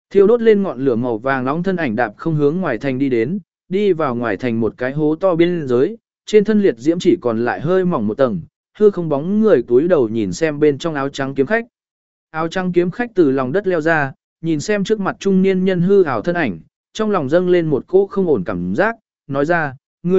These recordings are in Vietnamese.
Thiêu đốt lên ngọn lửa màu vàng nóng thân ảnh đạp không hướng ngoài thành đi đến, đi vào ngoài thành một cái hố to biên giới, trên thân liệt diễm chỉ còn lại hơi mỏng một tầng, hư không bóng người túi đầu nhìn xem bên trong áo trắng kiếm khách. Áo trắng kiếm khách từ lòng đất leo ra, nhìn xem trước mặt trung niên nhân hư ảo thân ảnh, trong lòng dâng lên một cỗ không ổn cảm giác, nói ra,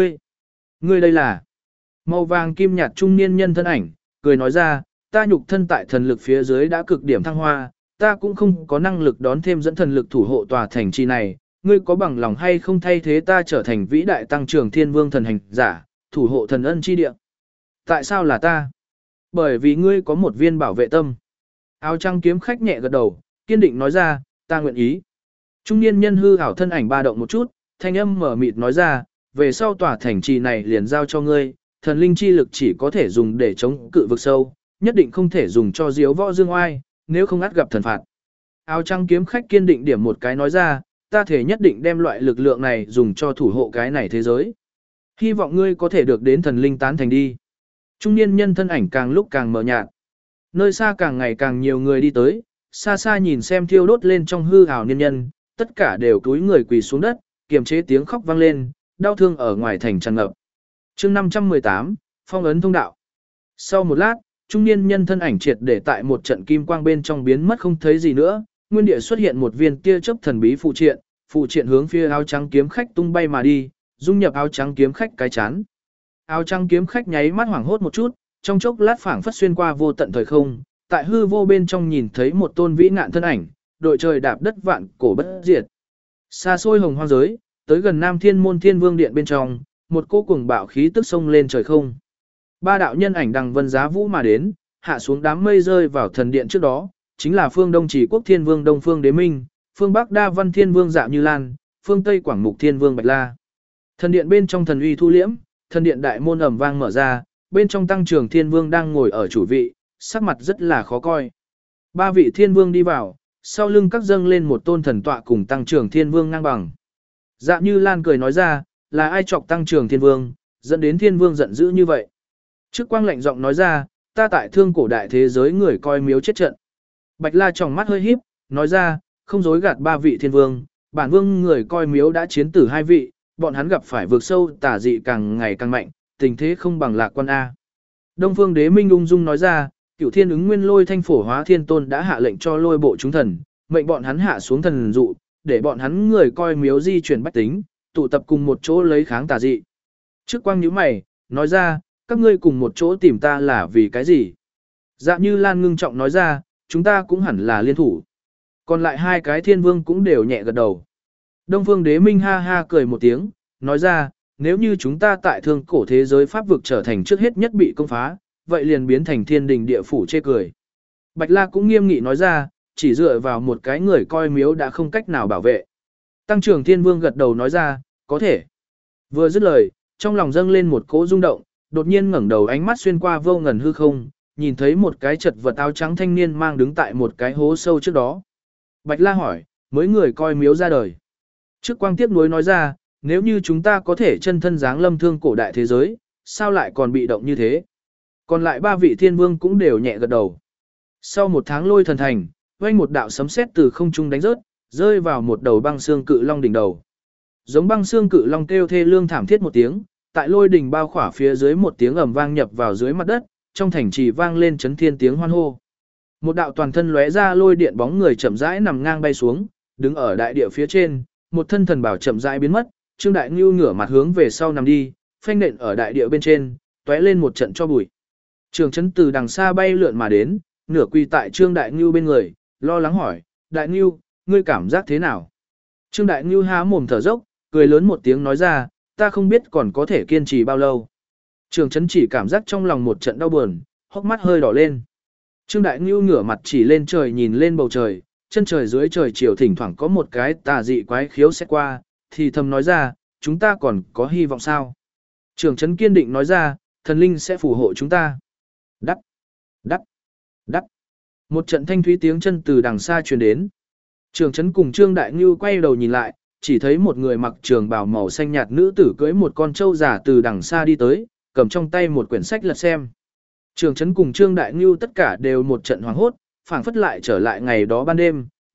ngươi đây là màu vàng kim nhạt trung niên nhân thân ảnh, cười nói ra, ta nhục thân tại thần lực phía dưới đã cực điểm thăng hoa, ta cũng không có năng lực đón thêm dẫn thần lực thủ hộ tòa thành trì này, ngươi có bằng lòng hay không thay thế ta trở thành vĩ đại tăng trưởng thiên vương thần hành giả, thủ hộ thần ân chi địa. Tại sao là ta? Bởi vì ngươi có một viên bảo vệ tâm. Áo trắng kiếm khách nhẹ gật đầu, kiên định nói ra, ta nguyện ý. Trung niên nhân hư ảo thân ảnh ba động một chút, thanh âm mở mịt nói ra, về sau tòa thành trì này liền giao cho ngươi, thần linh chi lực chỉ có thể dùng để chống cự vực sâu, nhất định không thể dùng cho diếu võ dương oai, nếu không ắt gặp thần phạt. Áo trắng kiếm khách kiên định điểm một cái nói ra, ta thể nhất định đem loại lực lượng này dùng cho thủ hộ cái này thế giới. Hy vọng ngươi có thể được đến thần linh tán thành đi. Trung niên nhân thân ảnh càng lúc càng mờ nhạt. Nơi xa càng ngày càng nhiều người đi tới, xa xa nhìn xem thiêu đốt lên trong hư ảo niên nhân, tất cả đều cúi người quỳ xuống đất, kiềm chế tiếng khóc vang lên, đau thương ở ngoài thành tràn ngập. Chương 518, phong ấn thông đạo. Sau một lát, trung niên nhân thân ảnh triệt để tại một trận kim quang bên trong biến mất không thấy gì nữa, nguyên địa xuất hiện một viên tia chớp thần bí phụ triện hướng phía áo trắng kiếm khách tung bay mà đi, dung nhập áo trắng kiếm khách cái chán. Áo trắng kiếm khách nháy mắt hoảng hốt một chút, trong chốc lát phảng phất xuyên qua vô tận thời không, tại hư vô bên trong nhìn thấy một tôn vĩ ngạn thân ảnh, đội trời đạp đất vạn cổ bất diệt. Xa xôi hồng hoang giới, tới gần Nam Thiên Môn Thiên Vương điện bên trong, một cỗ cuồng bạo khí tức sông lên trời không. Ba đạo nhân ảnh đằng vân giá vũ mà đến, hạ xuống đám mây rơi vào thần điện trước đó, chính là phương Đông Chỉ Quốc Thiên Vương Đông Phương Đế Minh, phương Bắc Đa Văn Thiên Vương Dạ Như Lan, phương Tây Quảng Mục Thiên Vương Bạch La. Thần điện bên trong thần uy thu liễm, thần điện đại môn ầm vang mở ra, bên trong Tăng Trưởng Thiên Vương đang ngồi ở chủ vị, sắc mặt rất là khó coi. Ba vị Thiên Vương đi vào, sau lưng các dâng lên một tôn thần tọa cùng Tăng Trưởng Thiên Vương ngang bằng. Dạ Như Lan cười nói ra, là ai chọc Tăng Trưởng Thiên Vương, dẫn đến Thiên Vương giận dữ như vậy. Trước quang lạnh giọng nói ra, ta tại thương cổ đại thế giới người coi miếu chết trận. Bạch La tròng mắt hơi híp, nói ra, không dối gạt ba vị Thiên Vương, bản vương người coi miếu đã chiến tử hai vị, bọn hắn gặp phải vượt sâu tà dị càng ngày càng mạnh, tình thế không bằng Lạc Quan A. Đông Phương Đế Minh ung dung nói ra, Cửu Thiên Ứng Nguyên Lôi Thanh Phổ Hóa Thiên Tôn đã hạ lệnh cho lôi bộ chúng thần, mệnh bọn hắn hạ xuống thần dụ, để bọn hắn người coi miếu di chuyển bách tính, tụ tập cùng một chỗ lấy kháng tà dị. Trước quang nhíu mày, nói ra, các ngươi cùng một chỗ tìm ta là vì cái gì? Dạ Như Lan ngưng trọng nói ra, chúng ta cũng hẳn là liên thủ. Còn lại hai cái Thiên Vương cũng đều nhẹ gật đầu. Đông Phương Đế Minh ha ha cười một tiếng, nói ra, nếu như chúng ta tại thương cổ thế giới pháp vực trở thành trước hết nhất bị công phá, vậy liền biến thành thiên đình địa phủ chê cười. Bạch La cũng nghiêm nghị nói ra, chỉ dựa vào một cái người coi miếu đã không cách nào bảo vệ. Tăng Trưởng Thiên Vương gật đầu nói ra, có thể. Vừa dứt lời, trong lòng dâng lên một cỗ rung động, đột nhiên ngẩng đầu ánh mắt xuyên qua vô ngần hư không, nhìn thấy một cái chật vật áo trắng thanh niên mang đứng tại một cái hố sâu trước đó. Bạch La hỏi, mới người coi miếu ra đời. Trước quang tiếp nối nói ra, nếu như chúng ta có thể chân thân giáng lâm thương cổ đại thế giới, sao lại còn bị động như thế? Còn lại ba vị Thiên Vương cũng đều nhẹ gật đầu. Sau một tháng lôi thần thành, vang một đạo sấm sét từ không trung đánh rớt, rơi vào một đầu băng xương cự long đỉnh đầu. Giống băng xương cự long kêu thê lương thảm thiết một tiếng, tại lôi đỉnh bao khỏa phía dưới một tiếng ầm vang nhập vào dưới mặt đất, trong thành trì vang lên chấn thiên tiếng hoan hô. Một đạo toàn thân lóe ra lôi điện bóng người chậm rãi nằm ngang bay xuống, đứng ở đại địa phía trên, một thân thần bảo chậm rãi biến mất, Trương Đại Nưu ngửa mặt hướng về sau nằm đi, phanh nện ở đại địa bên trên, tóe lên một trận cho bụi. Trường Chấn từ đằng xa bay lượn mà đến, nửa quỳ tại Trương Đại Nưu bên người, lo lắng hỏi, Đại Nưu, ngươi cảm giác thế nào? Trương Đại Nưu há mồm thở dốc, cười lớn một tiếng nói ra, ta không biết còn có thể kiên trì bao lâu. Trường Chấn chỉ cảm giác trong lòng một trận đau buồn, hốc mắt hơi đỏ lên. Trương Đại Nưu ngửa mặt chỉ lên trời nhìn lên bầu trời, chân trời dưới trời chiều thỉnh thoảng có một cái tà dị quái khiếu xét qua, thì thầm nói ra, chúng ta còn có hy vọng sao? Trường Chấn kiên định nói ra, thần linh sẽ phù hộ chúng ta. Đắc, đắc, đắc. Một trận thanh thúy tiếng chân từ đằng xa truyền đến. Trường Chấn cùng Trương Đại Nưu quay đầu nhìn lại, chỉ thấy một người mặc trường bào màu xanh nhạt nữ tử cưỡi một con trâu giả từ đằng xa đi tới, cầm trong tay một quyển sách lật xem. Trường Chấn cùng Trương Đại Nưu tất cả đều một trận hoảng hốt, phảng phất lại trở lại ngày đó ban đêm,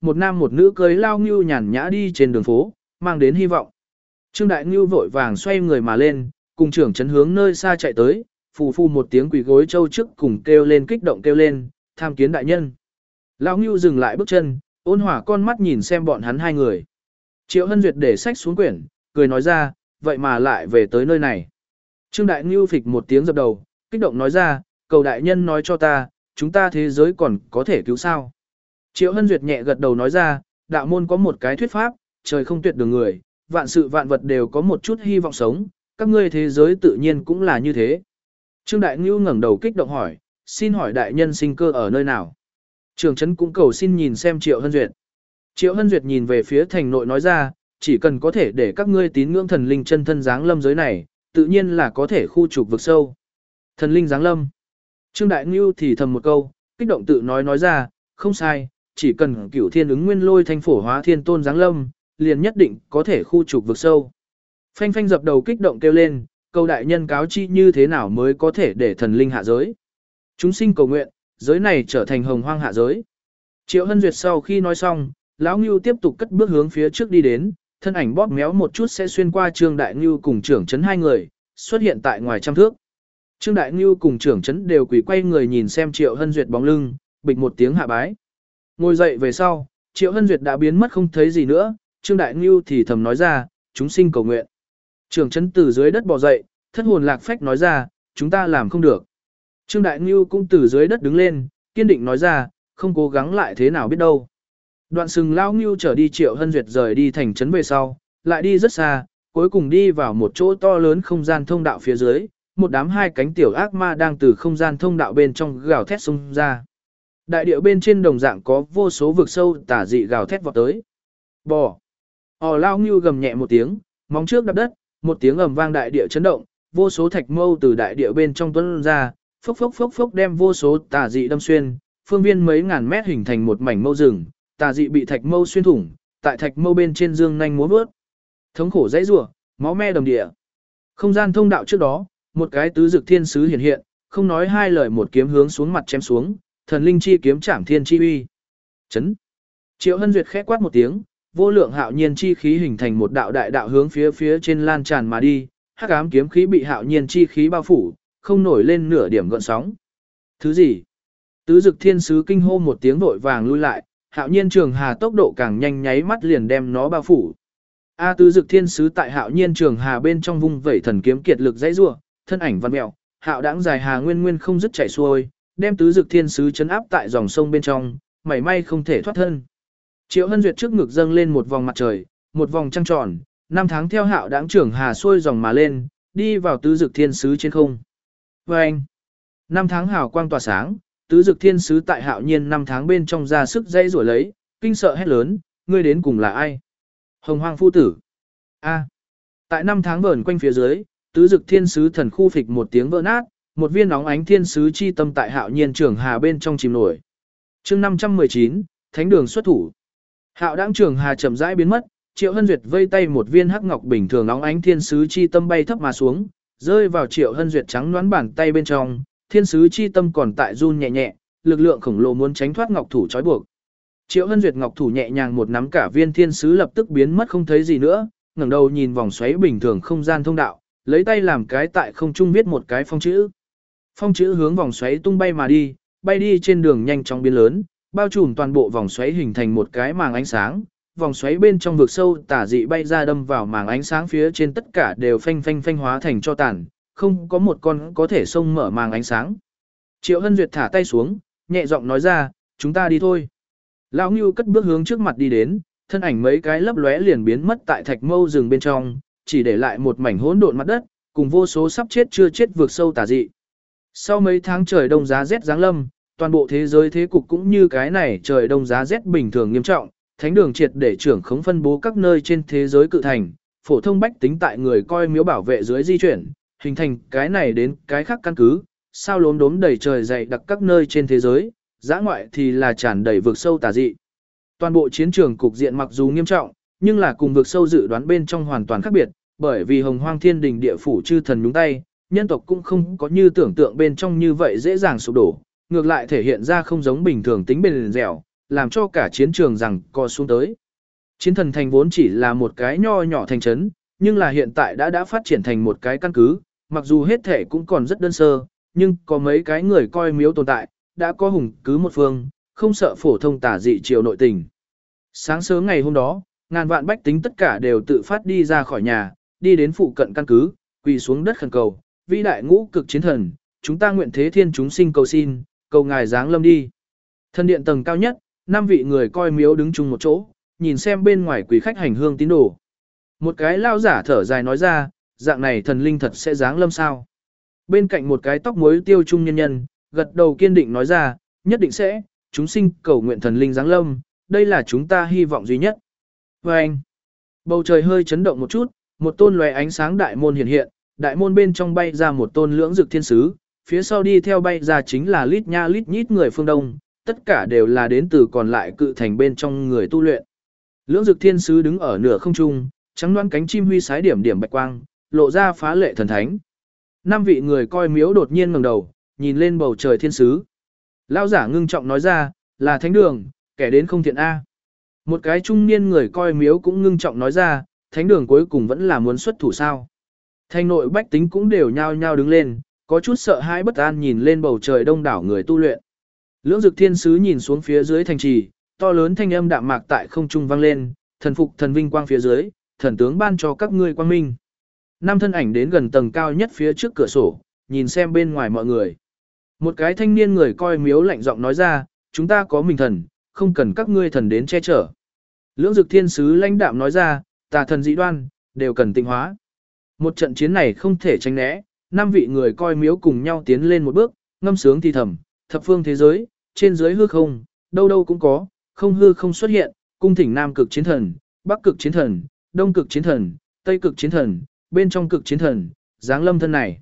một nam một nữ cưới lao ngưu nhàn nhã đi trên đường phố, mang đến hy vọng. Trương Đại Ngưu vội vàng xoay người mà lên, cùng trưởng trấn hướng nơi xa chạy tới, phù phù một tiếng quỳ gối châu trước cùng kêu lên kích động kêu lên, tham kiến đại nhân. Lão Ngưu dừng lại bước chân, ôn hòa con mắt nhìn xem bọn hắn hai người. Triệu Hân Duyệt để sách xuống quyển, cười nói ra, vậy mà lại về tới nơi này. Trương Đại Ngưu phịch một tiếng dập đầu, kích động nói ra, cầu đại nhân nói cho ta, chúng ta thế giới còn có thể cứu sao. Triệu Hân Duyệt nhẹ gật đầu nói ra, đạo môn có một cái thuyết pháp, trời không tuyệt đường người, vạn sự vạn vật đều có một chút hy vọng sống, các ngươi thế giới tự nhiên cũng là như thế. Trương Đại Ngưu ngẩng đầu kích động hỏi, xin hỏi đại nhân sinh cơ ở nơi nào? Trường trấn cũng cầu xin nhìn xem Triệu Hân Duyệt. Triệu Hân Duyệt nhìn về phía thành nội nói ra, chỉ cần có thể để các ngươi tín ngưỡng thần linh chân thân giáng lâm giới này, tự nhiên là có thể khu trục vực sâu. Thần linh giáng lâm. Trương Đại Ngưu thì thầm một câu, kích động tự nói ra, không sai, chỉ cần Cửu Thiên ứng nguyên lôi thanh phổ hóa thiên tôn giáng lâm, liền nhất định có thể khu trục vực sâu. Phanh phanh dập đầu kích động kêu lên, cầu đại nhân cáo chi như thế nào mới có thể để thần linh hạ giới. Chúng sinh cầu nguyện, giới này trở thành hồng hoang hạ giới. Triệu Hân Duyệt sau khi nói xong, lão Ngưu tiếp tục cất bước hướng phía trước đi đến, thân ảnh bóp méo một chút sẽ xuyên qua Trương Đại Ngưu cùng trưởng trấn hai người, xuất hiện tại ngoài trăm thước. Trương Đại Ngưu cùng trưởng trấn đều quỳ quay người nhìn xem Triệu Hân Duyệt bóng lưng, bịch một tiếng hạ bái. Ngồi dậy về sau, Triệu Hân Duyệt đã biến mất không thấy gì nữa, Trương Đại Ngưu thì thầm nói ra, chúng sinh cầu nguyện. Trưởng trấn từ dưới đất bò dậy, thất hồn lạc phách nói ra, chúng ta làm không được. Trương Đại Ngưu cũng từ dưới đất đứng lên, kiên định nói ra, không cố gắng lại thế nào biết đâu. Đoạn sừng lao Ngưu trở đi Triệu Hân Duyệt rời đi thành trấn về sau, lại đi rất xa, cuối cùng đi vào một chỗ to lớn không gian thông đạo phía dưới, một đám hai cánh tiểu ác ma đang từ không gian thông đạo bên trong gào thét xông ra. Đại điệu bên trên đồng dạng có vô số vực sâu tả dị gào thét vọt tới. Bò. Lao Ngưu gầm nhẹ một tiếng, móng trước đập đất, một tiếng ầm vang đại địa chấn động, vô số thạch mâu từ đại địa bên trong tuôn ra, phốc phốc phốc phốc đem vô số tà dị đâm xuyên, phương viên mấy ngàn mét hình thành một mảnh mâu rừng, tà dị bị thạch mâu xuyên thủng, tại thạch mâu bên trên dương nhanh múa vớt. Thống khổ dãy rủa, máu me đầm địa. Không gian thông đạo trước đó, một cái tứ dực thiên sứ hiện hiện, không nói hai lời một kiếm hướng xuống mặt chém xuống, thần linh chi kiếm chạm thiên chi uy. Chấn. Triệu Hân Duyệt khẽ quát một tiếng, vô lượng hạo nhiên chi khí hình thành một đạo đại đạo hướng phía trên lan tràn mà đi, hắc ám kiếm khí bị hạo nhiên chi khí bao phủ, không nổi lên nửa điểm gợn sóng. Thứ gì? Tứ dực thiên sứ kinh hô một tiếng vội vàng lui lại, hạo nhiên trường hà tốc độ càng nhanh nháy mắt liền đem nó bao phủ. Tứ dực thiên sứ tại hạo nhiên trường hà bên trong vung vẩy thần kiếm kiệt lực dãy rủa, thân ảnh văn mèo, hạo đãng dài hà nguyên nguyên không dứt chảy xuôi, đem tứ dực thiên sứ chấn áp tại dòng sông bên trong, mảy may không thể thoát thân. Triệu Hân Duyệt trước ngực dâng lên một vòng mặt trời, một vòng trăng tròn, năm tháng theo hạo đãng trường hà xuôi dòng mà lên, đi vào tứ dực thiên sứ trên không. Vâng! Năm tháng hào quang tỏa sáng, tứ dực thiên sứ tại hạo nhiên năm tháng bên trong ra sức dây rủa lấy, kinh sợ hét lớn, ngươi đến cùng là ai? Hồng Hoang phu tử. Tại năm tháng vờn quanh phía dưới, tứ dực thiên sứ thần khu phịch một tiếng vỡ nát, một viên óng ánh thiên sứ chi tâm tại hạo nhiên trường hà bên trong chìm nổi. Chương 519, Thánh đường xuất thủ. Hạo đãng trường hà chậm rãi biến mất, Triệu Hân Duyệt vây tay một viên hắc ngọc bình thường óng ánh thiên sứ chi tâm bay thấp mà xuống, rơi vào Triệu Hân Duyệt trắng nõn bàn tay bên trong, thiên sứ chi tâm còn tại run nhẹ nhẹ, lực lượng khổng lồ muốn tránh thoát ngọc thủ trói buộc. Triệu Hân Duyệt ngọc thủ nhẹ nhàng một nắm cả viên thiên sứ lập tức biến mất không thấy gì nữa, ngẩng đầu nhìn vòng xoáy bình thường không gian thông đạo, lấy tay làm cái tại không trung viết một cái phong chữ. Phong chữ hướng vòng xoáy tung bay đi trên đường nhanh chóng biến lớn, bao trùm toàn bộ vòng xoáy hình thành một cái màng ánh sáng, vòng xoáy bên trong vực sâu tả dị bay ra đâm vào màng ánh sáng phía trên tất cả đều phanh phanh phanh hóa thành cho tàn, không có một con có thể xông mở màng ánh sáng. Triệu Hân Duyệt thả tay xuống, nhẹ giọng nói ra, chúng ta đi thôi. Lão Ngưu cất bước hướng trước mặt đi đến, thân ảnh mấy cái lấp lóe liền biến mất tại thạch mâu rừng bên trong, chỉ để lại một mảnh hỗn độn mặt đất, cùng vô số sắp chết chưa chết vực sâu tả dị. Sau mấy tháng trời đông giá rét giáng lâm, toàn bộ thế giới thế cục cũng như cái này trời đông giá rét bình thường nghiêm trọng, thánh đường triệt để trưởng khống phân bố các nơi trên thế giới cự thành, phổ thông bách tính tại người coi miếu bảo vệ dưới di chuyển, hình thành cái này đến cái khác căn cứ, sao lốm đốm đầy trời dày đặc các nơi trên thế giới, dã ngoại thì là tràn đầy vực sâu tà dị. Toàn bộ chiến trường cục diện mặc dù nghiêm trọng, nhưng là cùng vực sâu dự đoán bên trong hoàn toàn khác biệt, bởi vì Hồng Hoang Thiên Đình địa phủ chư thần nhúng tay, nhân tộc cũng không có như tưởng tượng bên trong như vậy dễ dàng sụp đổ, ngược lại thể hiện ra không giống bình thường tính bền dẻo, làm cho cả chiến trường rằng co xuống tới. Chiến thần thành vốn chỉ là một cái nho nhỏ thành trấn, nhưng là hiện tại đã phát triển thành một cái căn cứ, mặc dù hết thể cũng còn rất đơn sơ, nhưng có mấy cái người coi miếu tồn tại, đã có hùng cứ một phương, không sợ phổ thông tả dị triều nội tình. Sáng sớm ngày hôm đó, ngàn vạn bách tính tất cả đều tự phát đi ra khỏi nhà, đi đến phụ cận căn cứ, quỳ xuống đất khẩn cầu, vĩ đại ngũ cực chiến thần, chúng ta nguyện thế thiên chúng sinh cầu xin, cầu ngài giáng lâm đi. Thần điện tầng cao nhất, 5 vị người coi miếu đứng chung một chỗ, nhìn xem bên ngoài quỷ khách hành hương tín đồ. Một cái lao giả thở dài nói ra, dạng này thần linh thật sẽ giáng lâm sao? Bên cạnh một cái tóc muối tiêu trung nhân nhân, gật đầu kiên định nói ra, nhất định sẽ, chúng sinh cầu nguyện thần linh giáng lâm, đây là chúng ta hy vọng duy nhất. Và anh, bầu trời hơi chấn động một chút, một tôn lóe ánh sáng đại môn hiện hiện, đại môn bên trong bay ra một tôn lưỡng dực thiên sứ, phía sau đi theo bay ra chính là lít nha lít nhít người phương Đông, tất cả đều là đến từ còn lại cự thành bên trong người tu luyện. Lưỡng dực thiên sứ đứng ở nửa không trung, trắng loáng cánh chim huy sái điểm điểm bạch quang, lộ ra phá lệ thần thánh. 5 vị người coi miếu đột nhiên ngẩng đầu, nhìn lên bầu trời thiên sứ. Lão giả ngưng trọng nói ra, là thánh đường, kẻ đến không thiện A. Một cái trung niên người coi miếu cũng ngưng trọng nói ra, thánh đường cuối cùng vẫn là muốn xuất thủ sao. Thành nội bách tính cũng đều nhao nhao đứng lên, có chút sợ hãi bất an nhìn lên bầu trời đông đảo người tu luyện. Lưỡng dực thiên sứ nhìn xuống phía dưới thành trì, to lớn thanh âm đạm mạc tại không trung vang lên, thần phục thần vinh quang phía dưới, thần tướng ban cho các ngươi quang minh. 5 thân ảnh đến gần tầng cao nhất phía trước cửa sổ, nhìn xem bên ngoài mọi người. Một cái thanh niên người coi miếu lạnh giọng nói ra, chúng ta có mình thần, không cần các ngươi thần đến che chở. Lưỡng dực thiên sứ lãnh đạm nói ra, tà thần dị đoan, đều cần tịnh hóa. Một trận chiến này không thể tránh né, 5 vị người coi miếu cùng nhau tiến lên một bước, ngâm sướng thì thầm, thập phương thế giới, trên dưới hư không, đâu đâu cũng có, không hư không xuất hiện, cung thỉnh Nam cực chiến thần, Bắc cực chiến thần, Đông cực chiến thần, Tây cực chiến thần, bên trong cực chiến thần, giáng lâm thân này.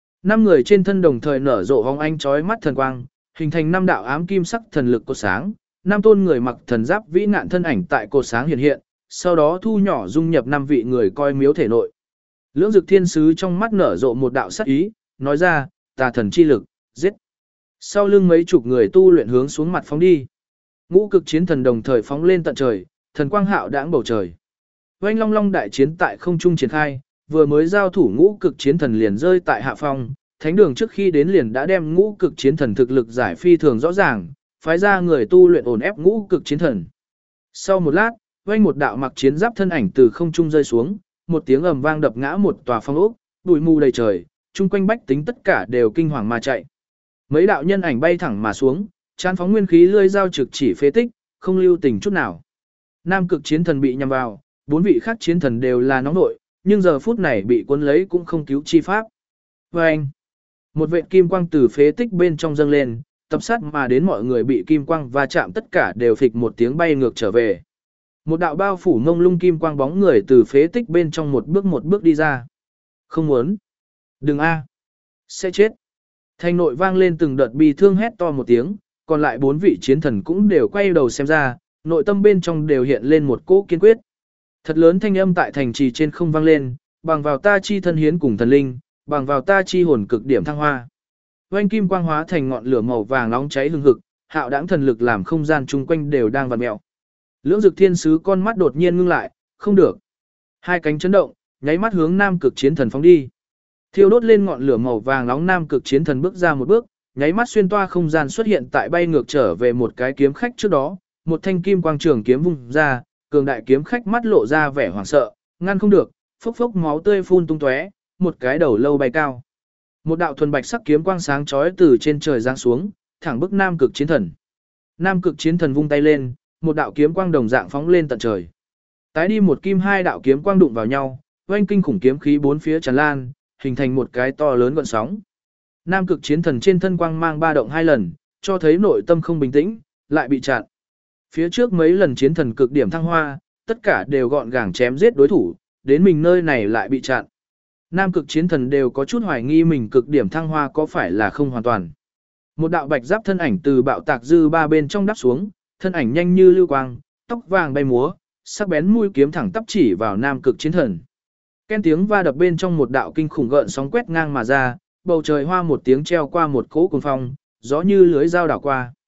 5 người trên thân đồng thời nở rộ hóng ánh chói mắt thần quang, hình thành 5 đạo ám kim sắc thần lực cột sáng, 5 tôn người mặc thần giáp vĩ nạn thân ảnh tại cột sáng hiện hiện, sau đó thu nhỏ dung nhập 5 vị người coi miếu thể nội. Lưỡng dực thiên sứ trong mắt nở rộ một đạo sắc ý, nói ra, tà thần chi lực, giết. Sau lưng mấy chục người tu luyện hướng xuống mặt phóng đi. Ngũ cực chiến thần đồng thời phóng lên tận trời, thần quang hạo đãng bầu trời. Oanh long long đại chiến tại không trung triển khai, vừa mới giao thủ ngũ cực chiến thần liền rơi tại hạ phong, thánh đường trước khi đến liền đã đem ngũ cực chiến thần thực lực giải phi thường rõ ràng, phái ra người tu luyện ổn ép ngũ cực chiến thần. Sau một lát, oanh một đạo mặc chiến giáp thân ảnh từ không trung rơi xuống, một tiếng ầm vang đập ngã một tòa phong ốc, bụi mù đầy trời, chung quanh bách tính tất cả đều kinh hoàng mà chạy. Mấy đạo nhân ảnh bay thẳng mà xuống, tràn phóng nguyên khí lưỡi dao trực chỉ phế tích, không lưu tình chút nào. Nam cực chiến thần bị nhằm vào, 4 vị khác chiến thần đều là nóng nội, nhưng giờ phút này bị cuốn lấy cũng không cứu chi pháp. Vâng! Một vệt kim quang từ phế tích bên trong dâng lên, tập sát mà đến mọi người bị kim quang va chạm tất cả đều phịch một tiếng bay ngược trở về. Một đạo bao phủ ngông lung kim quang bóng người từ phế tích bên trong một bước đi ra. Không muốn! Đừng a, sẽ chết! Thành nội vang lên từng đợt bi thương hét to một tiếng, còn lại 4 vị chiến thần cũng đều quay đầu xem ra, nội tâm bên trong đều hiện lên một cỗ kiên quyết. Thật lớn thanh âm tại thành trì trên không vang lên, bằng vào ta chi thân hiến cùng thần linh, bằng vào ta chi hồn cực điểm thăng hoa. Oanh kim quang hóa thành ngọn lửa màu vàng nóng cháy hừng hực, hạo đãng thần lực làm không gian chung quanh đều đang vặn mèo. Lưỡng dực thiên sứ con mắt đột nhiên ngưng lại, không được. 2 cánh chấn động, nháy mắt hướng nam cực chiến thần phóng đi. Thiêu đốt lên ngọn lửa màu vàng nóng nam cực chiến thần bước ra một bước, nháy mắt xuyên toa không gian xuất hiện tại bay ngược trở về một cái kiếm khách trước đó, một thanh kim quang trường kiếm vung ra, cường đại kiếm khách mắt lộ ra vẻ hoảng sợ, ngăn không được, phốc phốc máu tươi phun tung tóe, một cái đầu lâu bay cao. Một đạo thuần bạch sắc kiếm quang sáng chói từ trên trời giáng xuống, thẳng bức nam cực chiến thần. Nam cực chiến thần vung tay lên, một đạo kiếm quang đồng dạng phóng lên tận trời. Tái đi một kim 2 đạo kiếm quang đụng vào nhau, oanh kinh khủng kiếm khí bốn phía tràn lan, hình thành một cái to lớn gợn sóng. Nam cực chiến thần trên thân quang mang 3 động 2 lần, cho thấy nội tâm không bình tĩnh, lại bị chặn. Phía trước mấy lần chiến thần cực điểm thăng hoa, tất cả đều gọn gàng chém giết đối thủ, đến mình nơi này lại bị chặn. Nam cực chiến thần đều có chút hoài nghi mình cực điểm thăng hoa có phải là không hoàn toàn. Một đạo bạch giáp thân ảnh từ bạo tạc dư ba bên trong đắp xuống, thân ảnh nhanh như lưu quang, tóc vàng bay múa, sắc bén mũi kiếm thẳng tắp chỉ vào nam cực chiến thần. Ken tiếng va đập bên trong một đạo kinh khủng gợn sóng quét ngang mà ra, bầu trời hoa một tiếng treo qua một cỗ cuồng phong, gió như lưới dao đảo qua.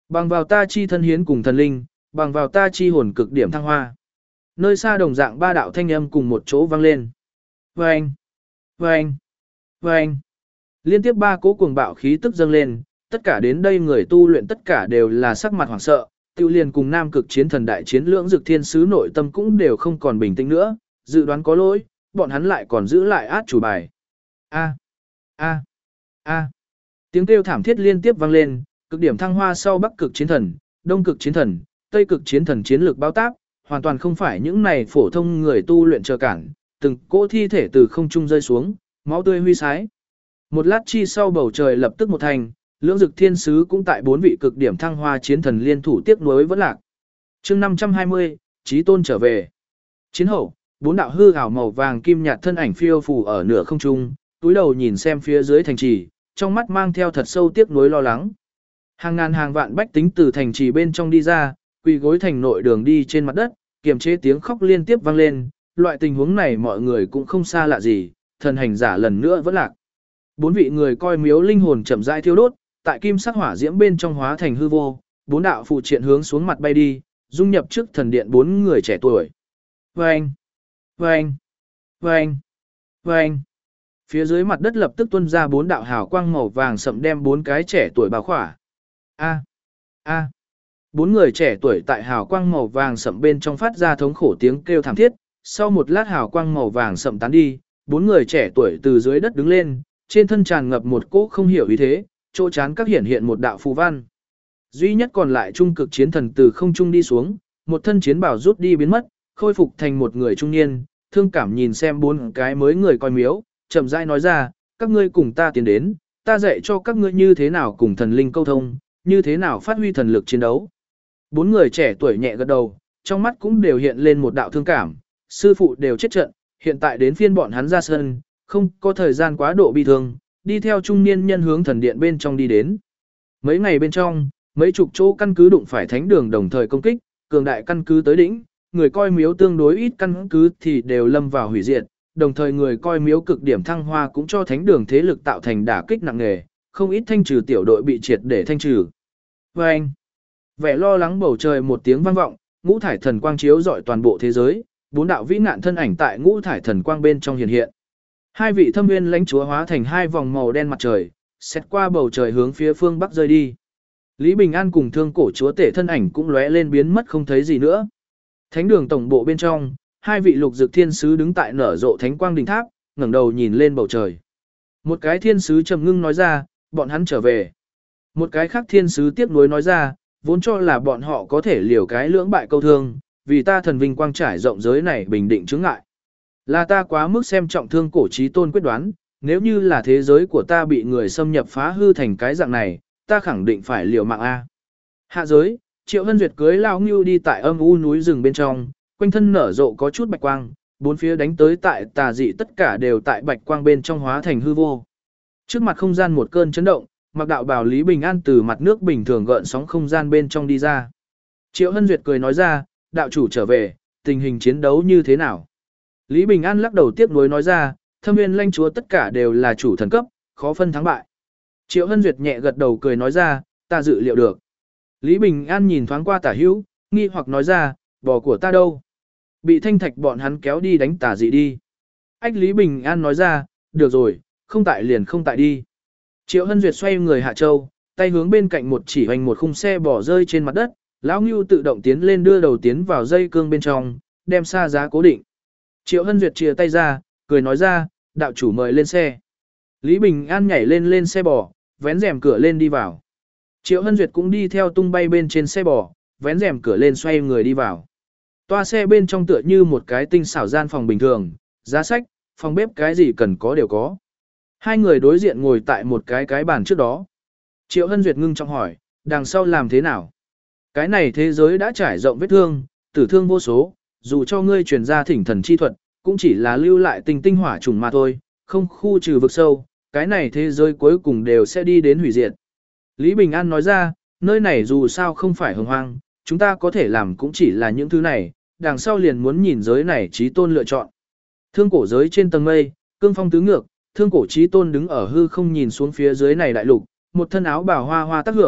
Bằng vào ta chi thân hiến cùng thần linh, bằng vào ta chi hồn cực điểm thăng hoa. Nơi xa đồng dạng ba đạo thanh âm cùng một chỗ vang lên. Vâng! Vâng! Vâng! Liên tiếp ba cỗ cuồng bạo khí tức dâng lên, tất cả đến đây người tu luyện tất cả đều là sắc mặt hoảng sợ, tiêu liền cùng nam cực chiến thần đại chiến lưỡng dực thiên sứ nội tâm cũng đều không còn bình tĩnh nữa, dự đoán có lỗi, bọn hắn lại còn giữ lại át chủ bài. A! A! A! Tiếng kêu thảm thiết liên tiếp vang lên, cực điểm thăng hoa sau bắc cực chiến thần, đông cực chiến thần, tây cực chiến thần chiến lược bao táp, hoàn toàn không phải những này phổ thông người tu luyện chờ cản, từng cỗ thi thể từ không trung rơi xuống, máu tươi huy sái. Một lát chi sau bầu trời lập tức một thành, lưỡng dực thiên sứ cũng tại bốn vị cực điểm thăng hoa chiến thần liên thủ tiếc nuối vẫn lạc. Chương 520, Chí Tôn trở về. Chiến hậu, bốn đạo hư ảo màu vàng kim nhạt thân ảnh phiêu phù ở nửa không trung, túi đầu nhìn xem phía dưới thành trì, trong mắt mang theo thật sâu tiếc nuối lo lắng. Hàng ngàn hàng vạn bách tính từ thành trì bên trong đi ra, quỳ gối thành nội đường đi trên mặt đất, kiềm chế tiếng khóc liên tiếp vang lên, loại tình huống này mọi người cũng không xa lạ gì, thần hành giả lần nữa vẫn lạc. Bốn vị người coi miếu linh hồn chậm rãi thiêu đốt, tại kim sắc hỏa diễm bên trong hóa thành hư vô, bốn đạo phụ triện hướng xuống mặt bay đi, dung nhập trước thần điện bốn người trẻ tuổi. Vâng! Vâng! Vâng! Vâng! Phía dưới mặt đất lập tức tuôn ra bốn đạo hào quang màu vàng sậm đem bốn cái trẻ tuổi bao khỏa. A! A! Bốn người trẻ tuổi tại hào quang màu vàng sậm bên trong phát ra thống khổ tiếng kêu thảm thiết, sau một lát hào quang màu vàng sậm tán đi, bốn người trẻ tuổi từ dưới đất đứng lên, trên thân tràn ngập một cỗ không hiểu ý thế, chỗ chán các hiển hiện một đạo phù văn. Duy nhất còn lại trung cực chiến thần từ không trung đi xuống, một thân chiến bào rút đi biến mất, khôi phục thành một người trung niên, thương cảm nhìn xem bốn cái mới người coi miếu, chậm rãi nói ra, các ngươi cùng ta tiến đến, ta dạy cho các ngươi như thế nào cùng thần linh câu thông, như thế nào phát huy thần lực chiến đấu. Bốn người trẻ tuổi nhẹ gật đầu, trong mắt cũng đều hiện lên một đạo thương cảm, sư phụ đều chết trận, hiện tại đến phiên bọn hắn ra sân, không có thời gian quá độ bi thương, đi theo trung niên nhân hướng thần điện bên trong đi đến. Mấy ngày bên trong, mấy chục chỗ căn cứ đụng phải thánh đường đồng thời công kích, cường đại căn cứ tới đỉnh, người coi miếu tương đối ít căn cứ thì đều lâm vào hủy diệt, đồng thời người coi miếu cực điểm thăng hoa cũng cho thánh đường thế lực tạo thành đả kích nặng nề, không ít thanh trừ tiểu đội bị triệt để thanh trừ. Vâng! Vẻ lo lắng bầu trời một tiếng vang vọng, ngũ thải thần quang chiếu rọi toàn bộ thế giới, bốn đạo vĩ nạn thân ảnh tại ngũ thải thần quang bên trong hiện hiện. Hai vị thâm nguyên lãnh chúa hóa thành hai vòng màu đen mặt trời, xét qua bầu trời hướng phía phương bắc rơi đi. Lý Bình An cùng Thương Cổ chúa tể thân ảnh cũng lóe lên biến mất không thấy gì nữa. Thánh đường tổng bộ bên trong, hai vị lục dực thiên sứ đứng tại nở rộ thánh quang đỉnh tháp, ngẩng đầu nhìn lên bầu trời. Một cái thiên sứ trầm ngưng nói ra, bọn hắn trở về. Một cái khác thiên sứ tiếc nuối nói ra, vốn cho là bọn họ có thể liều cái lưỡng bại câu thương, vì ta thần vinh quang trải rộng giới này bình định chướng ngại. Là ta quá mức xem trọng Thương Cổ chí tôn quyết đoán, nếu như là thế giới của ta bị người xâm nhập phá hư thành cái dạng này, ta khẳng định phải liều mạng a. Hạ giới, Triệu Hân Duyệt cưới lao ngưu đi tại âm u núi rừng bên trong, quanh thân nở rộ có chút bạch quang, bốn phía đánh tới tại tà dị tất cả đều tại bạch quang bên trong hóa thành hư vô. Trước mặt không gian một cơn chấn động, mặc đạo bào Lý Bình An từ mặt nước bình thường gợn sóng không gian bên trong đi ra. Triệu Hân Duyệt cười nói ra, đạo chủ trở về, tình hình chiến đấu như thế nào? Lý Bình An lắc đầu tiếc nuối nói ra, Thâm Nguyên lãnh chúa tất cả đều là chủ thần cấp, khó phân thắng bại. Triệu Hân Duyệt nhẹ gật đầu cười nói ra, ta dự liệu được. Lý Bình An nhìn thoáng qua Tả Hữu, nghi hoặc nói ra, bò của ta đâu? Bị thanh thạch bọn hắn kéo đi đánh tà dị đi. Ách Lý Bình An nói ra, được rồi, không tại liền không tại đi. Triệu Hân Duyệt xoay người hạ châu, tay hướng bên cạnh một chỉ hoành một khung xe bỏ rơi trên mặt đất, lão Ngưu tự động tiến lên đưa đầu tiến vào dây cương bên trong, đem xa giá cố định. Triệu Hân Duyệt chìa tay ra, cười nói ra, đạo chủ mời lên xe. Lý Bình An nhảy lên xe bò, vén rèm cửa lên đi vào. Triệu Hân Duyệt cũng đi theo tung bay bên trên xe bò, vén rèm cửa lên xoay người đi vào. Toa xe bên trong tựa như một cái tinh xảo gian phòng bình thường, giá sách, phòng bếp cái gì cần có đều có. Hai người đối diện ngồi tại một cái bàn trước đó. Triệu Hân Duyệt ngưng trọng hỏi, đằng sau làm thế nào? Cái này thế giới đã trải rộng vết thương, tử thương vô số, dù cho ngươi truyền ra thỉnh thần chi thuật, cũng chỉ là lưu lại tinh tinh hỏa trùng mà thôi, không khu trừ vực sâu, cái này thế giới cuối cùng đều sẽ đi đến hủy diệt. Lý Bình An nói ra, nơi này dù sao không phải hồng hoang, chúng ta có thể làm cũng chỉ là những thứ này, đằng sau liền muốn nhìn giới này chí tôn lựa chọn. Thương cổ giới trên tầng mây, cương phong tứ ngược, thương cổ chí tôn đứng ở hư không nhìn xuống phía dưới này đại lục, một thân áo bào hoa hoa tác hưởng,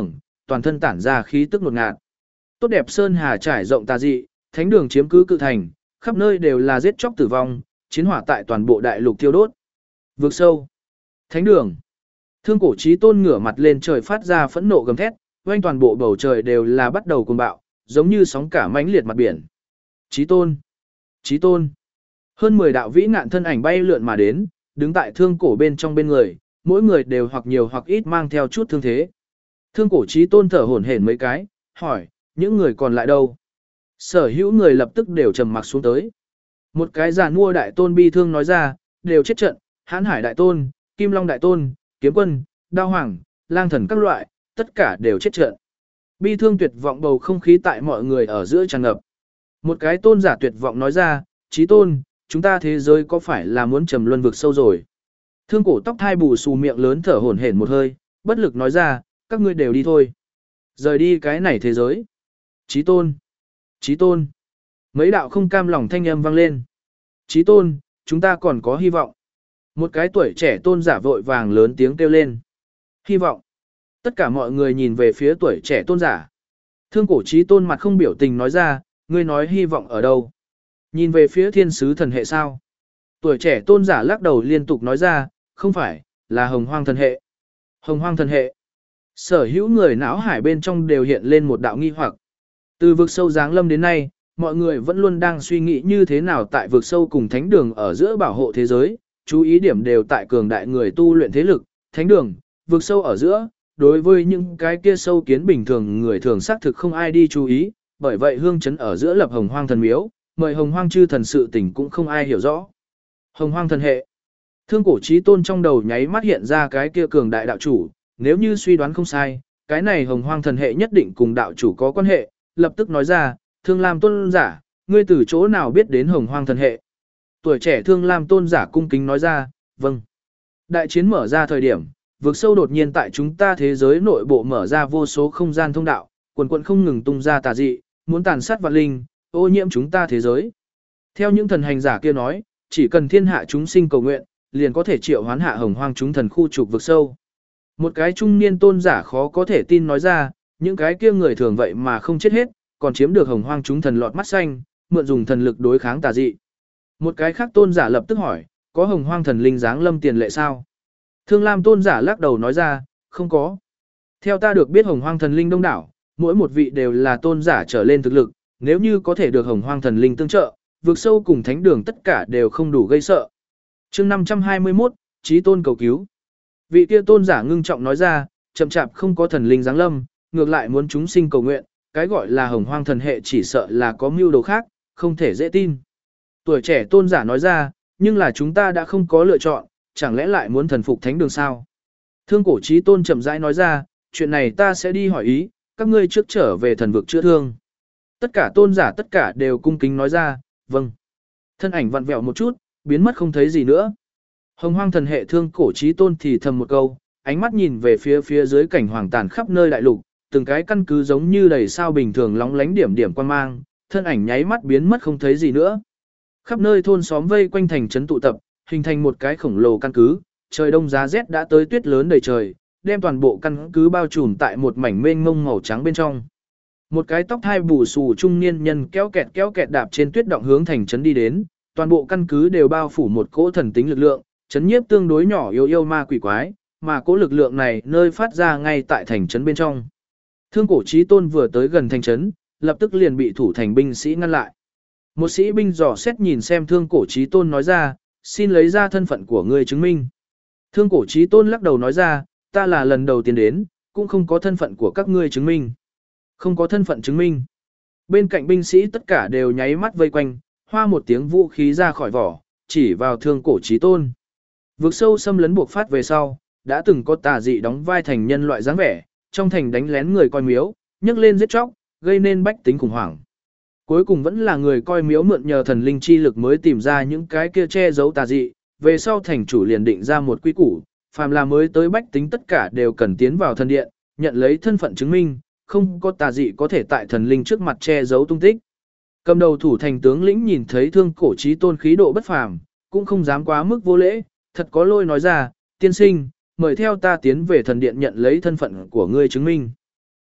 toàn thân tản ra khí tức ngột ngạt. Tốt đẹp sơn hà trải rộng tà dị, thánh đường chiếm cứ cự thành, khắp nơi đều là giết chóc tử vong, chiến hỏa tại toàn bộ đại lục thiêu đốt. Vực sâu, thánh đường. Thương Cổ Chí Tôn ngửa mặt lên trời phát ra phẫn nộ gầm thét, quanh toàn bộ bầu trời đều là bắt đầu cuồng bạo, giống như sóng cả mãnh liệt mặt biển. Chí Tôn, Chí Tôn. Hơn 10 đạo vĩ ngạn thân ảnh bay lượn mà đến, đứng tại Thương Cổ bên trong bên người, mỗi người đều hoặc nhiều hoặc ít mang theo chút thương thế. Thương Cổ Chí Tôn thở hổn hển mấy cái, hỏi, những người còn lại đâu? Sở hữu người lập tức đều trầm mặc xuống tới. Một cái giàn mua đại tôn bi thương nói ra, đều chết trận, Hán Hải đại tôn, Kim Long đại tôn, Kiếm quân, Đao hoàng, Lang thần các loại, tất cả đều chết trận. Bi thương tuyệt vọng bầu không khí tại mọi người ở giữa tràn ngập. Một cái tôn giả tuyệt vọng nói ra, Chí Tôn, chúng ta thế giới có phải là muốn trầm luân vực sâu rồi? Thương Cổ tóc thai bù xù miệng lớn thở hổn hển một hơi, bất lực nói ra, các ngươi đều đi thôi. Rời đi cái này thế giới. Chí Tôn, Chí Tôn. Mấy đạo không cam lòng thanh âm vang lên. Chí Tôn, chúng ta còn có hy vọng. Một cái tuổi trẻ tôn giả vội vàng lớn tiếng kêu lên. Hy vọng. Tất cả mọi người nhìn về phía tuổi trẻ tôn giả. Thương Cổ Chí Tôn mặt không biểu tình nói ra, ngươi nói hy vọng ở đâu? Nhìn về phía thiên sứ thần hệ sao? Tuổi trẻ tôn giả lắc đầu liên tục nói ra, không phải, là hồng hoang thần hệ. Hồng hoang thần hệ. Sở hữu người não hải bên trong đều hiện lên một đạo nghi hoặc. Từ vực sâu giáng lâm đến nay, mọi người vẫn luôn đang suy nghĩ như thế nào tại vực sâu cùng thánh đường ở giữa bảo hộ thế giới, chú ý điểm đều tại cường đại người tu luyện thế lực, thánh đường, vực sâu ở giữa, đối với những cái kia sâu kiến bình thường người thường xác thực không ai đi chú ý, bởi vậy hương chấn ở giữa lập hồng hoang thần miếu, mời hồng hoang chư thần sự tình cũng không ai hiểu rõ. Hồng hoang thần hệ. Thương Cổ Chí Tôn trong đầu nháy mắt hiện ra cái kia cường đại đạo chủ, nếu như suy đoán không sai, cái này hồng hoang thần hệ nhất định cùng đạo chủ có quan hệ, lập tức nói ra, Thương Lam tôn giả, ngươi từ chỗ nào biết đến hồng hoang thần hệ? Tuổi trẻ Thương Lam tôn giả cung kính nói ra, vâng. Đại chiến mở ra thời điểm, vực sâu đột nhiên tại chúng ta thế giới nội bộ mở ra vô số không gian thông đạo, quần quần không ngừng tung ra tà dị, muốn tàn sát vạn linh, ô nhiễm chúng ta thế giới. Theo những thần hành giả kia nói, chỉ cần thiên hạ chúng sinh cầu nguyện, liền có thể triệu hoán hạ hồng hoang chúng thần khu trục vực sâu. Một cái trung niên tôn giả khó có thể tin nói ra, những cái kia người thường vậy mà không chết hết, còn chiếm được hồng hoang chúng thần lọt mắt xanh, mượn dùng thần lực đối kháng tà dị. Một cái khác tôn giả lập tức hỏi, có hồng hoang thần linh giáng lâm tiền lệ sao? Thương Lam tôn giả lắc đầu nói ra, không có. Theo ta được biết hồng hoang thần linh đông đảo, mỗi một vị đều là tôn giả trở lên thực lực, nếu như có thể được hồng hoang thần linh tương trợ, vượt sâu cùng thánh đường tất cả đều không đủ gây sợ. Chương 521, Chí Tôn cầu cứu. Vị kia tôn giả ngưng trọng nói ra, chậm chạp không có thần linh giáng lâm, ngược lại muốn chúng sinh cầu nguyện, cái gọi là hồng hoang thần hệ chỉ sợ là có mưu đồ khác, không thể dễ tin. Tuổi trẻ tôn giả nói ra, nhưng là chúng ta đã không có lựa chọn, chẳng lẽ lại muốn thần phục thánh đường sao? Thương Cổ Chí Tôn chậm rãi nói ra, chuyện này ta sẽ đi hỏi ý, các ngươi trước trở về thần vực chữa thương. Tất cả tôn giả tất cả đều cung kính nói ra, vâng. Thân ảnh vặn vẹo một chút, biến mất không thấy gì nữa. Hồng hoang thần hệ Thương Cổ Chí Tôn thì thầm một câu, ánh mắt nhìn về phía dưới cảnh hoàng tàn khắp nơi đại lục, từng cái căn cứ giống như đầy sao bình thường lóng lánh điểm điểm quan mang, thân ảnh nháy mắt biến mất không thấy gì nữa. Khắp nơi thôn xóm vây quanh thành trấn tụ tập, hình thành một cái khổng lồ căn cứ, trời đông giá rét đã tới tuyết lớn đầy trời, đem toàn bộ căn cứ bao trùm tại một mảnh mênh mông màu trắng bên trong. Một cái tóc hai bù xù trung niên nhân kéo kẹt đạp trên tuyết động hướng thành trấn đi đến, toàn bộ căn cứ đều bao phủ một cỗ thần tính lực lượng, trấn nhiếp tương đối nhỏ yêu ma quỷ quái, mà cỗ lực lượng này nơi phát ra ngay tại thành trấn bên trong. Thương Cổ Chí Tôn vừa tới gần thành trấn, lập tức liền bị thủ thành binh sĩ ngăn lại. Một sĩ binh dò xét nhìn xem Thương Cổ Chí Tôn nói ra, xin lấy ra thân phận của ngươi chứng minh. Thương Cổ Chí Tôn lắc đầu nói ra, ta là lần đầu tiên đến, cũng không có thân phận của các ngươi chứng minh. Không có thân phận chứng minh. Bên cạnh binh sĩ tất cả đều nháy mắt vây quanh, hoa một tiếng vũ khí ra khỏi vỏ, chỉ vào Thương Cổ Chí Tôn. Vực sâu xâm lấn buộc phát về sau, đã từng có tà dị đóng vai thành nhân loại dáng vẻ, trong thành đánh lén người coi miếu, nhấc lên giết chóc, gây nên bách tính khủng hoảng. Cuối cùng vẫn là người coi miếu mượn nhờ thần linh chi lực mới tìm ra những cái kia che giấu tà dị, về sau thành chủ liền định ra một quy củ, phàm là mới tới bách tính tất cả đều cần tiến vào thần điện, nhận lấy thân phận chứng minh, không có tà dị có thể tại thần linh trước mặt che giấu tung tích. Cầm đầu thủ thành tướng lĩnh nhìn thấy Thương Cổ Chí Tôn khí độ bất phàm, cũng không dám quá mức vô lễ, thật có lôi nói ra, tiên sinh, mời theo ta tiến về thần điện nhận lấy thân phận của ngươi chứng minh.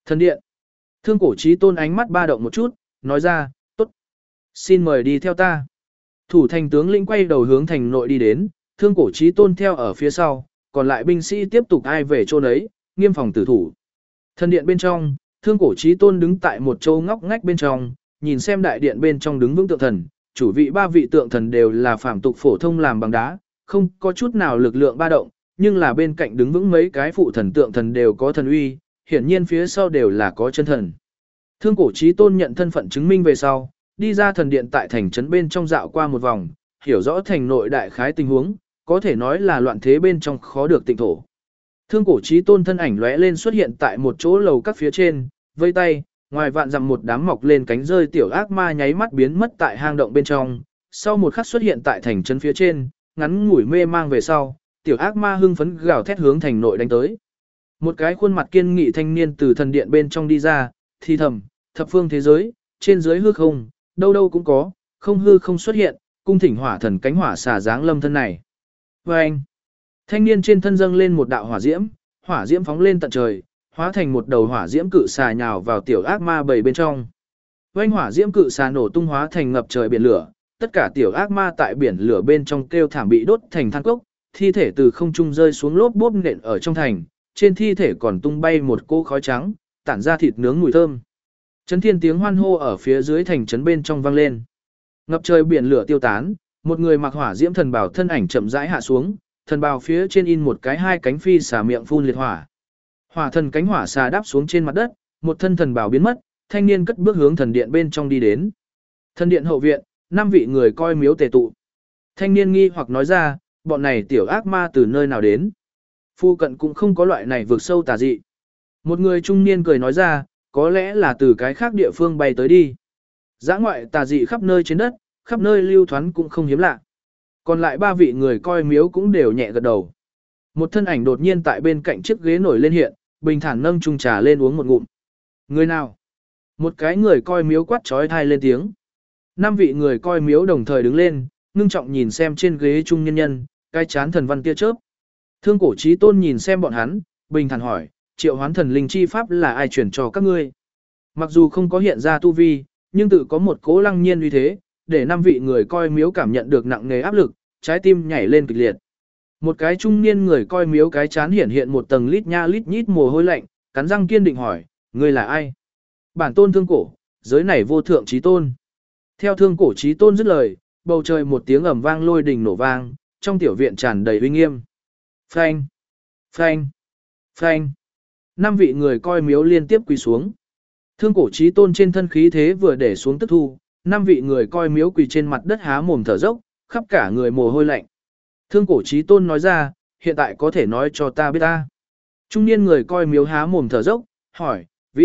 Thần điện. Thương Cổ Chí Tôn ánh mắt ba động một chút, nói ra, tốt. Xin mời đi theo ta. Thủ thành tướng lĩnh quay đầu hướng thành nội đi đến, Thương Cổ Chí Tôn theo ở phía sau, còn lại binh sĩ tiếp tục ai về chỗ nấy, nghiêm phòng tử thủ. Thần điện bên trong, Thương Cổ Chí Tôn đứng tại một chỗ ngóc ngách bên trong, nhìn xem đại điện bên trong đứng vững tượng thần, chủ vị ba vị tượng thần đều là phàm tục phổ thông làm bằng đá, không có chút nào lực lượng ba động, nhưng là bên cạnh đứng vững mấy cái phụ thần tượng thần đều có thần uy, hiển nhiên phía sau đều là có chân thần. Thương Cổ Chí Tôn nhận thân phận chứng minh về sau, đi ra thần điện tại thành trấn bên trong dạo qua một vòng, hiểu rõ thành nội đại khái tình huống, có thể nói là loạn thế bên trong khó được tịnh thổ. Thương Cổ Chí Tôn thân ảnh lóe lên xuất hiện tại một chỗ lầu các phía trên, vây tay, ngoài vạn dặm một đám mọc lên cánh rơi tiểu ác ma nháy mắt biến mất tại hang động bên trong, sau một khắc xuất hiện tại thành trấn phía trên, ngắn ngủi mê mang về sau, tiểu ác ma hưng phấn gào thét hướng thành nội đánh tới. Một cái khuôn mặt kiên nghị thanh niên từ thần điện bên trong đi ra, thì thầm, thập phương thế giới, trên dưới hư không, đâu đâu cũng có, không hư không xuất hiện, cung thỉnh hỏa thần cánh hỏa xà dáng lâm thân này. Và anh, thanh niên trên thân dâng lên một đạo hỏa diễm phóng lên tận trời, hóa thành một đầu hỏa diễm cự xà nhào vào tiểu ác ma bầy bên trong. Vành hỏa diễm cự xà nổ tung hóa thành ngập trời biển lửa, tất cả tiểu ác ma tại biển lửa bên trong kêu thảm bị đốt thành than cốc, thi thể từ không trung rơi xuống lốp bốp nện ở trong thành, trên thi thể còn tung bay một cỗ khói trắng, tản ra thịt nướng mùi thơm. Chấn thiên tiếng hoan hô ở phía dưới thành trấn bên trong vang lên. Ngập trời biển lửa tiêu tán, một người mặc hỏa diễm thần bào thân ảnh chậm rãi hạ xuống, thần bào phía trên in một cái hai cánh phi xà miệng phun liệt hỏa. Hỏa thần cánh hỏa xà đáp xuống trên mặt đất, một thân thần bào biến mất, thanh niên cất bước hướng thần điện bên trong đi đến. Thần điện hậu viện, 5 vị người coi miếu tề tụ. Thanh niên nghi hoặc nói ra, bọn này tiểu ác ma từ nơi nào đến? Phu cận cũng không có loại này vượt sâu tà dị. Một người trung niên cười nói ra, có lẽ là từ cái khác địa phương bay tới đi. Dã ngoại tà dị khắp nơi trên đất, khắp nơi lưu thoán cũng không hiếm lạ. Còn lại 3 vị người coi miếu cũng đều nhẹ gật đầu. Một thân ảnh đột nhiên tại bên cạnh chiếc ghế nổi lên hiện, bình thản nâng chung trà lên uống một ngụm. Người nào? Một cái người coi miếu quát trói thai lên tiếng. 5 vị người coi miếu đồng thời đứng lên, ngưng trọng nhìn xem trên ghế trung nhân nhân, cái chán thần văn tia chớp. Thương Cổ Chí Tôn nhìn xem bọn hắn, bình thản hỏi, triệu hoán thần linh chi pháp là ai truyền cho các ngươi? Mặc dù không có hiện ra tu vi, nhưng tự có một cố lăng nhiên uy thế, để 5 vị người coi miếu cảm nhận được nặng nề áp lực, trái tim nhảy lên kịch liệt. Một cái trung niên người coi miếu cái chán hiện một tầng lít nha lít nhít mồ hôi lạnh, cắn răng kiên định hỏi, ngươi là ai? Bản tôn Thương Cổ, giới này vô thượng chí tôn. Theo Thương Cổ Chí Tôn dứt lời, bầu trời một tiếng ầm vang lôi đình nổ vang, trong tiểu viện tràn đầy uy nghiêm. Phanh, phanh, phanh. 5 vị người coi miếu liên tiếp quỳ xuống. Thương Cổ Chí Tôn trên thân khí thế vừa để xuống tức thu, 5 vị người coi miếu quỳ trên mặt đất há mồm thở dốc, khắp cả người mồ hôi lạnh. Thương Cổ Chí Tôn nói ra, hiện tại có thể nói cho ta biết ta. Trung niên người coi miếu há mồm thở dốc, hỏi,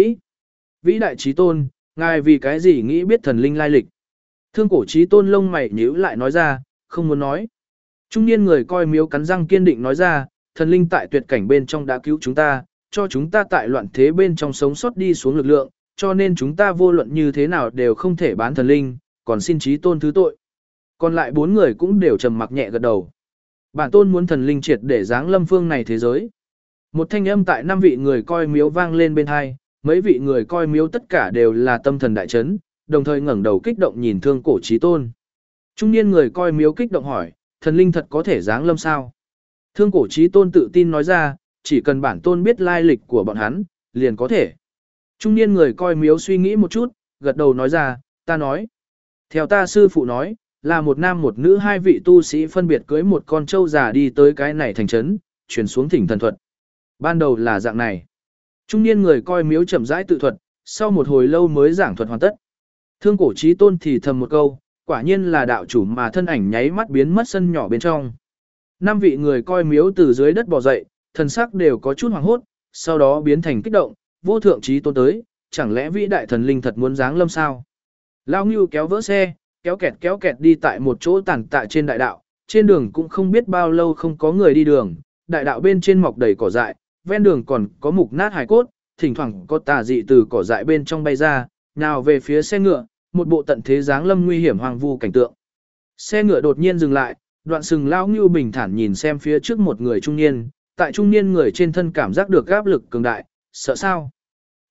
Vĩ đại Chí Tôn, ngài vì cái gì nghĩ biết thần linh lai lịch? Thương Cổ Chí Tôn lông mày nhíu lại nói ra, không muốn nói. Trung niên người coi miếu cắn răng kiên định nói ra, thần linh tại tuyệt cảnh bên trong đã cứu chúng ta, cho chúng ta tại loạn thế bên trong sống sót đi xuống lực lượng, cho nên chúng ta vô luận như thế nào đều không thể bán thần linh, còn xin Chí Tôn thứ tội. Còn lại 4 người cũng đều trầm mặc nhẹ gật đầu. Bản tôn muốn thần linh triệt để giáng lâm phương này thế giới. Một thanh âm tại 5 vị người coi miếu vang lên bên hai, mấy vị người coi miếu tất cả đều là tâm thần đại chấn, đồng thời ngẩng đầu kích động nhìn Thương Cổ Chí Tôn. Trung niên người coi miếu kích động hỏi, thần linh thật có thể giáng lâm sao? Thương Cổ Chí Tôn tự tin nói ra, chỉ cần bản tôn biết lai lịch của bọn hắn, liền có thể. Trung niên người coi miếu suy nghĩ một chút, gật đầu nói ra, ta nói. Theo ta sư phụ nói, là một nam một nữ 2 vị tu sĩ phân biệt cưới một con trâu già đi tới cái này thành trấn, chuyển xuống thỉnh thần thuật. Ban đầu là dạng này. Trung niên người coi miếu chậm rãi tự thuật, sau một hồi lâu mới giảng thuật hoàn tất. Thương Cổ Chí Tôn thì thầm một câu, quả nhiên là đạo chủ mà thân ảnh nháy mắt biến mất sân nhỏ bên trong. 5 vị người coi miếu từ dưới đất bò dậy, thần sắc đều có chút hoảng hốt, sau đó biến thành kích động, vô thượng Chí Tôn tới, chẳng lẽ vĩ đại thần linh thật muốn giáng lâm sao? Lao Ngưu kéo vỡ xe, kéo kẹt đi tại một chỗ tàn tạ trên đại đạo, trên đường cũng không biết bao lâu không có người đi đường, đại đạo bên trên mọc đầy cỏ dại, ven đường còn có mục nát hài cốt, thỉnh thoảng có tà dị từ cỏ dại bên trong bay ra, nào về phía xe ngựa, một bộ tận thế giáng lâm nguy hiểm hoang vu cảnh tượng. Xe ngựa đột nhiên dừng lại, Đoạn Sừng Lão Ngưu bình thản nhìn xem phía trước một người trung niên, tại trung niên người trên thân cảm giác được áp lực cường đại, sợ sao?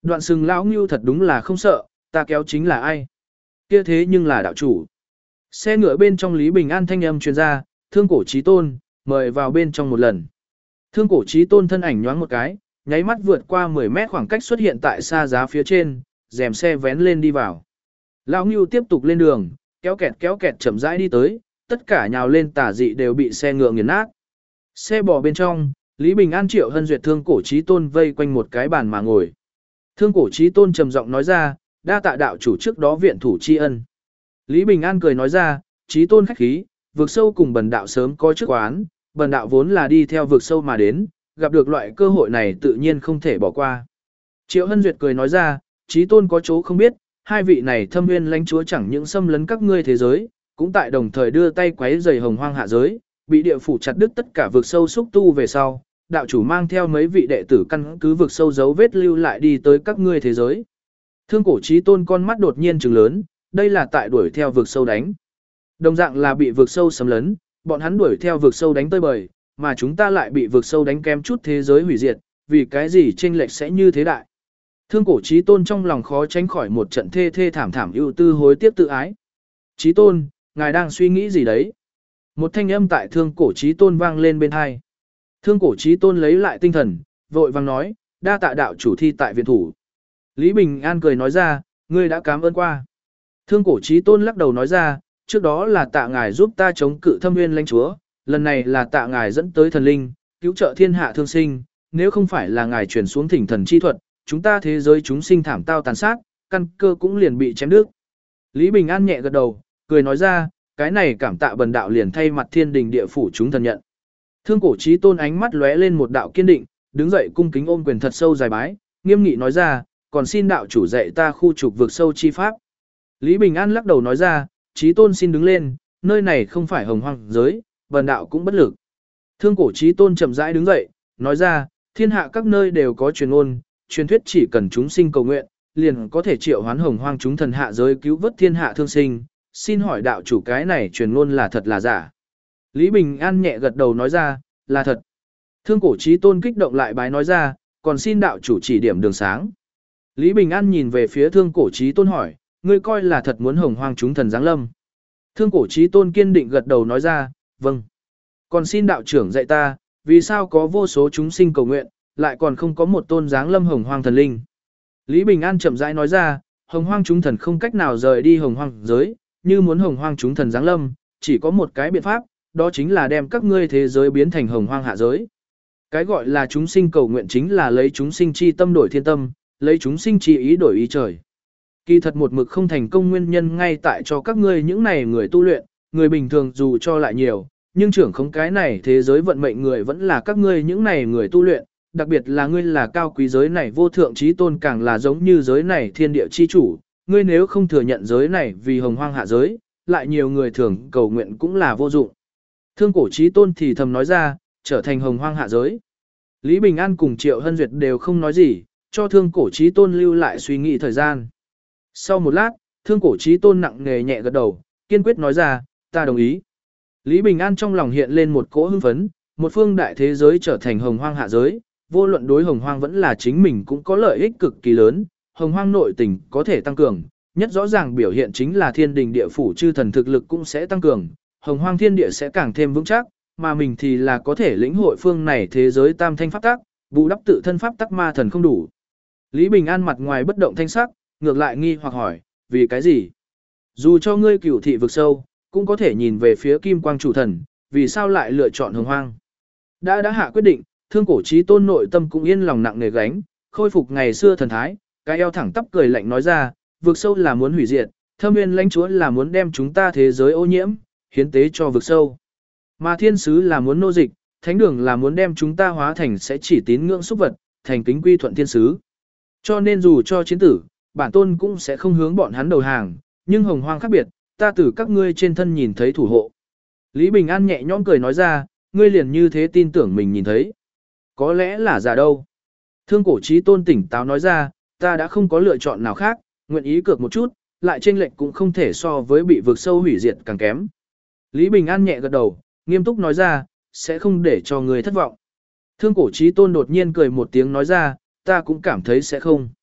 Đoạn sừng lão ngưu thật đúng là không sợ, ta kéo chính là ai? Kia thế nhưng là đạo chủ. Xe ngựa bên trong Lý Bình An thanh âm truyền ra, Thương Cổ Chí Tôn, mời vào bên trong một lần. Thương Cổ Chí Tôn thân ảnh nhoáng một cái, nháy mắt vượt qua 10 mét khoảng cách xuất hiện tại xa giá phía trên, rèm xe vén lên đi vào. Lão Ngưu tiếp tục lên đường, kéo kẹt chậm rãi đi tới, tất cả nhào lên tả dị đều bị xe ngựa nghiền nát. Xe bò bên trong, Lý Bình An Triệu Hân Duyệt Thương Cổ Chí Tôn vây quanh một cái bàn mà ngồi. Thương Cổ Chí Tôn trầm giọng nói ra, đa tạ đạo chủ trước đó viện thủ tri ân. Lý Bình An cười nói ra, Chí Tôn khách khí, vực sâu cùng bần đạo sớm có trước quán, bần đạo vốn là đi theo vực sâu mà đến, gặp được loại cơ hội này tự nhiên không thể bỏ qua. Triệu Hân Duyệt cười nói ra, Chí Tôn có chỗ không biết, hai vị này thâm nguyên lãnh chúa chẳng những xâm lấn các ngươi thế giới, cũng tại đồng thời đưa tay quấy rầy hồng hoang hạ giới, bị địa phủ chặt đứt tất cả vực sâu xúc tu về sau, đạo chủ mang theo mấy vị đệ tử căn cứ vực sâu dấu vết lưu lại đi tới các ngươi thế giới. Thương Cổ Chí Tôn con mắt đột nhiên trừng lớn, đây là tại đuổi theo vực sâu đánh. Đồng dạng là bị vực sâu xâm lấn, bọn hắn đuổi theo vực sâu đánh tơi bời, mà chúng ta lại bị vực sâu đánh kém chút thế giới hủy diệt, vì cái gì chênh lệch sẽ như thế đại. Thương Cổ Chí Tôn trong lòng khó tránh khỏi một trận thê thê thảm thảm ưu tư hối tiếc tự ái. Chí Tôn, ngài đang suy nghĩ gì đấy? Một thanh âm tại Thương Cổ Chí Tôn vang lên bên tai. Thương Cổ Chí Tôn lấy lại tinh thần, vội vàng nói, đa tạ đạo chủ thi tại viện thủ. Lý Bình An cười nói ra, ngươi đã cảm ơn qua. Thương Cổ Chí Tôn lắc đầu nói ra, trước đó là tạ ngài giúp ta chống cự thâm nguyên lãnh chúa, lần này là tạ ngài dẫn tới thần linh, cứu trợ thiên hạ thương sinh, nếu không phải là ngài truyền xuống thỉnh thần chi thuật, chúng ta thế giới chúng sinh thảm tao tàn sát, căn cơ cũng liền bị chém đứt. Lý Bình An nhẹ gật đầu, cười nói ra, cái này cảm tạ bần đạo liền thay mặt thiên đình địa phủ chúng thần nhận. Thương Cổ Chí Tôn ánh mắt lóe lên một đạo kiên định, đứng dậy cung kính ôm quyền thật sâu dài bái, nghiêm nghị nói ra, còn xin đạo chủ dạy ta khu trục vực sâu chi pháp. Lý Bình An lắc đầu nói ra, Chí Tôn xin đứng lên, nơi này không phải hồng hoang giới, bần đạo cũng bất lực. Thương Cổ Chí Tôn chậm rãi đứng dậy, nói ra, thiên hạ các nơi đều có truyền ngôn, truyền thuyết chỉ cần chúng sinh cầu nguyện, liền có thể triệu hoán hồng hoang chúng thần hạ giới cứu vớt thiên hạ thương sinh, xin hỏi đạo chủ cái này truyền ngôn là thật là giả. Lý Bình An nhẹ gật đầu nói ra, là thật. Thương Cổ Chí Tôn kích động lại bái nói ra, còn xin đạo chủ chỉ điểm đường sáng. Lý Bình An nhìn về phía Thương Cổ Chí Tôn hỏi, ngươi coi là thật muốn hồng hoang chúng thần giáng lâm. Thương Cổ Chí Tôn kiên định gật đầu nói ra, vâng. Còn xin đạo trưởng dạy ta, vì sao có vô số chúng sinh cầu nguyện, lại còn không có một tôn giáng lâm hồng hoang thần linh. Lý Bình An chậm rãi nói ra, hồng hoang chúng thần không cách nào rời đi hồng hoang giới, như muốn hồng hoang chúng thần giáng lâm, chỉ có một cái biện pháp, đó chính là đem các ngươi thế giới biến thành hồng hoang hạ giới. Cái gọi là chúng sinh cầu nguyện chính là lấy chúng sinh chi tâm đổi thiên tâm, lấy chúng sinh chi ý đổi ý trời. Kỳ thật một mực không thành công nguyên nhân ngay tại cho các ngươi những này người tu luyện, người bình thường dù cho lại nhiều, nhưng trưởng không cái này thế giới vận mệnh người vẫn là các ngươi những này người tu luyện, đặc biệt là ngươi là cao quý giới này vô thượng trí tôn càng là giống như giới này thiên địa chi chủ, ngươi nếu không thừa nhận giới này vì hồng hoang hạ giới, lại nhiều người thường cầu nguyện cũng là vô dụng. Thương Cổ Chí Tôn thì thầm nói ra, trở thành hồng hoang hạ giới. Lý Bình An cùng Triệu Hân Duyệt đều không nói gì, cho Thương Cổ Chí Tôn lưu lại suy nghĩ thời gian. Sau một lát, Thương Cổ Chí Tôn nặng nề nhẹ gật đầu, kiên quyết nói ra, ta đồng ý. Lý Bình An trong lòng hiện lên một cỗ hưng phấn, một phương đại thế giới trở thành hồng hoang hạ giới, vô luận đối hồng hoang vẫn là chính mình cũng có lợi ích cực kỳ lớn, hồng hoang nội tình có thể tăng cường, nhất rõ ràng biểu hiện chính là thiên đình địa phủ chư thần thực lực cũng sẽ tăng cường, hồng hoang thiên địa sẽ càng thêm vững chắc, mà mình thì là có thể lĩnh hội phương này thế giới tam thanh pháp tắc, bù đắp tự thân pháp tắc ma thần không đủ. Lý Bình An mặt ngoài bất động thanh sắc, ngược lại nghi hoặc hỏi, vì cái gì? Dù cho ngươi cửu thị vực sâu, cũng có thể nhìn về phía kim quang chủ thần, vì sao lại lựa chọn hồng hoang? Đã hạ quyết định, Thương Cổ Chí Tôn nội tâm cũng yên lòng nặng nề gánh, khôi phục ngày xưa thần thái, cái eo thẳng tắp cười lạnh nói ra, vực sâu là muốn hủy diệt, thâm nguyên lãnh chúa là muốn đem chúng ta thế giới ô nhiễm, hiến tế cho vực sâu. Mà thiên sứ là muốn nô dịch, thánh đường là muốn đem chúng ta hóa thành sẽ chỉ tín ngưỡng xúc vật, thành kính quy thuận thiên sứ. Cho nên dù cho chiến tử, bản tôn cũng sẽ không hướng bọn hắn đầu hàng, nhưng hồng hoang khác biệt, ta từ các ngươi trên thân nhìn thấy thủ hộ. Lý Bình An nhẹ nhõm cười nói ra, ngươi liền như thế tin tưởng mình nhìn thấy. Có lẽ là giả đâu. Thương Cổ Chí Tôn tỉnh táo nói ra, ta đã không có lựa chọn nào khác, nguyện ý cược một chút, lại chênh lệch cũng không thể so với bị vực sâu hủy diệt càng kém. Lý Bình An nhẹ gật đầu, nghiêm túc nói ra, sẽ không để cho người thất vọng. Thương Cổ Chí Tôn đột nhiên cười một tiếng nói ra, ta cũng cảm thấy sẽ không.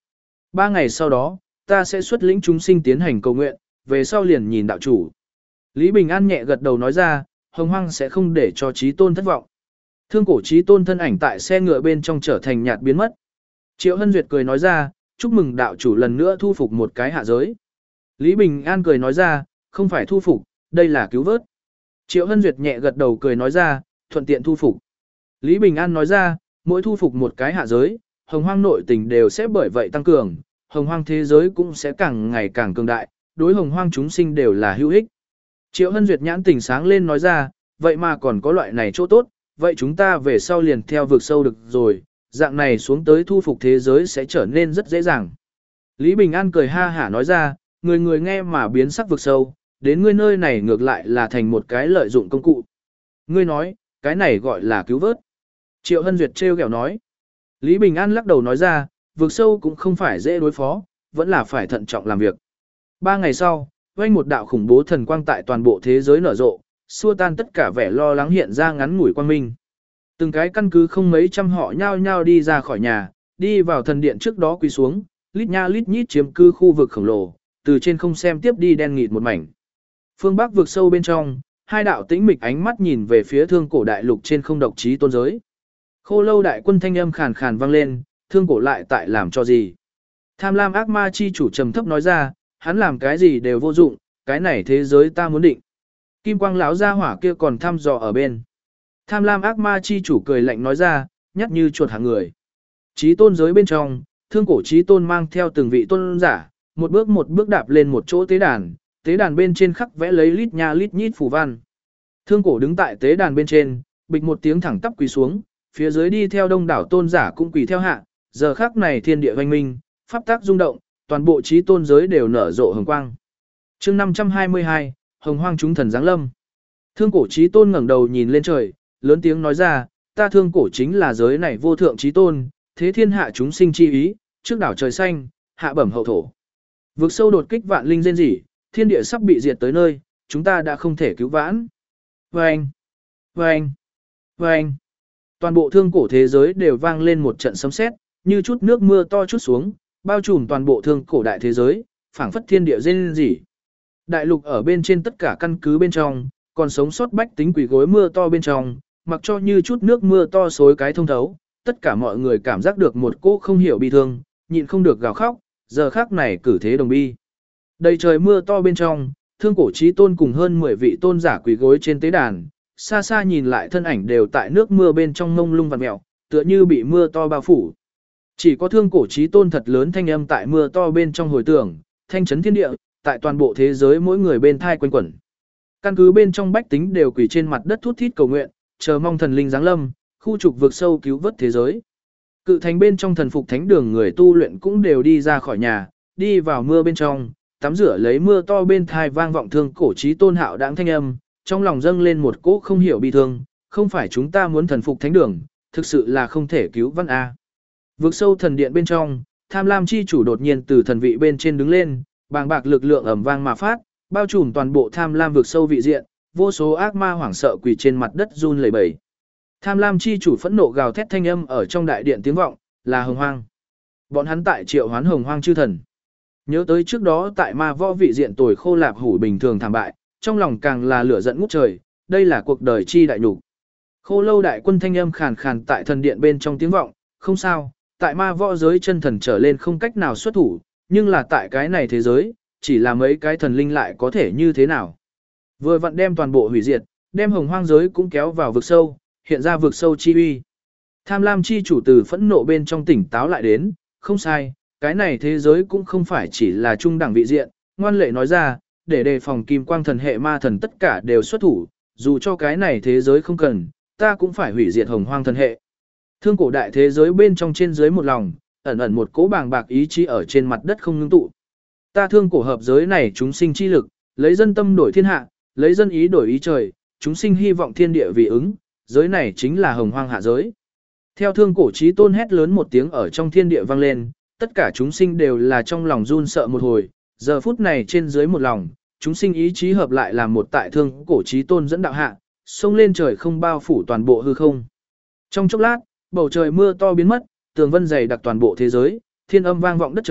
3 ngày sau đó, ta sẽ xuất lĩnh chúng sinh tiến hành cầu nguyện, về sau liền nhìn đạo chủ. Lý Bình An nhẹ gật đầu nói ra, Hồng Hoang sẽ không để cho Chí Tôn thất vọng. Thương cổ Chí Tôn thân ảnh tại xe ngựa bên trong trở thành nhạt biến mất. Triệu Hân Duyệt cười nói ra, chúc mừng đạo chủ lần nữa thu phục một cái hạ giới. Lý Bình An cười nói ra, không phải thu phục, đây là cứu vớt. Triệu Hân Duyệt nhẹ gật đầu cười nói ra, thuận tiện thu phục. Lý Bình An nói ra, mỗi thu phục một cái hạ giới, Hồng Hoang nội tình đều sẽ bởi vậy tăng cường, Hồng Hoang thế giới cũng sẽ càng ngày càng cường đại, đối Hồng Hoang chúng sinh đều là hữu ích. Triệu Hân Duyệt nhãn tỉnh sáng lên nói ra, vậy mà còn có loại này chỗ tốt, vậy chúng ta về sau liền theo vực sâu được rồi, dạng này xuống tới thu phục thế giới sẽ trở nên rất dễ dàng. Lý Bình An cười ha hả nói ra, người người nghe mà biến sắc vực sâu, đến ngươi nơi này ngược lại là thành một cái lợi dụng công cụ. Ngươi nói, cái này gọi là cứu vớt. Triệu Hân Duyệt trêu ghẹo nói. Lý Bình An lắc đầu nói ra, vực sâu cũng không phải dễ đối phó, vẫn là phải thận trọng làm việc. 3 ngày sau, vang một đạo khủng bố thần quang tại toàn bộ thế giới nở rộ, xua tan tất cả vẻ lo lắng hiện ra ngắn ngủi quang minh. Từng cái căn cứ không mấy trăm họ nhao nhao đi ra khỏi nhà, đi vào thần điện trước đó quỳ xuống, lít nha lít nhít chiếm cư khu vực khổng lồ, từ trên không xem tiếp đi đen nghịt một mảnh. Phương Bắc vực sâu bên trong, hai đạo tĩnh mịch ánh mắt nhìn về phía Thương Cổ đại lục trên không độc chí tôn giới. Khô Lâu đại quân thanh âm khàn khàn vang lên, Thương Cổ lại tại làm cho gì? Tham Lam ác ma chi chủ trầm thấp nói ra, hắn làm cái gì đều vô dụng, cái này thế giới ta muốn định. Kim Quang lão gia hỏa kia còn thăm dò ở bên. Tham Lam ác ma chi chủ cười lạnh nói ra, nhát như chuột hạng người. Chí tôn giới bên trong, Thương Cổ chí tôn mang theo từng vị tôn giả, một bước đạp lên một chỗ tế đàn bên trên khắc vẽ lấy lít nha lít nhít phù văn. Thương Cổ đứng tại tế đàn bên trên, bịch một tiếng thẳng tắp quỳ xuống, phía dưới đi theo đông đảo tôn giả cũng quỳ theo hạ, giờ khắc này thiên địa vang minh, pháp tác rung động, toàn bộ chí tôn giới đều nở rộ hồng quang. Chương 522, Hồng Hoang chúng thần giáng lâm. Thương Cổ chí tôn ngẩng đầu nhìn lên trời, lớn tiếng nói ra, ta Thương Cổ chính là giới này vô thượng chí tôn, thế thiên hạ chúng sinh chi ý, trước đảo trời xanh, hạ bẩm hậu thổ. Vực sâu đột kích vạn linh rên rỉ, thiên địa sắp bị diệt tới nơi, chúng ta đã không thể cứu vãn. Vâng! Vâng! Vâng! Toàn bộ Thương Cổ thế giới đều vang lên một trận sấm sét, như chút nước mưa to chút xuống, bao trùm toàn bộ Thương Cổ đại thế giới, phảng phất thiên địa rên rỉ. Đại lục ở bên trên tất cả căn cứ bên trong, còn sống sót bách tính quỷ gối mưa to bên trong, mặc cho như chút nước mưa to xối cái thông thấu, tất cả mọi người cảm giác được một cỗ không hiểu bi thương, nhịn không được gào khóc, giờ khắc này cử thế đồng bi. Đầy trời mưa to bên trong, Thương Cổ chí tôn cùng hơn 10 vị tôn giả quỳ gối trên tế đàn, xa xa nhìn lại thân ảnh đều tại nước mưa bên trong ngông lung vặn mèo, tựa như bị mưa to bao phủ. Chỉ có Thương Cổ chí tôn thật lớn thanh âm tại mưa to bên trong hồi tưởng, thanh chấn thiên địa, tại toàn bộ thế giới mỗi người bên thai quanh quẩn. Căn cứ bên trong bách tính đều quỳ trên mặt đất thút thít cầu nguyện, chờ mong thần linh giáng lâm, khu trục vực sâu cứu vớt thế giới. Cự thành bên trong thần phục thánh đường người tu luyện cũng đều đi ra khỏi nhà, đi vào mưa bên trong, tắm rửa lấy mưa to bên thai vang vọng Thương Cổ chí tôn hạo đãng thanh âm, trong lòng dâng lên một cỗ không hiểu bi thương, không phải chúng ta muốn thần phục thánh đường, thực sự là không thể cứu vãn a. Vực sâu thần điện bên trong, Tham Lam chi chủ đột nhiên từ thần vị bên trên đứng lên, bàng bạc lực lượng ầm vang mà phát, bao trùm toàn bộ Tham Lam vực sâu vị diện, vô số ác ma hoảng sợ quỳ trên mặt đất run lẩy bẩy. Tham Lam chi chủ phẫn nộ gào thét thanh âm ở trong đại điện tiếng vọng, là Hồng Hoang. Bọn hắn tại triệu hoán Hồng Hoang chư thần. Nhớ tới trước đó tại ma võ vị diện tồi khô lạp hủ bình thường thảm bại, trong lòng càng là lửa giận ngút trời, đây là cuộc đời chi đại nhục. Khô Lâu đại quân thanh âm khàn khàn tại thần điện bên trong tiếng vọng, không sao, tại ma võ giới chân thần trở lên không cách nào xuất thủ, nhưng là tại cái này thế giới, chỉ là mấy cái thần linh lại có thể như thế nào. Vừa vặn đem toàn bộ hủy diệt, đem Hồng Hoang giới cũng kéo vào vực sâu, hiện ra vực sâu chi uy. Tham Lam chi chủ từ phẫn nộ bên trong tỉnh táo lại đến, không sai, cái này thế giới cũng không phải chỉ là trung đẳng vị diện, ngoan lệ nói ra, để đề phòng Kim Quang thần hệ ma thần tất cả đều xuất thủ, dù cho cái này thế giới không cần, ta cũng phải hủy diệt Hồng Hoang thần hệ. Thương Cổ đại thế giới bên trong trên dưới một lòng, ẩn ẩn một cỗ bàng bạc ý chí ở trên mặt đất không ngưng tụ. Ta Thương Cổ hợp giới này chúng sinh chi lực, lấy dân tâm đổi thiên hạ, lấy dân ý đổi ý trời, chúng sinh hy vọng thiên địa vì ứng, giới này chính là Hồng Hoang hạ giới. Theo Thương Cổ chí tôn hét lớn một tiếng ở trong thiên địa vang lên, tất cả chúng sinh đều là trong lòng run sợ một hồi, giờ phút này trên dưới một lòng, chúng sinh ý chí hợp lại làm một tại Thương Cổ chí tôn dẫn đạo hạ, xông lên trời không bao phủ toàn bộ hư không. Trong chốc lát, bầu trời mưa to biến mất, tường vân dày đặc toàn bộ thế giới, thiên âm vang vọng đất trời,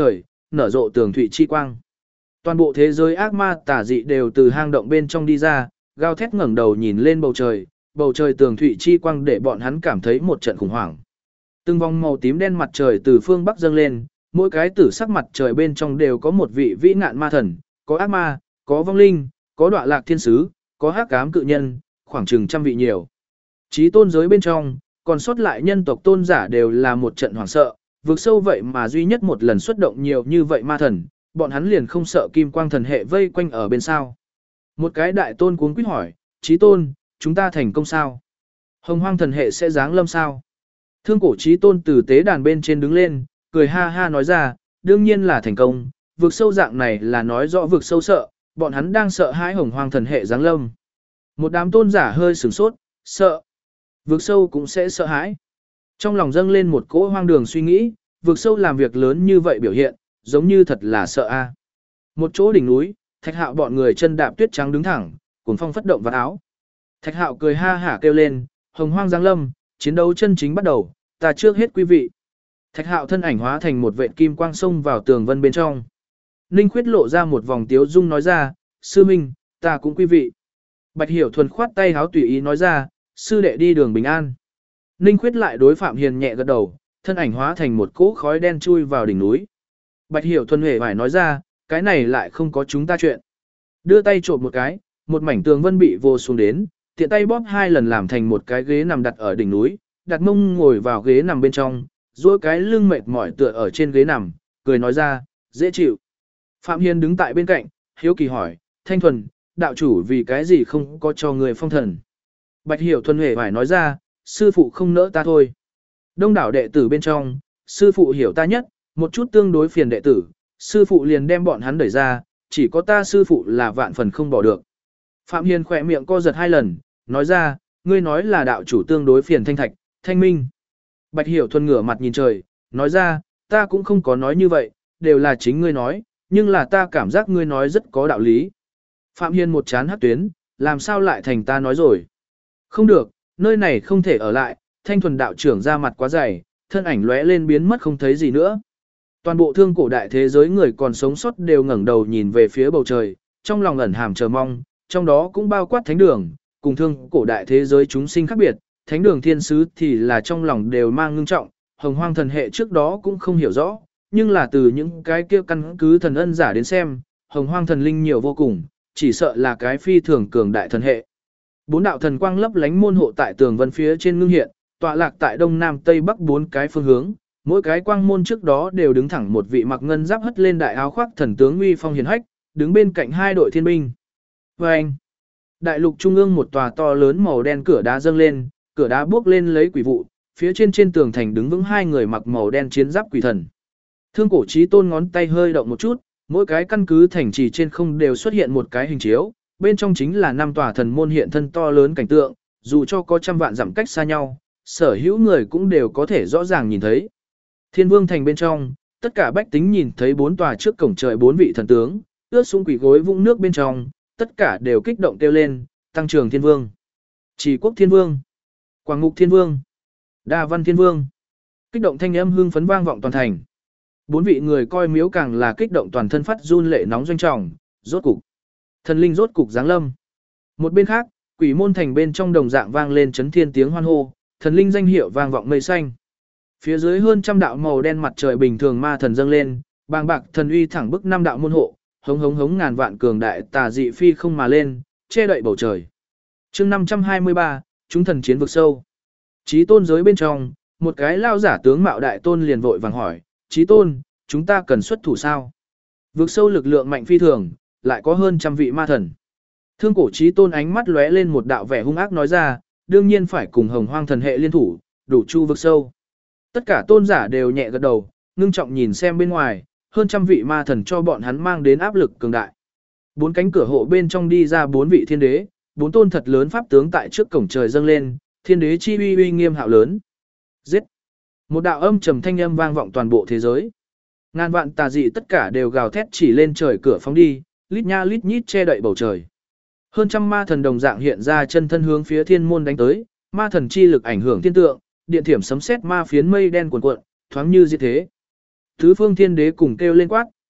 nở rộ tường thụy chi quang. Toàn bộ thế giới ác ma tà dị đều từ hang động bên trong đi ra, gào thét ngẩng đầu nhìn lên bầu trời tường thụy chi quang để bọn hắn cảm thấy một trận khủng hoảng. Từng vòng màu tím đen mặt trời từ phương bắc dâng lên, mỗi cái tử sắc mặt trời bên trong đều có một vị vĩ ngạn ma thần, có ác ma, có vong linh, có đọa lạc thiên sứ, có hắc ám cự nhân, khoảng chừng trăm vị nhiều. Chí tôn giới bên trong, còn sót lại nhân tộc tôn giả đều là một trận hoảng sợ, vực sâu vậy mà duy nhất một lần xuất động nhiều như vậy ma thần, bọn hắn liền không sợ kim quang thần hệ vây quanh ở bên sao. Một cái đại tôn cuống quýt hỏi, Chí tôn, chúng ta thành công sao? Hồng hoang thần hệ sẽ giáng lâm sao? Thương cổ Chí tôn từ tế đàn bên trên đứng lên, cười ha ha nói ra, đương nhiên là thành công, vực sâu dạng này là nói rõ vực sâu sợ, bọn hắn đang sợ hãi hồng hoang thần hệ giáng lâm. Một đám tôn giả hơi sửng sốt, sợ. Vực sâu cũng sẽ sợ hãi. Trong lòng dâng lên một cỗ hoang đường suy nghĩ, vực sâu làm việc lớn như vậy biểu hiện, giống như thật là sợ a. Một chỗ đỉnh núi, Thạch Hạo bọn người chân đạp tuyết trắng đứng thẳng, cuồng phong phất động vào áo. Thạch Hạo cười ha hả kêu lên, hồng hoang giáng lâm, chiến đấu chân chính bắt đầu, ta trước hết quý vị. Thạch Hạo thân ảnh hóa thành một vệt kim quang xông vào tường vân bên trong. Ninh Khuyết lộ ra một vòng tiếu dung nói ra, sư minh, ta cũng quý vị. Bạch Hiểu Thuần khoát tay háo tùy ý nói ra, sư đệ đi đường bình an. Ninh Khuyết lại đối Phạm Hiền nhẹ gật đầu, thân ảnh hóa thành một cỗ khói đen chui vào đỉnh núi. Bạch Hiểu Thuần hề phải nói ra, cái này lại không có chúng ta chuyện. Đưa tay trộm một cái, một mảnh tường vân bị vô xuống đến, tiện tay bóp hai lần làm thành một cái ghế nằm đặt ở đỉnh núi, đặt mông ngồi vào ghế nằm bên trong, duỗi cái lưng mệt mỏi tựa ở trên ghế nằm, cười nói ra, dễ chịu. Phạm Hiền đứng tại bên cạnh, hiếu kỳ hỏi, Thanh Thuần, đạo chủ vì cái gì không có cho người phong thần. Bạch Hiểu Thuần hề phải nói ra, sư phụ không nỡ ta thôi. Đông đảo đệ tử bên trong, sư phụ hiểu ta nhất, một chút tương đối phiền đệ tử, sư phụ liền đem bọn hắn đẩy ra, chỉ có ta sư phụ là vạn phần không bỏ được. Phạm Hiền khỏe miệng co giật hai lần, nói ra, ngươi nói là đạo chủ tương đối phiền Thanh Thạch, Thanh Minh. Bạch Hiểu Thuần ngửa mặt nhìn trời, nói ra, ta cũng không có nói như vậy, đều là chính ngươi nói, nhưng là ta cảm giác ngươi nói rất có đạo lý. Phạm Hiền một chán hắc tuyến, làm sao lại thành ta nói rồi. Không được, nơi này không thể ở lại, Thanh Thuần đạo trưởng ra mặt quá dày, thân ảnh lóe lên biến mất không thấy gì nữa. Toàn bộ thương cổ đại thế giới người còn sống sót đều ngẩng đầu nhìn về phía bầu trời, trong lòng ẩn hàm chờ mong, trong đó cũng bao quát thánh đường, cùng thương cổ đại thế giới chúng sinh khác biệt, thánh đường thiên sứ thì là trong lòng đều mang ngưng trọng, hồng hoang thần hệ trước đó cũng không hiểu rõ, nhưng là từ những cái kia căn cứ thần ân giả đến xem, hồng hoang thần linh nhiều vô cùng, chỉ sợ là cái phi thường cường đại thần hệ. Bốn đạo thần quang lấp lánh môn hộ tại tường vân phía trên ngưng hiện, tọa lạc tại đông nam tây bắc bốn cái phương hướng, mỗi cái quang môn trước đó đều đứng thẳng một vị mặc ngân giáp hất lên đại áo khoác thần tướng uy phong hiền hách, đứng bên cạnh hai đội thiên binh. Và anh, đại lục trung ương một tòa to lớn màu đen cửa đá dâng lên, cửa đá bước lên lấy quỷ vụ, phía trên tường thành đứng vững hai người mặc màu đen chiến giáp quỷ thần. Thương cổ Chí Tôn ngón tay hơi động một chút, mỗi cái căn cứ thành trì trên không đều xuất hiện một cái hình chiếu, bên trong chính là năm tòa thần môn hiện thân to lớn cảnh tượng, dù cho có trăm vạn dặm cách xa nhau, sở hữu người cũng đều có thể rõ ràng nhìn thấy. Thiên Vương thành bên trong, tất cả bách tính nhìn thấy bốn tòa trước cổng trời bốn vị thần tướng, ướt sũng quỷ gối vũng nước bên trong, tất cả đều kích động kêu lên, Tăng Trường Thiên Vương, Chỉ Quốc Thiên Vương, Quảng Ngục Thiên Vương, Đa Văn Thiên Vương. Kích động thanh âm hưng phấn vang vọng toàn thành. Bốn vị người coi miếu càng là kích động toàn thân phát run lệ nóng doanh trọng, rốt cục. Thần linh rốt cục giáng lâm. Một bên khác, Quỷ Môn thành bên trong đồng dạng vang lên chấn thiên tiếng hoan hô, thần linh danh hiệu vang vọng mây xanh. Phía dưới hơn trăm đạo màu đen mặt trời bình thường ma thần dâng lên, bàng bạc thần uy thẳng bức năm đạo môn hộ, hống hống hống ngàn vạn cường đại tà dị phi không mà lên, che đậy bầu trời. Chương 523, chúng thần chiến vực sâu. Chí tôn giới bên trong, một cái lao giả tướng mạo đại tôn liền vội vàng hỏi, Chí tôn, chúng ta cần xuất thủ sao? Vực sâu lực lượng mạnh phi thường, lại có hơn trăm vị ma thần. Thương cổ Chí tôn ánh mắt lóe lên một đạo vẻ hung ác nói ra, đương nhiên phải cùng hồng hoang thần hệ liên thủ, đủ chu vực sâu. Tất cả tôn giả đều nhẹ gật đầu, ngưng trọng nhìn xem bên ngoài, hơn trăm vị ma thần cho bọn hắn mang đến áp lực cường đại. Bốn cánh cửa hộ bên trong đi ra bốn vị thiên đế, bốn tôn thật lớn pháp tướng tại trước cổng trời dâng lên, thiên đế chi uy uy nghiêm hạo lớn. Giết! Một đạo âm trầm thanh âm vang vọng toàn bộ thế giới. Ngàn vạn tà dị tất cả đều gào thét chỉ lên trời cửa phóng đi, lít nha lít nhít che đậy bầu trời. Hơn trăm ma thần đồng dạng hiện ra chân thân hướng phía thiên môn đánh tới, ma thần chi lực ảnh hưởng thiên tượng, điện thiểm sấm sét ma phiến mây đen cuồn cuộn, thoáng như diệt thế. Tứ phương thiên đế cùng kêu lên quát,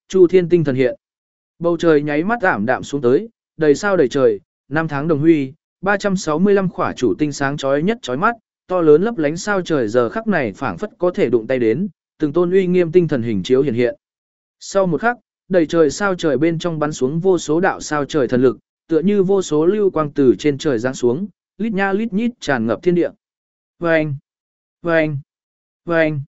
Chu Thiên tinh thần hiện. Bầu trời nháy mắt ảm đạm xuống tới, đầy sao đầy trời, năm tháng đồng huy, 365 khỏa chủ tinh sáng chói nhất chói mắt, to lớn lấp lánh sao trời giờ khắc này phảng phất có thể đụng tay đến, từng tôn uy nghiêm tinh thần hình chiếu hiện hiện. Sau một khắc, đầy trời sao trời bên trong bắn xuống vô số đạo sao trời thần lực, tựa như vô số lưu quang từ trên trời giáng xuống, lít nha lít nhít tràn ngập thiên địa. Vâng! Vâng! Vâng!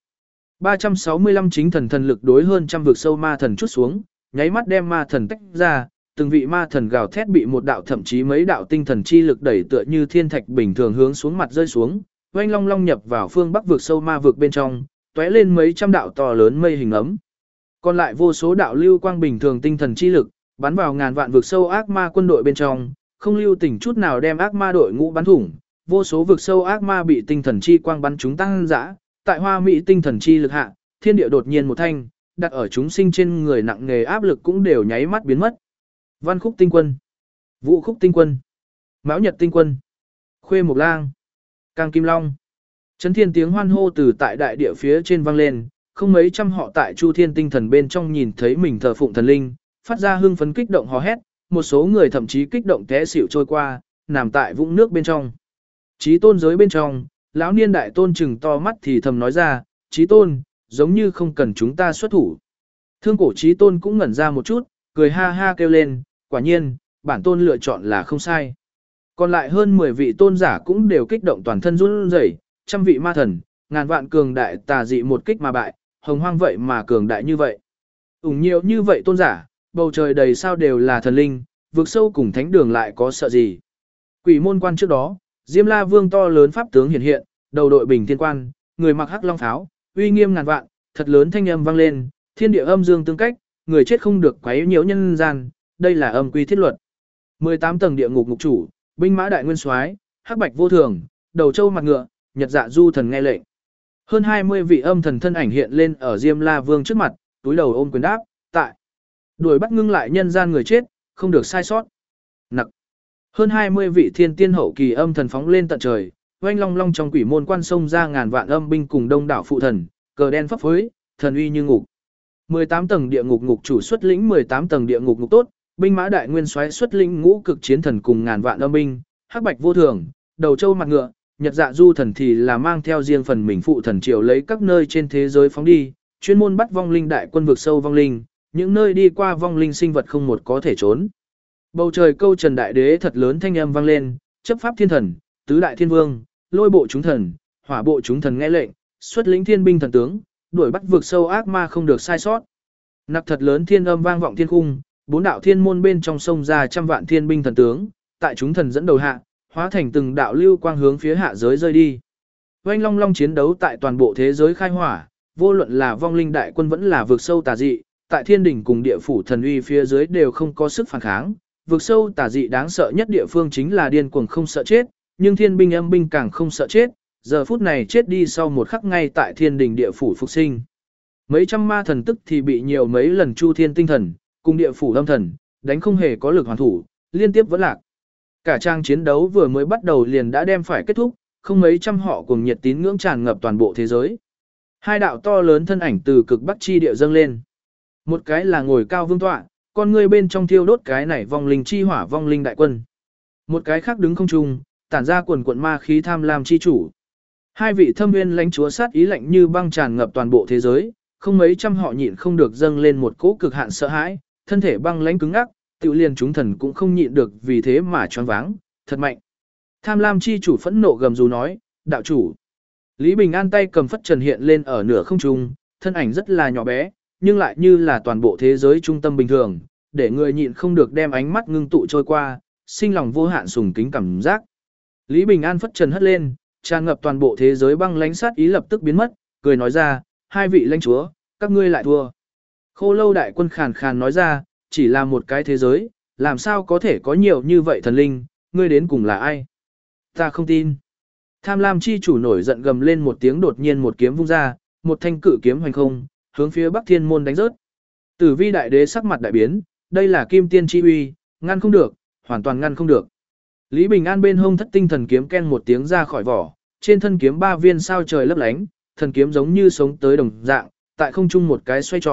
365 chính thần thần lực đối hơn trăm vực sâu ma thần chút xuống, nháy mắt đem ma thần tách ra, từng vị ma thần gào thét bị một đạo thậm chí mấy đạo tinh thần chi lực đẩy tựa như thiên thạch bình thường hướng xuống mặt rơi xuống, oanh long long nhập vào phương bắc vực sâu ma vực bên trong, tóe lên mấy trăm đạo to lớn mây hình ấm. Còn lại vô số đạo lưu quang bình thường tinh thần chi lực, bắn vào ngàn vạn vực sâu ác ma quân đội bên trong, không lưu tình chút nào đem ác ma đội ngũ bắn thủng, vô số vực sâu ác ma bị tinh thần chi quang bắn chúng tăng dã, tại hoa mỹ tinh thần chi lực hạ, thiên địa đột nhiên một thanh, đặt ở chúng sinh trên người nặng nghề áp lực cũng đều nháy mắt biến mất. Văn Khúc tinh quân, Vũ Khúc tinh quân, Mão Nhật tinh quân, Khuê Mộc Lang, Cang Kim Long. Chấn thiên tiếng hoan hô từ tại đại địa phía trên vang lên, không mấy trăm họ tại Chu Thiên tinh thần bên trong nhìn thấy mình thờ phụng thần linh, phát ra hưng phấn kích động hò hét, một số người thậm chí kích động té xỉu trôi qua, nằm tại vũng nước bên trong. Chí tôn giới bên trong, lão niên đại tôn chừng to mắt thì thầm nói ra, Chí tôn, giống như không cần chúng ta xuất thủ. Thương cổ Chí tôn cũng ngẩn ra một chút, cười ha ha kêu lên, quả nhiên, bản tôn lựa chọn là không sai. Còn lại hơn 10 vị tôn giả cũng đều kích động toàn thân run rẩy, trăm vị ma thần, ngàn vạn cường đại tà dị một kích mà bại, hồng hoang vậy mà cường đại như vậy. Ủng nhiều như vậy tôn giả, bầu trời đầy sao đều là thần linh, vực sâu cùng thánh đường lại có sợ gì. Quỷ môn quan trước đó, Diêm La Vương to lớn pháp tướng hiện hiện, đầu đội bình thiên quan, người mặc hắc long pháo, uy nghiêm ngàn vạn, thật lớn thanh âm vang lên, thiên địa âm dương tương cách, người chết không được quấy nhiễu nhân gian, đây là âm quy thiết luật. 18 tầng địa ngục ngục chủ, binh mã đại nguyên soái, hắc bạch vô thường, đầu châu mặt ngựa, nhật dạ du thần nghe lệnh. Hơn 20 vị âm thần thân ảnh hiện lên ở Diêm La Vương trước mặt, túi đầu ôm quyền đáp, tại. Đuổi bắt ngưng lại nhân gian người chết, không được sai sót. Nặc. Hơn 20 vị thiên tiên hậu kỳ âm thần phóng lên tận trời, oanh long long trong quỷ môn quan sông ra ngàn vạn âm binh cùng đông đảo phụ thần, cờ đen phấp phới, thần uy như ngục. 18 tầng địa ngục ngục chủ xuất lĩnh 18 tầng địa ngục ngục tốt, binh mã đại nguyên soái xuất lĩnh ngũ cực chiến thần cùng ngàn vạn âm binh, hắc bạch vô thường, đầu châu mặt ngựa, nhật dạ du thần thì là mang theo riêng phần mình phụ thần triều lấy các nơi trên thế giới phóng đi, chuyên môn bắt vong linh đại quân vực sâu vong linh, những nơi đi qua vong linh sinh vật không một có thể trốn. Bầu trời câu trần đại đế thật lớn thanh âm vang lên, chấp pháp thiên thần, tứ đại thiên vương, lôi bộ chúng thần, hỏa bộ chúng thần nghe lệnh, xuất lĩnh thiên binh thần tướng, đuổi bắt vực sâu ác ma không được sai sót. Nặc thật lớn thiên âm vang vọng thiên cung, bốn đạo thiên môn bên trong sông ra trăm vạn thiên binh thần tướng, tại chúng thần dẫn đầu hạ, hóa thành từng đạo lưu quang hướng phía hạ giới rơi đi. Oanh long long chiến đấu tại toàn bộ thế giới khai hỏa, vô luận là vong linh đại quân vẫn là vực sâu tà dị, tại thiên đỉnh cùng địa phủ thần uy phía dưới đều không có sức phản kháng. Vực sâu tà dị đáng sợ nhất địa phương chính là điên cuồng không sợ chết, nhưng thiên binh âm binh càng không sợ chết, giờ phút này chết đi sau một khắc ngay tại thiên đỉnh địa phủ phục sinh. Mấy trăm ma thần tức thì bị nhiều mấy lần Chu Thiên tinh thần, cùng địa phủ âm thần, đánh không hề có lực hoàn thủ, liên tiếp vẫn lạc. Cả trang chiến đấu vừa mới bắt đầu liền đã đem phải kết thúc, không mấy trăm họ cùng nhiệt tín ngưỡng tràn ngập toàn bộ thế giới. Hai đạo to lớn thân ảnh từ cực bắc chi địa dâng lên. Một cái là ngồi cao vương tọa, con người bên trong thiêu đốt cái này vong linh chi hỏa vong linh đại quân. Một cái khác đứng không trung, tản ra quần quần ma khí tham lam chi chủ. Hai vị thâm nguyên lãnh chúa sát ý lạnh như băng tràn ngập toàn bộ thế giới, không mấy trăm họ nhịn không được dâng lên một cỗ cực hạn sợ hãi, thân thể băng lãnh cứng ngắc, tự liền chúng thần cũng không nhịn được vì thế mà choáng váng, thật mạnh. Tham lam chi chủ phẫn nộ gầm rú nói, đạo chủ. Lý Bình An tay cầm phất trần hiện lên ở nửa không trung, thân ảnh rất là nhỏ bé, nhưng lại như là toàn bộ thế giới trung tâm bình thường, để người nhịn không được đem ánh mắt ngưng tụ trôi qua, sinh lòng vô hạn sùng kính cảm giác. Lý Bình An phất trần hất lên, tràn ngập toàn bộ thế giới băng lãnh sát ý lập tức biến mất, cười nói ra, hai vị lãnh chúa, các ngươi lại thua. Khô Lâu đại quân khàn khàn nói ra, chỉ là một cái thế giới, làm sao có thể có nhiều như vậy thần linh, ngươi đến cùng là ai? Ta không tin. Tham lam chi chủ nổi giận gầm lên một tiếng đột nhiên một kiếm vung ra, một thanh cự kiếm hoành không, hướng phía Bắc Thiên môn đánh rớt. Tử Vi đại đế sắc mặt đại biến, đây là kim tiên chi uy, ngăn không được, hoàn toàn ngăn không được. Lý Bình An bên hông thất tinh thần kiếm ken một tiếng ra khỏi vỏ, trên thân kiếm ba viên sao trời lấp lánh, thần kiếm giống như sống tới đồng dạng, tại không trung một cái xoay tròn,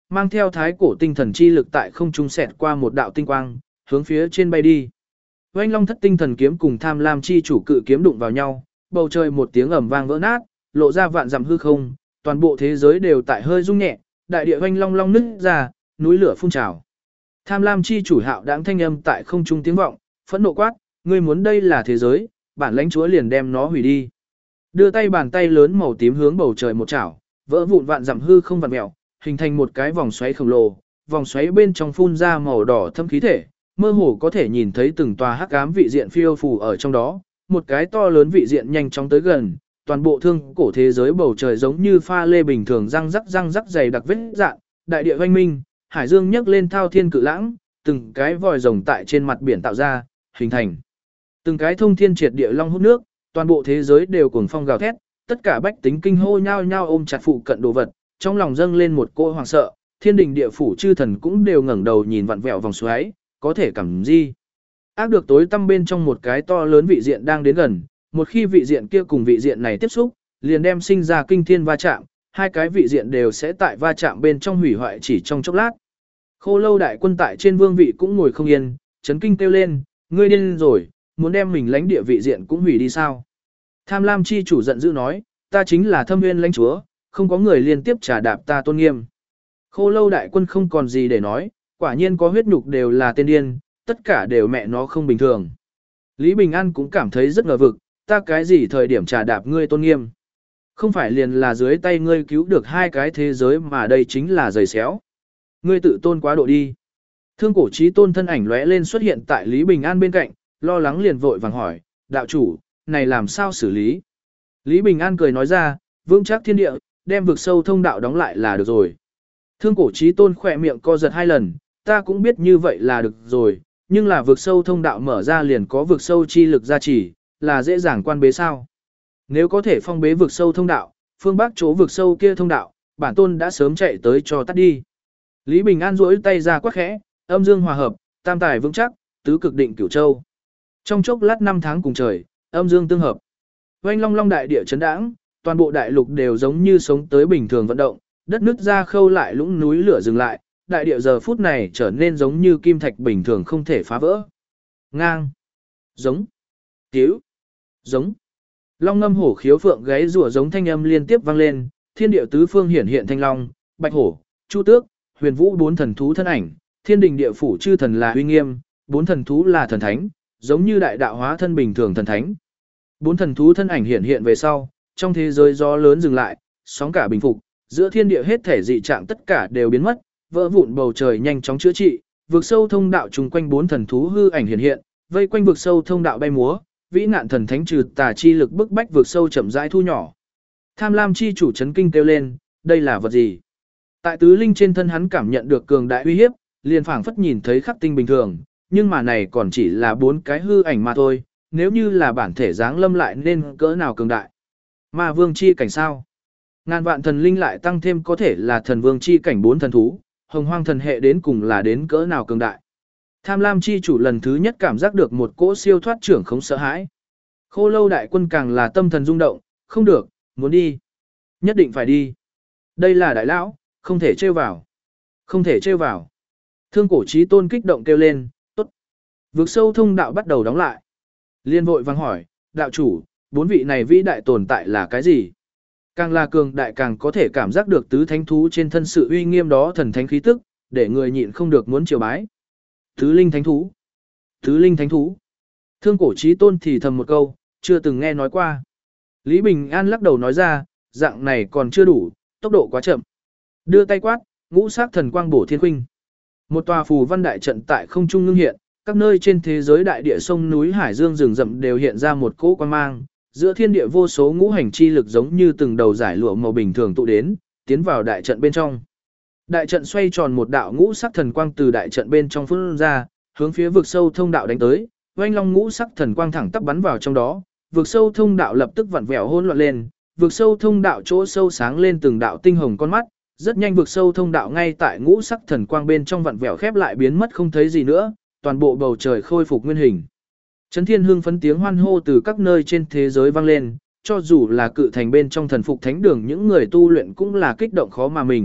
mang theo thái cổ tinh thần chi lực tại không trung xẹt qua một đạo tinh quang, hướng phía trên bay đi. Oanh Long Thất Tinh Thần kiếm cùng Tham Lam chi chủ cự kiếm đụng vào nhau, bầu trời một tiếng ầm vang vỡ nát, lộ ra vạn dặm hư không, toàn bộ thế giới đều tại hơi rung nhẹ, đại địa oanh long long nứt ra, núi lửa phun trào. Tham Lam chi chủ hạo đãng thanh âm tại không trung tiếng vọng, phẫn nộ quát, ngươi muốn đây là thế giới, bản lãnh chúa liền đem nó hủy đi. Đưa tay bàn tay lớn màu tím hướng bầu trời một chảo, vỡ vụn vạn dặm hư không vặn mèo, hình thành một cái vòng xoáy khổng lồ, vòng xoáy bên trong phun ra màu đỏ thâm khí thể, mơ hồ có thể nhìn thấy từng tòa hắc ám vị diện phiêu phù ở trong đó, một cái to lớn vị diện nhanh chóng tới gần, toàn bộ thương cổ thế giới bầu trời giống như pha lê bình thường răng rắc dày đặc vết dạn, đại địa hoanh minh, hải dương nhấc lên thao thiên cự lãng, từng cái vòi rồng tại trên mặt biển tạo ra, hình thành từng cái thông thiên triệt địa long hút nước, toàn bộ thế giới đều cuồng phong gào thét, tất cả bách tính kinh hô nhao nhao ôm chặt phụ cận đồ vật, trong lòng dâng lên một cỗ hoảng sợ, thiên đình địa phủ chư thần cũng đều ngẩng đầu nhìn vặn vẹo vòng xoáy, có thể cảm gì. Ác được tối tăm bên trong một cái to lớn vị diện đang đến gần, một khi vị diện kia cùng vị diện này tiếp xúc, liền đem sinh ra kinh thiên va chạm, hai cái vị diện đều sẽ tại va chạm bên trong hủy hoại chỉ trong chốc lát. Khô Lâu đại quân tại trên vương vị cũng ngồi không yên, chấn kinh kêu lên, ngươi điên rồi, muốn đem mình lãnh địa vị diện cũng hủy đi sao? Tham Lam chi chủ giận dữ nói, ta chính là Thâm Nguyên lãnh chúa, không có người liên tiếp trả đạp ta tôn nghiêm. Khô Lâu đại quân không còn gì để nói, quả nhiên có huyết nhục đều là tên điên, tất cả đều mẹ nó không bình thường. Lý Bình An cũng cảm thấy rất ngờ vực, ta cái gì thời điểm trả đạp ngươi tôn nghiêm? Không phải liền là dưới tay ngươi cứu được hai cái thế giới mà đây chính là giày xéo. Ngươi tự tôn quá độ đi. Thương cổ chí tôn thân ảnh lóe lên xuất hiện tại Lý Bình An bên cạnh, lo lắng liền vội vàng hỏi, đạo chủ, này làm sao xử lý? Lý Bình An cười nói ra, vững chắc thiên địa, đem vực sâu thông đạo đóng lại là được rồi. Thương cổ chí tôn khỏe miệng co giật hai lần, ta cũng biết như vậy là được rồi, nhưng là vực sâu thông đạo mở ra liền có vực sâu chi lực gia trì, là dễ dàng quan bế sao? Nếu có thể phong bế vực sâu thông đạo, phương bắc chỗ vực sâu kia thông đạo, bản tôn đã sớm chạy tới cho tắt đi. Lý Bình An duỗi tay ra quát khẽ, âm dương hòa hợp, tam tài vững chắc, tứ cực định cửu châu. Trong chốc lát 5 tháng cùng trời, âm dương tương hợp. Oanh long long đại địa chấn đãng, toàn bộ đại lục đều giống như sống tới bình thường vận động, đất nứt ra khâu lại lũng núi lửa dừng lại, đại địa giờ phút này trở nên giống như kim thạch bình thường không thể phá vỡ. Ngang, giống, tiếu, giống. Long ngâm hổ khiếu phượng gáy rủa giống thanh âm liên tiếp vang lên, thiên địa tứ phương hiển hiện thanh long, bạch hổ, chu tước, huyền vũ bốn thần thú thân ảnh, thiên đình địa phủ chư thần là uy nghiêm, bốn thần thú là thần thánh, giống như đại đạo hóa thân bình thường thần thánh. Bốn thần thú thân ảnh hiện hiện về sau, trong thế giới gió lớn dừng lại, sóng cả bình phục, giữa thiên địa hết thể dị trạng tất cả đều biến mất, vỡ vụn bầu trời nhanh chóng chữa trị, vực sâu thông đạo trùng quanh bốn thần thú hư ảnh hiện hiện, vây quanh vực sâu thông đạo bay múa, vĩ nạn thần thánh trừ tà chi lực bức bách vực sâu chậm rãi thu nhỏ. Tham Lam chi chủ chấn kinh kêu lên, đây là vật gì? Tại tứ linh trên thân hắn cảm nhận được cường đại uy hiếp, liền phảng phất nhìn thấy khắc tinh bình thường, nhưng mà này còn chỉ là 4 cái hư ảnh mà thôi, nếu như là bản thể dáng lâm lại nên cỡ nào cường đại. Ma vương chi cảnh sao? Ngàn vạn thần linh lại tăng thêm có thể là thần vương chi cảnh 4 thần thú, hồng hoang thần hệ đến cùng là đến cỡ nào cường đại. Tham Lam chi chủ lần thứ nhất cảm giác được một cỗ siêu thoát trưởng không sợ hãi. Khô Lâu đại quân càng là tâm thần rung động, không được, muốn đi. Nhất định phải đi. Đây là đại lão, không thể trêu vào. Không thể trêu vào. Thương cổ chí tôn kích động kêu lên, tốt. Vực sâu thông đạo bắt đầu đóng lại. Liên vội vang hỏi, đạo chủ, 4 vị này vĩ đại tồn tại là cái gì? Càng là cường đại càng có thể cảm giác được tứ thánh thú trên thân sự uy nghiêm đó thần thánh khí tức, để người nhịn không được muốn triều bái. Tứ linh thánh thú. Tứ linh thánh thú. Thương cổ chí tôn thì thầm một câu, chưa từng nghe nói qua. Lý Bình An lắc đầu nói ra, dạng này còn chưa đủ, tốc độ quá chậm. Đưa tay quát, ngũ sắc thần quang bổ thiên khuynh. Một tòa phù văn đại trận tại không trung ngưng hiện, các nơi trên thế giới đại địa sông núi hải dương rừng rậm đều hiện ra một cỗ quang mang, giữa thiên địa vô số ngũ hành chi lực giống như từng đầu giải lụa màu bình thường tụ đến, tiến vào đại trận bên trong. Đại trận xoay tròn một đạo ngũ sắc thần quang từ đại trận bên trong phun ra, hướng phía vực sâu thông đạo đánh tới, oanh long ngũ sắc thần quang thẳng tắp bắn vào trong đó, vực sâu thông đạo lập tức vặn vẹo hỗn loạn lên, vực sâu thông đạo chỗ sâu sáng lên từng đạo tinh hồng con mắt, rất nhanh vực sâu thông đạo ngay tại ngũ sắc thần quang bên trong vặn vẹo khép lại biến mất không thấy gì nữa, toàn bộ bầu trời khôi phục nguyên hình. Chấn thiên hương phấn tiếng hoan hô từ các nơi trên thế giới vang lên, cho dù là cự thành bên trong thần phục thánh đường những người tu luyện cũng là kích động khó mà mình,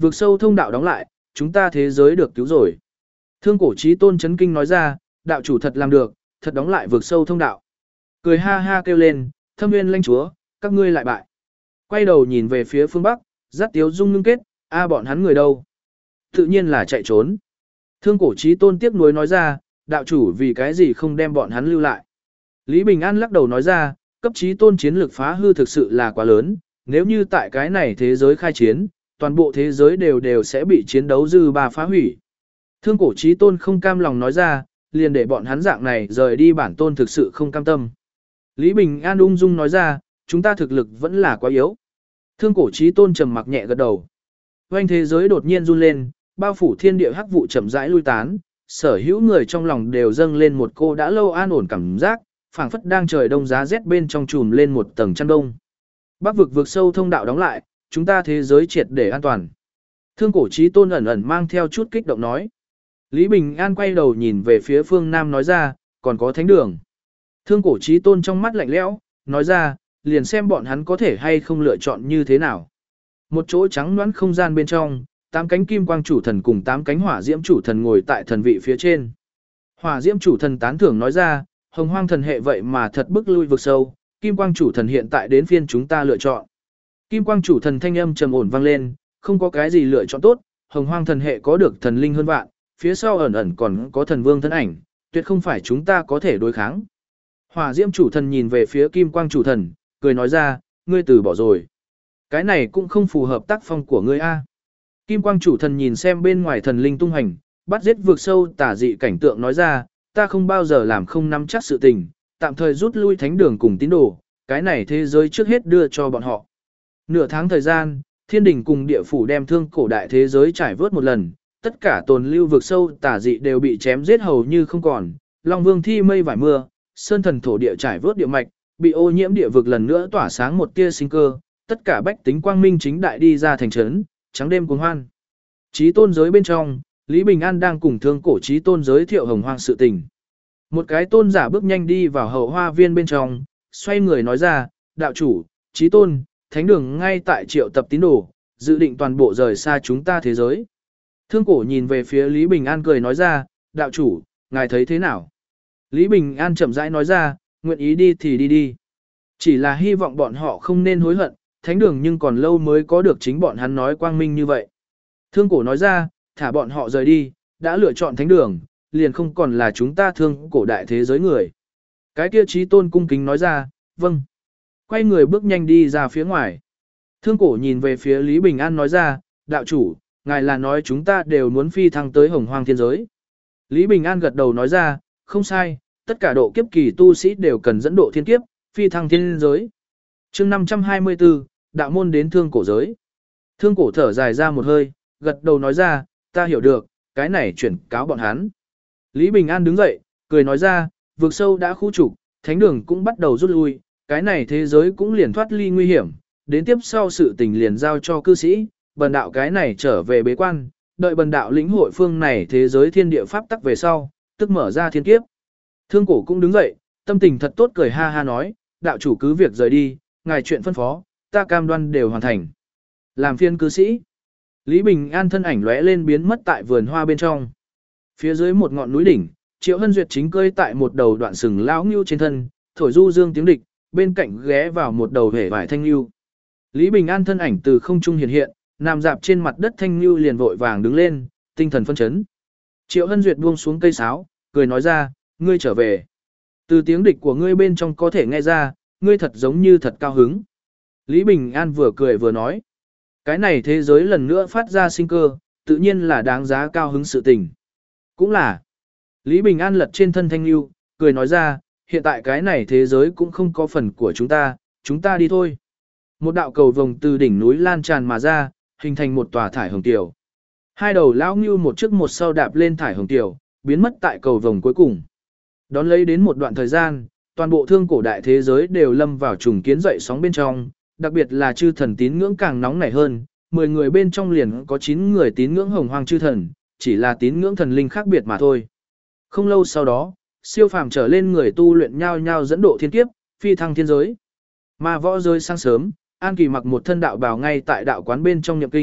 vực sâu thông đạo đóng lại, chúng ta thế giới được cứu rồi. Thương cổ chí tôn chấn kinh nói ra, đạo chủ thật làm được, thật đóng lại vực sâu thông đạo. Cười ha ha kêu lên, Thâm Nguyên lãnh chúa, các ngươi lại bại. Quay đầu nhìn về phía phương Bắc, Giác Tiếu Dung ngưng kết, bọn hắn người đâu? Tự nhiên là chạy trốn. Thương cổ chí tôn tiếc nuối nói ra, đạo chủ vì cái gì không đem bọn hắn lưu lại. Lý Bình An lắc đầu nói ra, cấp chí tôn chiến lược phá hư thực sự là quá lớn, nếu như tại cái này thế giới khai chiến, toàn bộ thế giới đều sẽ bị chiến đấu dư ba phá hủy. Thương cổ chí tôn không cam lòng nói ra, liền để bọn hắn dạng này rời đi, bản tôn thực sự không cam tâm. Lý Bình An ung dung nói ra, chúng ta thực lực vẫn là quá yếu. Thương cổ chí tôn trầm mặc nhẹ gật đầu. Oanh thế giới đột nhiên run lên, bao phủ thiên địa hắc vụ chậm rãi lui tán, sở hữu người trong lòng đều dâng lên một cô đã lâu an ổn cảm giác, phảng phất đang trời đông giá rét bên trong trùm lên một tầng chăn đông. Bắc vực vực sâu thông đạo đóng lại, chúng ta thế giới triệt để an toàn. Thương cổ chí tôn ẩn ẩn mang theo chút kích động nói. Lý Bình An quay đầu nhìn về phía phương Nam nói ra, còn có thánh đường. Thương cổ chí tôn trong mắt lạnh lẽo, nói ra, liền xem bọn hắn có thể hay không lựa chọn như thế nào. Một chỗ trắng nõn không gian bên trong, 8 cánh kim quang chủ thần cùng 8 cánh hỏa diễm chủ thần ngồi tại thần vị phía trên. Hỏa diễm chủ thần tán thưởng nói ra, hồng hoang thần hệ vậy mà thật bức lui vực sâu, kim quang chủ thần hiện tại đến phiên chúng ta lựa chọn. Kim quang chủ thần thanh âm trầm ổn vang lên, không có cái gì lựa chọn tốt, hồng hoang thần hệ có được thần linh hơn vạn, phía sau ẩn ẩn còn có thần vương thân ảnh, tuyệt không phải chúng ta có thể đối kháng. Hỏa diễm chủ thần nhìn về phía kim quang chủ thần, cười nói ra, ngươi từ bỏ rồi. Cái này cũng không phù hợp tác phong của ngươi a. Kim quang chủ thần nhìn xem bên ngoài thần linh tung hành, bắt giết vượt sâu tả dị cảnh tượng nói ra, ta không bao giờ làm không nắm chắc sự tình, tạm thời rút lui thánh đường cùng tín đồ, cái này thế giới trước hết đưa cho bọn họ. Nửa tháng thời gian, thiên đình cùng địa phủ đem thương cổ đại thế giới trải vớt một lần, tất cả tồn lưu vực sâu tả dị đều bị chém giết hầu như không còn, Long Vương thi mây vải mưa, sơn thần thổ địa trải vớt địa mạch, bị ô nhiễm địa vực lần nữa tỏa sáng một tia sinh cơ, tất cả bách tính quang minh chính đại đi ra thành trấn, trắng đêm cuồng hoan. Chí tôn giới bên trong, Lý Bình An đang cùng thương cổ chí tôn giới thiệu hồng hoang sự tình. Một cái tôn giả bước nhanh đi vào hậu hoa viên bên trong, xoay người nói ra, đạo chủ, chí tôn, thánh đường ngay tại triệu tập tín đồ, dự định toàn bộ rời xa chúng ta thế giới. Thương cổ nhìn về phía Lý Bình An cười nói ra, đạo chủ, ngài thấy thế nào? Lý Bình An chậm rãi nói ra, nguyện ý đi thì đi đi. Chỉ là hy vọng bọn họ không nên hối hận, thánh đường nhưng còn lâu mới có được chính bọn hắn nói quang minh như vậy. Thương cổ nói ra, thả bọn họ rời đi, đã lựa chọn thánh đường, liền không còn là chúng ta thương cổ đại thế giới người. Cái kia chí tôn cung kính nói ra, vâng. Quay người bước nhanh đi ra phía ngoài. Thương cổ nhìn về phía Lý Bình An nói ra, đạo chủ, ngài là nói chúng ta đều muốn phi thăng tới hồng hoang thiên giới. Lý Bình An gật đầu nói ra, không sai, tất cả độ kiếp kỳ tu sĩ đều cần dẫn độ thiên kiếp, phi thăng thiên giới. chương 524, đạo môn đến thương cổ giới. Thương cổ thở dài ra một hơi, gật đầu nói ra, ta hiểu được, cái này chuyển cáo bọn hắn. Lý Bình An đứng dậy, cười nói ra, vực sâu đã khu trục, thánh đường cũng bắt đầu rút lui, cái này thế giới cũng liền thoát ly nguy hiểm, đến tiếp sau sự tình liền giao cho cư sĩ, bần đạo cái này trở về bế quan, đợi bần đạo lĩnh hội phương này thế giới thiên địa pháp tắc về sau, tức mở ra thiên kiếp. Thương cổ cũng đứng dậy, tâm tình thật tốt cười ha ha nói, đạo chủ cứ việc rời đi, ngài chuyện phân phó, ta cam đoan đều hoàn thành. Làm phiên cư sĩ. Lý Bình An thân ảnh lóe lên biến mất tại vườn hoa bên trong. Phía dưới một ngọn núi đỉnh, Triệu Hân Duyệt chính cơi tại một đầu đoạn sừng lão ngưu trên thân, thổi du dương tiếng địch, bên cạnh ghé vào một đầu hể vải thanh ngưu. Lý Bình An thân ảnh từ không trung hiện hiện, nằm dạp trên mặt đất thanh ngưu liền vội vàng đứng lên, tinh thần phân chấn. Triệu Hân Duyệt buông xuống cây sáo, cười nói ra, ngươi trở về. Từ tiếng địch của ngươi bên trong có thể nghe ra, ngươi thật giống như thật cao hứng. Lý Bình An vừa cười vừa nói. Cái này thế giới lần nữa phát ra sinh cơ, tự nhiên là đáng giá cao hứng sự tình. Cũng là. Lý Bình An lật trên thân thanh lưu, cười nói ra, hiện tại cái này thế giới cũng không có phần của chúng ta đi thôi. Một đạo cầu vồng từ đỉnh núi lan tràn mà ra, hình thành một tòa thải hồng tiểu. Hai đầu lão ngưu một trước một sau đạp lên thải hồng tiểu, biến mất tại cầu vồng cuối cùng. Đón lấy đến một đoạn thời gian, toàn bộ thương cổ đại thế giới đều lâm vào trùng kiến dậy sóng bên trong, đặc biệt là chư thần tín ngưỡng càng nóng nảy hơn, 10 người bên trong liền có 9 người tín ngưỡng hồng hoang chư thần, chỉ là tín ngưỡng thần linh khác biệt mà thôi. Không lâu sau đó, siêu phàm trở lên người tu luyện nhau nhau dẫn độ thiên kiếp, phi thăng thiên giới. Mà võ giới sáng sớm, An Kỳ mặc một thân đạo bào ngay tại đạo quán bên trong niệm kinh,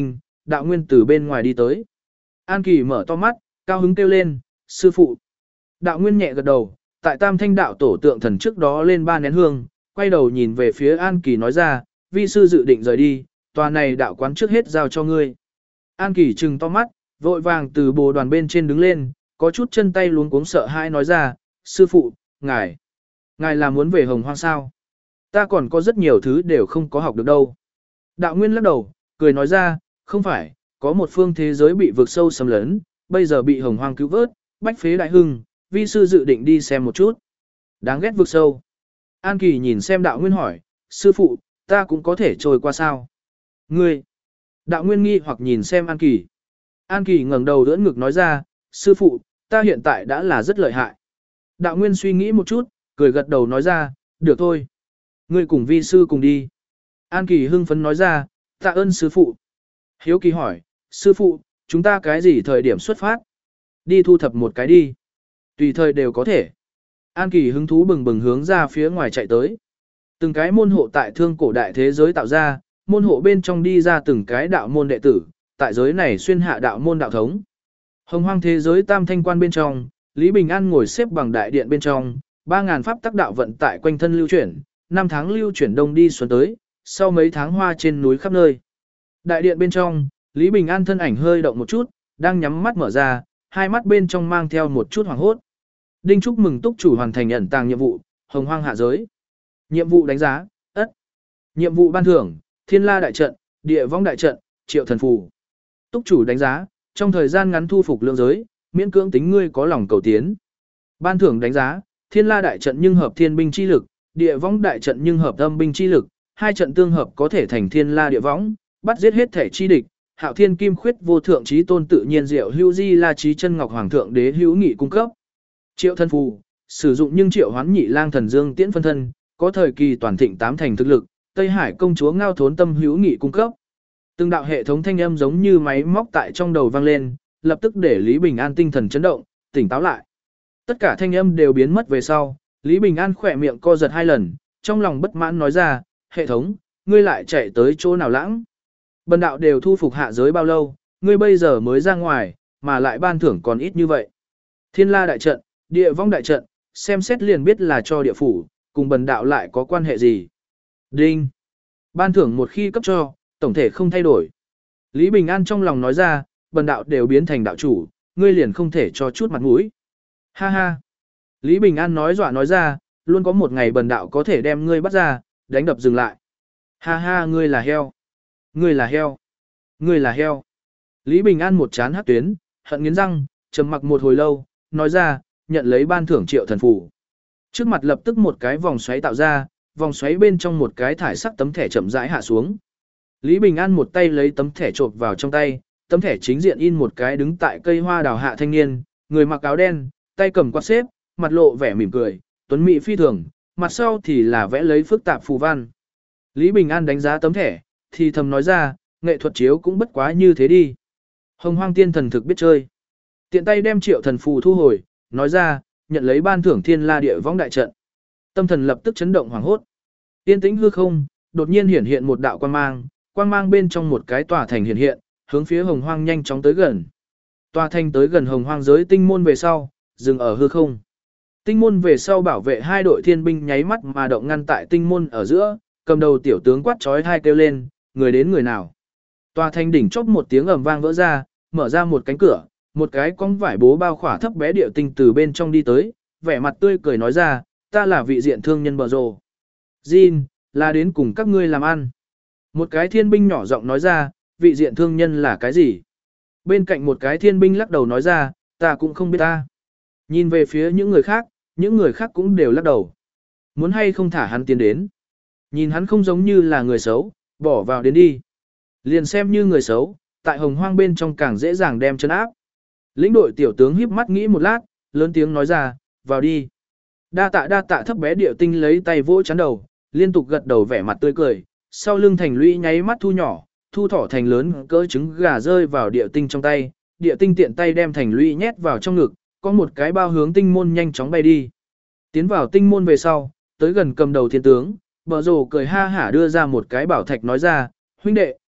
Đạo Nguyên từ bên ngoài đi tới. An Kỳ mở to mắt, cao hứng kêu lên, sư phụ. Đạo Nguyên nhẹ gật đầu, tại Tam Thanh đạo tổ tượng thần trước đó lên 3 nén hương, quay đầu nhìn về phía An Kỳ nói ra, vi sư dự định rời đi, tòa này đạo quán trước hết giao cho ngươi. An Kỳ trừng to mắt, vội vàng từ bồ đoàn bên trên đứng lên, có chút chân tay luống cuống sợ hãi nói ra, sư phụ, ngài là muốn về Hồng Hoang sao? Ta còn có rất nhiều thứ đều không có học được đâu. Đạo Nguyên lắc đầu, cười nói ra, không phải, có một phương thế giới bị vực sâu xâm lấn, bây giờ bị Hồng Hoang cứu vớt, bách phế đại hưng, vi sư dự định đi xem một chút. Đáng ghét vực sâu. An Kỳ nhìn xem Đạo Nguyên hỏi, sư phụ, ta cũng có thể trôi qua sao? Ngươi. Đạo Nguyên nghi hoặc nhìn xem An Kỳ. An Kỳ ngẩng đầu đỡ ngực nói ra, sư phụ, ta hiện tại đã là rất lợi hại. Đạo Nguyên suy nghĩ một chút, cười gật đầu nói ra, được thôi. Ngươi cùng vi sư cùng đi. An Kỳ hưng phấn nói ra, tạ ơn sư phụ. Hiếu Kỳ hỏi, sư phụ, chúng ta cái gì thời điểm xuất phát? Đi thu thập một cái đi. Tùy thời đều có thể. An Kỳ hứng thú bừng bừng hướng ra phía ngoài chạy tới. Từng cái môn hộ tại thương cổ đại thế giới tạo ra, môn hộ bên trong đi ra từng cái đạo môn đệ tử, tại giới này xuyên hạ đạo môn đạo thống. Hồng Hoang thế giới Tam Thanh quan bên trong, Lý Bình An ngồi xếp bằng đại điện bên trong, 3000 pháp tắc đạo vận tại quanh thân lưu chuyển, 5 tháng lưu chuyển đông đi xuân tới, sau mấy tháng hoa trên núi khắp nơi. Đại điện bên trong, Lý Bình An thân ảnh hơi động một chút, đang nhắm mắt mở ra, hai mắt bên trong mang theo một chút hoảng hốt. Đinh chúc mừng túc chủ hoàn thành ẩn tàng nhiệm vụ, Hồng Hoang hạ giới. Nhiệm vụ đánh giá, ất. Nhiệm vụ ban thưởng, Thiên La đại trận, Địa Vong đại trận, Triệu thần phù. Túc chủ đánh giá, trong thời gian ngắn thu phục lượng giới, miễn cưỡng tính ngươi có lòng cầu tiến. Ban thưởng đánh giá, Thiên La đại trận nhưng hợp thiên binh chi lực, Địa Vong đại trận nhưng hợp âm binh chi lực, hai trận tương hợp có thể thành Thiên La Địa Vong, bắt giết hết thể chi địch. Hạo Thiên Kim Khuyết vô thượng chí tôn tự nhiên diệu hữu di la chí chân ngọc hoàng thượng đế hữu nghị cung cấp. Triệu thân phù, sử dụng nhưng triệu hoán nhị lang thần dương tiễn phân thân, có thời kỳ toàn thịnh 8 thành thực lực, Tây Hải công chúa ngao thốn tâm hữu nghị cung cấp. Từng đạo hệ thống thanh âm giống như máy móc tại trong đầu vang lên, lập tức để Lý Bình An tinh thần chấn động, tỉnh táo lại. Tất cả thanh âm đều biến mất về sau, Lý Bình An khỏe miệng co giật 2 lần, trong lòng bất mãn nói ra, hệ thống, ngươi lại chạy tới chỗ nào lãng? Bần đạo đều thu phục hạ giới bao lâu, ngươi bây giờ mới ra ngoài, mà lại ban thưởng còn ít như vậy. Thiên La đại trận, Địa Vong đại trận, xem xét liền biết là cho địa phủ, cùng bần đạo lại có quan hệ gì. Đinh. Ban thưởng một khi cấp cho, tổng thể không thay đổi. Lý Bình An trong lòng nói ra, bần đạo đều biến thành đạo chủ, ngươi liền không thể cho chút mặt mũi. Ha ha. Lý Bình An nói dọa nói ra, luôn có một ngày bần đạo có thể đem ngươi bắt ra, đánh đập dừng lại. Ha ha, ngươi là heo. Ngươi là heo. Ngươi là heo. Lý Bình An một chán hắc tuyến, hận nghiến răng, trầm mặc một hồi lâu, nói ra, nhận lấy ban thưởng triệu thần phù. Trước mặt lập tức một cái vòng xoáy tạo ra, vòng xoáy bên trong một cái thải sắc tấm thẻ chậm rãi hạ xuống. Lý Bình An một tay lấy tấm thẻ chộp vào trong tay, tấm thẻ chính diện in một cái đứng tại cây hoa đào hạ thanh niên, người mặc áo đen, tay cầm quạt xếp, mặt lộ vẻ mỉm cười, tuấn mỹ phi thường, mặt sau thì là vẽ lấy phức tạp phù văn. Lý Bình An đánh giá tấm thẻ, thì thầm nói ra, nghệ thuật chiếu cũng bất quá như thế đi. Hồng Hoang tiên thần thực biết chơi. Tiện tay đem triệu thần phù thu hồi, nói ra, nhận lấy ban thưởng Thiên La Địa Vong đại trận. Tâm thần lập tức chấn động hoảng hốt. Tiên tĩnh hư không, đột nhiên hiển hiện một đạo quang mang bên trong một cái tòa thành hiển hiện, hướng phía Hồng Hoang nhanh chóng tới gần. Tòa thành tới gần Hồng Hoang giới tinh môn về sau, dừng ở hư không. Tinh môn về sau bảo vệ hai đội thiên binh nháy mắt mà động ngăn tại tinh môn ở giữa, cầm đầu tiểu tướng quát chói tai kêu lên, người đến người nào. Tòa thành đỉnh chóp một tiếng ầm vang vỡ ra, mở ra một cánh cửa, một cái con vải bố bao khỏa thấp bé điệu tinh từ bên trong đi tới, vẻ mặt tươi cười nói ra, ta là vị diện thương nhân bờ rồ. Jin, là đến cùng các ngươi làm ăn. Một cái thiên binh nhỏ giọng nói ra, vị diện thương nhân là cái gì? Bên cạnh một cái thiên binh lắc đầu nói ra, ta cũng không biết ta. Nhìn về phía những người khác cũng đều lắc đầu. Muốn hay không thả hắn tiến đến. Nhìn hắn không giống như là người xấu, bỏ vào đến đi. Liền xem như người xấu, tại Hồng Hoang bên trong càng dễ dàng đem chân áp. Lĩnh đội tiểu tướng híp mắt nghĩ một lát, lớn tiếng nói ra, vào đi. Đa tạ thấp bé điệu tinh lấy tay vỗ chán đầu, liên tục gật đầu vẻ mặt tươi cười, sau lưng thành lũy nháy mắt thu nhỏ, thu thỏ thành lớn cỡ trứng gà rơi vào điệu tinh trong tay, điệu tinh tiện tay đem thành lũy nhét vào trong ngực, có một cái bao hướng tinh môn nhanh chóng bay đi. Tiến vào tinh môn về sau, tới gần cầm đầu thiên tướng, bờ rồ cười ha hả đưa ra một cái bảo thạch nói ra, huynh đệ,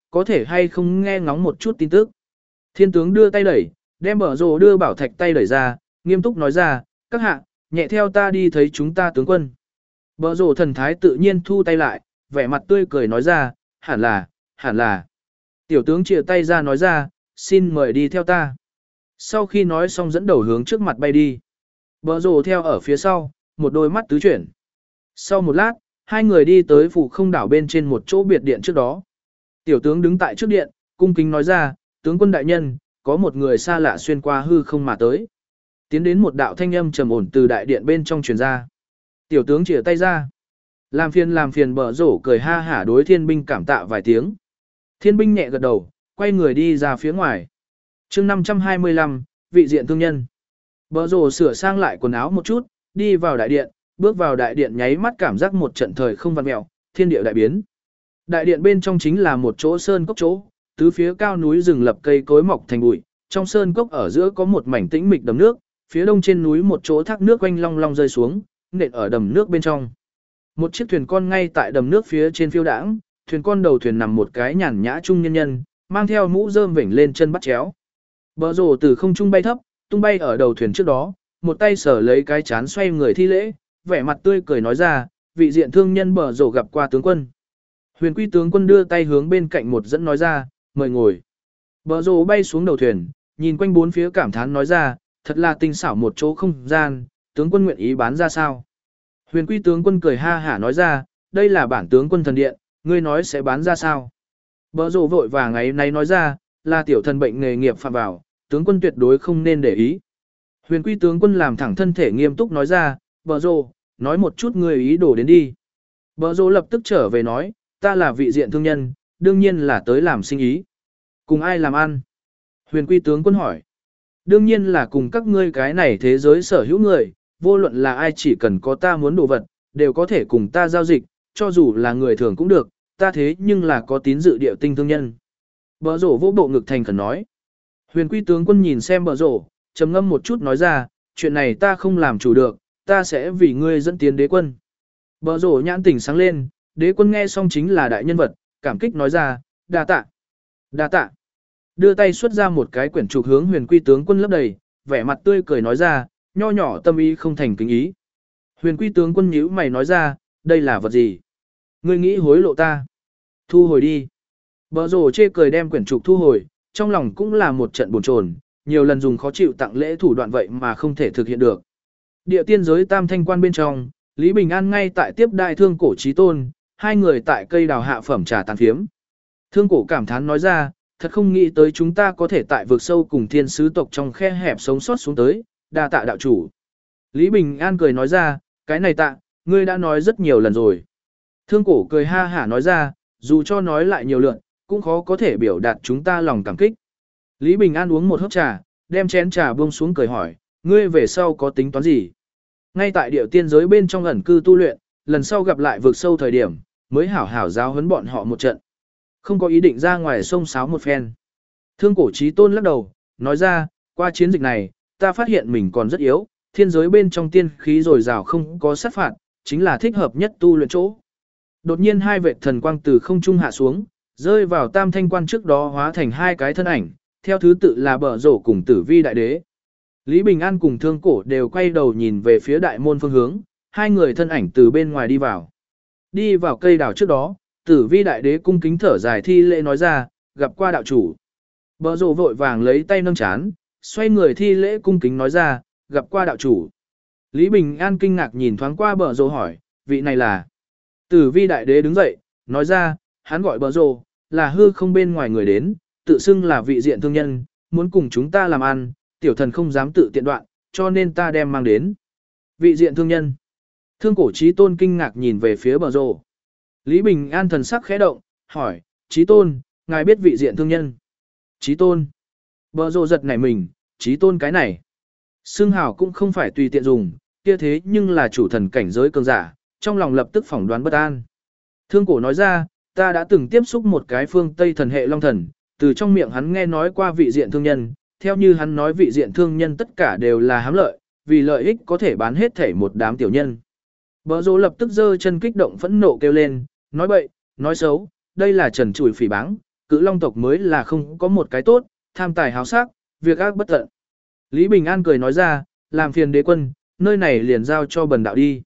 có thể hay không nghe ngóng một chút tin tức. Thiên tướng đưa tay đẩy, đem bờ rồ đưa bảo thạch tay đẩy ra, nghiêm túc nói ra, các hạ, nhẹ theo ta đi thấy chúng ta tướng quân. Bờ rồ thần thái tự nhiên thu tay lại, vẻ mặt tươi cười nói ra, hẳn là. Tiểu tướng chìa tay ra nói ra, xin mời đi theo ta. Sau khi nói xong dẫn đầu hướng trước mặt bay đi. Bờ rồ theo ở phía sau, một đôi mắt tứ chuyển. Sau một lát, hai người đi tới phủ không đảo bên trên một chỗ biệt điện trước đó. Tiểu tướng đứng tại trước điện, cung kính nói ra, tướng quân đại nhân, có một người xa lạ xuyên qua hư không mà tới. Tiến đến một đạo thanh âm trầm ổn từ đại điện bên trong truyền ra. Tiểu tướng chìa tay ra. Làm phiền bờ rổ cười ha hả đối thiên binh cảm tạ vài tiếng. Thiên binh nhẹ gật đầu, quay người đi ra phía ngoài. chương 525, vị diện thương nhân. Bờ rổ sửa sang lại quần áo một chút, đi vào đại điện, bước vào đại điện nháy mắt cảm giác một trận thời không vặn mèo, thiên địa đại biến. Đại điện bên trong chính là một chỗ sơn cốc chỗ, tứ phía cao núi rừng lập cây cối mọc thành bụi, trong sơn cốc ở giữa có một mảnh tĩnh mịch đầm nước, phía đông trên núi một chỗ thác nước quanh long long rơi xuống, nện ở đầm nước bên trong. Một chiếc thuyền con ngay tại đầm nước phía trên phiêu đãng, thuyền con đầu thuyền nằm một cái nhàn nhã trung nhân nhân, mang theo mũ rơm vểnh lên chân bắt chéo. Bờ rồ từ không trung bay thấp, tung bay ở đầu thuyền trước đó, một tay sở lấy cái chán xoay người thi lễ, vẻ mặt tươi cười nói ra, vị diện thương nhân bờ rồ gặp qua tướng quân. Huyền Quy tướng quân đưa tay hướng bên cạnh một dẫn nói ra, mời ngồi. Bờ rồ bay xuống đầu thuyền, nhìn quanh bốn phía cảm thán nói ra, thật là tinh xảo một chỗ không gian, tướng quân nguyện ý bán ra sao? Huyền Quy tướng quân cười ha hả nói ra, đây là bản tướng quân thần điện, ngươi nói sẽ bán ra sao? Bờ rồ vội vàng ấy nay nói ra, là tiểu thần bệnh nghề nghiệp phạm vào, tướng quân tuyệt đối không nên để ý. Huyền Quy tướng quân làm thẳng thân thể nghiêm túc nói ra, bờ rồ, nói một chút ngươi ý đồ đến đi. Bờ rồ lập tức trở về nói, ta là vị diện thương nhân, đương nhiên là tới làm sinh ý. Cùng ai làm ăn? Huyền Quy tướng quân hỏi. Đương nhiên là cùng các ngươi cái này thế giới sở hữu người, vô luận là ai chỉ cần có ta muốn đồ vật, đều có thể cùng ta giao dịch, cho dù là người thường cũng được, ta thế nhưng là có tín dự địa tinh thương nhân. Bờ rổ vỗ bộ ngực thành khẩn nói. Huyền Quy tướng quân nhìn xem bờ rổ, trầm ngâm một chút nói ra, chuyện này ta không làm chủ được, ta sẽ vì ngươi dẫn tiến đế quân. Bờ rổ nhãn tỉnh sáng lên, đế quân nghe xong chính là đại nhân vật, cảm kích nói ra, đa tạ, đa tạ. Đưa tay xuất ra một cái quyển trục hướng Huyền Quy tướng quân lấp đầy, vẻ mặt tươi cười nói ra, nho nhỏ tâm ý không thành kính ý. Huyền Quy tướng quân nhíu mày nói ra, đây là vật gì? Ngươi nghĩ hối lộ ta? Thu hồi đi. Bờ rồ chê cười đem quyển trục thu hồi, trong lòng cũng là một trận buồn chồn, nhiều lần dùng khó chịu tặng lễ thủ đoạn vậy mà không thể thực hiện được. Địa tiên giới tam thanh quan bên trong, Lý Bình An ngay tại tiếp đại Thương Cổ Chí Tôn, hai người tại cây đào hạ phẩm trà tán phiếm. Thương Cổ cảm thán nói ra, thật không nghĩ tới chúng ta có thể tại vực sâu cùng thiên sứ tộc trong khe hẹp sống sót xuống tới, đa tạ đạo chủ. Lý Bình An cười nói ra, cái này tạ, ngươi đã nói rất nhiều lần rồi. Thương Cổ cười ha hả nói ra, dù cho nói lại nhiều lượt, cũng khó có thể biểu đạt chúng ta lòng cảm kích. Lý Bình An uống một hớp trà, đem chén trà buông xuống cười hỏi, ngươi về sau có tính toán gì? Ngay tại điệu tiên giới bên trong ẩn cư tu luyện, lần sau gặp lại vực sâu thời điểm, mới hảo hảo giáo huấn bọn họ một trận. Không có ý định ra ngoài sông sáo một phen. Thương Cổ Chí Tôn lắc đầu, nói ra, qua chiến dịch này, ta phát hiện mình còn rất yếu, thiên giới bên trong tiên khí dồi dào không có sát phạt, chính là thích hợp nhất tu luyện chỗ. Đột nhiên hai vệt thần quang từ không trung hạ xuống, rơi vào tam thanh quan trước đó hóa thành hai cái thân ảnh, theo thứ tự là Bờ Rổ cùng Tử Vi đại đế. Lý Bình An cùng Thương Cổ đều quay đầu nhìn về phía đại môn phương hướng, hai người thân ảnh từ bên ngoài đi vào. Đi vào cây đào trước đó, Tử Vi đại đế cung kính thở dài thi lễ nói ra, gặp qua đạo chủ. Bờ Rổ vội vàng lấy tay nâng chán, xoay người thi lễ cung kính nói ra, gặp qua đạo chủ. Lý Bình An kinh ngạc nhìn thoáng qua Bờ Rổ hỏi, vị này là? Tử Vi đại đế đứng dậy, nói ra, hắn gọi Bờ Rổ, là hư không bên ngoài người đến, tự xưng là vị diện thương nhân, muốn cùng chúng ta làm ăn, tiểu thần không dám tự tiện đoạn, cho nên ta đem mang đến. Vị diện thương nhân. Thương Cổ Chí Tôn kinh ngạc nhìn về phía Bờ Rổ. Lý Bình An thần sắc khẽ động, hỏi, Chí Tôn, ngài biết vị diện thương nhân? Chí Tôn. Bờ Rổ giật nảy mình, Chí Tôn cái này. Xưng hào cũng không phải tùy tiện dùng, kia thế nhưng là chủ thần cảnh giới cường giả, trong lòng lập tức phỏng đoán bất an. Thương Cổ nói ra, ta đã từng tiếp xúc một cái phương Tây thần hệ long thần, từ trong miệng hắn nghe nói qua vị diện thương nhân, theo như hắn nói vị diện thương nhân tất cả đều là hám lợi, vì lợi ích có thể bán hết thể một đám tiểu nhân. Bờ Rổ lập tức giơ chân kích động phẫn nộ kêu lên, nói bậy, nói xấu, đây là trần trụi phỉ báng, cự long tộc mới là không có một cái tốt, tham tài háo sắc, việc ác bất tận. Lý Bình An cười nói ra, làm phiền đế quân, nơi này liền giao cho bần đạo đi.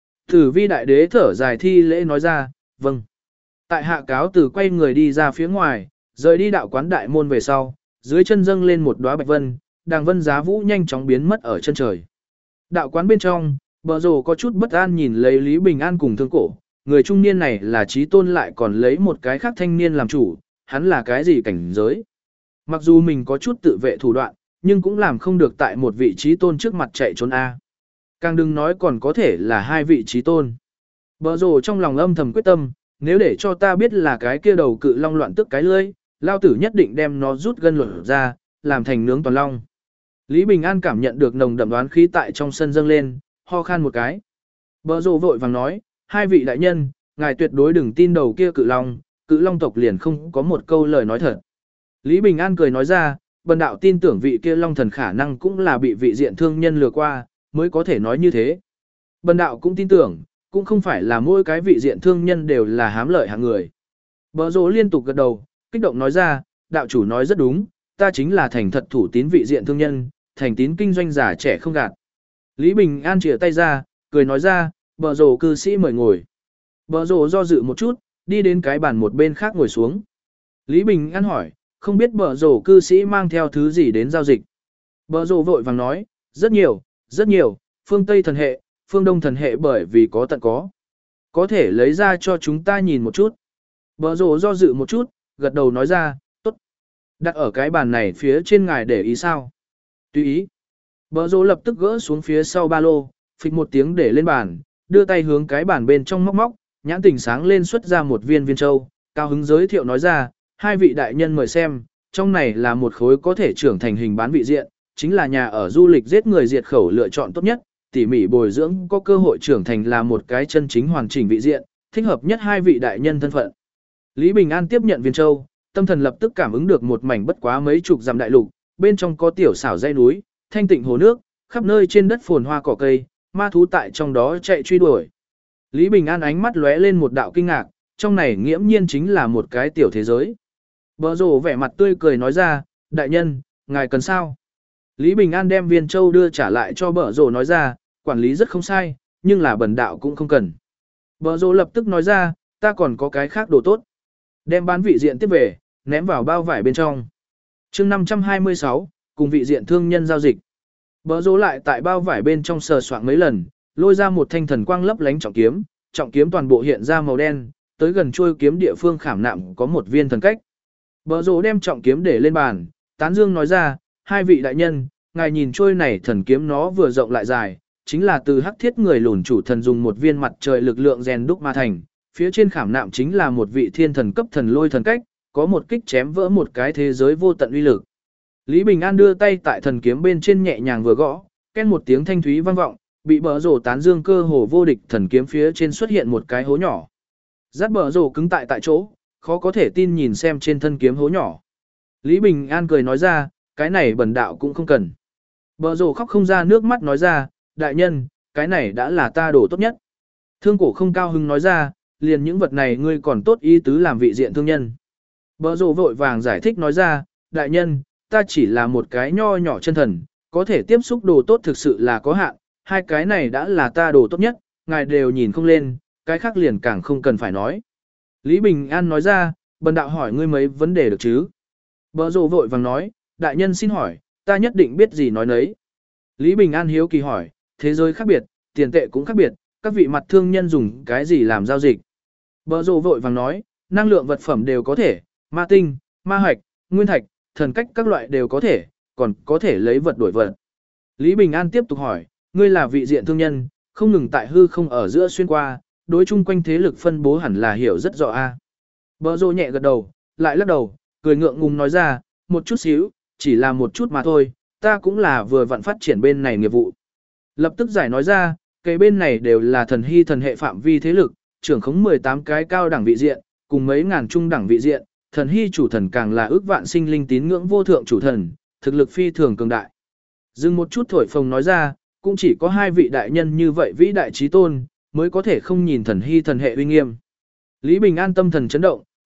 Tử vi đại đế thở dài thi lễ nói ra, vâng. Tại hạ cáo từ quay người đi ra phía ngoài, rời đi đạo quán đại môn về sau, dưới chân dâng lên một đóa bạch vân, đàng vân giá vũ nhanh chóng biến mất ở chân trời. Đạo quán bên trong, Bờ Rồ có chút bất an nhìn lấy Lý Bình An cùng Thương Cổ, người trung niên này là trí tôn lại còn lấy một cái khác thanh niên làm chủ, hắn là cái gì cảnh giới. Mặc dù mình có chút tự vệ thủ đoạn, nhưng cũng làm không được tại một vị trí tôn trước mặt chạy trốn A. Càng đừng nói còn có thể là hai vị trí tôn. Bờ Rồ trong lòng âm thầm quyết tâm, nếu để cho ta biết là cái kia đầu cự long loạn tức cái lưỡi, lao tử nhất định đem nó rút gân luận ra, làm thành nướng toàn long. Lý Bình An cảm nhận được nồng đậm đoán khí tại trong sân dâng lên, ho khan một cái. Bờ Rồ vội vàng nói, hai vị đại nhân, ngài tuyệt đối đừng tin đầu kia cự long tộc liền không có một câu lời nói thật. Lý Bình An cười nói ra, bần đạo tin tưởng vị kia long thần khả năng cũng là bị vị diện thương nhân lừa qua, mới có thể nói như thế. Bần đạo cũng tin tưởng, cũng không phải là mỗi cái vị diện thương nhân đều là hám lợi hạng người. Bờ Rồ liên tục gật đầu, kích động nói ra, đạo chủ nói rất đúng, ta chính là thành thật thủ tín vị diện thương nhân, thành tín kinh doanh giả trẻ không gạt. Lý Bình An chìa tay ra, cười nói ra, Bờ Rồ cư sĩ mời ngồi. Bờ Rồ do dự một chút, đi đến cái bàn một bên khác ngồi xuống. Lý Bình An hỏi, không biết Bờ Rồ cư sĩ mang theo thứ gì đến giao dịch. Bờ Rồ vội vàng nói, rất nhiều, phương Tây thần hệ, phương Đông thần hệ bởi vì có tận có. Có thể lấy ra cho chúng ta nhìn một chút. Bờ Rồ do dự một chút, gật đầu nói ra, tốt. Đặt ở cái bàn này phía trên ngài để ý sao? Tùy ý. Bờ Rồ lập tức gỡ xuống phía sau ba lô, phịch một tiếng để lên bàn, đưa tay hướng cái bàn bên trong móc móc, nhãn tỉnh sáng lên xuất ra một viên châu, cao hứng giới thiệu nói ra, hai vị đại nhân mời xem, trong này là một khối có thể trưởng thành hình bán vị diện, chính là nhà ở du lịch giết người diệt khẩu lựa chọn tốt nhất, tỉ mỉ bồi dưỡng có cơ hội trưởng thành là một cái chân chính hoàn chỉnh vị diện, thích hợp nhất hai vị đại nhân thân phận. Lý Bình An tiếp nhận viên châu, tâm thần lập tức cảm ứng được một mảnh bất quá mấy chục dặm đại lục, bên trong có tiểu xảo dãy núi, thanh tịnh hồ nước, khắp nơi trên đất phồn hoa cỏ cây, ma thú tại trong đó chạy truy đuổi. Lý Bình An ánh mắt lóe lên một đạo kinh ngạc, trong này nghiễm nhiên chính là một cái tiểu thế giới. Bờ Rồ vẻ mặt tươi cười nói ra, đại nhân, ngài cần sao? Lý Bình An đem viên châu đưa trả lại cho Bờ Rồ nói ra, quản lý rất không sai, nhưng là bần đạo cũng không cần. Bờ Rồ lập tức nói ra, ta còn có cái khác đồ tốt. Đem bán vị diện tiếp về, ném vào bao vải bên trong. chương 526, cùng vị diện thương nhân giao dịch. Bờ Rồ lại tại bao vải bên trong sờ soạng mấy lần, lôi ra một thanh thần quang lấp lánh trọng kiếm toàn bộ hiện ra màu đen, tới gần chuôi kiếm địa phương khảm nạm có một viên thần cách. Bờ Rồ đem trọng kiếm để lên bàn, tán dương nói ra, hai vị đại nhân, ngài nhìn chuôi này thần kiếm nó vừa rộng lại dài, chính là từ hắc thiết người lùn chủ thần dùng một viên mặt trời lực lượng rèn đúc mà thành, phía trên khảm nạm chính là một vị thiên thần cấp thần lôi thần cách, có một kích chém vỡ một cái thế giới vô tận uy lực. Lý Bình An đưa tay tại thần kiếm bên trên nhẹ nhàng vừa gõ, két một tiếng thanh thúy vang vọng, bị Bờ Rồ tán dương cơ hồ vô địch thần kiếm phía trên xuất hiện một cái hố nhỏ. Rát Bờ Rồ cứng tại chỗ, khó có thể tin nhìn xem trên thân kiếm hố nhỏ. Lý Bình An cười nói ra, cái này bần đạo cũng không cần. Bờ Rồ khóc không ra nước mắt nói ra, đại nhân, cái này đã là ta đồ tốt nhất. Thương Cổ không cao hứng nói ra, liền những vật này ngươi còn tốt ý tứ làm vị diện thương nhân. Bờ Rồ vội vàng giải thích nói ra, đại nhân, ta chỉ là một cái nho nhỏ chân thần, có thể tiếp xúc đồ tốt thực sự là có hạn, hai cái này đã là ta đồ tốt nhất, ngài đều nhìn không lên, cái khác liền càng không cần phải nói. Lý Bình An nói ra, bần đạo hỏi ngươi mấy vấn đề được chứ? Bờ Rồ vội vàng nói, đại nhân xin hỏi, ta nhất định biết gì nói nấy. Lý Bình An hiếu kỳ hỏi, thế giới khác biệt, tiền tệ cũng khác biệt, các vị mặt thương nhân dùng cái gì làm giao dịch? Bờ Rồ vội vàng nói, năng lượng vật phẩm đều có thể, ma tinh, ma hạch, nguyên thạch, thần cách các loại đều có thể, còn có thể lấy vật đổi vật. Lý Bình An tiếp tục hỏi, ngươi là vị diện thương nhân, không ngừng tại hư không ở giữa xuyên qua, đối chung quanh thế lực phân bố hẳn là hiểu rất rõ a. Bờ Rồ nhẹ gật đầu, lại lắc đầu, cười ngượng ngùng nói ra, một chút xíu, chỉ là một chút mà thôi, ta cũng là vừa vặn phát triển bên này nghiệp vụ. Lập tức giải nói ra, cái bên này đều là thần hy thần hệ phạm vi thế lực, trưởng khống 18 cái cao đẳng vị diện, cùng mấy ngàn trung đẳng vị diện, thần hy chủ thần càng là ước vạn sinh linh tín ngưỡng vô thượng chủ thần, thực lực phi thường cường đại. Dừng một chút thổi phồng nói ra, cũng chỉ có hai vị đại nhân như vậy vĩ đại trí tôn, mới có thể không nhìn thần hy thần hệ uy nghiêm. Lý Bình An tâm thần chấn động,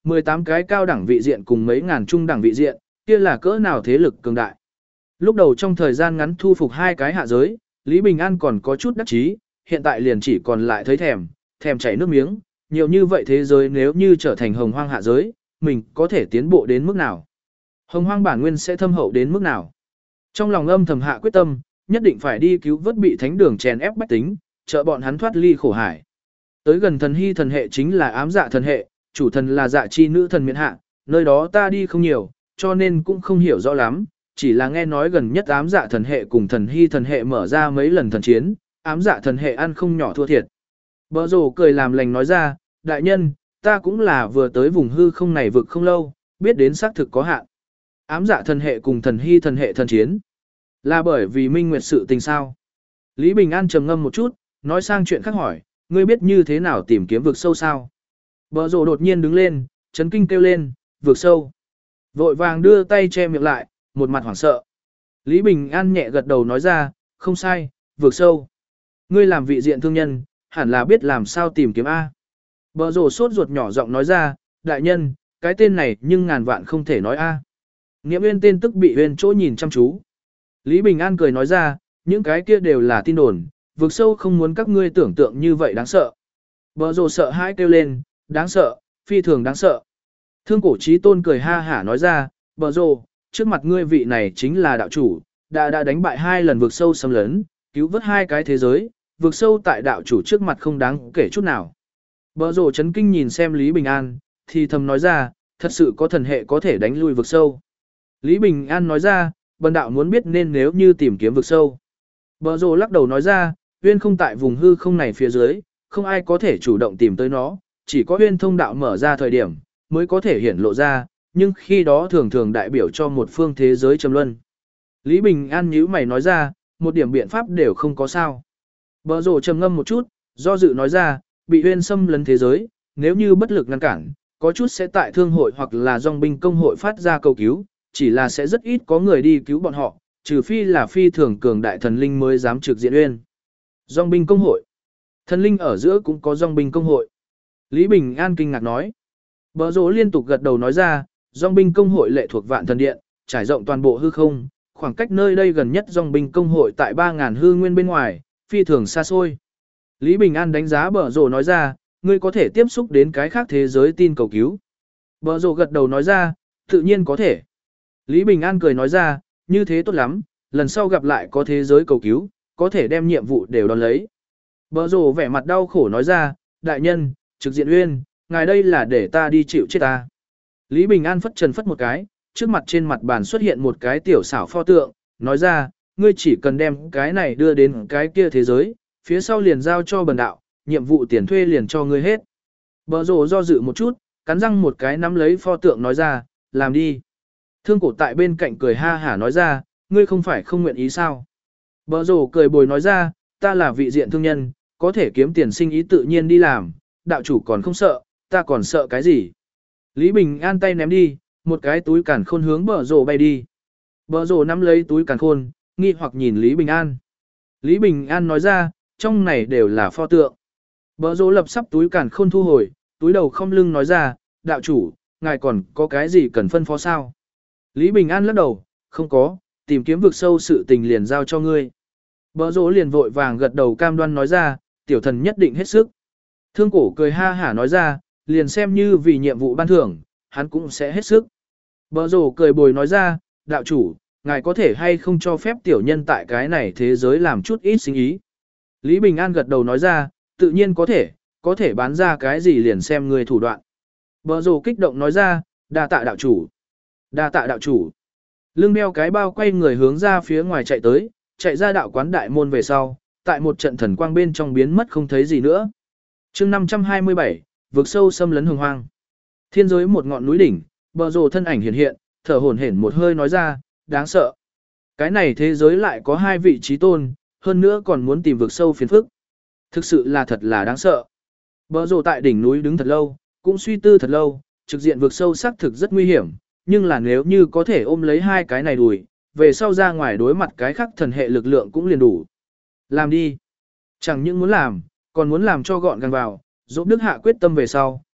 18 cái cao đẳng vị diện cùng mấy ngàn trung đẳng vị diện, kia là cỡ nào thế lực cường đại. Lúc đầu trong thời gian ngắn thu phục 2 cái hạ giới, Lý Bình An còn có chút đắc chí, hiện tại liền chỉ còn lại thấy thèm chảy nước miếng, nhiều như vậy thế giới nếu như trở thành hồng hoang hạ giới, mình có thể tiến bộ đến mức nào. Hồng hoang bản nguyên sẽ thâm hậu đến mức nào. Trong lòng âm thầm hạ quyết tâm, nhất định phải đi cứu vớt bị thánh đường chèn ép bách tính, trợ bọn hắn thoát ly khổ hải. Tới gần thần hy thần hệ chính là ám dạ thần hệ, chủ thần là dạ chi nữ thần miện hạ, nơi đó ta đi không nhiều, cho nên cũng không hiểu rõ lắm, chỉ là nghe nói gần nhất ám dạ thần hệ cùng thần hy thần hệ mở ra mấy lần thần chiến, ám dạ thần hệ ăn không nhỏ thua thiệt. Bờ rồ cười làm lành nói ra, đại nhân, ta cũng là vừa tới vùng hư không này vực không lâu, biết đến xác thực có hạn. Ám dạ thần hệ cùng thần hy thần hệ thần chiến, là bởi vì minh nguyệt sự tình sao. Lý Bình An trầm ngâm một chút, nói sang chuyện khác hỏi, ngươi biết như thế nào tìm kiếm vực sâu sao? Bờ rồ đột nhiên đứng lên, chấn kinh kêu lên, vực sâu. Vội vàng đưa tay che miệng lại, một mặt hoảng sợ. Lý Bình An nhẹ gật đầu nói ra, không sai, vực sâu. Ngươi làm vị diện thương nhân, hẳn là biết làm sao tìm kiếm A. Bờ rồ sốt ruột nhỏ giọng nói ra, đại nhân, cái tên này nhưng ngàn vạn không thể nói A. Nghiệm Uyên tên tức bị Uyên chỗ nhìn chăm chú. Lý Bình An cười nói ra, những cái kia đều là tin đồn, vực sâu không muốn các ngươi tưởng tượng như vậy đáng sợ. Bờ rồ sợ hãi kêu lên, đáng sợ, phi thường đáng sợ. Thương cổ trí tôn cười ha hả nói ra, bờ rồ, trước mặt ngươi vị này chính là đạo chủ, đã đánh bại 2 lần vực sâu xâm lấn, cứu vớt 2 cái thế giới, vực sâu tại đạo chủ trước mặt không đáng kể chút nào. Bờ rồ chấn kinh nhìn xem Lý Bình An, thì thầm nói ra, thật sự có thần hệ có thể đánh lui vực sâu. Lý Bình An nói ra, bần đạo muốn biết nên nếu như tìm kiếm vực sâu. Bờ rồ lắc đầu nói ra, Uyên không tại vùng hư không này phía dưới, không ai có thể chủ động tìm tới nó, chỉ có Uyên thông đạo mở ra thời điểm, mới có thể hiển lộ ra, nhưng khi đó thường thường đại biểu cho một phương thế giới trầm luân. Lý Bình An nhíu mày nói ra, một điểm biện pháp đều không có sao. Bờ rồ trầm ngâm một chút, do dự nói ra, bị Uyên xâm lấn thế giới, nếu như bất lực ngăn cản, có chút sẽ tại thương hội hoặc là dòng binh công hội phát ra cầu cứu, chỉ là sẽ rất ít có người đi cứu bọn họ, trừ phi là phi thường cường đại thần linh mới dám trực diện Uyên. Dòng binh công hội. Thần linh ở giữa cũng có dòng binh công hội. Lý Bình An kinh ngạc nói. Bờ rồ liên tục gật đầu nói ra, dòng binh công hội lệ thuộc Vạn Thần Điện, trải rộng toàn bộ hư không, khoảng cách nơi đây gần nhất dòng binh công hội tại 3.000 hư nguyên bên ngoài, phi thường xa xôi. Lý Bình An đánh giá bờ rồ nói ra, ngươi có thể tiếp xúc đến cái khác thế giới tin cầu cứu. Bờ rồ gật đầu nói ra, tự nhiên có thể. Lý Bình An cười nói ra, như thế tốt lắm, lần sau gặp lại có thế giới cầu cứu, có thể đem nhiệm vụ đều đón lấy. Bờ rồ vẻ mặt đau khổ nói ra, đại nhân, trực diện Uyên, ngài đây là để ta đi chịu chết ta. Lý Bình An phất trần phất một cái, trước mặt trên mặt bàn xuất hiện một cái tiểu xảo pho tượng, nói ra, ngươi chỉ cần đem cái này đưa đến cái kia thế giới, phía sau liền giao cho bần đạo, nhiệm vụ tiền thuê liền cho ngươi hết. Bờ rồ do dự một chút, cắn răng một cái nắm lấy pho tượng nói ra, làm đi. Thương cổ tại bên cạnh cười ha hả nói ra, ngươi không phải không nguyện ý sao. Bờ rồ cười bồi nói ra, ta là vị diện thương nhân, có thể kiếm tiền sinh ý tự nhiên đi làm, đạo chủ còn không sợ, ta còn sợ cái gì. Lý Bình An tay ném đi, một cái túi càn khôn hướng bờ rồ bay đi. Bờ rồ nắm lấy túi càn khôn, nghi hoặc nhìn Lý Bình An. Lý Bình An nói ra, trong này đều là pho tượng. Bờ rồ lập sắp túi càn khôn thu hồi, túi đầu không lưng nói ra, đạo chủ, ngài còn có cái gì cần phân phó sao? Lý Bình An lắc đầu, không có, tìm kiếm vực sâu sự tình liền giao cho ngươi. Bờ rồ liền vội vàng gật đầu cam đoan nói ra, tiểu thần nhất định hết sức. Thương cổ cười ha hả nói ra, liền xem như vì nhiệm vụ ban thưởng, hắn cũng sẽ hết sức. Bờ rồ cười bồi nói ra, đạo chủ, ngài có thể hay không cho phép tiểu nhân tại cái này thế giới làm chút ít sinh ý. Lý Bình An gật đầu nói ra, tự nhiên có thể bán ra cái gì liền xem người thủ đoạn. Bờ rồ kích động nói ra, đa tạ đạo chủ. Đa tạ đạo chủ. Lưng đeo cái bao quay người hướng ra phía ngoài chạy tới, chạy ra đạo quán đại môn về sau, tại một trận thần quang bên trong biến mất không thấy gì nữa. chương 527, vực sâu xâm lấn hồng hoang. Thiên giới một ngọn núi đỉnh, bờ rồ thân ảnh hiện hiện, thở hổn hển một hơi nói ra, đáng sợ. Cái này thế giới lại có 2 vị trí tôn, hơn nữa còn muốn tìm vực sâu phiền phức. Thực sự là thật là đáng sợ. Bờ rồ tại đỉnh núi đứng thật lâu, cũng suy tư thật lâu, trực diện vực sâu xác thực rất nguy hiểm, nhưng là nếu như có thể ôm lấy 2 cái này đùi, về sau ra ngoài đối mặt cái khác thần hệ lực lượng cũng liền đủ. Làm đi. Chẳng những muốn làm, còn muốn làm cho gọn gàng vào, dỗ đức hạ quyết tâm về sau,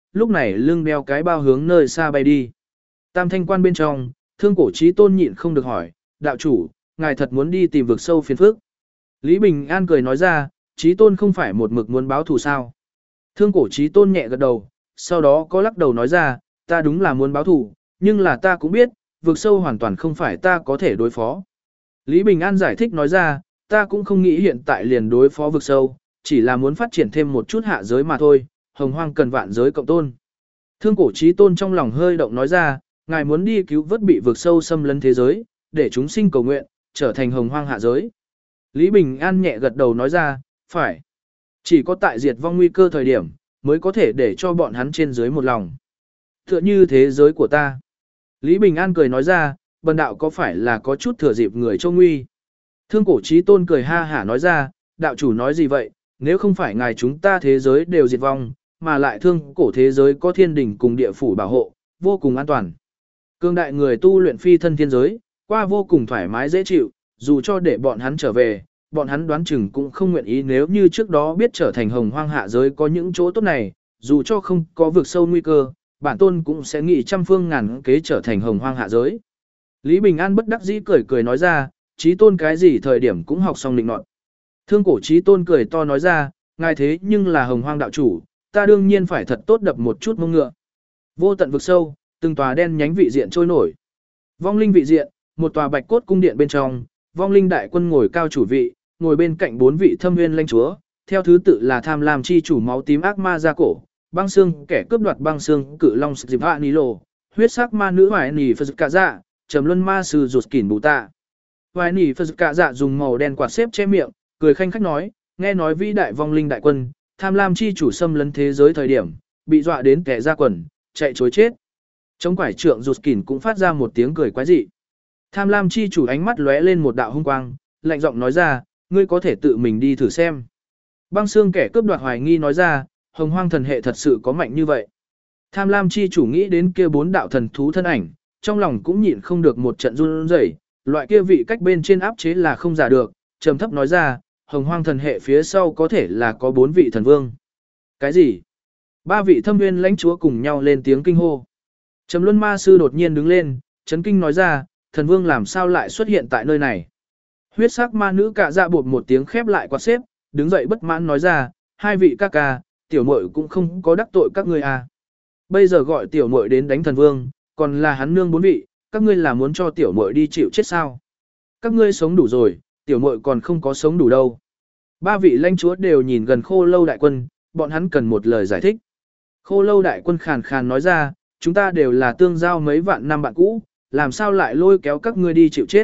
lúc này lưng đeo cái bao hướng nơi xa bay đi. Tam thanh quan bên trong, Thương Cổ Chí Tôn nhịn không được hỏi, đạo chủ, ngài thật muốn đi tìm vực sâu phiền phức. Lý Bình An cười nói ra, Chí Tôn không phải một mực muốn báo thù sao. Thương Cổ Chí Tôn nhẹ gật đầu, sau đó có lắc đầu nói ra, ta đúng là muốn báo thù, nhưng là ta cũng biết, vực sâu hoàn toàn không phải ta có thể đối phó. Lý Bình An giải thích nói ra, ta cũng không nghĩ hiện tại liền đối phó vực sâu, chỉ là muốn phát triển thêm một chút hạ giới mà thôi, hồng hoang cần vạn giới cộng tôn. Thương Cổ Chí Tôn trong lòng hơi động nói ra, ngài muốn đi cứu vớt bị vực sâu xâm lấn thế giới, để chúng sinh cầu nguyện, trở thành hồng hoang hạ giới. Lý Bình An nhẹ gật đầu nói ra, phải. Chỉ có tại diệt vong nguy cơ thời điểm, mới có thể để cho bọn hắn trên dưới một lòng. Tựa như thế giới của ta. Lý Bình An cười nói ra, bần đạo có phải là có chút thừa dịp người châu nguy. Thương Cổ Chí Tôn cười ha hả nói ra, đạo chủ nói gì vậy, nếu không phải ngài chúng ta thế giới đều diệt vong, mà lại thương cổ thế giới có thiên đỉnh cùng địa phủ bảo hộ, vô cùng an toàn. Cương đại người tu luyện phi thân thiên giới, qua vô cùng thoải mái dễ chịu, dù cho để bọn hắn trở về, bọn hắn đoán chừng cũng không nguyện ý nếu như trước đó biết trở thành hồng hoang hạ giới có những chỗ tốt này, dù cho không có vực sâu nguy cơ, bản tôn cũng sẽ nghĩ trăm phương ngàn kế trở thành hồng hoang hạ giới. Lý Bình An bất đắc dĩ cười cười nói ra, Chí Tôn cái gì thời điểm cũng học xong định nọt. Thương Cổ Chí Tôn cười to nói ra, ngài thế nhưng là hồng hoang đạo chủ, ta đương nhiên phải thật tốt đập một chút mông ngựa. Vô tận vực sâu, từng tòa đen nhánh vị diện trôi nổi. Vong linh vị diện, một tòa bạch cốt cung điện bên trong, vong linh đại quân ngồi cao chủ vị, ngồi bên cạnh 4 vị thâm nguyên lãnh chúa, theo thứ tự là tham lam chi chủ máu tím ác ma gia cổ, băng xương kẻ cướp đoạt băng xương cự long dịp hạ ní lộ, huyết sắc ma nữ hoài nỉ phật cả dạ, trầm luân ma sư rụt kỉn bù tạ. Hoài nỉ phật cả dạ dùng màu đen quạt xếp che miệng, cười khanh khách nói, nghe nói vĩ đại vong linh đại quân, tham lam chi chủ xâm lấn thế giới thời điểm, bị dọa đến kẻ ra quần, chạy chối chết. Trong quải trượng rụt kỉn cũng phát ra một tiếng cười quái dị. Tham lam chi chủ ánh mắt lóe lên một đạo hung quang, lạnh giọng nói ra, ngươi có thể tự mình đi thử xem. Băng xương kẻ cướp đoạt hoài nghi nói ra, hồng hoang thần hệ thật sự có mạnh như vậy. Tham lam chi chủ nghĩ đến kia 4 đạo thần thú thân ảnh, trong lòng cũng nhịn không được một trận run rẩy, loại kia vị cách bên trên áp chế là không giả được, trầm thấp nói ra, hồng hoang thần hệ phía sau có thể là có 4 vị thần vương. Cái gì? 3 vị thâm nguyên lãnh chúa cùng nhau lên tiếng kinh hô. Trầm luân ma sư đột nhiên đứng lên, chấn kinh nói ra, thần vương làm sao lại xuất hiện tại nơi này. Huyết sắc ma nữ cạ dạ bột một tiếng khép lại quạt xếp, đứng dậy bất mãn nói ra, 2 vị ca ca, tiểu muội cũng không có đắc tội các ngươi à. Bây giờ gọi tiểu muội đến đánh thần vương, còn là hắn nương 4 vị, các ngươi là muốn cho tiểu muội đi chịu chết sao? Các ngươi sống đủ rồi, tiểu muội còn không có sống đủ đâu. 3 vị lãnh chúa đều nhìn gần Khô Lâu đại quân, bọn hắn cần một lời giải thích. Khô Lâu đại quân khàn khàn nói ra, chúng ta đều là tương giao mấy vạn năm bạn cũ, làm sao lại lôi kéo các ngươi đi chịu chết.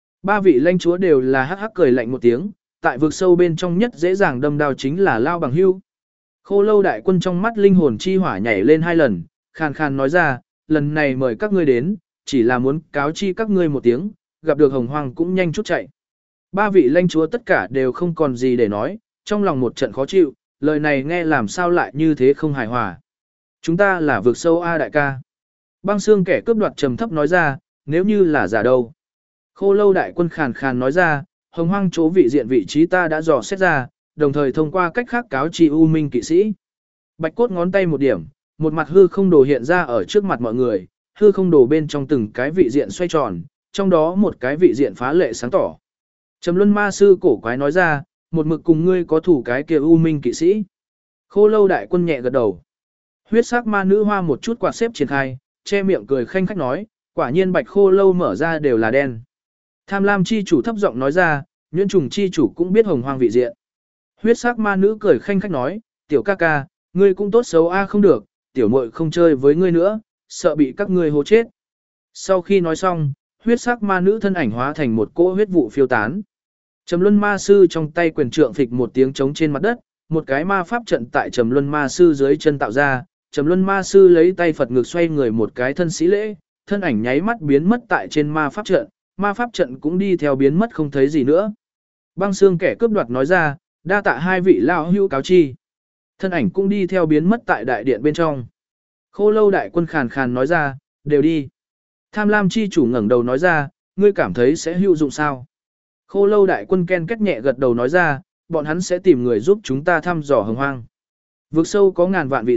3 vị lãnh chúa đều là hắc hắc cười lạnh một tiếng, tại vực sâu bên trong nhất dễ dàng đâm đao chính là Lao Bằng Hưu. Khô Lâu đại quân trong mắt linh hồn chi hỏa nhảy lên 2 lần, khàn khàn nói ra, lần này mời các ngươi đến, chỉ là muốn cáo chi các ngươi một tiếng, gặp được hồng hoang cũng nhanh chút chạy. 3 vị lãnh chúa tất cả đều không còn gì để nói, trong lòng một trận khó chịu, lời này nghe làm sao lại như thế không hài hòa. Chúng ta là vực sâu A đại ca. Băng xương kẻ cướp đoạt trầm thấp nói ra, nếu như là giả đâu. Khô Lâu đại quân khàn khàn nói ra, hồng hoang chỗ vị diện vị trí ta đã dò xét ra, đồng thời thông qua cách khác cáo chi U Minh kỵ sĩ. Bạch cốt ngón tay một điểm, một mặt hư không đồ hiện ra ở trước mặt mọi người, hư không đồ bên trong từng cái vị diện xoay tròn, trong đó một cái vị diện phá lệ sáng tỏ. Trầm luân ma sư cổ quái nói ra, một mực cùng ngươi có thủ cái kia U Minh kỵ sĩ. Khô Lâu đại quân nhẹ gật đầu. Huyết sắc ma nữ hoa một chút quạt xếp triển khai, che miệng cười khanh khách nói, quả nhiên bạch khô lâu mở ra đều là đen. Tham lam chi chủ thấp giọng nói ra, nhuyễn trùng chi chủ cũng biết hồng hoang vị diện. Huyết sắc ma nữ cười khanh khách nói, tiểu ca ca, ngươi cũng tốt xấu a không được, tiểu muội không chơi với ngươi nữa, sợ bị các ngươi hố chết. Sau khi nói xong, huyết sắc ma nữ thân ảnh hóa thành một cỗ huyết vụ phiêu tán. Trầm luân ma sư trong tay quyền trượng phịch một tiếng trống trên mặt đất, một cái ma pháp trận tại trầm luân ma sư dưới chân tạo ra. Trầm luân ma sư lấy tay Phật ngực xoay người một cái thân sĩ lễ, thân ảnh nháy mắt biến mất tại trên ma pháp trận cũng đi theo biến mất không thấy gì nữa. Băng xương kẻ cướp đoạt nói ra, đa tạ 2 vị lão hữu cáo chi. Thân ảnh cũng đi theo biến mất tại đại điện bên trong. Khô Lâu đại quân khàn khàn nói ra, đều đi. Tham lam chi chủ ngẩng đầu nói ra, ngươi cảm thấy sẽ hữu dụng sao? Khô Lâu đại quân ken kết nhẹ gật đầu nói ra, bọn hắn sẽ tìm người giúp chúng ta thăm dò hồng hoang. Vực sâu có ngàn vạn vị diện,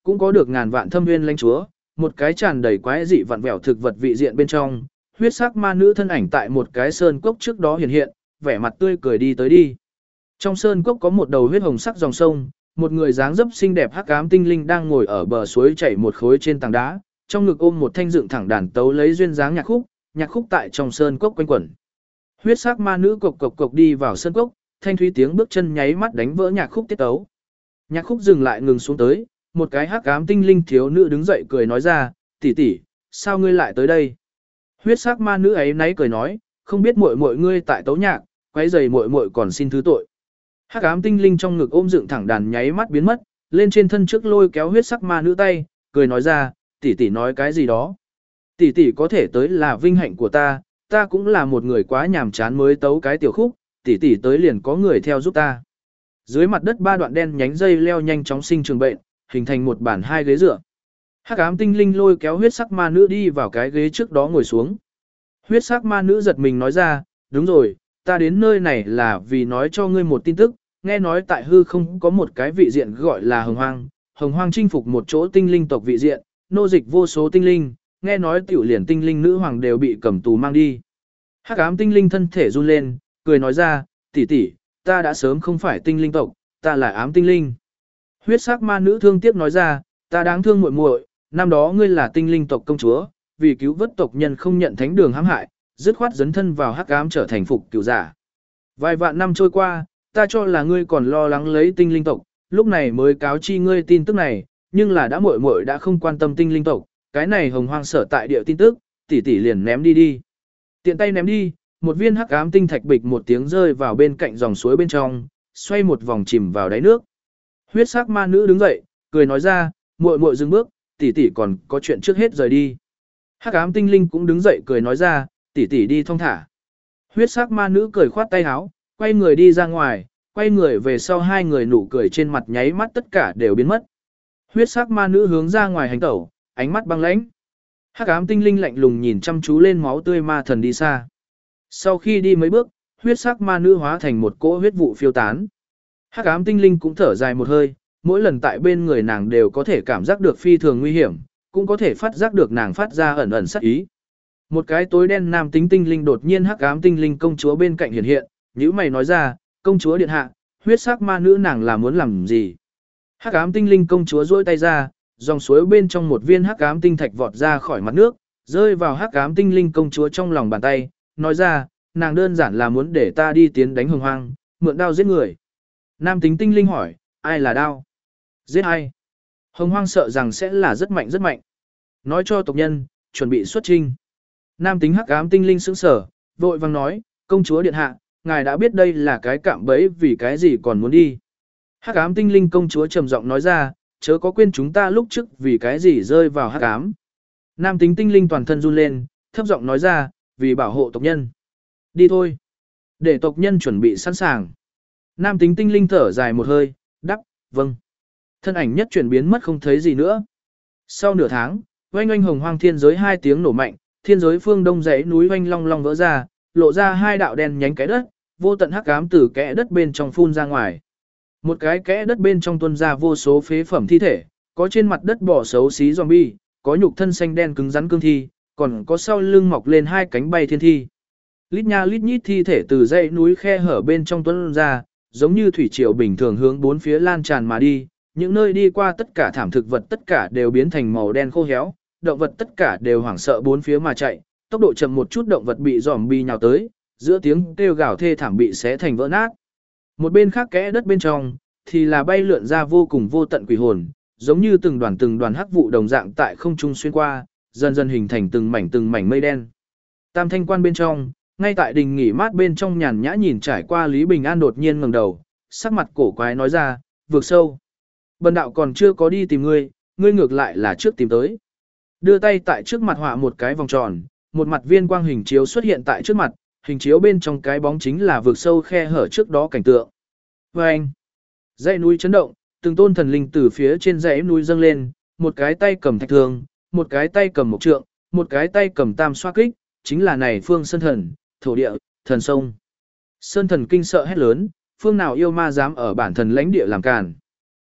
cũng có được ngàn vạn thâm nguyên lãnh chúa, một cái tràn đầy quái dị vặn vẹo thực vật vị diện bên trong, huyết sắc ma nữ thân ảnh tại một cái sơn cốc trước đó hiện hiện, vẻ mặt tươi cười đi tới đi. Trong sơn cốc có một đầu huyết hồng sắc dòng sông, một người dáng dấp xinh đẹp hắc ám tinh linh đang ngồi ở bờ suối chảy một khối trên tảng đá, trong ngực ôm một thanh dựng thẳng đàn tấu lấy duyên dáng nhạc khúc tại trong sơn cốc quanh quẩn. Huyết sắc ma nữ cộc cộc cộc đi vào sơn cốc, thanh thúy tiếng bước chân nháy mắt đánh vỡ nhạc khúc tiết tấu. Nhạc khúc dừng lại ngừng xuống tới, một cái hắc ám tinh linh thiếu nữ đứng dậy cười nói ra, tỷ tỷ, sao ngươi lại tới đây? Huyết sắc ma nữ ấy náy cười nói, không biết muội muội ngươi tại tấu nhạc, quấy rầy muội muội còn xin thứ tội. Hắc ám tinh linh trong ngực ôm dựng thẳng đàn nháy mắt biến mất, lên trên thân trước lôi kéo huyết sắc ma nữ tay, cười nói ra, tỷ tỷ nói cái gì đó? Tỷ tỷ có thể tới là vinh hạnh của ta cũng là một người quá nhàm chán mới tấu cái tiểu khúc, tỷ tỷ tới liền có người theo giúp ta. Dưới mặt đất 3 đoạn đen nhánh dây leo nhanh chóng sinh trường bệnh, hình thành một bàn 2 ghế dựa. Hắc ám tinh linh lôi kéo huyết sắc ma nữ đi vào cái ghế trước đó ngồi xuống. Huyết sắc ma nữ giật mình nói ra, đúng rồi, ta đến nơi này là vì nói cho ngươi một tin tức, nghe nói tại hư không có một cái vị diện gọi là Hồng Hoang chinh phục một chỗ tinh linh tộc vị diện, nô dịch vô số tinh linh, nghe nói tiểu liền tinh linh nữ hoàng đều bị cầm tù mang đi. Hắc ám tinh linh thân thể run lên, cười nói ra, tỷ tỷ, ta đã sớm không phải tinh linh tộc, ta là ám tinh linh. Huyết sắc ma nữ thương tiếc nói ra, ta đáng thương muội muội, năm đó ngươi là tinh linh tộc công chúa, vì cứu vớt tộc nhân không nhận thánh đường hãm hại, dứt khoát dấn thân vào hắc ám trở thành phục cửu giả. Vài vạn năm trôi qua, ta cho là ngươi còn lo lắng lấy tinh linh tộc, lúc này mới cáo chi ngươi tin tức này, nhưng là đã muội muội đã không quan tâm tinh linh tộc, cái này Hồng Hoang sở tại địa tin tức, tỷ tỷ liền ném đi đi. Tiện tay ném đi, một viên hắc ám tinh thạch bịch một tiếng rơi vào bên cạnh dòng suối bên trong, xoay một vòng chìm vào đáy nước. Huyết sắc ma nữ đứng dậy, cười nói ra, muội muội dừng bước, tỷ tỷ còn có chuyện trước hết rời đi. Hắc ám tinh linh cũng đứng dậy cười nói ra, tỷ tỷ đi thong thả. Huyết sắc ma nữ cười khoát tay áo, quay người đi ra ngoài, quay người về sau hai người nụ cười trên mặt nháy mắt tất cả đều biến mất. Huyết sắc ma nữ hướng ra ngoài hành tẩu, ánh mắt băng lãnh. Hắc ám tinh linh lạnh lùng nhìn chăm chú lên máu tươi ma thần đi xa. Sau khi đi mấy bước, huyết sắc ma nữ hóa thành một cỗ huyết vụ phiêu tán. Hắc ám tinh linh cũng thở dài một hơi, mỗi lần tại bên người nàng đều có thể cảm giác được phi thường nguy hiểm, cũng có thể phát giác được nàng phát ra ẩn ẩn sát ý. Một cái tối đen nam tính tinh linh đột nhiên hắc ám tinh linh công chúa bên cạnh hiện hiện, nhíu mày nói ra, công chúa điện hạ, huyết sắc ma nữ nàng là muốn làm gì? Hắc ám tinh linh công chúa duỗi tay ra, dòng suối bên trong một viên hắc ám tinh thạch vọt ra khỏi mặt nước, rơi vào hắc ám tinh linh công chúa trong lòng bàn tay, nói ra, nàng đơn giản là muốn để ta đi tiến đánh Hồng Hoang, mượn đao giết người. Nam tính tinh linh hỏi, ai là đao? Giết ai? Hồng Hoang sợ rằng sẽ là rất mạnh rất mạnh. Nói cho tộc nhân, chuẩn bị xuất chinh. Nam tính hắc ám tinh linh sững sờ, vội vàng nói, công chúa điện hạ, ngài đã biết đây là cái cạm bẫy vì cái gì còn muốn đi. Hắc ám tinh linh công chúa trầm giọng nói ra, chớ có quên chúng ta lúc trước vì cái gì rơi vào hắc ám. Nam tính tinh linh toàn thân run lên, thấp giọng nói ra, vì bảo hộ tộc nhân. Đi thôi. Để tộc nhân chuẩn bị sẵn sàng. Nam tính tinh linh thở dài một hơi, đắp, vâng. Thân ảnh nhất chuyển biến mất không thấy gì nữa. Sau nửa tháng, oanh oanh hồng hoang thiên giới 2 tiếng nổ mạnh, thiên giới phương đông dãy núi oanh long long vỡ ra, lộ ra 2 đạo đen nhánh cái đất, vô tận hắc ám từ kẽ đất bên trong phun ra ngoài. Một cái kẽ đất bên trong tuôn ra vô số phế phẩm thi thể, có trên mặt đất bò xấu xí zombie, có nhục thân xanh đen cứng rắn cương thi, còn có sau lưng mọc lên 2 cánh bay thiên thi. Lít nha lít nhít thi thể từ dãy núi khe hở bên trong tuôn ra, giống như thủy triều bình thường hướng bốn phía lan tràn mà đi, những nơi đi qua tất cả thảm thực vật tất cả đều biến thành màu đen khô héo, động vật tất cả đều hoảng sợ bốn phía mà chạy, tốc độ chậm một chút động vật bị zombie nhào tới, giữa tiếng kêu gào thê thảm bị xé thành vỡ nát. Một bên khác kẽ đất bên trong thì là bay lượn ra vô cùng vô tận quỷ hồn, giống như từng đoàn hắc vụ đồng dạng tại không trung xuyên qua, dần dần hình thành từng mảnh mây đen. Tam thanh quan bên trong, ngay tại đình nghỉ mát bên trong nhàn nhã nhìn trải qua Lý Bình An đột nhiên ngẩng đầu, sắc mặt cổ quái nói ra, vượt sâu. Bần đạo còn chưa có đi tìm ngươi, ngươi ngược lại là trước tìm tới. Đưa tay tại trước mặt họa một cái vòng tròn, một mặt viên quang hình chiếu xuất hiện tại trước mặt, hình chiếu bên trong cái bóng chính là vượt sâu khe hở trước đó cảnh tượng. Và anh, dãy núi chấn động, từng tôn thần linh từ phía trên dãy núi dâng lên, một cái tay cầm thạch thương, một cái tay cầm mộc trượng, một cái tay cầm tam xoa kích, chính là này phương sơn thần, thổ địa, thần sông. Sơn thần kinh sợ hét lớn, phương nào yêu ma dám ở bản thần lãnh địa làm càn.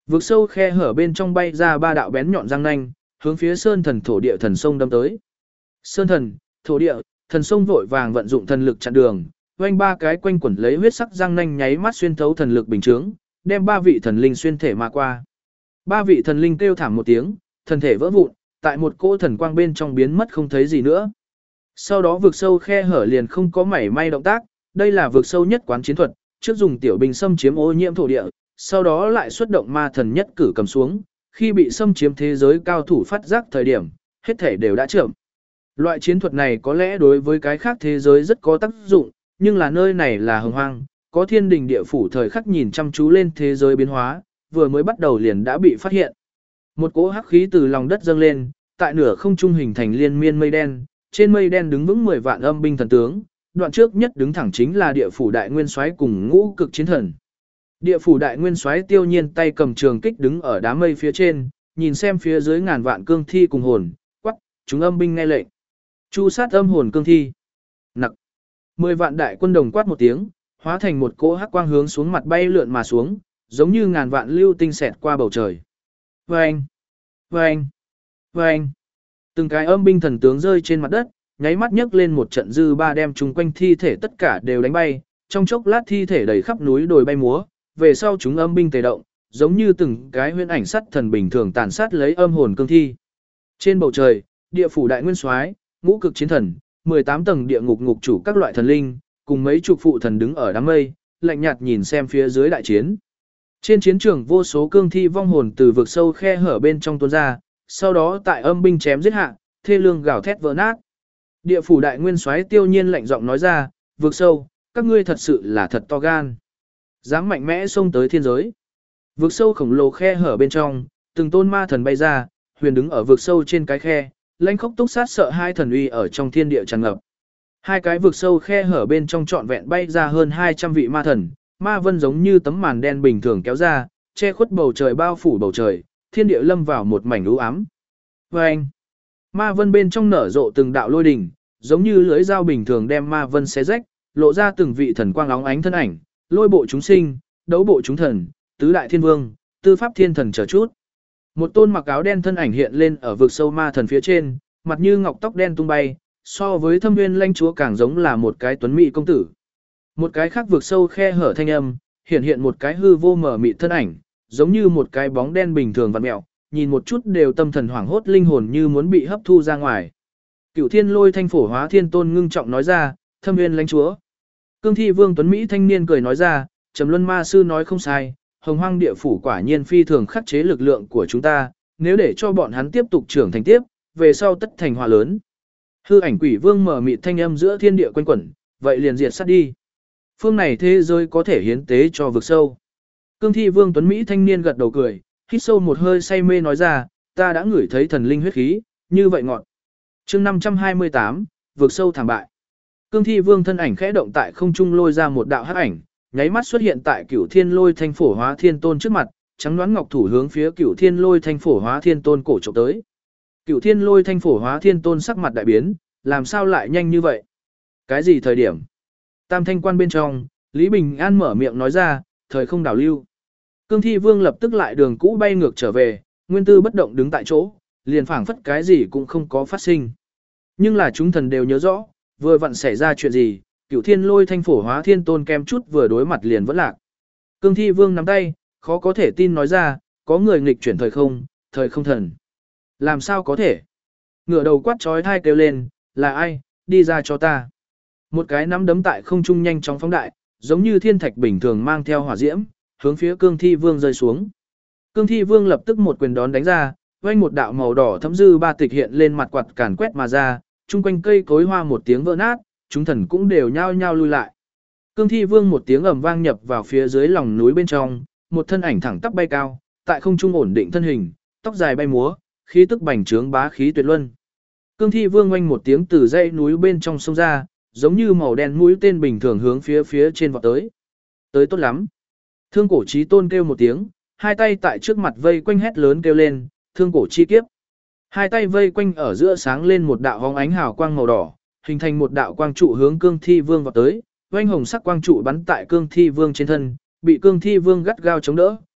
Vực sâu khe hở bên trong bay ra ba đạo bén nhọn răng nanh, hướng phía sơn thần thổ địa thần sông đâm tới. Sơn thần, thổ địa, thần sông vội vàng vận dụng thần lực chặn đường, oanh ba cái quanh quẩn lấy huyết sắc răng nanh nháy mắt xuyên thấu thần lực bình chướng, đem ba vị thần linh xuyên thể mà qua. Ba vị thần linh kêu thảm một tiếng, thần thể vỡ vụn, tại một cỗ thần quang bên trong biến mất không thấy gì nữa. Sau đó vực sâu khe hở liền không có mảy may động tác, đây là vực sâu nhất quán chiến thuật, trước dùng tiểu binh xâm chiếm ô nhiễm thổ địa, sau đó lại xuất động ma thần nhất cử cầm xuống, khi bị xâm chiếm thế giới cao thủ phát giác thời điểm, hết thể đều đã chậm. Loại chiến thuật này có lẽ đối với cái khác thế giới rất có tác dụng, nhưng là nơi này là hồng hoang, có thiên đình địa phủ thời khắc nhìn chăm chú lên thế giới biến hóa, vừa mới bắt đầu liền đã bị phát hiện. Một cỗ hắc khí từ lòng đất dâng lên, tại nửa không trung hình thành liên miên mây đen, trên mây đen đứng vững 10 vạn âm binh thần tướng, đoạn trước nhất đứng thẳng chính là địa phủ đại nguyên soái cùng ngũ cực chiến thần. Địa phủ đại nguyên soái Tiêu Nhiên tay cầm trường kích đứng ở đám mây phía trên, nhìn xem phía dưới ngàn vạn cương thi cùng hồn, quắc, chúng âm binh nghe lệnh. Chu sát âm hồn cương thi. Nặc. 10 vạn đại quân đồng quát một tiếng, hóa thành một cỗ hắc quang hướng xuống mặt bay lượn mà xuống, giống như ngàn vạn lưu tinh xẹt qua bầu trời. Vâng! Vâng! Vâng! Từng cái âm binh thần tướng rơi trên mặt đất, nháy mắt nhấc lên một trận dư ba đem chung quanh thi thể tất cả đều đánh bay, trong chốc lát thi thể đầy khắp núi đồi bay múa, về sau chúng âm binh tề động, giống như từng cái huyễn ảnh sắt thần bình thường tàn sát lấy âm hồn cương thi. Trên bầu trời, địa phủ đại nguyên soái, ngũ cực chiến thần, 18 tầng địa ngục ngục chủ các loại thần linh, cùng mấy chục phụ thần đứng ở đám mây, lạnh nhạt nhìn xem phía dưới đại chiến. Trên chiến trường vô số cương thi vong hồn từ vực sâu khe hở bên trong tuôn ra, sau đó tại âm binh chém giết hạ, thê lương gào thét vỡ nát. Địa phủ đại nguyên soái Tiêu Nhiên lạnh giọng nói ra, vực sâu, các ngươi thật sự là thật to gan. Dám mạnh mẽ xông tới thiên giới. Vực sâu khổng lồ khe hở bên trong, từng tôn ma thần bay ra, huyền đứng ở vực sâu trên cái khe, lãnh khốc túc sát sợ hai thần uy ở trong thiên địa tràn ngập. Hai cái vực sâu khe hở bên trong trọn vẹn bay ra hơn 200 vị ma thần, ma vân giống như tấm màn đen bình thường kéo ra, che khuất bầu trời bao phủ bầu trời, thiên địa lâm vào một mảnh u ám. Vâng! Ma vân bên trong nở rộ từng đạo lôi đỉnh, giống như lưỡi dao bình thường đem ma vân xé rách, lộ ra từng vị thần quang óng ánh thân ảnh, lôi bộ chúng sinh, đấu bộ chúng thần, tứ đại thiên vương, tư pháp thiên thần chờ chút. Một tôn mặc áo đen thân ảnh hiện lên ở vực sâu ma thần phía trên, mặt như ngọc tóc đen tung bay, so với Thâm Nguyên lãnh chúa càng giống là một cái tuấn mỹ công tử. Một cái khác vực sâu khe hở thanh âm, hiện một cái hư vô mở mịt thân ảnh, giống như một cái bóng đen bình thường vặn mẹo, nhìn một chút đều tâm thần hoảng hốt linh hồn như muốn bị hấp thu ra ngoài. Cửu Thiên Lôi Thanh Phổ Hóa Thiên Tôn ngưng trọng nói ra, Thâm Nguyên lãnh chúa. Cương Thi Vương tuấn mỹ thanh niên cười nói ra, Trầm Luân Ma sư nói không sai, Hồng Hoang địa phủ quả nhiên phi thường khắc chế lực lượng của chúng ta, nếu để cho bọn hắn tiếp tục trưởng thành tiếp, về sau tất thành hòa lớn. Hư ảnh quỷ vương mở mịt thanh âm giữa thiên địa quanh quẩn, vậy liền diệt sát đi. Phương này thế giới có thể hiến tế cho vực sâu. Cương Thi Vương tuấn mỹ thanh niên gật đầu cười, hít sâu một hơi say mê nói ra, ta đã ngửi thấy thần linh huyết khí, như vậy ngọt. Chương 528, vực sâu thảm bại. Cương Thi Vương thân ảnh khẽ động tại không trung lôi ra một đạo hắc ảnh, nháy mắt xuất hiện tại Cửu Thiên Lôi Thanh Phổ Hóa Thiên Tôn trước mặt, trắng đoán ngọc thủ hướng phía Cửu Thiên Lôi Thanh Phổ Hóa Thiên Tôn cổ chụp tới. Cửu Thiên Lôi Thanh Phổ Hóa Thiên Tôn sắc mặt đại biến, làm sao lại nhanh như vậy? Cái gì thời điểm? Tam Thanh Quan bên trong, Lý Bình An mở miệng nói ra, thời không đảo lưu. Cương Thi Vương lập tức lại đường cũ bay ngược trở về, nguyên tư bất động đứng tại chỗ, liền phảng phất cái gì cũng không có phát sinh. Nhưng là chúng thần đều nhớ rõ, vừa vặn xảy ra chuyện gì, Cửu Thiên Lôi Thanh Phổ Hóa Thiên Tôn kem chút vừa đối mặt liền vẫn lạc. Cương Thi Vương nắm tay, khó có thể tin nói ra, có người nghịch chuyển thời không thần. Làm sao có thể? Ngửa đầu quát trói thai kêu lên, là ai, đi ra cho ta. Một cái nắm đấm tại không trung nhanh chóng phóng đại, giống như thiên thạch bình thường mang theo hỏa diễm, hướng phía Cương Thi Vương rơi xuống. Cương Thi Vương lập tức một quyền đón đánh ra, vang một đạo màu đỏ thấm dư ba tịch hiện lên mặt quạt càn quét mà ra, chung quanh cây cối hoa một tiếng vỡ nát, chúng thần cũng đều nhao nhao lui lại. Cương Thi Vương một tiếng ầm vang nhập vào phía dưới lòng núi bên trong, một thân ảnh thẳng tắp bay cao, tại không trung ổn định thân hình, tóc dài bay múa, khí tức bành trướng bá khí tuyệt luân. Cương Thi Vương oanh một tiếng từ dãy núi bên trong sông ra, giống như màu đen mũi tên bình thường hướng phía trên vọt tới. Tới tốt lắm. Thương Cổ Chí Tôn kêu một tiếng, hai tay tại trước mặt vây quanh hét lớn kêu lên, Thương Cổ chi kiếp. Hai tay vây quanh ở giữa sáng lên một đạo hóng ánh hào quang màu đỏ, hình thành một đạo quang trụ hướng Cương Thi Vương vọt tới, oanh hồng sắc quang trụ bắn tại Cương Thi Vương trên thân, bị Cương Thi Vương gắt gao chống đỡ,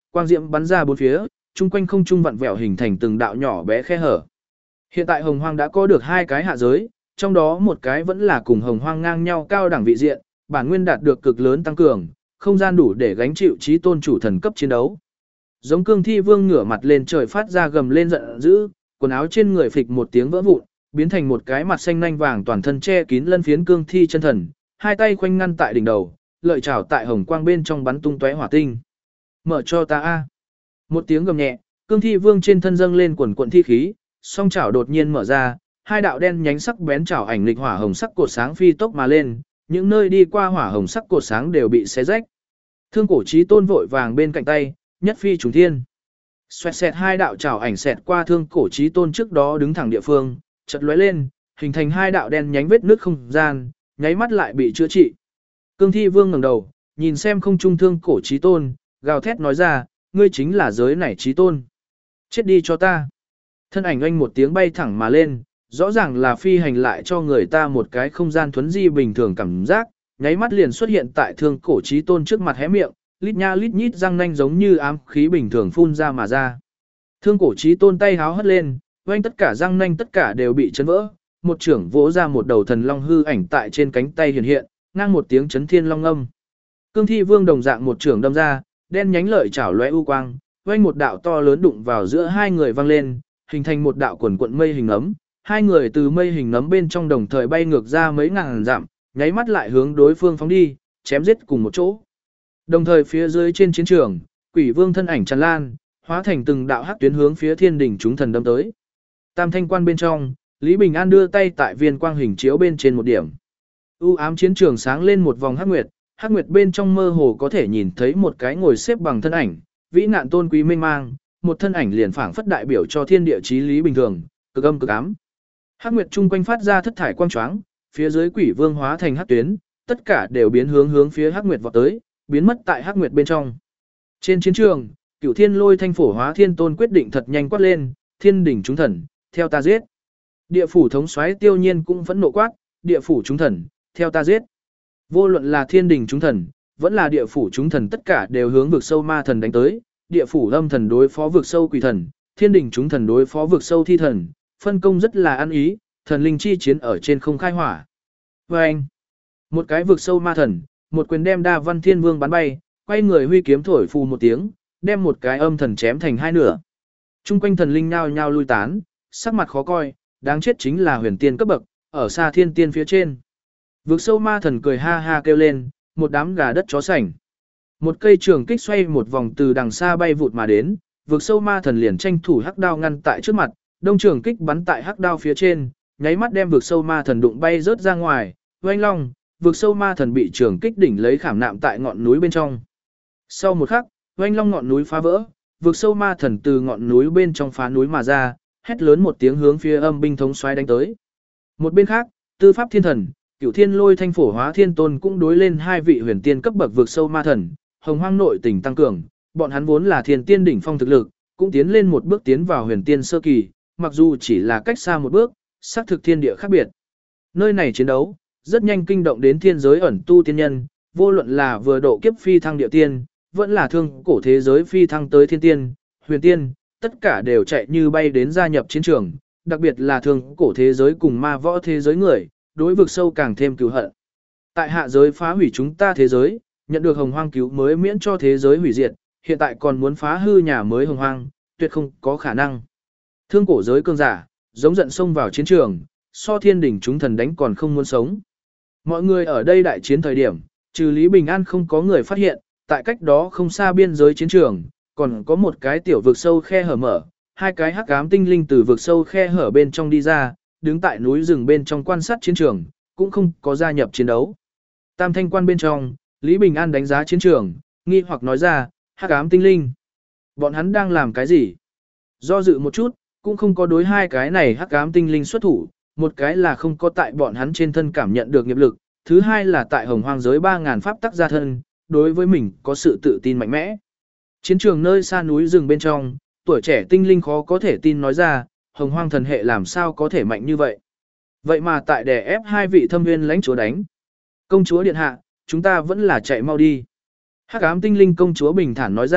quang diễm bắn ra bốn phía, chung quanh không trung vặn vẹo hình thành từng đạo nhỏ bé khe hở. Hiện tại Hồng Hoang đã có được 2 cái hạ giới, trong đó một cái vẫn là cùng Hồng Hoang ngang nhau cao đẳng vị diện, bản nguyên đạt được cực lớn tăng cường, không gian đủ để gánh chịu chí tôn chủ thần cấp chiến đấu. Giống Cương Thi Vương ngửa mặt lên trời phát ra gầm lên giận dữ, quần áo trên người phịch một tiếng vỡ vụn, biến thành một cái mặt xanh nanh vàng toàn thân che kín lân phiến cương thi chân thần, hai tay khoanh ngăn tại đỉnh đầu, lợi chảo tại hồng quang bên trong bắn tung tóe hỏa tinh. Mở cho ta a! Một tiếng gầm nhẹ, Cương Thi Vương trên thân dâng lên quần quần thi khí, song chảo đột nhiên mở ra, hai đạo đen nhánh sắc bén chảo ảnh lịch hỏa hồng sắc cột sáng phi tốc mà lên, những nơi đi qua hỏa hồng sắc cột sáng đều bị xé rách. Thương Cổ Chí Tôn vội vàng bên cạnh tay, nhất phi trùng thiên. Xoẹt xẹt hai đạo chảo ảnh xẹt qua Thương Cổ Chí Tôn trước đó đứng thẳng địa phương, chợt lóe lên, hình thành hai đạo đen nhánh vết nước không gian, nháy mắt lại bị chữa trị. Cương Thi Vương ngẩng đầu, nhìn xem không trung Thương Cổ Chí Tôn, gào thét nói ra, ngươi chính là giới này Chí Tôn. Chết đi cho ta. Thân ảnh anh một tiếng bay thẳng mà lên, rõ ràng là phi hành lại cho người ta một cái không gian thuấn di bình thường cảm giác, nháy mắt liền xuất hiện tại Thương Cổ Chí Tôn trước mặt hé miệng, lít nha lít nhít răng nanh giống như ám khí bình thường phun ra mà ra. Thương Cổ Chí Tôn tay háo hất lên, oanh tất cả răng nanh tất cả đều bị chấn vỡ, một trưởng vỗ ra một đầu thần long hư ảnh tại trên cánh tay hiện hiện, ngang một tiếng chấn thiên long âm. Cương Thi Vương đồng dạng một trưởng đâm ra, đen nhánh lợi chảo lóe u quang, oanh một đạo to lớn đụng vào giữa hai người văng lên, hình thành một đạo quần quận mây hình nấm. Hai người từ mây hình nấm bên trong đồng thời bay ngược ra mấy ngàn dặm, nháy mắt lại hướng đối phương phóng đi, chém giết cùng một chỗ. Đồng thời phía dưới trên chiến trường, Quỷ Vương thân ảnh tràn lan, hóa thành từng đạo hắc tuyến hướng phía thiên đỉnh chúng thần đâm tới. Tam Thanh Quan bên trong, Lý Bình An đưa tay tại viên quang hình chiếu bên trên một điểm. U ám chiến trường sáng lên một vòng hắc nguyệt bên trong mơ hồ có thể nhìn thấy một cái ngồi xếp bằng thân ảnh, vĩ nạn tôn quý mênh mang, một thân ảnh liền phảng phất đại biểu cho thiên địa chí lý bình thường, cực âm cực ám. Hắc nguyệt chung quanh phát ra thất thải quang choáng, phía dưới Quỷ Vương hóa thành hắc tuyến, tất cả đều biến hướng phía hắc nguyệt vọt tới, biến mất tại hắc nguyệt bên trong. Trên chiến trường, Cửu Thiên Lôi Thanh Phổ Hóa Thiên Tôn quyết định thật nhanh quát lên, thiên đỉnh chúng thần, theo ta giết. Địa phủ thống soái Tiêu Nhiên cũng phẫn nộ quát, địa phủ chúng thần, theo ta giết. Vô luận là thiên đỉnh chúng thần, vẫn là địa phủ chúng thần tất cả đều hướng vực sâu ma thần đánh tới, địa phủ âm thần đối phó vực sâu quỷ thần, thiên đỉnh chúng thần đối phó vực sâu thi thần, phân công rất là ăn ý, thần linh chi chiến ở trên không khai hỏa. Và anh, một cái vực sâu ma thần, một quyền đem Đa Văn Thiên Vương bắn bay, quay người huy kiếm thổi phù một tiếng, đem một cái âm thần chém thành hai nửa. Trung quanh thần linh nhao nhao lui tán, sắc mặt khó coi, đáng chết chính là huyền tiên cấp bậc, ở xa thiên tiên phía trên. Vực sâu ma thần cười ha ha kêu lên, một đám gà đất chó sành. Một cây trường kích xoay một vòng từ đằng xa bay vụt mà đến, vực sâu ma thần liền tranh thủ hắc đao ngăn tại trước mặt, đông trường kích bắn tại hắc đao phía trên, nháy mắt đem vực sâu ma thần đụng bay rớt ra ngoài, oanh long, vực sâu ma thần bị trường kích đỉnh lấy khảm nạm tại ngọn núi bên trong. Sau một khắc, oanh long ngọn núi phá vỡ, vực sâu ma thần từ ngọn núi bên trong phá núi mà ra, hét lớn một tiếng hướng phía âm binh thống soái đánh tới. Một bên khác, Tư Pháp Thiên Thần, Cửu Thiên Lôi Thanh Phổ Hóa Thiên Tôn cũng đối lên hai vị huyền tiên cấp bậc vực sâu ma thần, hồng hoang nội tình tăng cường, bọn hắn vốn là thiên tiên đỉnh phong thực lực, cũng tiến lên một bước tiến vào huyền tiên sơ kỳ, mặc dù chỉ là cách xa một bước, xác thực thiên địa khác biệt. Nơi này chiến đấu, rất nhanh kinh động đến thiên giới ẩn tu tiên nhân, vô luận là vừa độ kiếp phi thăng địa tiên, vẫn là thương cổ thế giới phi thăng tới thiên tiên, huyền tiên, tất cả đều chạy như bay đến gia nhập chiến trường, đặc biệt là thương cổ thế giới cùng ma võ thế giới người, đối vực sâu càng thêm cứu hận. Tại hạ giới phá hủy chúng ta thế giới, nhận được hồng hoang cứu mới miễn cho thế giới hủy diệt, hiện tại còn muốn phá hư nhà mới hồng hoang, tuyệt không có khả năng. Thương cổ giới cương giả, giống giận xông vào chiến trường, so thiên đỉnh chúng thần đánh còn không muốn sống. Mọi người ở đây đại chiến thời điểm, trừ Lý Bình An không có người phát hiện, tại cách đó không xa biên giới chiến trường, còn có một cái tiểu vực sâu khe hở mở, hai cái hắc ám tinh linh từ vực sâu khe hở bên trong đi ra, đứng tại núi rừng bên trong quan sát chiến trường, cũng không có gia nhập chiến đấu. Tam Thanh Quan bên trong, Lý Bình An đánh giá chiến trường, nghi hoặc nói ra, hắc ám tinh linh. Bọn hắn đang làm cái gì? Do dự một chút, cũng không có đối hai cái này hắc ám tinh linh xuất thủ, một cái là không có tại bọn hắn trên thân cảm nhận được nghiệp lực, thứ hai là tại hồng hoang giới 3.000 pháp tắc gia thân, đối với mình có sự tự tin mạnh mẽ. Chiến trường nơi xa núi rừng bên trong, tuổi trẻ tinh linh khó có thể tin nói ra, hồng hoang thần hệ làm sao có thể mạnh như vậy. Vậy mà tại đè ép hai vị thâm nguyên lãnh chúa đánh. Công chúa điện hạ, chúng ta vẫn là chạy mau đi. Hắc ám tinh linh công chúa bình thản nói ra,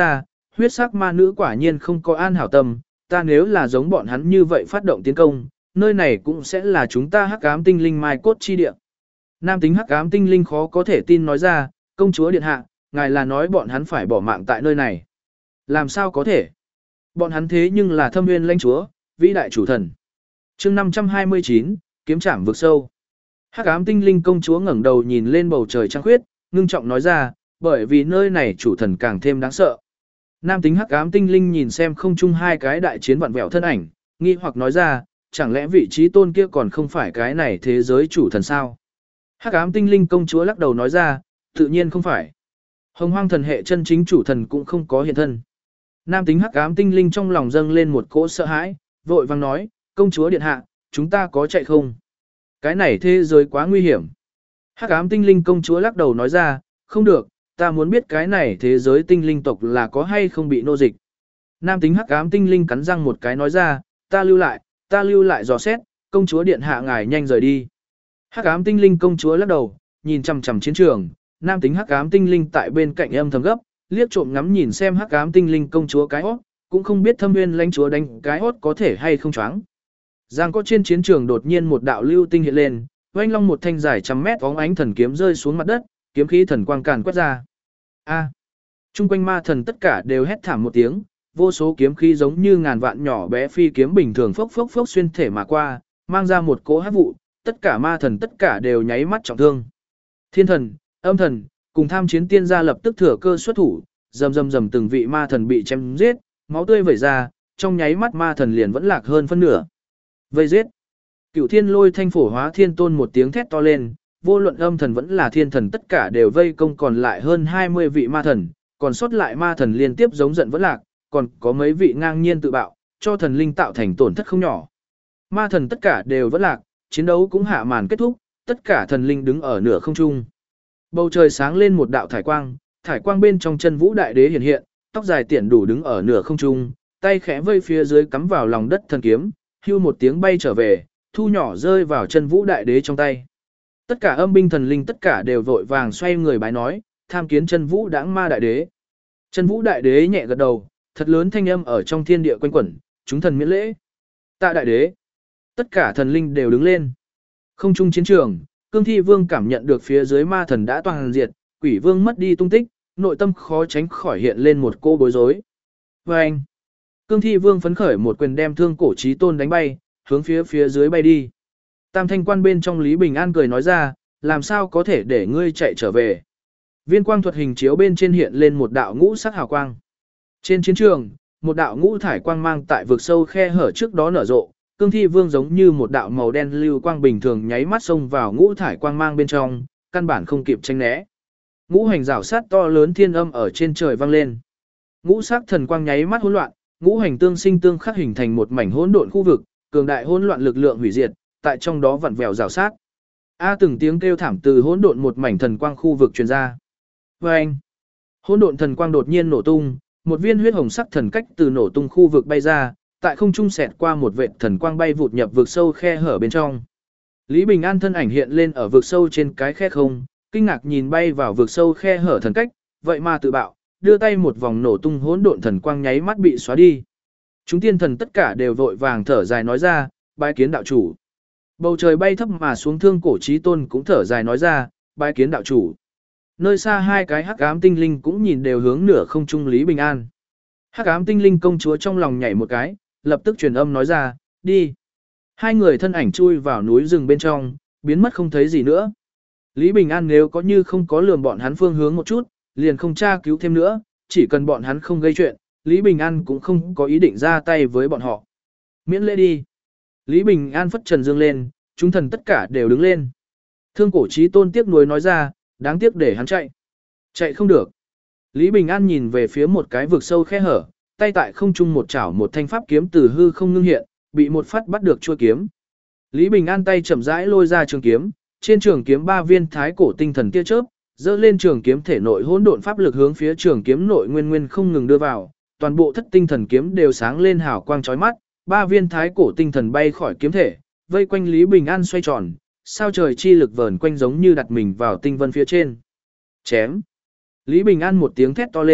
huyết sắc ma nữ quả nhiên không có an hảo tâm, ta nếu là giống bọn hắn như vậy phát động tiến công, nơi này cũng sẽ là chúng ta hắc ám tinh linh mai cốt chi địa. Nam tính hắc ám tinh linh khó có thể tin nói ra, công chúa điện hạ, ngài là nói bọn hắn phải bỏ mạng tại nơi này. Làm sao có thể? Bọn hắn thế nhưng là thâm nguyên lãnh chúa, vĩ đại chủ thần. chương 529, kiếm trảm vực sâu. Hắc ám tinh linh công chúa ngẩng đầu nhìn lên bầu trời trăng khuyết, ngưng trọng nói ra, bởi vì nơi này chủ thần càng thêm đáng sợ. Nam tính hắc ám tinh linh nhìn xem không chung hai cái đại chiến vặn vẹo thân ảnh, nghi hoặc nói ra, chẳng lẽ vị trí tôn kia còn không phải cái này thế giới chủ thần sao? Hắc ám tinh linh công chúa lắc đầu nói ra, tự nhiên không phải. Hồng hoang thần hệ chân chính chủ thần cũng không có hiện thân. Nam tính hắc ám tinh linh trong lòng dâng lên một cỗ sợ hãi, vội vang nói, công chúa điện hạ, chúng ta có chạy không? Cái này thế giới quá nguy hiểm. Hắc ám tinh linh công chúa lắc đầu nói ra, không được, ta muốn biết cái này thế giới tinh linh tộc là có hay không bị nô dịch. Nam tính hắc ám tinh linh cắn răng một cái nói ra, ta lưu lại dò xét, công chúa điện hạ ngài nhanh rời đi. Hắc ám tinh linh công chúa lắc đầu, nhìn chằm chằm chiến trường, nam tính hắc ám tinh linh tại bên cạnh âm thầm gấp, liếc trộm ngắm nhìn xem hắc ám tinh linh công chúa cái hót, cũng không biết thâm nguyên lãnh chúa đánh cái hót có thể hay không choáng. Giang có trên chiến trường đột nhiên một đạo lưu tinh hiện lên, oanh long một thanh dài trăm mét bóng ánh thần kiếm rơi xuống mặt đất, kiếm khí thần quang càn quét ra. A! Trung quanh ma thần tất cả đều hét thảm một tiếng, vô số kiếm khí giống như ngàn vạn nhỏ bé phi kiếm bình thường phốc phốc phốc xuyên thể mà qua, mang ra một cỗ hắc vụ, tất cả ma thần tất cả đều nháy mắt trọng thương. Thiên thần, âm thần, cùng tham chiến tiên gia lập tức thừa cơ xuất thủ, rầm rầm rầm từng vị ma thần bị chém giết, máu tươi vẩy ra, trong nháy mắt ma thần liền vẫn lạc hơn phân nửa. Vây giết. Cửu Thiên Lôi Thanh Phổ Hóa Thiên Tôn một tiếng thét to lên, vô luận âm thần vẫn là thiên thần tất cả đều vây công còn lại hơn 20 vị ma thần, còn sót lại ma thần liên tiếp giống giận vẫn lạc, còn có mấy vị ngang nhiên tự bạo, cho thần linh tạo thành tổn thất không nhỏ. Ma thần tất cả đều vẫn lạc, chiến đấu cũng hạ màn kết thúc, tất cả thần linh đứng ở nửa không trung. Bầu trời sáng lên một đạo thải quang bên trong chân vũ đại đế hiện hiện, tóc dài tiện đủ đứng ở nửa không trung, tay khẽ vây phía dưới cắm vào lòng đất thần kiếm, hưu một tiếng bay trở về, thu nhỏ rơi vào chân vũ đại đế trong tay. Tất cả âm binh thần linh tất cả đều vội vàng xoay người bái nói, tham kiến chân vũ đãng ma đại đế. Chân vũ đại đế nhẹ gật đầu, thật lớn thanh âm ở trong thiên địa quanh quẩn, chúng thần miễn lễ. Tạ đại đế. Tất cả thần linh đều đứng lên. Không trung chiến trường, Cương Thi Vương cảm nhận được phía dưới ma thần đã toàn diệt, Quỷ Vương mất đi tung tích, nội tâm khó tránh khỏi hiện lên một cô bối rối. Và anh, Cương Thi Vương phấn khởi một quyền đem Thương Cổ Chí Tôn đánh bay, hướng phía dưới bay đi. Tam Thanh Quan bên trong Lý Bình An cười nói ra, làm sao có thể để ngươi chạy trở về. Viên quang thuật hình chiếu bên trên hiện lên một đạo ngũ sắc hào quang. Trên chiến trường, một đạo ngũ thải quang mang tại vực sâu khe hở trước đó nở rộ, Cương Thi Vương giống như một đạo màu đen lưu quang bình thường nháy mắt xông vào ngũ thải quang mang bên trong, căn bản không kịp tránh né. Ngũ hành rào sát to lớn thiên âm ở trên trời vang lên. Ngũ sắc thần quang nháy mắt hỗn loạn, ngũ hành tương sinh tương khắc hình thành một mảnh hỗn độn khu vực, cường đại hỗn loạn lực lượng hủy diệt, tại trong đó vặn vẹo rào sát. Từng tiếng kêu thảm từ hỗn độn một mảnh thần quang khu vực truyền ra. Oeng! Hỗn độn thần quang đột nhiên nổ tung, một viên huyết hồng sắc thần cách từ nổ tung khu vực bay ra, tại không trung xẹt qua một vệt thần quang bay vụt nhập vực sâu khe hở bên trong. Lý Bình An thân ảnh hiện lên ở vực sâu trên cái khe không, kinh ngạc nhìn bay vào vực sâu khe hở thần cách, vậy mà tự bạo, đưa tay một vòng nổ tung hỗn độn thần quang nháy mắt bị xóa đi. Chúng tiên thần tất cả đều vội vàng thở dài nói ra, bái kiến đạo chủ. Bầu trời bay thấp mà xuống Thương Cổ Chí Tôn cũng thở dài nói ra, bái kiến đạo chủ. Nơi xa hai cái hắc ám tinh linh cũng nhìn đều hướng nửa không trung Lý Bình An. Hắc ám tinh linh công chúa trong lòng nhảy một cái, lập tức truyền âm nói ra, đi. Hai người thân ảnh chui vào núi rừng bên trong, biến mất không thấy gì nữa. Lý Bình An nếu có như không có lườm bọn hắn phương hướng một chút, liền không tra cứu thêm nữa, chỉ cần bọn hắn không gây chuyện, Lý Bình An cũng không có ý định ra tay với bọn họ. Miễn lễ đi. Lý Bình An phất trần dương lên, chúng thần tất cả đều đứng lên. Thương Cổ Chí Tôn tiếc nuối nói ra, đáng tiếc để hắn chạy. Chạy không được. Lý Bình An nhìn về phía một cái vực sâu khe hở, tay tại không trung một chảo một thanh pháp kiếm từ hư không ngưng hiện, bị một phát bắt được chuôi kiếm. Lý Bình An tay chậm rãi lôi ra trường kiếm, trên trường kiếm 3 viên thái cổ tinh thần tia chớp, dơ lên trường kiếm thể nội hỗn độn pháp lực hướng phía trường kiếm nội nguyên không ngừng đưa vào, toàn bộ thất tinh thần kiếm đều sáng lên hào quang chói mắt, 3 viên thái cổ tinh thần bay khỏi kiếm thể, vây quanh Lý Bình An xoay tròn, sao trời chi lực vờn quanh giống như đặt mình vào tinh vân phía trên. Chém. Lý Bình An một tiếng thét to lên,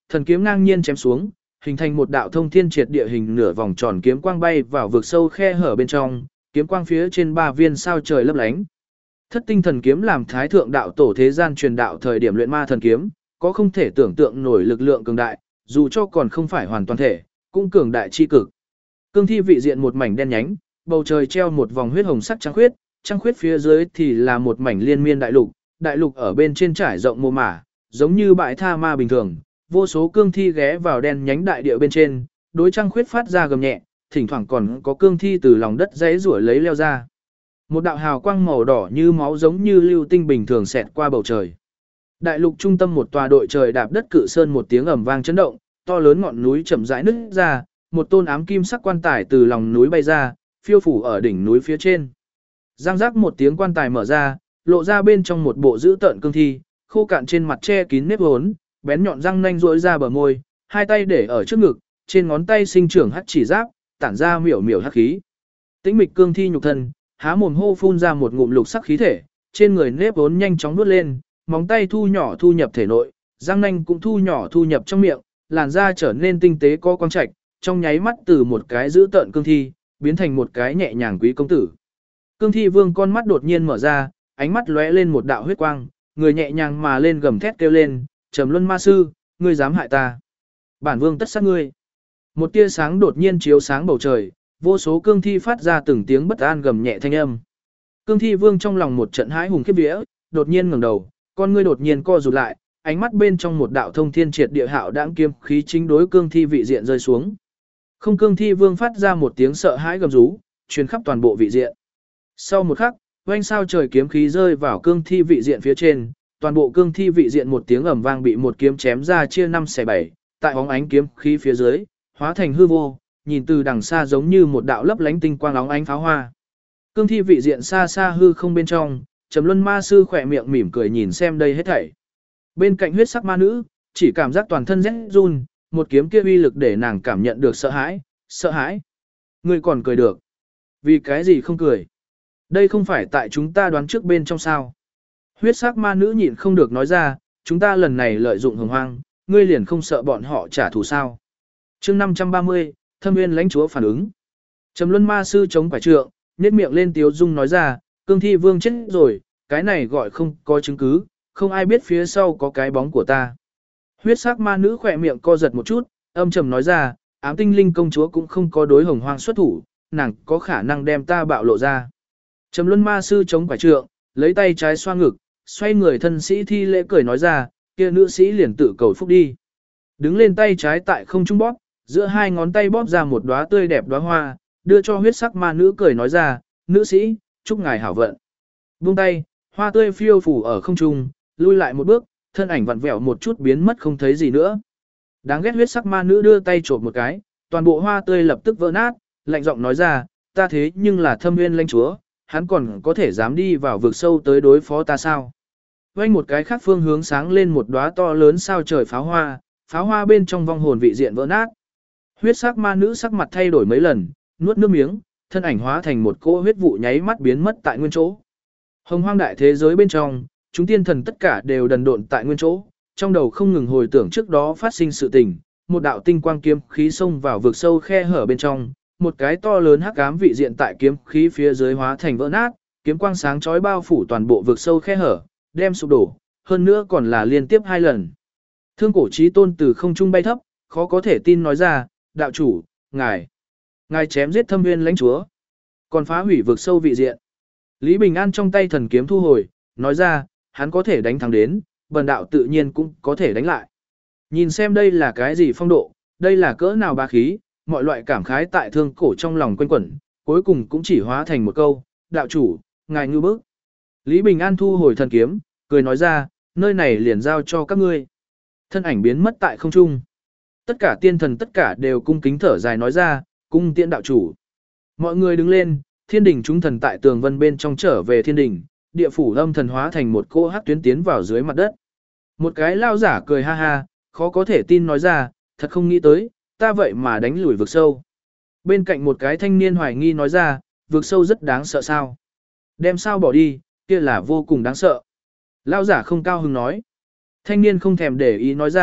thần kiếm ngang nhiên chém xuống, hình thành một đạo thông thiên triệt địa hình nửa vòng tròn kiếm quang bay vào vực sâu khe hở bên trong, kiếm quang phía trên 3 viên sao trời lấp lánh. Thất tinh thần kiếm làm thái thượng đạo tổ thế gian truyền đạo thời điểm luyện ma thần kiếm, có không thể tưởng tượng nổi lực lượng cường đại, dù cho còn không phải hoàn toàn thể, cũng cường đại chi cực. Cương thi vị diện một mảnh đen nhánh, bầu trời treo một vòng huyết hồng sắc trăng khuyết phía dưới thì là một mảnh liên miên đại lục ở bên trên trải rộng mô mả, giống như bãi tha ma bình thường, vô số cương thi ghé vào đen nhánh đại địa bên trên, đối trăng khuyết phát ra gầm nhẹ, thỉnh thoảng còn có cương thi từ lòng đất rẽ rủa lấy leo ra. Một đạo hào quang màu đỏ như máu giống như lưu tinh bình thường xẹt qua bầu trời. Đại lục trung tâm một tòa đội trời đạp đất cự sơn một tiếng ầm vang chấn động, to lớn ngọn núi chậm rãi nứt ra, một tôn ám kim sắc quan tài từ lòng núi bay ra, phiêu phủ ở đỉnh núi phía trên. Giang giác một tiếng quan tài mở ra, lộ ra bên trong một bộ dữ tợn cương thi, khô cạn trên mặt che kín nếp hốn, bén nhọn răng nanh rỗi ra bờ môi, hai tay để ở trước ngực, trên ngón tay sinh trưởng hắc chỉ giáp, tản ra miểu miểu hắc khí. Tĩnh mịch cương thi nhục thân, há mồm hô phun ra một ngụm lục sắc khí thể, trên người nếp hốn nhanh chóng nuốt lên, móng tay thu nhỏ thu nhập thể nội, răng nanh cũng thu nhỏ thu nhập trong miệng, làn da trở nên tinh tế có quang trạch, trong nháy mắt từ một cái dữ tợn cương thi, biến thành một cái nhẹ nhàng quý công tử. Cương thi vương con mắt đột nhiên mở ra, ánh mắt lóe lên một đạo huyết quang, người nhẹ nhàng mà lên gầm thét kêu lên, Trầm Luân ma sư, ngươi dám hại ta. Bản vương tất sát ngươi. Một tia sáng đột nhiên chiếu sáng bầu trời, vô số cương thi phát ra từng tiếng bất an gầm nhẹ thanh âm. Cương thi vương trong lòng một trận hãi hùng khiếp vía, đột nhiên ngẩng đầu, con ngươi đột nhiên co rụt lại, ánh mắt bên trong một đạo thông thiên triệt địa hạo đãng kiếm khí chính đối cương thi vị diện rơi xuống. Không, cương thi vương phát ra một tiếng sợ hãi gầm rú, truyền khắp toàn bộ vị diện. Sau một khắc, oanh sao trời kiếm khí rơi vào cương thi vị diện phía trên, toàn bộ cương thi vị diện một tiếng ầm vang bị một kiếm chém ra chia 5 xẻ 7, tại bóng ánh kiếm khí phía dưới, hóa thành hư vô, nhìn từ đằng xa giống như một đạo lấp lánh tinh quang óng ánh pháo hoa. Cương thi vị diện xa xa hư không bên trong, Trầm Luân ma sư khỏe miệng mỉm cười nhìn xem đây hết thảy. Bên cạnh huyết sắc ma nữ, chỉ cảm giác toàn thân rét run, một kiếm kia uy lực để nàng cảm nhận được sợ hãi. Ngươi còn cười được. Vì cái gì không cười? Đây không phải tại chúng ta đoán trước bên trong sao? Huyết sắc ma nữ nhịn không được nói ra, chúng ta lần này lợi dụng hồng hoang, ngươi liền không sợ bọn họ trả thù sao? Chương 530, Thâm Nguyên lãnh chúa phản ứng. Trầm Luân ma sư chống quả trượng, nhếch miệng lên tiếu dung nói ra, cương thi vương chết rồi, cái này gọi không có chứng cứ, không ai biết phía sau có cái bóng của ta. Huyết sắc ma nữ khỏe miệng co giật một chút, âm trầm nói ra, ám tinh linh công chúa cũng không có đối hồng hoang xuất thủ, nàng có khả năng đem ta bạo lộ ra. Trầm Luân ma sư chống quả trượng, lấy tay trái xoa ngực, xoay người thân sĩ thi lễ cười nói ra, kia nữ sĩ liền tự cầu phúc đi. Đứng lên tay trái tại không trung bóp, giữa hai ngón tay bóp ra một đóa tươi đẹp đóa hoa, đưa cho huyết sắc ma nữ cười nói ra, nữ sĩ, chúc ngài hảo vận. Buông tay, hoa tươi phiêu phủ ở không trung, lui lại một bước, thân ảnh vặn vẹo một chút biến mất không thấy gì nữa. Đáng ghét huyết sắc ma nữ đưa tay chộp một cái, toàn bộ hoa tươi lập tức vỡ nát, lạnh giọng nói ra, ta thế nhưng là Thâm Nguyên lãnh chúa, hắn còn có thể dám đi vào vực sâu tới đối phó ta sao? Quanh một cái khác phương hướng sáng lên một đóa to lớn sao trời pháo hoa bên trong vong hồn vị diện vỡ nát. Huyết sắc ma nữ sắc mặt thay đổi mấy lần, nuốt nước miếng, thân ảnh hóa thành một cỗ huyết vụ nháy mắt biến mất tại nguyên chỗ. Hồng hoang đại thế giới bên trong, chúng tiên thần tất cả đều đần độn tại nguyên chỗ, trong đầu không ngừng hồi tưởng trước đó phát sinh sự tình, một đạo tinh quang kiếm khí xông vào vực sâu khe hở bên trong, một cái to lớn hắc ám vị diện tại kiếm khí phía dưới hóa thành vỡ nát, kiếm quang sáng chói bao phủ toàn bộ vực sâu khe hở, đem sụp đổ, hơn nữa còn là liên tiếp 2 lần. Thương cổ chí tôn từ không trung bay thấp, khó có thể tin nói ra, đạo chủ, ngài chém giết Thâm Nguyên lãnh chúa, còn phá hủy vực sâu vị diện. Lý Bình An trong tay thần kiếm thu hồi, nói ra, hắn có thể đánh thắng đến, bần đạo tự nhiên cũng có thể đánh lại. Nhìn xem đây là cái gì phong độ, đây là cỡ nào bá khí, mọi loại cảm khái tại thương cổ trong lòng quanh quẩn, cuối cùng cũng chỉ hóa thành một câu, đạo chủ, ngài ngư bức. Lý Bình An thu hồi thần kiếm, cười nói ra, nơi này liền giao cho các ngươi. Thân ảnh biến mất tại không trung. Tất cả tiên thần tất cả đều cung kính thở dài nói ra, cung tiễn đạo chủ. Mọi người đứng lên, thiên đình chúng thần tại tường vân bên trong trở về thiên đình, địa phủ âm thần hóa thành một cô hắc tuyến tiến vào dưới mặt đất. Một cái lao giả cười ha ha, khó có thể tin nói ra, thật không nghĩ tới, ta vậy mà đánh lùi vực sâu. Bên cạnh một cái thanh niên hoài nghi nói ra, vực sâu rất đáng sợ sao. Đem sao bỏ đi, kia là vô cùng đáng sợ. Lao giả không cao hứng nói. Thanh niên không thèm để ý nói ra,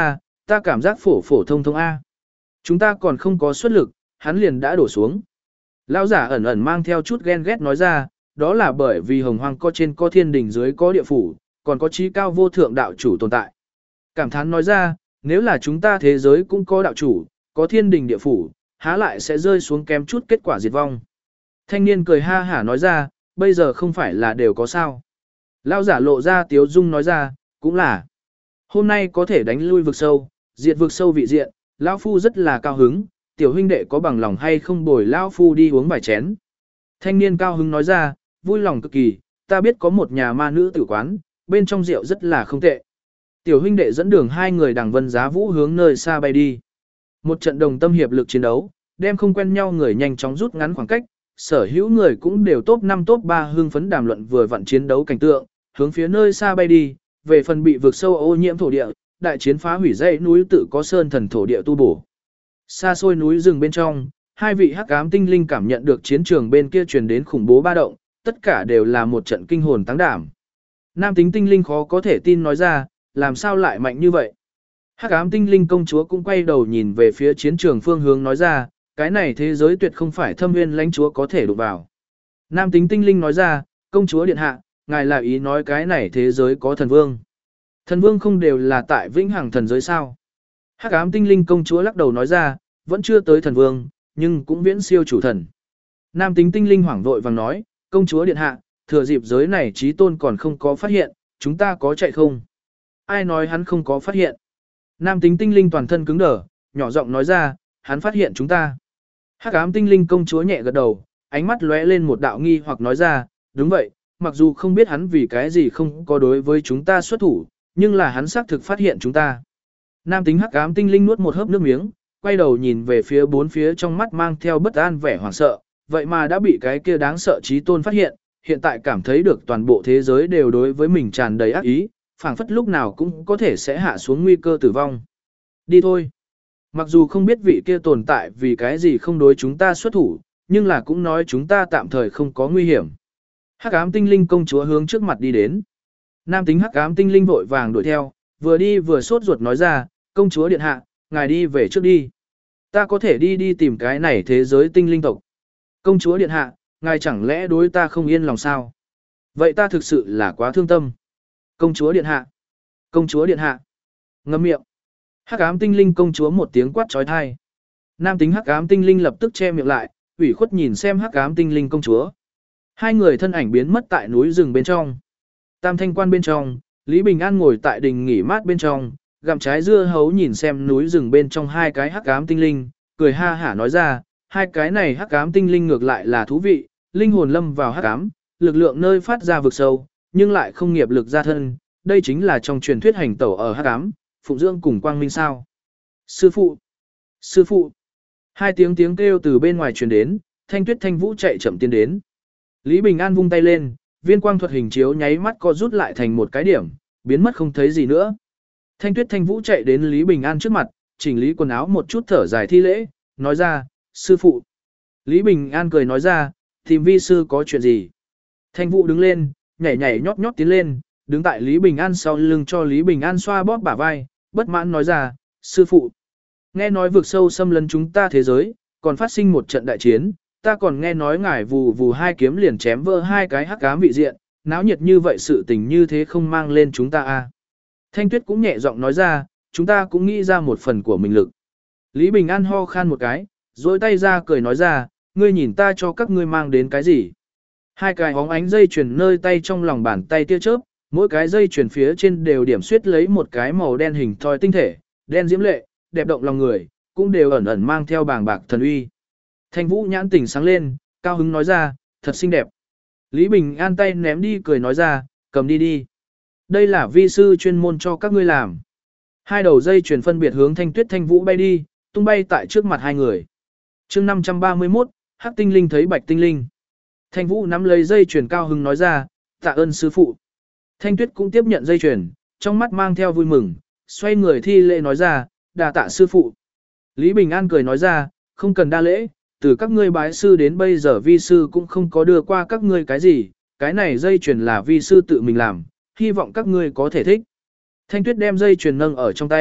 ta cảm giác phổ phổ thông thông A. Chúng ta còn không có xuất lực, hắn liền đã đổ xuống. Lão giả ẩn ẩn mang theo chút ghen ghét nói ra, đó là bởi vì hồng hoang có trên có thiên đỉnh dưới có địa phủ, còn có trí cao vô thượng đạo chủ tồn tại. Cảm thán nói ra, nếu là chúng ta thế giới cũng có đạo chủ, có thiên đình địa phủ, há lại sẽ rơi xuống kém chút kết quả diệt vong. Thanh niên cười ha hả nói ra, bây giờ không phải là đều có sao. Lão giả lộ ra tiếu dung nói ra, cũng là. Hôm nay có thể đánh lui vực sâu, diệt vực sâu vị diện, lão phu rất là cao hứng, tiểu huynh đệ có bằng lòng hay không bồi lão phu đi uống vài chén. Thanh niên cao hứng nói ra, vui lòng cực kỳ, ta biết có một nhà ma nữ tử quán, bên trong rượu rất là không tệ. Tiểu huynh đệ dẫn đường hai người đằng vân giá vũ hướng nơi xa bay đi. Một trận đồng tâm hiệp lực chiến đấu, đem không quen nhau người nhanh chóng rút ngắn khoảng cách, sở hữu người cũng đều top 5 top 3 hưng phấn đàm luận vừa vặn chiến đấu cảnh tượng, hướng phía nơi xa bay đi, về phần bị vượt sâu ô nhiễm thổ địa, đại chiến phá hủy dãy núi tự có sơn thần thổ địa tu bổ. Xa xôi núi rừng bên trong, hai vị hắc ám tinh linh cảm nhận được chiến trường bên kia truyền đến khủng bố ba động, tất cả đều là một trận kinh hồn táng đảm. Nam tính tinh linh khó có thể tin nói ra, làm sao lại mạnh như vậy? Hắc ám tinh linh công chúa cũng quay đầu nhìn về phía chiến trường phương hướng nói ra, cái này thế giới tuyệt không phải thâm nguyên lãnh chúa có thể đụng vào. Nam tính tinh linh nói ra, công chúa điện hạ, ngài là ý nói cái này thế giới có thần vương. Thần vương không đều là tại vĩnh hằng thần giới sao? Hắc ám tinh linh công chúa lắc đầu nói ra, vẫn chưa tới thần vương, nhưng cũng viễn siêu chủ thần. Nam tính tinh linh hoảng vội vàng nói, công chúa điện hạ, thừa dịp giới này trí tôn còn không có phát hiện, chúng ta có chạy không? Ai nói hắn không có phát hiện? Nam tính tinh linh toàn thân cứng đờ, nhỏ giọng nói ra, hắn phát hiện chúng ta. Hắc ám tinh linh công chúa nhẹ gật đầu, ánh mắt lóe lên một đạo nghi hoặc nói ra, đúng vậy, mặc dù không biết hắn vì cái gì không có đối với chúng ta xuất thủ, nhưng là hắn xác thực phát hiện chúng ta. Nam tính hắc ám tinh linh nuốt một hớp nước miếng, quay đầu nhìn về phía bốn phía trong mắt mang theo bất an vẻ hoảng sợ, vậy mà đã bị cái kia đáng sợ trí tôn phát hiện, hiện tại cảm thấy được toàn bộ thế giới đều đối với mình tràn đầy ác ý, phảng phất lúc nào cũng có thể sẽ hạ xuống nguy cơ tử vong. Đi thôi. Mặc dù không biết vị kia tồn tại vì cái gì không đối chúng ta xuất thủ, nhưng là cũng nói chúng ta tạm thời không có nguy hiểm. Hắc ám tinh linh công chúa hướng trước mặt đi đến. Nam tính hắc ám tinh linh vội vàng đuổi theo, vừa đi vừa sốt ruột nói ra, công chúa điện hạ, ngài đi về trước đi. Ta có thể đi tìm cái này thế giới tinh linh tộc. Công chúa điện hạ, ngài chẳng lẽ đối ta không yên lòng sao? Vậy ta thực sự là quá thương tâm. Công chúa điện hạ. Công chúa điện hạ. Ngậm miệng. Hắc ám tinh linh công chúa một tiếng quát trói thai. Nam tính hắc ám tinh linh lập tức che miệng lại, ủy khuất nhìn xem hắc ám tinh linh công chúa. Hai người thân ảnh biến mất tại núi rừng bên trong. Tam thanh quan bên trong, Lý Bình An ngồi tại đình nghỉ mát bên trong, gặm trái dưa hấu nhìn xem núi rừng bên trong hai cái hắc ám tinh linh, cười ha hả nói ra, hai cái này hắc ám tinh linh ngược lại là thú vị, linh hồn lâm vào hắc ám, lực lượng nơi phát ra vực sâu, nhưng lại không nghiệp lực ra thân, đây chính là trong truyền thuyết hành tẩu ở hắc ám, phụng dưỡng cùng quang minh sao. Sư phụ! Sư phụ! Hai tiếng kêu từ bên ngoài truyền đến, Thanh Tuyết Thanh Vũ chạy chậm tiến đến. Lý Bình An vung tay lên, viên quang thuật hình chiếu nháy mắt co rút lại thành một cái điểm, biến mất không thấy gì nữa. Thanh Tuyết Thanh Vũ chạy đến Lý Bình An trước mặt, chỉnh lý quần áo một chút thở dài thi lễ, nói ra, sư phụ. Lý Bình An cười nói ra, tìm vi sư có chuyện gì. Thanh Vũ đứng lên, nhảy nhót nhót tiến lên, đứng tại Lý Bình An sau lưng cho Lý Bình An xoa bóp bả vai, bất mãn nói ra, sư phụ. Nghe nói vực sâu xâm lấn chúng ta thế giới, còn phát sinh một trận đại chiến, ta còn nghe nói ngài vù vù hai kiếm liền chém vỡ hai cái hắc ám vị diện, náo nhiệt như vậy sự tình như thế không mang lên chúng ta à. Thanh Tuyết cũng nhẹ giọng nói ra, chúng ta cũng nghĩ ra một phần của mình lực. Lý Bình An ho khan một cái, duỗi tay ra cười nói ra, ngươi nhìn ta cho các ngươi mang đến cái gì. Hai cái hóng ánh dây chuyền nơi tay trong lòng bàn tay tia chớp, mỗi cái dây chuyền phía trên đều điểm xuyết lấy một cái màu đen hình thoi tinh thể, đen diễm lệ, đẹp động lòng người, cũng đều ẩn ẩn mang theo bàng bạc thần uy. Thanh Vũ nhãn tỉnh sáng lên, cao hứng nói ra, thật xinh đẹp. Lý Bình An tay ném đi cười nói ra, cầm đi đi. Đây là vi sư chuyên môn cho các ngươi làm. Hai đầu dây chuyền phân biệt hướng Thanh Tuyết Thanh Vũ bay đi, tung bay tại trước mặt hai người. Chương 531, Hắc tinh linh thấy Bạch tinh linh. Thanh Vũ nắm lấy dây chuyền cao hứng nói ra, tạ ơn sư phụ. Thanh Tuyết cũng tiếp nhận dây chuyền, trong mắt mang theo vui mừng, xoay người thi lễ nói ra, đà tạ sư phụ. Lý Bình An cười nói ra, không cần đa lễ, từ các ngươi bái sư đến bây giờ vi sư cũng không có đưa qua các ngươi cái gì, cái này dây chuyền là vi sư tự mình làm, hy vọng các ngươi có thể thích. Thanh Tuyết đem dây chuyền nâng ở trong tay,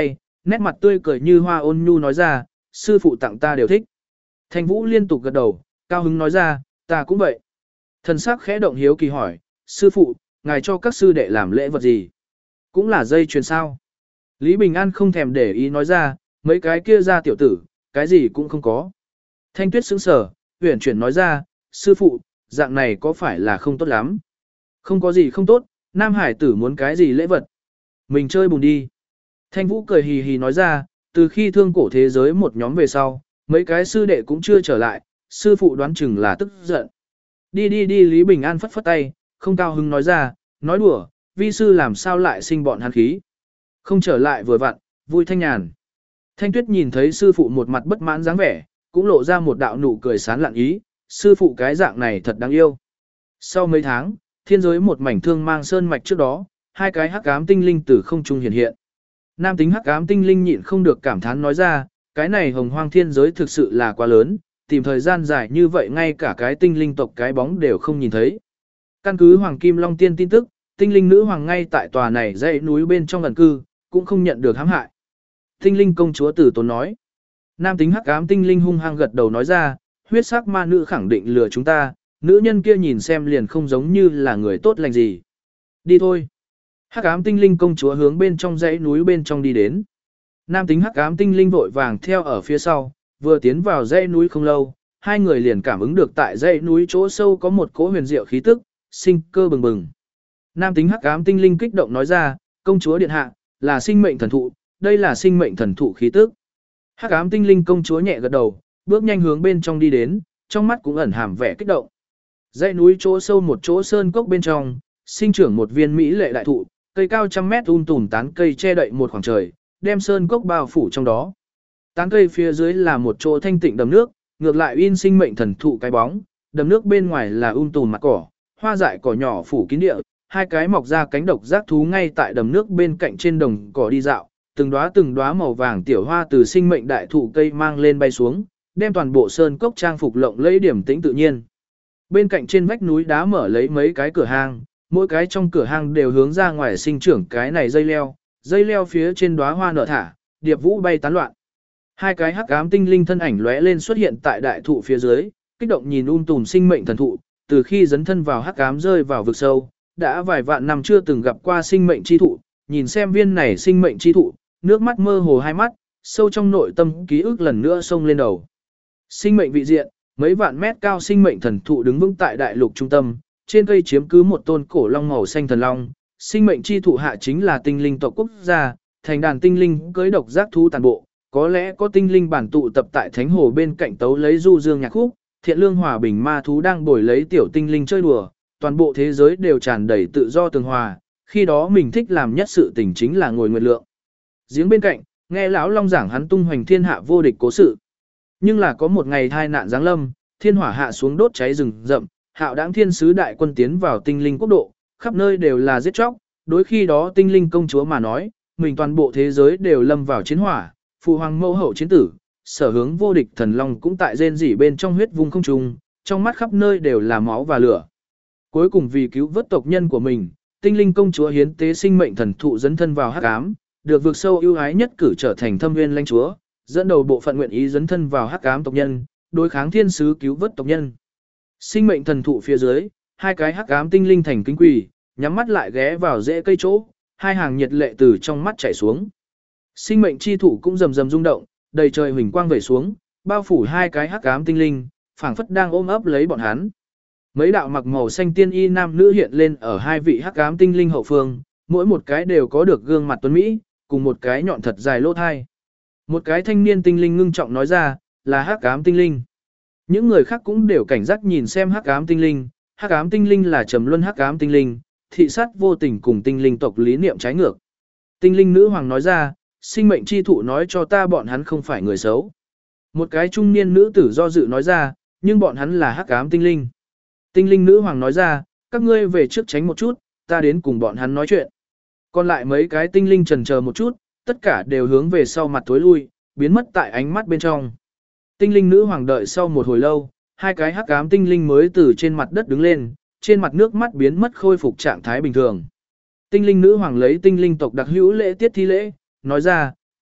nét mặt tươi cười như hoa ôn nhu nói ra, sư phụ tặng ta đều thích. Thanh Vũ liên tục gật đầu, cao hứng nói ra, ta cũng vậy. Thần sắc khẽ động hiếu kỳ hỏi, sư phụ, ngài cho các sư đệ làm lễ vật gì? Cũng là dây chuyền sao? Lý Bình An không thèm để ý nói ra, mấy cái kia ra tiểu tử, cái gì cũng không có. Thanh Tuyết sững sờ, huyền chuyển nói ra, sư phụ, dạng này có phải là không tốt lắm? Không có gì không tốt, Nam Hải tử muốn cái gì lễ vật? Mình chơi bùn đi. Thanh Vũ cười hì hì nói ra, từ khi thương cổ thế giới một nhóm về sau, mấy cái sư đệ cũng chưa trở lại, sư phụ đoán chừng là tức giận. Đi đi đi Lý Bình An phất phất tay, không cao hứng nói ra, nói đùa, vi sư làm sao lại sinh bọn hắn khí. Không trở lại vừa vặn, vui thanh nhàn. Thanh Tuyết nhìn thấy sư phụ một mặt bất mãn dáng vẻ, cũng lộ ra một đạo nụ cười sán lạn ý, sư phụ cái dạng này thật đáng yêu. Sau mấy tháng, thiên giới một mảnh thương mang sơn mạch trước đó, hai cái hắc ám tinh linh từ không trung hiện hiện. Nam tính hắc ám tinh linh nhịn không được cảm thán nói ra, cái này hồng hoang thiên giới thực sự là quá lớn, tìm thời gian dài như vậy ngay cả cái tinh linh tộc cái bóng đều không nhìn thấy. Căn cứ Hoàng Kim Long Tiên tin tức, tinh linh nữ hoàng ngay tại tòa này dãy núi bên trong ẩn cư, cũng không nhận được hãm hại. Tinh linh công chúa Tử Tốn nói. Nam tính hắc ám tinh linh hung hăng gật đầu nói ra, huyết sắc ma nữ khẳng định lừa chúng ta, nữ nhân kia nhìn xem liền không giống như là người tốt lành gì. Đi thôi. Hắc ám tinh linh công chúa hướng bên trong dãy núi bên trong đi đến. Nam tính hắc ám tinh linh vội vàng theo ở phía sau, vừa tiến vào dãy núi không lâu, hai người liền cảm ứng được tại dãy núi chỗ sâu có một cỗ huyền diệu khí tức, sinh cơ bừng bừng. Nam tính hắc ám tinh linh kích động nói ra, công chúa điện hạ, là sinh mệnh thần thụ, đây là sinh mệnh thần thụ khí tức. Hắc ám tinh linh công chúa nhẹ gật đầu, bước nhanh hướng bên trong đi đến, trong mắt cũng ẩn hàm vẻ kích động. Dãy núi chỗ sâu một chỗ sơn cốc bên trong, sinh trưởng một viên mỹ lệ đại thụ, cây cao trăm mét tùm tán cây che đậy một khoảng trời, đem sơn cốc bao phủ trong đó. Tán cây phía dưới là một chỗ thanh tịnh đầm nước, ngược lại in sinh mệnh thần thụ cái bóng, đầm nước bên ngoài là tùm mặt cỏ, hoa dại cỏ nhỏ phủ kín địa, hai cái mọc ra cánh độc giác thú ngay tại đầm nước bên cạnh trên đồng cỏ đi dạo, từng đóa màu vàng tiểu hoa từ sinh mệnh đại thụ cây mang lên bay xuống, đem toàn bộ sơn cốc trang phục lộng lẫy điểm tĩnh tự nhiên. Bên cạnh trên vách núi đá mở lấy mấy cái cửa hang, mỗi cái trong cửa hang đều hướng ra ngoài sinh trưởng cái này dây leo phía trên đóa hoa nở thả, điệp vũ bay tán loạn. Hai cái hắc ám tinh linh thân ảnh lóe lên xuất hiện tại đại thụ phía dưới, kích động nhìn tùm sinh mệnh thần thụ, từ khi dấn thân vào hắc ám rơi vào vực sâu, đã vài vạn năm chưa từng gặp qua sinh mệnh chi thụ, nhìn xem viên này sinh mệnh chi thụ, nước mắt mơ hồ hai mắt, sâu trong nội tâm ký ức lần nữa xông lên đầu. Sinh mệnh vị diện, mấy vạn mét cao sinh mệnh thần thụ đứng vững tại đại lục trung tâm, trên cây chiếm cứ một tôn cổ long màu xanh thần long, sinh mệnh chi thụ hạ chính là tinh linh tộc quốc gia, thành đàn tinh linh cưới độc giác thú tàn bộ, có lẽ có tinh linh bản tụ tập tại thánh hồ bên cạnh tấu lấy du dương nhạc khúc, thiện lương hòa bình ma thú đang bồi lấy tiểu tinh linh chơi đùa, toàn bộ thế giới đều tràn đầy tự do tường hòa, khi đó mình thích làm nhất sự tình chính là ngồi nguyệt lượng. Giếng bên cạnh, nghe lão long giảng hắn tung hoành thiên hạ vô địch cố sự. Nhưng là có một ngày tai nạn giáng lâm, thiên hỏa hạ xuống đốt cháy rừng rậm, hạo đãng thiên sứ đại quân tiến vào tinh linh quốc độ, khắp nơi đều là giết chóc, đối khi đó tinh linh công chúa mà nói, mình toàn bộ thế giới đều lâm vào chiến hỏa, phụ hoàng mẫu hậu chiến tử, sở hướng vô địch thần long cũng tại rên rỉ bên trong huyết vùng không trung, trong mắt khắp nơi đều là máu và lửa. Cuối cùng vì cứu vớt tộc nhân của mình, tinh linh công chúa hiến tế sinh mệnh thần thụ dấn thân vào hắc ám, được vượt sâu ưu ái nhất cử trở thành thâm nguyên lãnh chúa, dẫn đầu bộ phận nguyện ý dấn thân vào hắc ám tộc nhân, đối kháng thiên sứ cứu vớt tộc nhân. Sinh mệnh thần thụ phía dưới, hai cái hắc ám tinh linh thành kính quỳ, nhắm mắt lại ghé vào rễ cây chỗ, hai hàng nhiệt lệ từ trong mắt chảy xuống. Sinh mệnh chi thụ cũng rầm rầm rung động, đầy trời huỳnh quang vẩy xuống, bao phủ hai cái hắc ám tinh linh, phảng phất đang ôm ấp lấy bọn hắn. Mấy đạo mặc màu xanh tiên y nam nữ hiện lên ở hai vị hắc ám tinh linh hậu phương, mỗi một cái đều có được gương mặt tuấn mỹ, cùng một cái nhọn thật dài lỗ thai. Một cái thanh niên tinh linh ngưng trọng nói ra, là hắc ám tinh linh. Những người khác cũng đều cảnh giác nhìn xem hắc ám tinh linh, hắc ám tinh linh là trầm luân hắc ám tinh linh, thị sát vô tình cùng tinh linh tộc lý niệm trái ngược. Tinh linh nữ hoàng nói ra, sinh mệnh chi thụ nói cho ta bọn hắn không phải người xấu. Một cái trung niên nữ tử do dự nói ra, nhưng bọn hắn là hắc ám tinh linh. Tinh linh nữ hoàng nói ra, các ngươi về trước tránh một chút, ta đến cùng bọn hắn nói chuyện. Còn lại mấy cái tinh linh chần chờ một chút, tất cả đều hướng về sau mặt tối lui, biến mất tại ánh mắt bên trong. Tinh linh nữ hoàng đợi sau một hồi lâu, hai cái hắc ám tinh linh mới từ trên mặt đất đứng lên, trên mặt nước mắt biến mất khôi phục trạng thái bình thường. Tinh linh nữ hoàng lấy tinh linh tộc đặc hữu lễ tiết thi lễ, nói ra,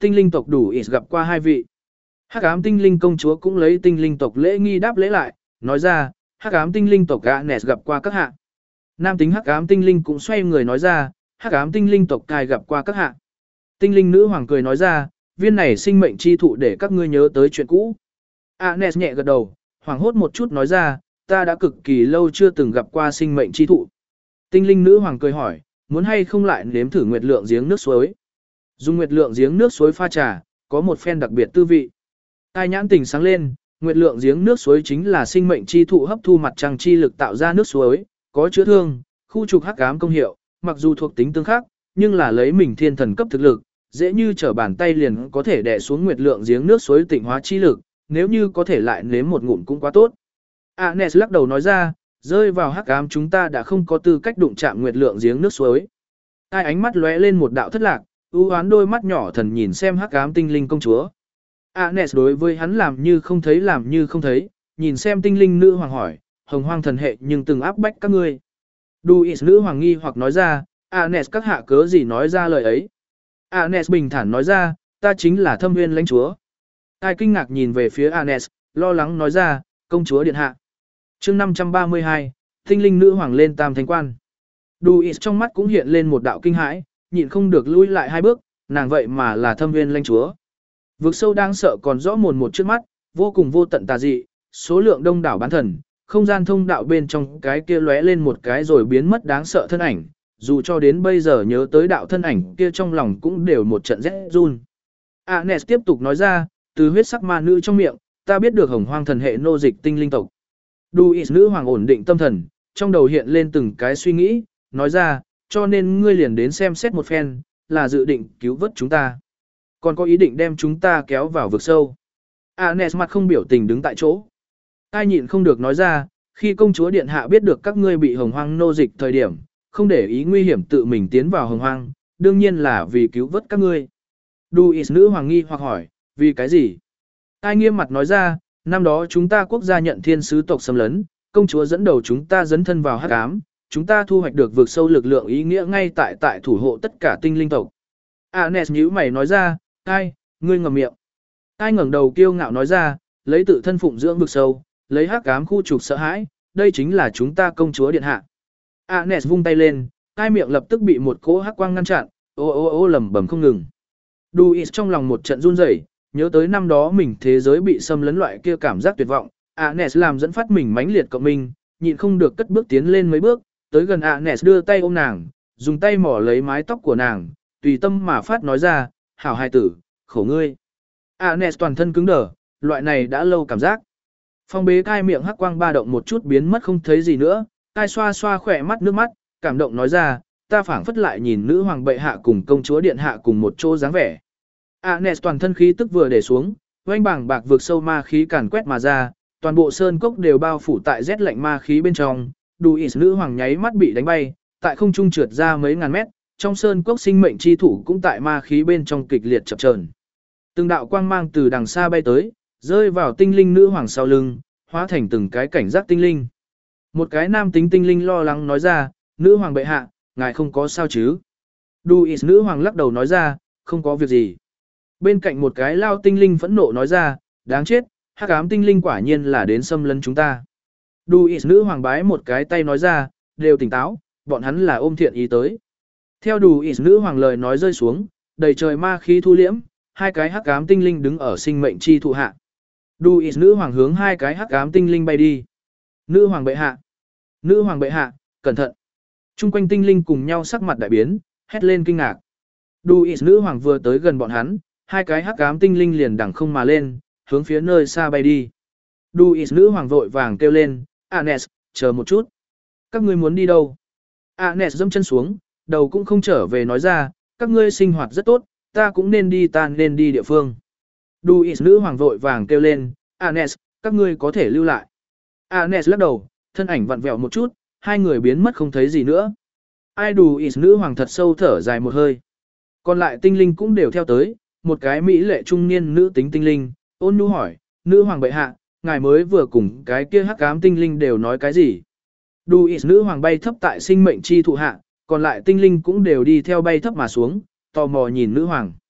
tinh linh tộc đủ ít gặp qua hai vị. Hắc ám tinh linh công chúa cũng lấy tinh linh tộc lễ nghi đáp lễ lại, nói ra, hắc ám tinh linh tộc Anes gặp qua các hạ. Nam tính hắc ám tinh linh cũng xoay người nói ra, hắc ám tinh linh tộc Cai gặp qua các hạ. Tinh linh nữ hoàng cười nói ra, viên này sinh mệnh chi thụ để các ngươi nhớ tới chuyện cũ. Anes nhẹ gật đầu, hoảng hốt một chút nói ra, ta đã cực kỳ lâu chưa từng gặp qua sinh mệnh chi thụ. Tinh linh nữ hoàng cười hỏi, muốn hay không lại nếm thử nguyệt lượng giếng nước suối. Dùng nguyệt lượng giếng nước suối pha trà, có một phen đặc biệt tư vị. Ai nhãn tình sáng lên, nguyệt lượng giếng nước suối chính là sinh mệnh chi thụ hấp thu mặt trăng chi lực tạo ra nước suối, có chữa thương, khu trục hắc ám công hiệu, mặc dù thuộc tính tương khắc, nhưng là lấy mình thiên thần cấp thực lực, dễ như trở bàn tay liền có thể đè xuống nguyệt lượng giếng nước suối tịnh hóa chi lực, nếu như có thể lại nếm một ngụm cũng quá tốt. Anes lắc đầu nói ra, rơi vào hắc ám chúng ta đã không có tư cách đụng chạm nguyệt lượng giếng nước suối. Ai ánh mắt lóe lên một đạo thất lạc, ưu hoán đôi mắt nhỏ thần nhìn xem hắc ám tinh linh công chúa. Anes đối với hắn làm như không thấy, nhìn xem tinh linh nữ hoàng hỏi, hồng hoang thần hệ nhưng từng áp bách các ngươi. Duis nữ hoàng nghi hoặc nói ra, Anes các hạ cớ gì nói ra lời ấy. Anes bình thản nói ra, ta chính là thâm nguyên lãnh chúa. Ai kinh ngạc nhìn về phía Anes, lo lắng nói ra, công chúa điện hạ. chương 532, tinh linh nữ hoàng lên tam thánh quan. Duis trong mắt cũng hiện lên một đạo kinh hãi, nhịn không được lui lại hai bước, nàng vậy mà là thâm nguyên lãnh chúa. Vực sâu đang sợ còn rõ mồn một trước mắt, vô cùng vô tận tà dị, số lượng đông đảo bán thần, không gian thông đạo bên trong cái kia lóe lên một cái rồi biến mất đáng sợ thân ảnh, dù cho đến bây giờ nhớ tới đạo thân ảnh kia trong lòng cũng đều một trận rét run. Anes tiếp tục nói ra, từ huyết sắc ma nữ trong miệng, ta biết được hồng hoang thần hệ nô dịch tinh linh tộc. Duis nữ hoàng ổn định tâm thần, trong đầu hiện lên từng cái suy nghĩ, nói ra, cho nên ngươi liền đến xem xét một phen, là dự định cứu vớt chúng ta. Còn có ý định đem chúng ta kéo vào vực sâu. Anes mặt không biểu tình đứng tại chỗ. Ai nhịn không được nói ra, khi công chúa điện hạ biết được các ngươi bị hồng hoang nô dịch thời điểm, không để ý nguy hiểm tự mình tiến vào hồng hoang, đương nhiên là vì cứu vớt các ngươi. Duis nữ hoàng nghi hoặc hỏi, vì cái gì? Ai nghiêm mặt nói ra, năm đó chúng ta quốc gia nhận thiên sứ tộc xâm lấn, công chúa dẫn đầu chúng ta dấn thân vào hắc ám, chúng ta thu hoạch được vực sâu lực lượng ý nghĩa ngay tại thủ hộ tất cả tinh linh tộc. Anes nhíu mày nói ra, ai, ngươi ngậm miệng. Ai ngẩng đầu kiêu ngạo nói ra, lấy tự thân phụng dưỡng vực sâu, lấy hắc ám khu trục sợ hãi, đây chính là chúng ta công chúa điện hạ. Anes vung tay lên, ai miệng lập tức bị một cỗ hắc quang ngăn chặn, ô lầm bầm không ngừng. Duis trong lòng một trận run rẩy, nhớ tới năm đó mình thế giới bị xâm lấn loại kia cảm giác tuyệt vọng, Anes làm dẫn phát mình mãnh liệt cộng mình, nhịn không được cất bước tiến lên mấy bước, tới gần Anes đưa tay ôm nàng, dùng tay mỏ lấy mái tóc của nàng, tùy tâm mà phát nói ra, hảo hài tử, khổ ngươi. Anes toàn thân cứng đờ, loại này đã lâu cảm giác. Phong bế cai miệng hắc quang ba động một chút biến mất không thấy gì nữa, cai xoa xoa khỏe mắt nước mắt, cảm động nói ra, ta phảng phất lại nhìn nữ hoàng bệ hạ cùng công chúa điện hạ cùng một chỗ dáng vẻ. Anes toàn thân khí tức vừa để xuống, oanh bảng bạc vượt sâu ma khí càn quét mà ra, toàn bộ sơn cốc đều bao phủ tại rét lạnh ma khí bên trong, Duis nữ hoàng nháy mắt bị đánh bay, tại không trung trượt ra mấy ngàn mét, trong sơn cốc sinh mệnh chi thủ cũng tại ma khí bên trong kịch liệt chập chờn. Từng đạo quang mang từ đằng xa bay tới, rơi vào tinh linh nữ hoàng sau lưng, hóa thành từng cái cảnh giác tinh linh. Một cái nam tính tinh linh lo lắng nói ra, nữ hoàng bệ hạ, ngài không có sao chứ? Duis nữ hoàng lắc đầu nói ra, không có việc gì. Bên cạnh một cái lao tinh linh phẫn nộ nói ra, đáng chết, hắc ám tinh linh quả nhiên là đến xâm lấn chúng ta. Duis nữ hoàng bái một cái tay nói ra, đều tỉnh táo, bọn hắn là ôm thiện ý tới. Theo Duis nữ hoàng lời nói rơi xuống, đầy trời ma khí thu liễm, hai cái hắc ám tinh linh đứng ở sinh mệnh chi thụ hạ. Duis nữ hoàng hướng hai cái hắc ám tinh linh bay đi. Nữ hoàng bệ hạ, nữ hoàng bệ hạ, cẩn thận. Trung quanh tinh linh cùng nhau sắc mặt đại biến, hét lên kinh ngạc. Duis nữ hoàng vừa tới gần bọn hắn, hai cái hắc ám tinh linh liền đằng không mà lên, hướng phía nơi xa bay đi. Duis nữ hoàng vội vàng kêu lên, Anes, chờ một chút. Các ngươi muốn đi đâu? Anes dẫm chân xuống, đầu cũng không trở về nói ra, các ngươi sinh hoạt rất tốt, ta cũng nên đi địa phương. Duis nữ hoàng vội vàng kêu lên, Anes, các ngươi có thể lưu lại. Anes lắc đầu, thân ảnh vặn vẹo một chút, hai người biến mất không thấy gì nữa. Ai Duis nữ hoàng thật sâu thở dài một hơi. Còn lại tinh linh cũng đều theo tới, một cái mỹ lệ trung niên nữ tính tinh linh, ôn nhu hỏi, nữ hoàng bệ hạ, ngài mới vừa cùng cái kia hắc ám tinh linh đều nói cái gì? Duis nữ hoàng bay thấp tại sinh mệnh chi thụ hạ, còn lại tinh linh cũng đều đi theo bay thấp mà xuống, tò mò nhìn nữ hoàng.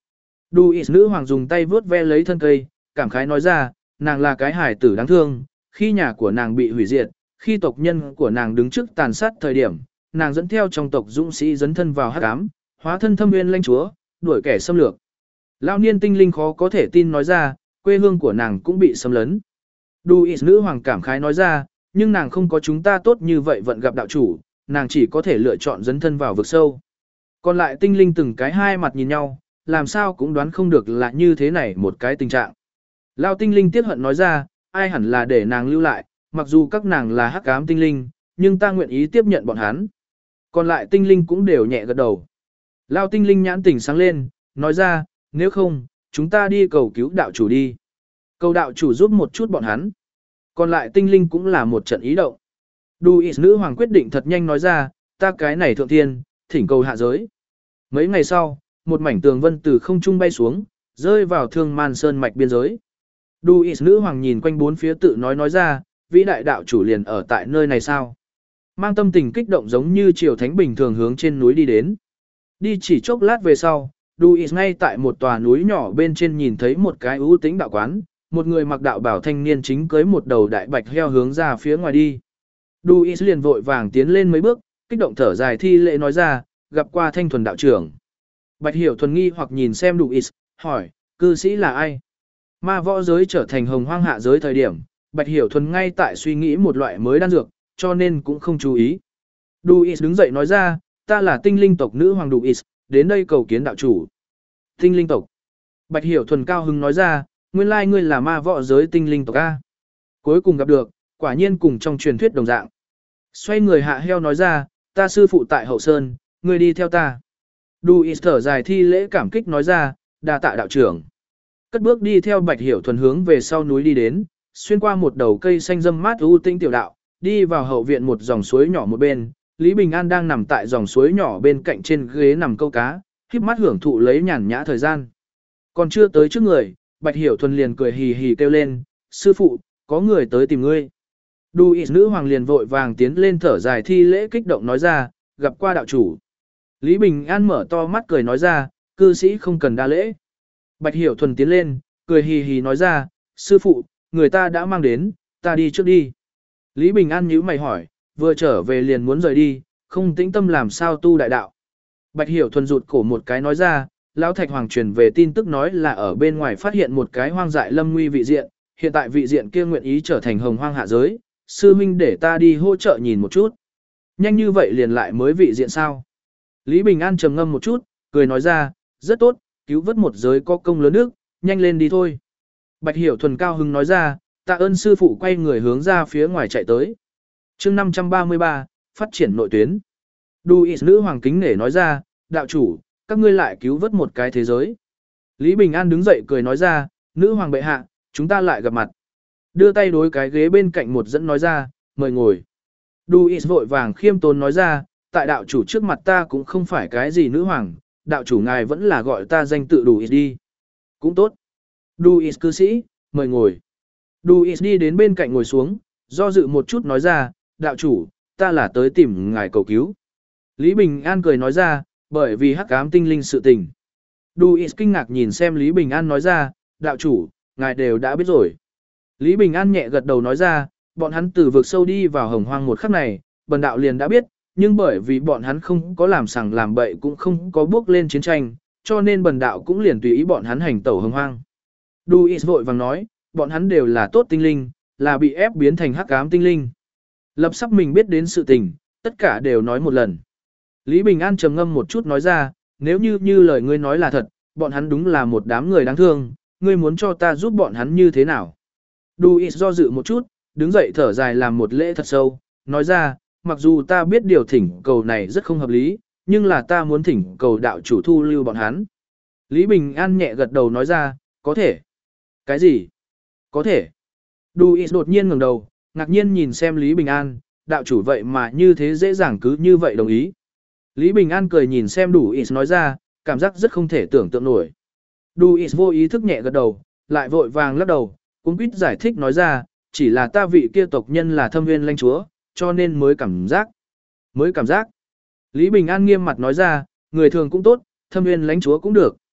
Duis nữ hoàng dùng tay vướt ve lấy thân cây, cảm khái nói ra, nàng là cái hài tử đáng thương, khi nhà của nàng bị hủy diệt, khi tộc nhân của nàng đứng trước tàn sát thời điểm, nàng dẫn theo trong tộc dũng sĩ dấn thân vào hắc ám, hóa thân thâm nguyên lãnh chúa, đuổi kẻ xâm lược. Lão niên tinh linh khó có thể tin nói ra, quê hương của nàng cũng bị xâm lấn. Duis nữ hoàng cảm khái nói ra, nhưng nàng không có chúng ta tốt như vậy vận gặp đạo chủ, nàng chỉ có thể lựa chọn dấn thân vào vực sâu. Còn lại tinh linh từng cái hai mặt nhìn nhau, làm sao cũng đoán không được là như thế này một cái tình trạng. Lão tinh linh tiếc hận nói ra, ai hẳn là để nàng lưu lại, mặc dù các nàng là hắc ám tinh linh, nhưng ta nguyện ý tiếp nhận bọn hắn. Còn lại tinh linh cũng đều nhẹ gật đầu. Lão tinh linh nhãn tỉnh sáng lên, nói ra, nếu không, chúng ta đi cầu cứu đạo chủ đi. Cầu đạo chủ giúp một chút bọn hắn. Còn lại tinh linh cũng là một trận ý động. Duis nữ hoàng quyết định thật nhanh nói ra, ta cái này thượng thiên, thỉnh cầu hạ giới. Mấy ngày sau, một mảnh tường vân từ không trung bay xuống, rơi vào Thương Man Sơn mạch biên giới. Duis nữ hoàng nhìn quanh bốn phía tự nói ra, vĩ đại đạo chủ liền ở tại nơi này sao? Mang tâm tình kích động giống như triều thánh bình thường hướng trên núi đi đến. Đi chỉ chốc lát về sau, Duis ngay tại một tòa núi nhỏ bên trên nhìn thấy một cái ưu tĩnh đạo quán, một người mặc đạo bảo thanh niên chính cưới một đầu đại bạch heo hướng ra phía ngoài đi. Duis liền vội vàng tiến lên mấy bước, kích động thở dài thi lễ nói ra, gặp qua Thanh Thuần đạo trưởng. Bạch Hiểu Thuần nghi hoặc nhìn xem Duis, hỏi, cư sĩ là ai? Ma võ giới trở thành hồng hoang hạ giới thời điểm, Bạch Hiểu Thuần ngay tại suy nghĩ một loại mới đan dược, cho nên cũng không chú ý. Duis đứng dậy nói ra, ta là tinh linh tộc nữ hoàng Duis, đến đây cầu kiến đạo chủ. Tinh linh tộc. Bạch Hiểu Thuần cao hứng nói ra, nguyên lai ngươi là ma võ giới tinh linh tộc A. Cuối cùng gặp được, quả nhiên cùng trong truyền thuyết đồng dạng. Xoay người hạ heo nói ra, ta sư phụ tại hậu sơn, ngươi đi theo ta. Duis thở dài thi lễ cảm kích nói ra, đa tạ đạo trưởng. Cất bước đi theo Bạch Hiểu Thuần hướng về sau núi đi đến, xuyên qua một đầu cây xanh râm mát u tinh tiểu đạo, đi vào hậu viện một dòng suối nhỏ một bên. Lý Bình An đang nằm tại dòng suối nhỏ bên cạnh trên ghế nằm câu cá, híp mắt hưởng thụ lấy nhàn nhã thời gian. Còn chưa tới trước người, Bạch Hiểu Thuần liền cười hì hì kêu lên, sư phụ, có người tới tìm ngươi. Duis nữ hoàng liền vội vàng tiến lên thở dài thi lễ kích động nói ra, gặp qua đạo chủ. Lý Bình An mở to mắt cười nói ra, cư sĩ không cần đa lễ. Bạch Hiểu Thuần tiến lên, cười hì hì nói ra, sư phụ, người ta đã mang đến, ta đi trước đi. Lý Bình An nhíu mày hỏi, vừa trở về liền muốn rời đi, không tĩnh tâm làm sao tu đại đạo. Bạch Hiểu Thuần rụt cổ một cái nói ra, Lão Thạch Hoàng truyền về tin tức nói là ở bên ngoài phát hiện một cái hoang dại lâm nguy vị diện, hiện tại vị diện kia nguyện ý trở thành hồng hoang hạ giới, sư huynh để ta đi hỗ trợ nhìn một chút. Nhanh như vậy liền lại mới vị diện sao? Lý Bình An trầm ngâm một chút, cười nói ra, rất tốt, cứu vớt một giới có công lớn nước, nhanh lên đi thôi. Bạch Hiểu Thuần cao hứng nói ra, tạ ơn sư phụ quay người hướng ra phía ngoài chạy tới. chương 533, phát triển nội tuyến. Duis nữ hoàng kính nể nói ra, đạo chủ, các ngươi lại cứu vớt một cái thế giới. Lý Bình An đứng dậy cười nói ra, nữ hoàng bệ hạ, chúng ta lại gặp mặt. Đưa tay đối cái ghế bên cạnh một dẫn nói ra, mời ngồi. Duis vội vàng khiêm tốn nói ra, tại đạo chủ trước mặt ta cũng không phải cái gì nữ hoàng, đạo chủ ngài vẫn là gọi ta danh tự Duis đi. Cũng tốt. Duis cư sĩ, mời ngồi. Duis đi đến bên cạnh ngồi xuống, do dự một chút nói ra, đạo chủ, ta là tới tìm ngài cầu cứu. Lý Bình An cười nói ra, bởi vì hắc ám tinh linh sự tình. Duis kinh ngạc nhìn xem Lý Bình An nói ra, đạo chủ, ngài đều đã biết rồi. Lý Bình An nhẹ gật đầu nói ra, bọn hắn từ vực sâu đi vào hồng hoang một khắc này, bần đạo liền đã biết, nhưng bởi vì bọn hắn không có làm sằng làm bậy cũng không có bước lên chiến tranh, cho nên bần đạo cũng liền tùy ý bọn hắn hành tẩu hồng hoang. Duis vội vàng nói, bọn hắn đều là tốt tinh linh, là bị ép biến thành hắc ám tinh linh. Lập sắc mình biết đến sự tình, tất cả đều nói một lần. Lý Bình An trầm ngâm một chút nói ra, nếu như lời ngươi nói là thật, bọn hắn đúng là một đám người đáng thương, ngươi muốn cho ta giúp bọn hắn như thế nào? Duis do dự một chút, đứng dậy thở dài làm một lễ thật sâu, nói ra, mặc dù ta biết điều thỉnh cầu này rất không hợp lý, nhưng là ta muốn thỉnh cầu đạo chủ thu lưu bọn hắn. Lý Bình An nhẹ gật đầu nói ra, có thể. Cái gì? Có thể. Duis đột nhiên ngẩng đầu, ngạc nhiên nhìn xem Lý Bình An, đạo chủ vậy mà như thế dễ dàng cứ như vậy đồng ý. Lý Bình An cười nhìn xem Duis nói ra, cảm giác rất không thể tưởng tượng nổi. Duis vô ý thức nhẹ gật đầu, lại vội vàng lắc đầu, cũng quýt giải thích nói ra, chỉ là ta vị kia tộc nhân là thâm viên lãnh chúa, cho nên mới cảm giác. Mới cảm giác. Lý Bình An nghiêm mặt nói ra, người thường cũng tốt, thâm viên lãnh chúa cũng được.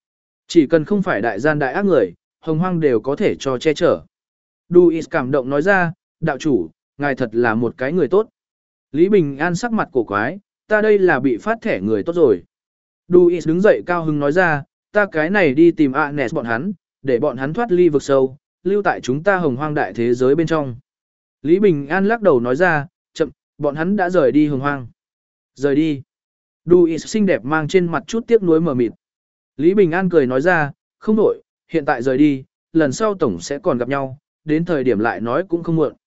Chỉ cần không phải đại gian đại ác người, hồng hoang đều có thể cho che chở. Duis cảm động nói ra, đạo chủ, ngài thật là một cái người tốt. Lý Bình An sắc mặt cổ quái, ta đây là bị phát thẻ người tốt rồi. Duis đứng dậy cao hứng nói ra, ta cái này đi tìm Anes bọn hắn, để bọn hắn thoát ly vực sâu, lưu tại chúng ta hồng hoang đại thế giới bên trong. Lý Bình An lắc đầu nói ra, chậm, bọn hắn đã rời đi hồng hoang. Rời đi. Duis xinh đẹp mang trên mặt chút tiếc nuối mờ mịt. Lý Bình An cười nói ra, không đổi, hiện tại rời đi, lần sau tổng sẽ còn gặp nhau, đến thời điểm lại nói cũng không muộn.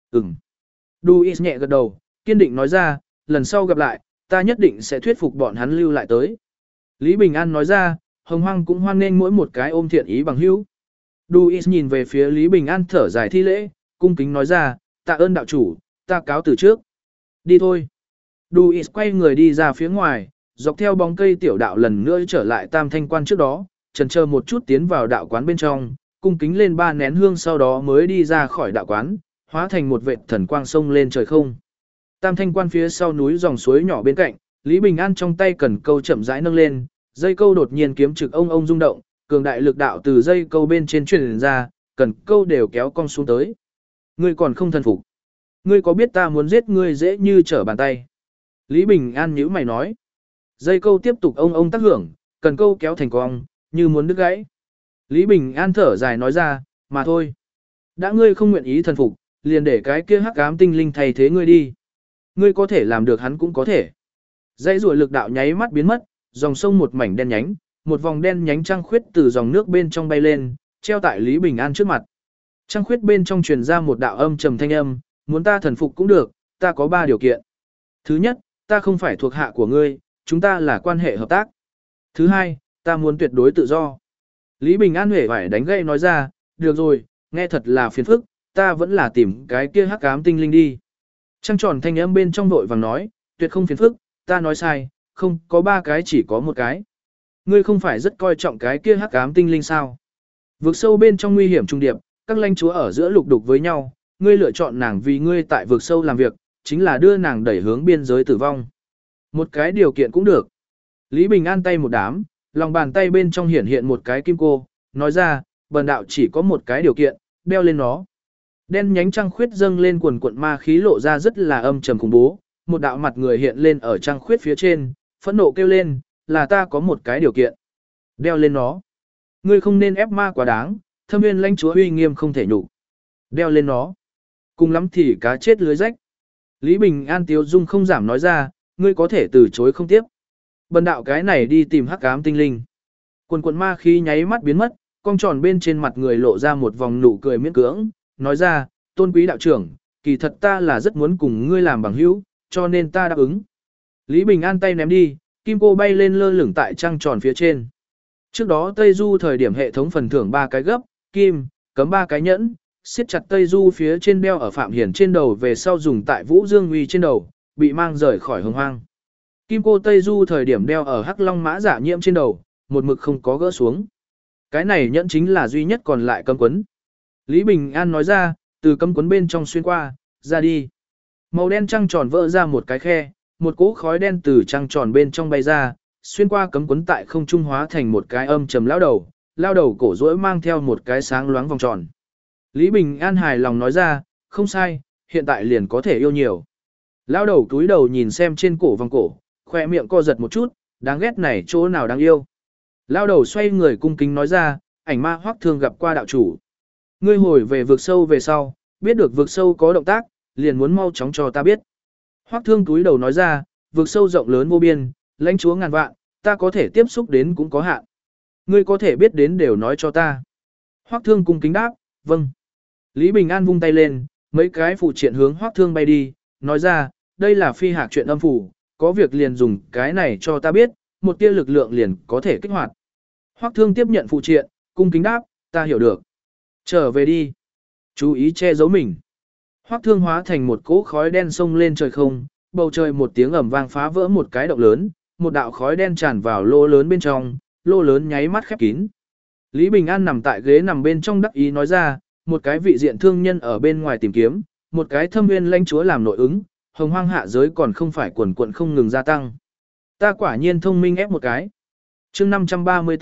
Duis nhẹ gật đầu, kiên định nói ra, lần sau gặp lại, ta nhất định sẽ thuyết phục bọn hắn lưu lại tới. Lý Bình An nói ra, hồng hoang cũng hoan nghênh mỗi một cái ôm thiện ý bằng hữu. Duis nhìn về phía Lý Bình An thở dài thi lễ, cung kính nói ra, tạ ơn đạo chủ, ta cáo từ trước. Đi thôi. Duis quay người đi ra phía ngoài, dọc theo bóng cây tiểu đạo lần nữa trở lại Tam Thanh Quan trước đó, chần chờ một chút tiến vào đạo quán bên trong, cung kính lên 3 nén hương sau đó mới đi ra khỏi đạo quán, hóa thành một vệt thần quang sông lên trời không. Tam Thanh Quan phía sau núi dòng suối nhỏ bên cạnh, Lý Bình An trong tay cần câu chậm rãi nâng lên, dây câu đột nhiên kiếm trực ông rung động, cường đại lực đạo từ dây câu bên trên truyền ra, cần câu đều kéo cong xuống tới. Ngươi còn không thần phục. Ngươi có biết ta muốn giết ngươi dễ như trở bàn tay. Lý Bình An nhíu mày nói. Dây câu tiếp tục ông tác hưởng, cần câu kéo thành cong, như muốn đứt gãy. Lý Bình An thở dài nói ra, mà thôi. Đã ngươi không nguyện ý thần phục, liền để cái kia hắc ám tinh linh thay thế ngươi đi. Ngươi có thể làm được hắn cũng có thể. Dãy rùa lực đạo nháy mắt biến mất, dòng sông một mảnh đen nhánh, một vòng đen nhánh trăng khuyết từ dòng nước bên trong bay lên, treo tại Lý Bình An trước mặt. Trăng khuyết bên trong truyền ra một đạo âm trầm thanh âm, muốn ta thần phục cũng được, ta có 3 điều kiện. Thứ nhất, ta không phải thuộc hạ của ngươi, chúng ta là quan hệ hợp tác. Thứ hai, ta muốn tuyệt đối tự do. Lý Bình An huệ vải đánh gây nói ra, được rồi, nghe thật là phiền phức, ta vẫn là tìm cái kia hắc ám tinh linh đi. Trăng tròn thanh âm bên trong đội vàng nói, tuyệt không phiền phức, ta nói sai, không có 3 cái chỉ có 1 cái. Ngươi không phải rất coi trọng cái kia hắc ám tinh linh sao? Vực sâu bên trong nguy hiểm trung điệp, các lãnh chúa ở giữa lục đục với nhau, ngươi lựa chọn nàng vì ngươi tại vực sâu làm việc, chính là đưa nàng đẩy hướng biên giới tử vong. Một cái điều kiện cũng được. Lý Bình An tay một đám, lòng bàn tay bên trong hiển hiện một cái kim cô, nói ra, bần đạo chỉ có một cái điều kiện, đeo lên nó. Đen nhánh trăng khuyết dâng lên quần quận ma khí lộ ra rất là âm trầm khủng bố, một đạo mặt người hiện lên ở trăng khuyết phía trên, phẫn nộ kêu lên, là ta có một cái điều kiện. Đeo lên nó. Ngươi không nên ép ma quá đáng, Thâm Nguyên lãnh chúa uy nghiêm không thể nhục. Đeo lên nó. Cùng lắm thì cá chết lưới rách. Lý Bình An tiếu dung không giảm nói ra, ngươi có thể từ chối không tiếp. Bần đạo cái này đi tìm hắc ám tinh linh. Quần quần ma khí nháy mắt biến mất, cong tròn bên trên mặt người lộ ra một vòng nụ cười miễn cưỡng, nói ra, tôn quý đạo trưởng, kỳ thật ta là rất muốn cùng ngươi làm bằng hữu, cho nên ta đáp ứng. Lý Bình An tay ném đi, kim cô bay lên lơ lửng tại trăng tròn phía trên. Trước đó Tây Du thời điểm hệ thống phần thưởng 3 cái gấp, kim, cấm 3 cái nhẫn, siết chặt Tây Du phía trên đeo ở Phạm Hiển trên đầu về sau dùng tại Vũ Dương Uy trên đầu, bị mang rời khỏi hồng hoang. Kim cô Tây Du thời điểm đeo ở Hắc Long Mã Giả Nhiễm trên đầu, một mực không có gỡ xuống. Cái này nhẫn chính là duy nhất còn lại cấm quấn. Lý Bình An nói ra, từ cấm quấn bên trong xuyên qua, ra đi. Màu đen trăng tròn vỡ ra một cái khe, một cỗ khói đen từ trăng tròn bên trong bay ra, xuyên qua cấm quấn tại không trung hóa thành một cái âm trầm lao đầu cổ rỗi mang theo một cái sáng loáng vòng tròn. Lý Bình An hài lòng nói ra, không sai, hiện tại liền có thể yêu nhiều. Lao đầu túi đầu nhìn xem trên cổ vòng cổ, khoe miệng co giật một chút, đáng ghét này chỗ nào đáng yêu. Lao đầu xoay người cung kính nói ra, ảnh ma Hoắc Thương gặp qua đạo chủ. Ngươi hồi về vực sâu về sau, biết được vực sâu có động tác, liền muốn mau chóng cho ta biết. Hoắc Thương túi đầu nói ra, vực sâu rộng lớn vô biên, lãnh chúa ngàn vạn, ta có thể tiếp xúc đến cũng có hạn. Ngươi có thể biết đến đều nói cho ta. Hoắc Thương cung kính đáp, vâng. Lý Bình An vung tay lên, mấy cái phụ triện hướng Hoắc Thương bay đi, nói ra, đây là phi hạc chuyện âm phủ, có việc liền dùng cái này cho ta biết, một tia lực lượng liền có thể kích hoạt. Hoắc Thương tiếp nhận phụ triện, cung kính đáp, ta hiểu được. Trở về đi. Chú ý che giấu mình. Hoắc Thương hóa thành một cỗ khói đen xông lên trời không, bầu trời một tiếng ầm vang phá vỡ một cái động lớn, một đạo khói đen tràn vào lô lớn bên trong, lô lớn nháy mắt khép kín. Lý Bình An nằm tại ghế nằm bên trong đắc ý nói ra, một cái vị diện thương nhân ở bên ngoài tìm kiếm, một cái Thâm Nguyên lãnh chúa làm nội ứng, hồng hoang hạ giới còn không phải quần quận không ngừng gia tăng. Ta quả nhiên thông minh ép một cái. Chương 534,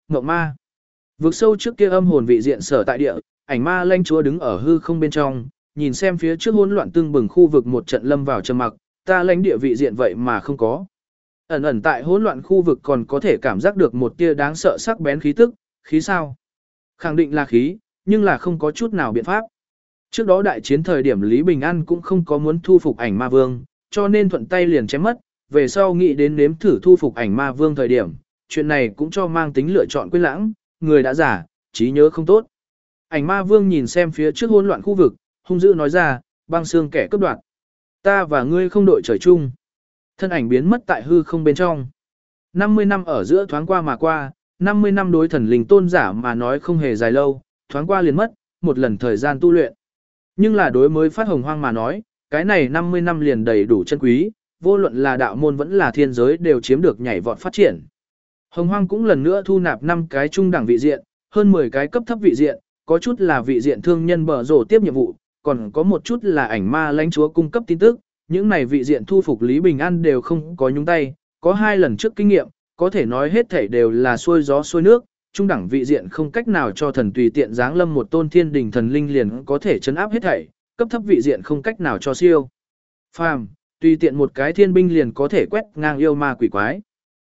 ngộng ma. Vực sâu trước kia âm hồn vị diện sở tại địa, ảnh ma lãnh chúa đứng ở hư không bên trong, nhìn xem phía trước hỗn loạn tương bừng khu vực một trận lâm vào trầm mặc, ta lãnh địa vị diện vậy mà không có. Ẩn ẩn tại hỗn loạn khu vực còn có thể cảm giác được một tia đáng sợ sắc bén khí tức, khí sao? Khẳng định là khí, nhưng là không có chút nào biện pháp. Trước đó đại chiến thời điểm Lý Bình An cũng không có muốn thu phục ảnh ma vương, cho nên thuận tay liền chém mất, về sau nghĩ đến nếm thử thu phục ảnh ma vương thời điểm, chuyện này cũng cho mang tính lựa chọn quên lãng, người đã giả, trí nhớ không tốt. Ảnh ma vương nhìn xem phía trước hỗn loạn khu vực, hung dữ nói ra, băng xương kẻ cướp đoạt. Ta và ngươi không đội trời chung. Thân ảnh biến mất tại hư không bên trong. 50 năm ở giữa thoáng qua mà qua, 50 năm đối thần linh tôn giả mà nói không hề dài lâu, thoáng qua liền mất, một lần thời gian tu luyện. Nhưng là đối mới phát hồng hoang mà nói, cái này 50 năm liền đầy đủ chân quý, vô luận là đạo môn vẫn là thiên giới đều chiếm được nhảy vọt phát triển. Hồng hoang cũng lần nữa thu nạp 5 cái trung đẳng vị diện, hơn 10 cái cấp thấp vị diện, có chút là vị diện thương nhân bở rổ tiếp nhiệm vụ, còn có một chút là ảnh ma lãnh chúa cung cấp tin tức, những này vị diện thu phục Lý Bình An đều không có nhúng tay, có 2 lần trước kinh nghiệm, có thể nói hết thảy đều là xuôi gió xuôi nước, trung đẳng vị diện không cách nào cho thần tùy tiện giáng lâm một tôn thiên đình thần linh liền có thể chấn áp hết thảy, cấp thấp vị diện không cách nào cho siêu phàm, tùy tiện một cái thiên binh liền có thể quét ngang yêu ma quỷ quái.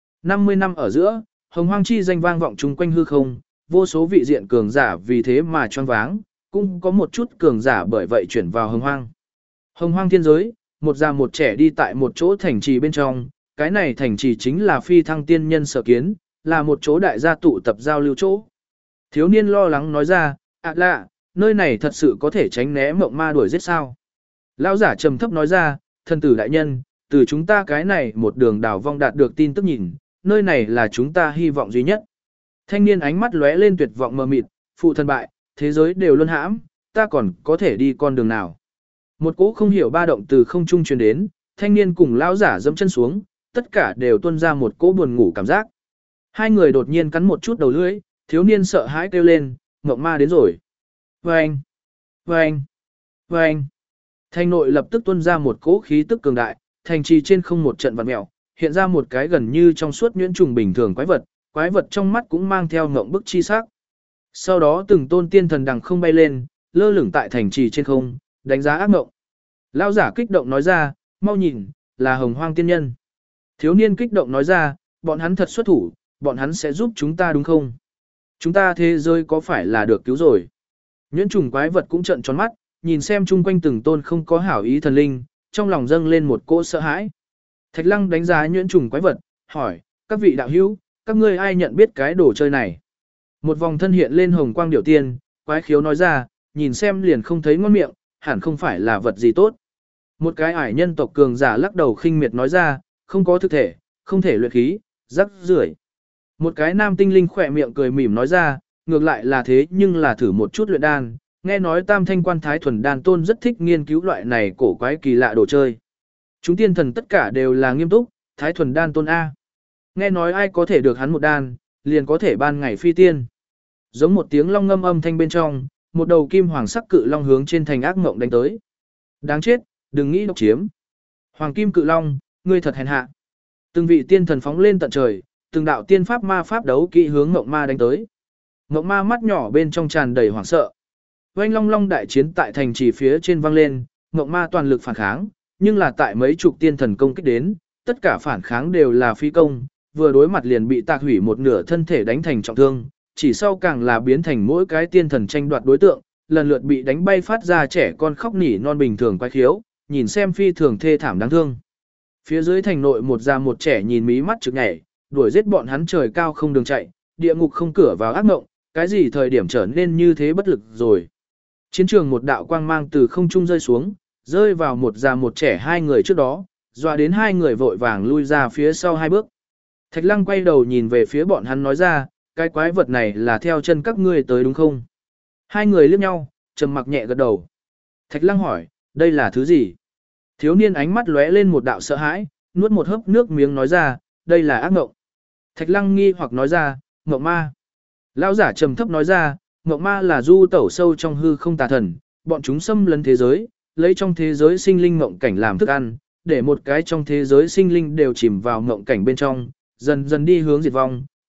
50 năm ở giữa, hồng hoang chi danh vang vọng chung quanh hư không, vô số vị diện cường giả vì thế mà choáng váng, cũng có một chút cường giả bởi vậy chuyển vào hồng hoang. Hồng hoang thiên giới, một già một trẻ đi tại một chỗ thành trì bên trong, cái này thành trì chính là phi thăng tiên nhân sở kiến, là một chỗ đại gia tụ tập giao lưu chỗ. Thiếu niên lo lắng nói ra, lạ, nơi này thật sự có thể tránh né mộng ma đuổi giết sao. Lão giả trầm thấp nói ra, thần tử đại nhân, từ chúng ta cái này một đường đảo vong đạt được tin tức nhìn, nơi này là chúng ta hy vọng duy nhất. Thanh niên ánh mắt lóe lên tuyệt vọng mờ mịt, phụ thân bại, thế giới đều luân hãm, ta còn có thể đi con đường nào. Một cỗ không hiểu ba động từ không trung truyền đến, thanh niên cùng lão giả dẫm chân xuống, tất cả đều tuôn ra một cỗ buồn ngủ cảm giác. Hai người đột nhiên cắn một chút đầu lưỡi, thiếu niên sợ hãi kêu lên, mộng ma đến rồi. Vâng! Vâng! Vâng! Thành nội lập tức tuôn ra một cỗ khí tức cường đại, thành trì trên không một trận vặn mèo, hiện ra một cái gần như trong suốt nhuyễn trùng bình thường quái vật trong mắt cũng mang theo ngộng bức chi sắc. Sau đó từng tôn tiên thần đằng không bay lên, lơ lửng tại thành trì trên không, đánh giá ác ngộng. Lão giả kích động nói ra, mau nhìn, là hồng hoang tiên nhân. Thiếu niên kích động nói ra, bọn hắn thật xuất thủ, bọn hắn sẽ giúp chúng ta đúng không? Chúng ta thế giới có phải là được cứu rồi? Nhuyễn trùng quái vật cũng trợn tròn mắt, nhìn xem chung quanh từng tôn không có hảo ý thần linh, trong lòng dâng lên một cỗ sợ hãi. Thạch Lăng đánh giá nhuyễn trùng quái vật, hỏi, các vị đạo hữu, các ngươi ai nhận biết cái đồ chơi này? Một vòng thân hiện lên hồng quang điểu tiên, quái khiếu nói ra, nhìn xem liền không thấy ngon miệng, hẳn không phải là vật gì tốt. Một cái ải nhân tộc cường giả lắc đầu khinh miệt nói ra, không có thực thể, không thể luyện khí, rắc rưởi. Một cái nam tinh linh khỏe miệng cười mỉm nói ra, ngược lại là thế nhưng là thử một chút luyện đan, nghe nói Tam Thanh Quan Thái Thuần Đan Tôn rất thích nghiên cứu loại này cổ quái kỳ lạ đồ chơi. Chúng tiên thần tất cả đều là nghiêm túc, Thái Thuần Đan Tôn A. Nghe nói ai có thể được hắn một đan, liền có thể ban ngày phi tiên. Giống một tiếng long ngâm âm thanh bên trong, một đầu kim hoàng sắc cự long hướng trên thành ác mộng đánh tới. Đáng chết, đừng nghĩ độc chiếm. Hoàng kim cự long, ngươi thật hèn hạ. Từng vị tiên thần phóng lên tận trời, từng đạo tiên pháp ma pháp đấu kỵ hướng ngộng ma đánh tới. Ngộng ma mắt nhỏ bên trong tràn đầy hoảng sợ. Oanh long long đại chiến tại thành trì phía trên vang lên, ngộng ma toàn lực phản kháng, nhưng là tại mấy chục tiên thần công kích đến, tất cả phản kháng đều là phi công, vừa đối mặt liền bị tạc hủy một nửa thân thể đánh thành trọng thương, chỉ sau càng là biến thành mỗi cái tiên thần tranh đoạt đối tượng, lần lượt bị đánh bay phát ra trẻ con khóc nỉ non bình thường quái khiếu, nhìn xem phi thường thê thảm đáng thương. Phía dưới thành nội một già một trẻ nhìn mí mắt trực nhảy, đuổi giết bọn hắn trời cao không đường chạy, địa ngục không cửa vào ác mộng, cái gì thời điểm trở nên như thế bất lực rồi. Chiến trường một đạo quang mang từ không trung rơi xuống, rơi vào một già một trẻ hai người trước đó, dọa đến hai người vội vàng lui ra phía sau hai bước. Thạch Lăng quay đầu nhìn về phía bọn hắn nói ra, cái quái vật này là theo chân các ngươi tới đúng không? Hai người liếc nhau, trầm mặc nhẹ gật đầu. Thạch Lăng hỏi, đây là thứ gì? Thiếu niên ánh mắt lóe lên một đạo sợ hãi, nuốt một hớp nước miếng nói ra, đây là ác mộng. Thạch Lăng nghi hoặc nói ra, mộng ma. Lão giả trầm thấp nói ra, mộng ma là du tẩu sâu trong hư không tà thần, bọn chúng xâm lấn thế giới, lấy trong thế giới sinh linh mộng cảnh làm thức ăn, để một cái trong thế giới sinh linh đều chìm vào mộng cảnh bên trong, dần dần đi hướng diệt vong,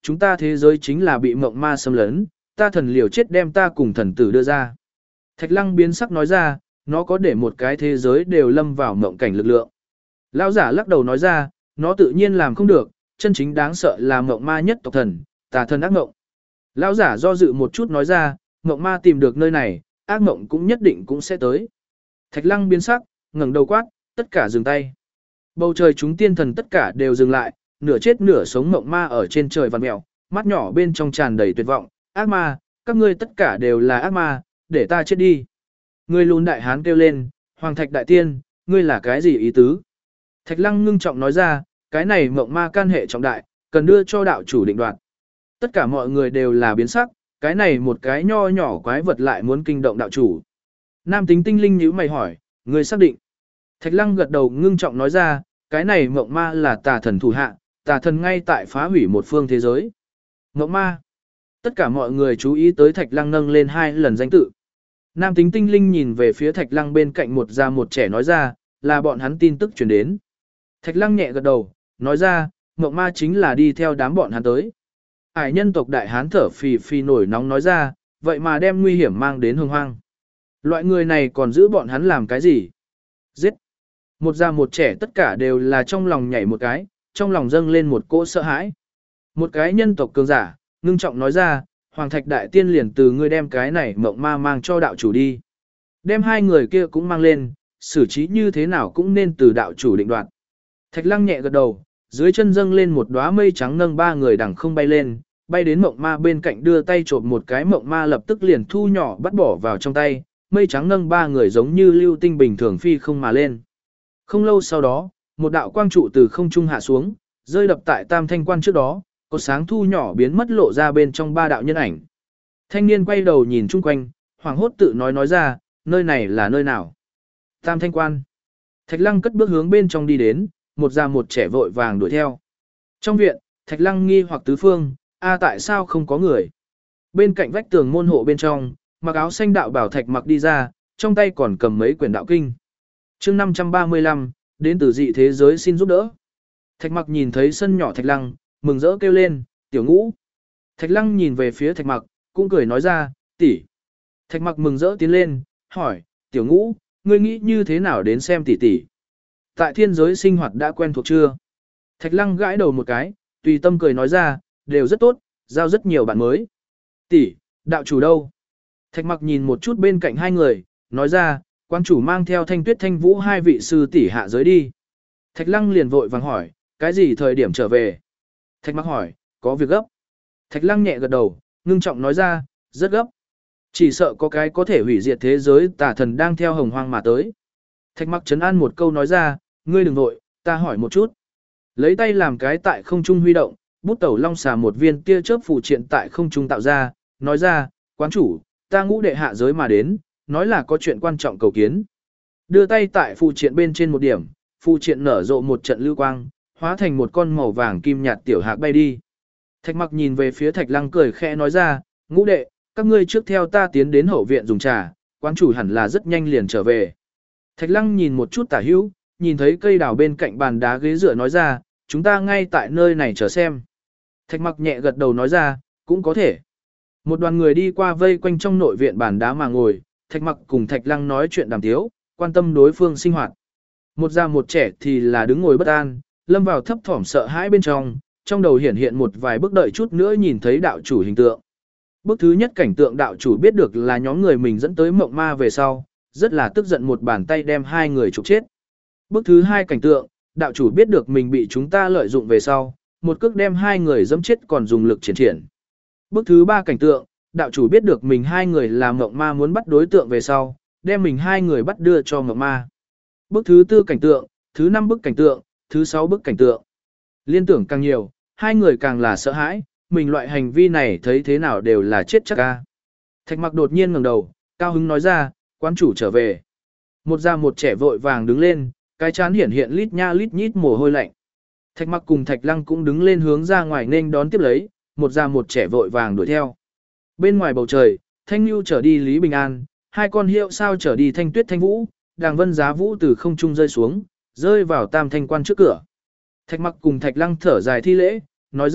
chúng ta thế giới chính là bị mộng ma xâm lấn, ta thần liều chết đem ta cùng thần tử đưa ra. Thạch Lăng biến sắc nói ra, nó có để một cái thế giới đều lâm vào mộng cảnh lực lượng. Lão giả lắc đầu nói ra, nó tự nhiên làm không được, chân chính đáng sợ là mộng ma nhất tộc thần, tà thần ác mộng. Lão giả do dự một chút nói ra, mộng ma tìm được nơi này, ác mộng cũng nhất định cũng sẽ tới. Thạch Lăng biến sắc, ngẩng đầu quát, tất cả dừng tay. Bầu trời chúng tiên thần tất cả đều dừng lại, nửa chết nửa sống mộng ma ở trên trời vằn mèo, mắt nhỏ bên trong tràn đầy tuyệt vọng, ác ma, các ngươi tất cả đều là ác ma, để ta chết đi. Người lùn đại hán kêu lên, Hoàng Thạch đại tiên, ngươi là cái gì ý tứ? Thạch Lăng ngưng trọng nói ra, cái này mộng ma can hệ trọng đại, cần đưa cho đạo chủ định đoạt. Tất cả mọi người đều là biến sắc, cái này một cái nho nhỏ quái vật lại muốn kinh động đạo chủ. Nam tính tinh linh nhíu mày hỏi, ngươi xác định? Thạch Lăng gật đầu ngưng trọng nói ra, cái này mộng ma là tà thần thủ hạ, tà thần ngay tại phá hủy một phương thế giới. Mộng ma. Tất cả mọi người chú ý tới Thạch Lăng nâng lên 2 lần danh tự. Nam tính tinh linh nhìn về phía Thạch Lăng bên cạnh một già một trẻ nói ra, là bọn hắn tin tức truyền đến. Thạch Lăng nhẹ gật đầu, nói ra, mộng ma chính là đi theo đám bọn hắn tới. Ải nhân tộc đại hán thở phì phì nổi nóng nói ra, vậy mà đem nguy hiểm mang đến hồng hoang. Loại người này còn giữ bọn hắn làm cái gì? Giết! Một già một trẻ tất cả đều là trong lòng nhảy một cái, trong lòng dâng lên một cỗ sợ hãi. Một cái nhân tộc cường giả, ngưng trọng nói ra, Hoàng Thạch đại tiên liền từ ngươi đem cái này mộng ma mang cho đạo chủ đi. Đem 2 người kia cũng mang lên, xử trí như thế nào cũng nên từ đạo chủ định đoạt. Thạch Lăng nhẹ gật đầu, dưới chân dâng lên một đóa mây trắng nâng 3 người đằng không bay lên, bay đến mộng ma bên cạnh đưa tay chộp một cái mộng ma lập tức liền thu nhỏ bắt bỏ vào trong tay, mây trắng nâng 3 người giống như lưu tinh bình thường phi không mà lên. Không lâu sau đó, một đạo quang trụ từ không trung hạ xuống, rơi đập tại Tam Thanh Quan trước đó, cột sáng thu nhỏ biến mất lộ ra bên trong 3 đạo nhân ảnh. Thanh niên quay đầu nhìn chung quanh, hoảng hốt tự nói ra, nơi này là nơi nào? Tam Thanh Quan. Thạch Lăng cất bước hướng bên trong đi đến, một già một trẻ vội vàng đuổi theo. Trong viện, Thạch Lăng nghi hoặc tứ phương, tại sao không có người? Bên cạnh vách tường môn hộ bên trong, mặc áo xanh đạo bảo Thạch Mặc đi ra, trong tay còn cầm mấy quyển đạo kinh. Chương 535, đến từ dị thế giới xin giúp đỡ. Thạch Mặc nhìn thấy sân nhỏ Thạch Lăng, mừng rỡ kêu lên, "Tiểu Ngũ." Thạch Lăng nhìn về phía Thạch Mặc, cũng cười nói ra, "Tỷ." Thạch Mặc mừng rỡ tiến lên, hỏi, "Tiểu Ngũ, ngươi nghĩ như thế nào đến xem tỷ tỷ? Tại thiên giới sinh hoạt đã quen thuộc chưa?" Thạch Lăng gãi đầu một cái, tùy tâm cười nói ra, "Đều rất tốt, giao rất nhiều bạn mới." "Tỷ, đạo chủ đâu?" Thạch Mặc nhìn một chút bên cạnh 2 người, nói ra, "Quan chủ mang theo Thanh Tuyết Thanh Vũ 2 vị sư tỷ hạ giới đi." Thạch Lăng liền vội vàng hỏi, "Cái gì thời điểm trở về?" Thạch Mặc hỏi, "Có việc gấp?" Thạch Lăng nhẹ gật đầu, ngưng trọng nói ra, "Rất gấp. Chỉ sợ có cái có thể hủy diệt thế giới tà thần đang theo hồng hoang mà tới." Thạch Mặc trấn an một câu nói ra, "Ngươi đừng vội, ta hỏi một chút." Lấy tay làm cái tại không trung huy động, bút tẩu long xà một viên tia chớp phù triện tại không trung tạo ra, nói ra, "Quán chủ, ta Ngũ đệ hạ giới mà đến, nói là có chuyện quan trọng cầu kiến." Đưa tay tại phù triện bên trên một điểm, phù triện nở rộ một trận lưu quang, hóa thành một con màu vàng kim nhạt tiểu hạc bay đi. Thạch Mặc nhìn về phía Thạch Lăng cười khẽ nói ra, "Ngũ đệ, các ngươi trước theo ta tiến đến hậu viện dùng trà, quán chủ hẳn là rất nhanh liền trở về." Thạch Lăng nhìn một chút tả hữu, nhìn thấy cây đào bên cạnh bàn đá ghế dựa nói ra, "Chúng ta ngay tại nơi này chờ xem." Thạch Mặc nhẹ gật đầu nói ra, "Cũng có thể." Một đoàn người đi qua vây quanh trong nội viện bàn đá mà ngồi, Thạch Mặc cùng Thạch Lăng nói chuyện đàm tiếu, quan tâm đối phương sinh hoạt. Một già một trẻ thì là đứng ngồi bất an, lâm vào thấp thỏm sợ hãi bên trong đầu hiển hiện một vài bước đợi chút nữa nhìn thấy đạo chủ hình tượng. Bước thứ nhất cảnh tượng đạo chủ biết được là nhóm người mình dẫn tới mộng ma về sau, rất là tức giận một bàn tay đem 2 người trục chết. Bước thứ 2 cảnh tượng, đạo chủ biết được mình bị chúng ta lợi dụng về sau, một cước đem 2 người dẫm chết còn dùng lực triển. Bước thứ 3 cảnh tượng, đạo chủ biết được mình 2 người là mộng ma muốn bắt đối tượng về sau, đem mình 2 người bắt đưa cho mộng ma. Bước thứ 4 cảnh tượng, thứ 5 bức cảnh tượng, thứ 6 bức cảnh tượng. Liên tưởng càng nhiều, 2 người càng là sợ hãi, mình loại hành vi này thấy thế nào đều là chết chắc ca. Thạch Mặc đột nhiên ngẩng đầu, cao hứng nói ra, "Quán chủ trở về." Một già một trẻ vội vàng đứng lên, cái chán hiển hiện lít nha lít nhít mồ hôi lạnh. Thạch Mặc cùng Thạch Lăng cũng đứng lên hướng ra ngoài nên đón tiếp lấy, một già một trẻ vội vàng đuổi theo. Bên ngoài bầu trời, Thanh Nhu trở đi Lý Bình An, 2 con hiệu sao trở đi Thanh Tuyết Thanh Vũ, Đàng Vân Giá Vũ từ không trung rơi xuống, rơi vào Tam Thanh Quan trước cửa. Thạch Mặc cùng Thạch Lăng thở dài thi lễ, nói ra,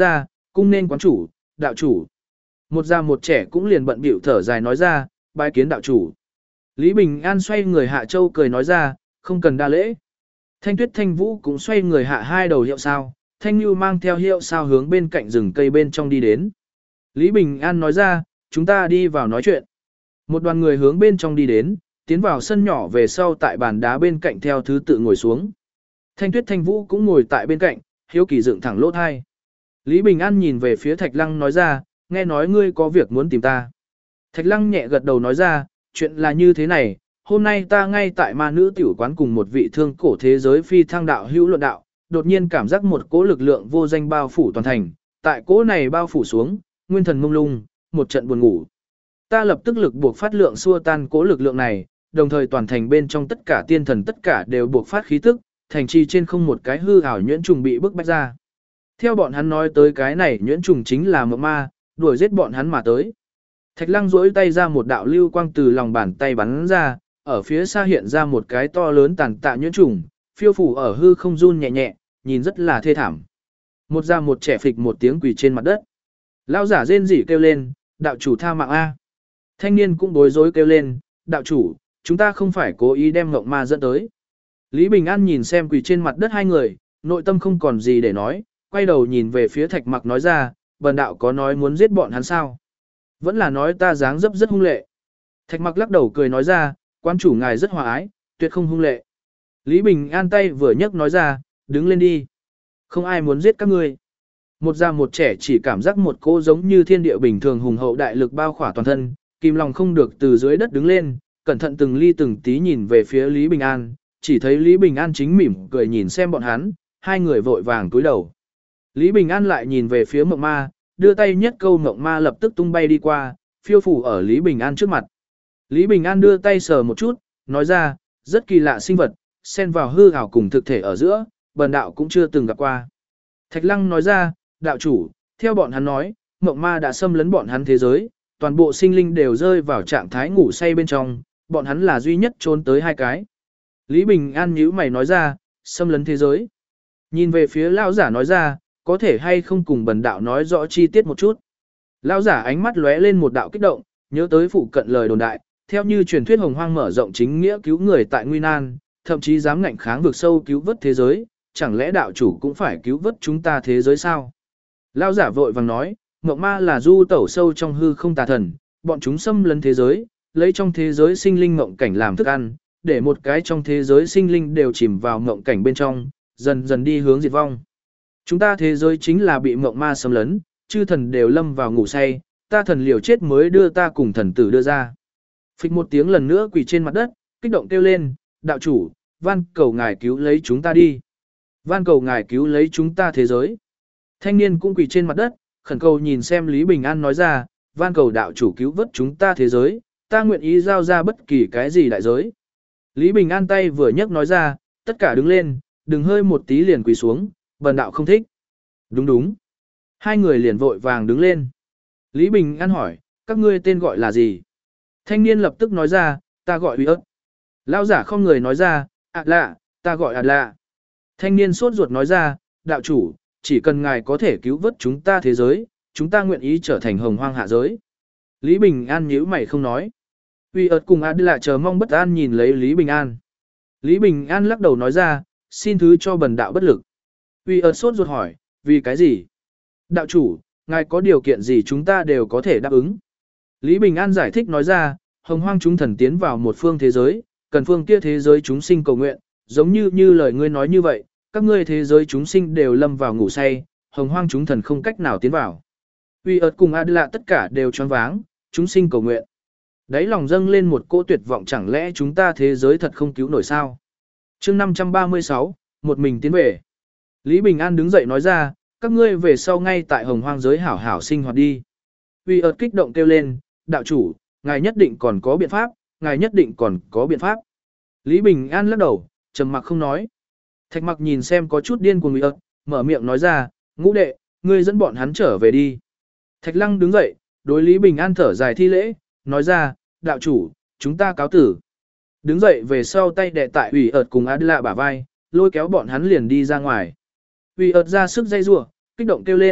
cung nên quán chủ, đạo chủ. Một già một trẻ cũng liền bận bịu thở dài nói ra, bái kiến đạo chủ. Lý Bình An xoay người Hạ Châu cười nói ra, không cần đa lễ. Thanh Tuyết Thanh Vũ cũng xoay người hạ hai đầu hiệu sao, Thanh Nhu mang theo hiệu sao hướng bên cạnh rừng cây bên trong đi đến. Lý Bình An nói ra, chúng ta đi vào nói chuyện. Một đoàn người hướng bên trong đi đến, tiến vào sân nhỏ về sau tại bàn đá bên cạnh theo thứ tự ngồi xuống. Thanh Tuyết Thanh Vũ cũng ngồi tại bên cạnh, hiếu kỳ dựng thẳng lỗ thai. Lý Bình An nhìn về phía Thạch Lăng nói ra, nghe nói ngươi có việc muốn tìm ta. Thạch Lăng nhẹ gật đầu nói ra, chuyện là như thế này, hôm nay ta ngay tại ma nữ tiểu quán cùng một vị thương cổ thế giới phi thăng đạo hữu luận đạo, đột nhiên cảm giác một cỗ lực lượng vô danh bao phủ toàn thành, tại cỗ này bao phủ xuống, nguyên thần mông lung, một trận buồn ngủ. Ta lập tức lực buộc phát lượng xua tan cỗ lực lượng này, đồng thời toàn thành bên trong tất cả tiên thần tất cả đều buộc phát khí tức, thành trì trên không một cái hư ảo nhuyễn trùng bị bức bách ra. Theo bọn hắn nói tới cái này nhuyễn trùng chính là mộng ma, đuổi giết bọn hắn mà tới. Thạch Lăng duỗi tay ra một đạo lưu quang từ lòng bàn tay bắn ra, ở phía xa hiện ra một cái to lớn tàn tạ nhuyễn trùng, phiêu phủ ở hư không run nhẹ nhẹ, nhìn rất là thê thảm. Một già một trẻ phịch một tiếng quỳ trên mặt đất. Lão giả rên rỉ kêu lên, đạo chủ tha mạng a. Thanh niên cũng bối rối kêu lên, đạo chủ, chúng ta không phải cố ý đem ngộng ma dẫn tới. Lý Bình An nhìn xem quỳ trên mặt đất hai người, nội tâm không còn gì để nói, quay đầu nhìn về phía Thạch Mặc nói ra, bần đạo có nói muốn giết bọn hắn sao? Vẫn là nói ta dáng dấp rất hung lệ. Thạch Mặc lắc đầu cười nói ra, quan chủ ngài rất hòa ái, tuyệt không hung lệ. Lý Bình An tay vừa nhấc nói ra, đứng lên đi. Không ai muốn giết các ngươi. Một già một trẻ chỉ cảm giác một cô giống như thiên địa bình thường hùng hậu đại lực bao khỏa toàn thân, kìm lòng không được từ dưới đất đứng lên, cẩn thận từng ly từng tí nhìn về phía Lý Bình An, chỉ thấy Lý Bình An chính mỉm cười nhìn xem bọn hắn, hai người vội vàng cúi đầu. Lý Bình An lại nhìn về phía Mộng Ma, đưa tay nhất câu Mộng Ma lập tức tung bay đi qua, phiêu phủ ở Lý Bình An trước mặt. Lý Bình An đưa tay sờ một chút, nói ra, rất kỳ lạ sinh vật, xen vào hư ảo cùng thực thể ở giữa, bần đạo cũng chưa từng gặp qua. Thạch Lăng nói ra, đạo chủ, theo bọn hắn nói, Mộng Ma đã xâm lấn bọn hắn thế giới, toàn bộ sinh linh đều rơi vào trạng thái ngủ say bên trong, bọn hắn là duy nhất trốn tới hai cái. Lý Bình An nhíu mày nói ra, xâm lấn thế giới. Nhìn về phía lão giả nói ra, có thể hay không cùng bần đạo nói rõ chi tiết một chút. Lão giả ánh mắt lóe lên một đạo kích động, nhớ tới phụ cận lời đồn đại, theo như truyền thuyết hồng hoang mở rộng chính nghĩa cứu người tại nguy nan, thậm chí dám ngạnh kháng vực sâu cứu vớt thế giới, chẳng lẽ đạo chủ cũng phải cứu vớt chúng ta thế giới sao? Lão giả vội vàng nói, Ngộng Ma là du tẩu sâu trong hư không tà thần, bọn chúng xâm lấn thế giới, lấy trong thế giới sinh linh ngộng cảnh làm thức ăn, để một cái trong thế giới sinh linh đều chìm vào ngộng cảnh bên trong, dần dần đi hướng diệt vong. Chúng ta thế giới chính là bị Ngộng Ma xâm lấn, chư thần đều lâm vào ngủ say, ta thần liều chết mới đưa ta cùng thần tử đưa ra. Phịch một tiếng lần nữa quỳ trên mặt đất, kích động kêu lên, đạo chủ, van cầu ngài cứu lấy chúng ta đi. Van cầu ngài cứu lấy chúng ta thế giới. Thanh niên cũng quỳ trên mặt đất, khẩn cầu nhìn xem Lý Bình An nói ra, van cầu đạo chủ cứu vớt chúng ta thế giới, ta nguyện ý giao ra bất kỳ cái gì đại giới. Lý Bình An tay vừa nhấc nói ra, tất cả đứng lên, đừng hơi một tí liền quỳ xuống, bần đạo không thích. Đúng đúng. Hai người liền vội vàng đứng lên. Lý Bình An hỏi, các ngươi tên gọi là gì? Thanh niên lập tức nói ra, ta gọi Uy ớt. Lão giả không người nói ra, lạ, ta gọi lạ. Thanh niên sốt ruột nói ra, đạo chủ, chỉ cần ngài có thể cứu vớt chúng ta thế giới, chúng ta nguyện ý trở thành hồng hoang hạ giới. Lý Bình An nhíu mày không nói. Uy ớt cùng lạ chờ mong bất an nhìn lấy Lý Bình An. Lý Bình An lắc đầu nói ra, xin thứ cho bần đạo bất lực. Uy ớt sốt ruột hỏi, vì cái gì? Đạo chủ, ngài có điều kiện gì chúng ta đều có thể đáp ứng. Lý Bình An giải thích nói ra, hồng hoang chúng thần tiến vào một phương thế giới, cần phương kia thế giới chúng sinh cầu nguyện, giống như lời ngươi nói như vậy, các ngươi thế giới chúng sinh đều lâm vào ngủ say, hồng hoang chúng thần không cách nào tiến vào. Uy ớt cùng lạ tất cả đều choáng váng, chúng sinh cầu nguyện. Đấy lòng dâng lên một cỗ tuyệt vọng, chẳng lẽ chúng ta thế giới thật không cứu nổi sao? Chương 536, một mình tiến về. Lý Bình An đứng dậy nói ra, các ngươi về sau ngay tại hồng hoang giới hảo hảo sinh hoạt đi. Uy ớt kích động kêu lên, đạo chủ, ngài nhất định còn có biện pháp, ngài nhất định còn có biện pháp. Lý Bình An lắc đầu, trầm mặc không nói. Thạch Mặc nhìn xem có chút điên cuồng Uy ớt, mở miệng nói ra, ngũ đệ, ngươi dẫn bọn hắn trở về đi. Thạch Lăng đứng dậy, đối Lý Bình An thở dài thi lễ, nói ra, đạo chủ, chúng ta cáo tử. Đứng dậy về sau tay đè tại Uy ớt cùng lạ bả vai, lôi kéo bọn hắn liền đi ra ngoài. Uy ớt ra sức dây rủa, kích động kêu lên,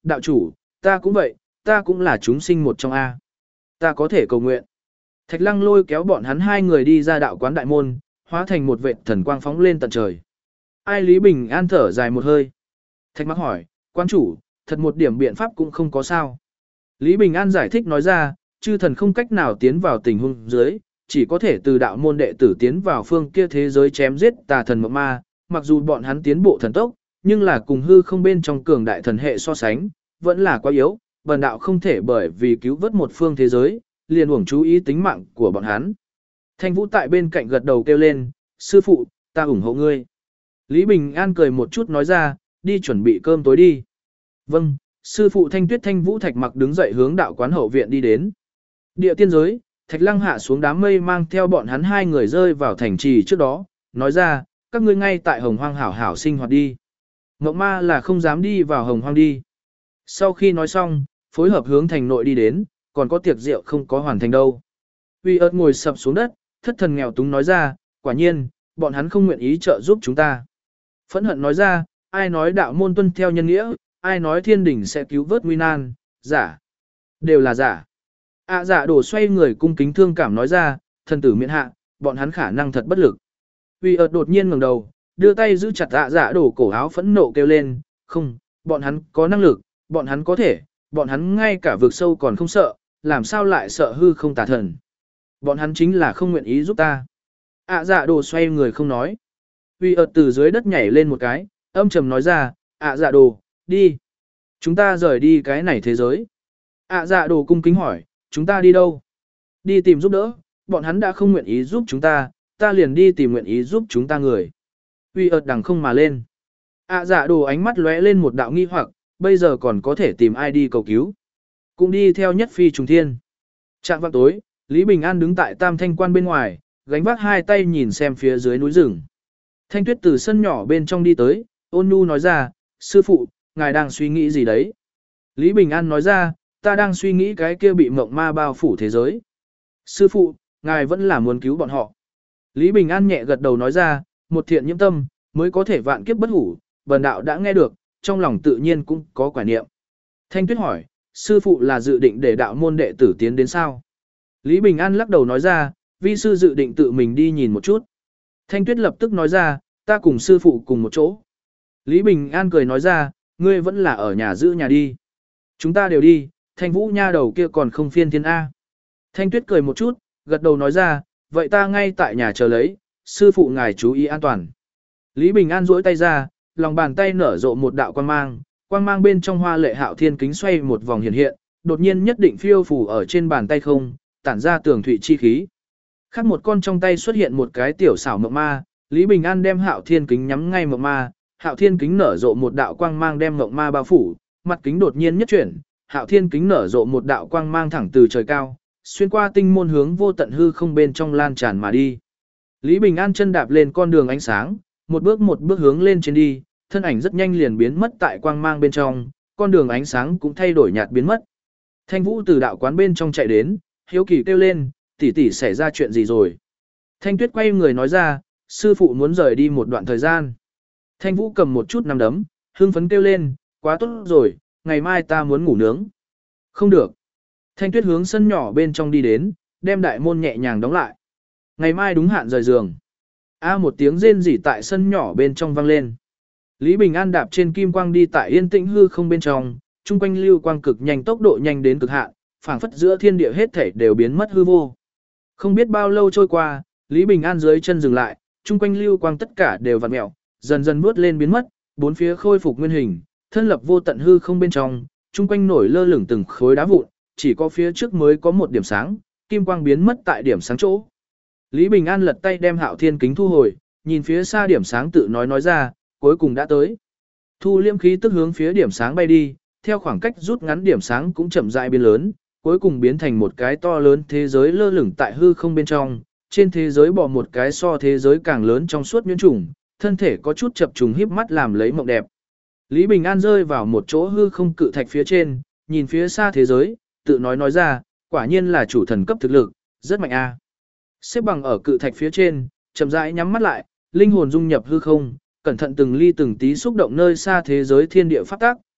Đạo chủ, ta cũng vậy, ta cũng là chúng sinh một trong A. Ta có thể cầu nguyện. Thạch Lăng lôi kéo bọn hắn hai người đi ra đạo quán đại môn, hóa thành một vệt thần quang phóng lên tận trời. Ai Lý Bình An thở dài một hơi. Thạch Mặc hỏi, quan chủ, thật một điểm biện pháp cũng không có sao. Lý Bình An giải thích nói ra, chư thần không cách nào tiến vào tình huống dưới, chỉ có thể từ đạo môn đệ tử tiến vào phương kia thế giới chém giết tà thần mộng ma, mặc dù bọn hắn tiến bộ thần tốc, nhưng là cùng hư không bên trong cường đại thần hệ so sánh, vẫn là quá yếu, bần đạo không thể bởi vì cứu vớt một phương thế giới, liền uổng chú ý tính mạng của bọn hắn. Thanh Vũ tại bên cạnh gật đầu kêu lên, sư phụ, ta ủng hộ ngươi. Lý Bình An cười một chút nói ra, đi chuẩn bị cơm tối đi. Vâng, sư phụ Thanh Tuyết Thanh Vũ Thạch Mặc đứng dậy hướng đạo quán hậu viện đi đến. Địa tiên giới, Thạch Lăng hạ xuống đám mây mang theo bọn hắn hai người rơi vào thành trì trước đó, nói ra, các ngươi ngay tại Hồng Hoang hảo hảo sinh hoạt đi. Ngộng ma là không dám đi vào Hồng Hoang đi. Sau khi nói xong, phối hợp hướng thành nội đi đến, còn có tiệc rượu không có hoàn thành đâu. Uy ớt ngồi sập xuống đất, thất thần nghèo túng nói ra, quả nhiên, bọn hắn không nguyện ý trợ giúp chúng ta. Phẫn hận nói ra, ai nói đạo môn tuân theo nhân nghĩa, ai nói thiên đình sẽ cứu vớt nguy nan, giả. Đều là giả. Dạ đổ xoay người cung kính thương cảm nói ra, thần tử miễn hạ, bọn hắn khả năng thật bất lực. Uy ớt đột nhiên ngẩng đầu, đưa tay giữ chặt dạ đổ cổ áo phẫn nộ kêu lên, không, bọn hắn có năng lực, bọn hắn có thể, bọn hắn ngay cả vực sâu còn không sợ, làm sao lại sợ hư không tà thần. Bọn hắn chính là không nguyện ý giúp ta. Dạ đồ xoay người không nói. Uy ợt từ dưới đất nhảy lên một cái, âm trầm nói ra, dạ đồ, đi. Chúng ta rời đi cái này thế giới. Dạ đồ cung kính hỏi, chúng ta đi đâu? Đi tìm giúp đỡ, bọn hắn đã không nguyện ý giúp chúng ta, ta liền đi tìm nguyện ý giúp chúng ta người. Uy ợt đằng không mà lên. Dạ đồ ánh mắt lóe lên một đạo nghi hoặc, bây giờ còn có thể tìm ai đi cầu cứu. Cũng đi theo nhất phi trùng thiên. Trạng vạng tối, Lý Bình An đứng tại Tam Thanh Quan bên ngoài, gánh vác hai tay nhìn xem phía dưới núi rừng. Thanh Tuyết từ sân nhỏ bên trong đi tới, ôn nhu nói ra, sư phụ, ngài đang suy nghĩ gì đấy? Lý Bình An nói ra, ta đang suy nghĩ cái kia bị mộng ma bao phủ thế giới. Sư phụ, ngài vẫn là muốn cứu bọn họ. Lý Bình An nhẹ gật đầu nói ra, một thiện nhiễm tâm, mới có thể vạn kiếp bất hủ, bần đạo đã nghe được, trong lòng tự nhiên cũng có quả niệm. Thanh Tuyết hỏi, sư phụ là dự định để đạo môn đệ tử tiến đến sao? Lý Bình An lắc đầu nói ra, vi sư dự định tự mình đi nhìn một chút. Thanh Tuyết lập tức nói ra, ta cùng sư phụ cùng một chỗ. Lý Bình An cười nói ra, ngươi vẫn là ở nhà giữ nhà đi. Chúng ta đều đi, Thanh Vũ nha đầu kia còn không phiên thiên A. Thanh Tuyết cười một chút, gật đầu nói ra, vậy ta ngay tại nhà chờ lấy, sư phụ ngài chú ý an toàn. Lý Bình An duỗi tay ra, lòng bàn tay nở rộ một đạo quang mang bên trong hoa lệ hạo thiên kính xoay một vòng hiện hiện, đột nhiên nhất định phiêu phủ ở trên bàn tay không, tản ra tường thụy chi khí. Khác một con trong tay xuất hiện một cái tiểu xảo mộng ma, Lý Bình An đem hạo thiên kính nhắm ngay mộng ma, hạo thiên kính nở rộ một đạo quang mang đem mộng ma bao phủ, mặt kính đột nhiên nhất chuyển, hạo thiên kính nở rộ một đạo quang mang thẳng từ trời cao, xuyên qua tinh môn hướng vô tận hư không bên trong lan tràn mà đi. Lý Bình An chân đạp lên con đường ánh sáng, một bước hướng lên trên đi, thân ảnh rất nhanh liền biến mất tại quang mang bên trong, con đường ánh sáng cũng thay đổi nhạt biến mất. Thanh Vũ từ đạo quán bên trong chạy đến, hiếu kỳ kêu lên, tỷ tỷ xảy ra chuyện gì rồi? Thanh Tuyết quay người nói ra, sư phụ muốn rời đi một đoạn thời gian. Thanh Vũ cầm một chút nắm đấm, hưng phấn kêu lên, quá tốt rồi, ngày mai ta muốn ngủ nướng. Không được. Thanh Tuyết hướng sân nhỏ bên trong đi đến, đem đại môn nhẹ nhàng đóng lại. Ngày mai đúng hạn rời giường. Một tiếng rên rỉ tại sân nhỏ bên trong vang lên. Lý Bình An đạp trên kim quang đi tại yên tĩnh hư không bên trong, chung quanh lưu quang cực nhanh, tốc độ nhanh đến cực hạn, phảng phất giữa thiên địa hết thảy đều biến mất hư vô. Không biết bao lâu trôi qua, Lý Bình An dưới chân dừng lại, chung quanh lưu quang tất cả đều vặn mèo, dần dần bước lên biến mất, bốn phía khôi phục nguyên hình, thân lập vô tận hư không bên trong, chung quanh nổi lơ lửng từng khối đá vụn, chỉ có phía trước mới có một điểm sáng, kim quang biến mất tại điểm sáng chỗ. Lý Bình An lật tay đem hạo thiên kính thu hồi, nhìn phía xa điểm sáng tự nói ra, cuối cùng đã tới. Thu liêm khí tức hướng phía điểm sáng bay đi, theo khoảng cách rút ngắn điểm sáng cũng chậm rãi biến lớn, cuối cùng biến thành một cái to lớn thế giới lơ lửng tại hư không bên trong, trên thế giới bỏ một cái so thế giới càng lớn trong suốt nhuyễn trùng, thân thể có chút chập trùng híp mắt làm lấy mộng đẹp. Lý Bình An rơi vào một chỗ hư không cự thạch phía trên, nhìn phía xa thế giới, tự nói ra, quả nhiên là chủ thần cấp thực lực, rất mạnh a. Xếp bằng ở cự thạch phía trên, chậm rãi nhắm mắt lại, linh hồn dung nhập hư không, cẩn thận từng ly từng tí xúc động nơi xa thế giới thiên địa pháp tắc,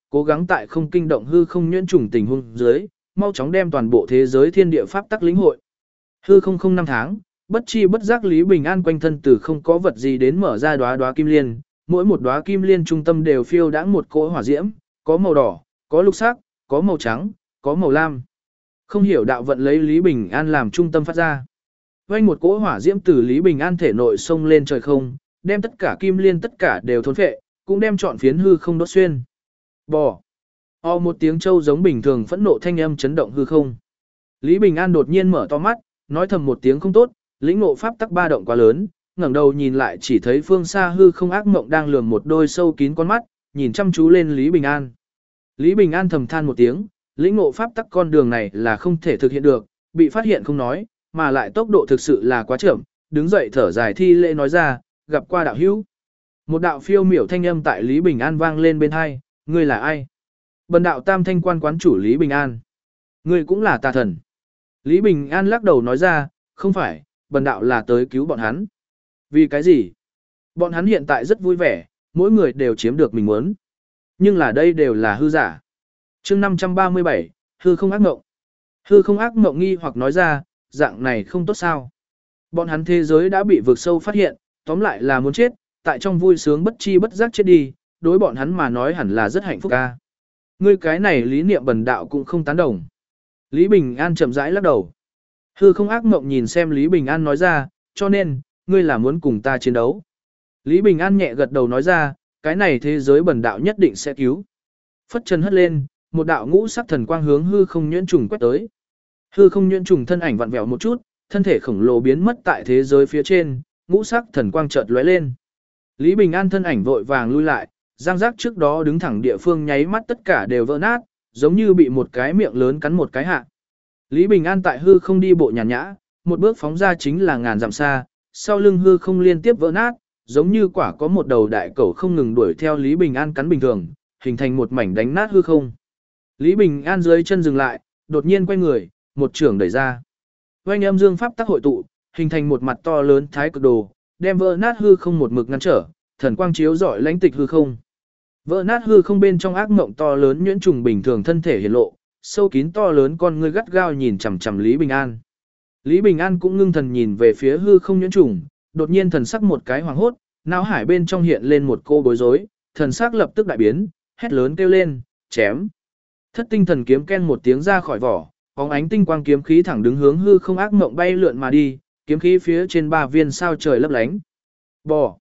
cố gắng tại không kinh động hư không nhuyễn trùng tình huống dưới, mau chóng đem toàn bộ thế giới thiên địa pháp tắc lĩnh hội. Hư không năm tháng, bất chi bất giác Lý Bình An quanh thân từ không có vật gì đến mở ra đóa đóa kim liên, mỗi một đóa kim liên trung tâm đều phiêu đãng một cỗ hỏa diễm, có màu đỏ, có lục sắc, có màu trắng, có màu lam. Không hiểu đạo vận lấy Lý Bình An làm trung tâm phát ra. Vành một cỗ hỏa diễm từ Lý Bình An thể nội xông lên trời không, đem tất cả kim liên tất cả đều thôn phệ, cũng đem trọn phiến hư không đốt xuyên. Bò. Một tiếng trâu giống bình thường phẫn nộ thanh âm chấn động hư không. Lý Bình An đột nhiên mở to mắt, nói thầm một tiếng không tốt, lĩnh ngộ pháp tắc ba động quá lớn, ngẩng đầu nhìn lại chỉ thấy phương xa hư không ác mộng đang lườm một đôi sâu kín con mắt, nhìn chăm chú lên Lý Bình An. Lý Bình An thầm than một tiếng, lĩnh ngộ pháp tắc con đường này là không thể thực hiện được, bị phát hiện không nói, mà lại tốc độ thực sự là quá chậm, đứng dậy thở dài thi lễ nói ra, gặp qua đạo hữu. Một đạo phiêu miểu thanh âm tại Lý Bình An vang lên bên hai, ngươi là ai? Bần đạo Tam Thanh quan quán chủ Lý Bình An. Ngươi cũng là tà thần. Lý Bình An lắc đầu nói ra, không phải, bần đạo là tới cứu bọn hắn. Vì cái gì? Bọn hắn hiện tại rất vui vẻ, mỗi người đều chiếm được mình muốn. Nhưng là đây đều là hư giả. chương 537, hư không ác mộng. Hư không ác mộng nghi hoặc nói ra, dạng này không tốt sao. Bọn hắn thế giới đã bị vượt sâu phát hiện, tóm lại là muốn chết, tại trong vui sướng bất chi bất giác chết đi, đối bọn hắn mà nói hẳn là rất hạnh phúc ca. Ngươi cái này lý niệm bần đạo cũng không tán đồng. Lý Bình An chậm rãi lắc đầu. Hư không ác mộng nhìn xem Lý Bình An nói ra, cho nên, ngươi là muốn cùng ta chiến đấu. Lý Bình An nhẹ gật đầu nói ra, cái này thế giới bần đạo nhất định sẽ cứu. Phất chân hất lên, một đạo ngũ sắc thần quang hướng hư không nhuyễn trùng quét tới. Hư không nhuyễn trùng thân ảnh vặn vẹo một chút, thân thể khổng lồ biến mất tại thế giới phía trên, ngũ sắc thần quang chợt lóe lên. Lý Bình An thân ảnh vội vàng lui lại, giang giác trước đó đứng thẳng địa phương nháy mắt tất cả đều vỡ nát, giống như bị một cái miệng lớn cắn một cái hạ. Lý Bình An tại hư không đi bộ nhàn nhã, một bước phóng ra chính là ngàn dặm xa, sau lưng hư không liên tiếp vỡ nát, giống như quả có một đầu đại cẩu không ngừng đuổi theo Lý Bình An cắn bình thường, hình thành một mảnh đánh nát hư không. Lý Bình An dưới chân dừng lại, đột nhiên quay người, một chưởng đẩy ra. Oanh âm dương pháp tác hội tụ, hình thành một mặt to lớn thái cực đồ, đem vỡ nát hư không một mực ngăn trở, thần quang chiếu rọi lãnh tịch hư không. Vỡ nát hư không bên trong ác mộng to lớn nhuyễn trùng bình thường thân thể hiển lộ, sâu kín to lớn con ngươi gắt gao nhìn chằm chằm Lý Bình An. Lý Bình An cũng ngưng thần nhìn về phía hư không nhuyễn trùng, đột nhiên thần sắc một cái hoàng hốt, não hải bên trong hiện lên một cô bối rối, thần sắc lập tức đại biến, hét lớn kêu lên, chém. Thất tinh thần kiếm ken một tiếng ra khỏi vỏ, bóng ánh tinh quang kiếm khí thẳng đứng hướng hư không ác mộng bay lượn mà đi, kiếm khí phía trên 3 viên sao trời lấp lánh. Bò.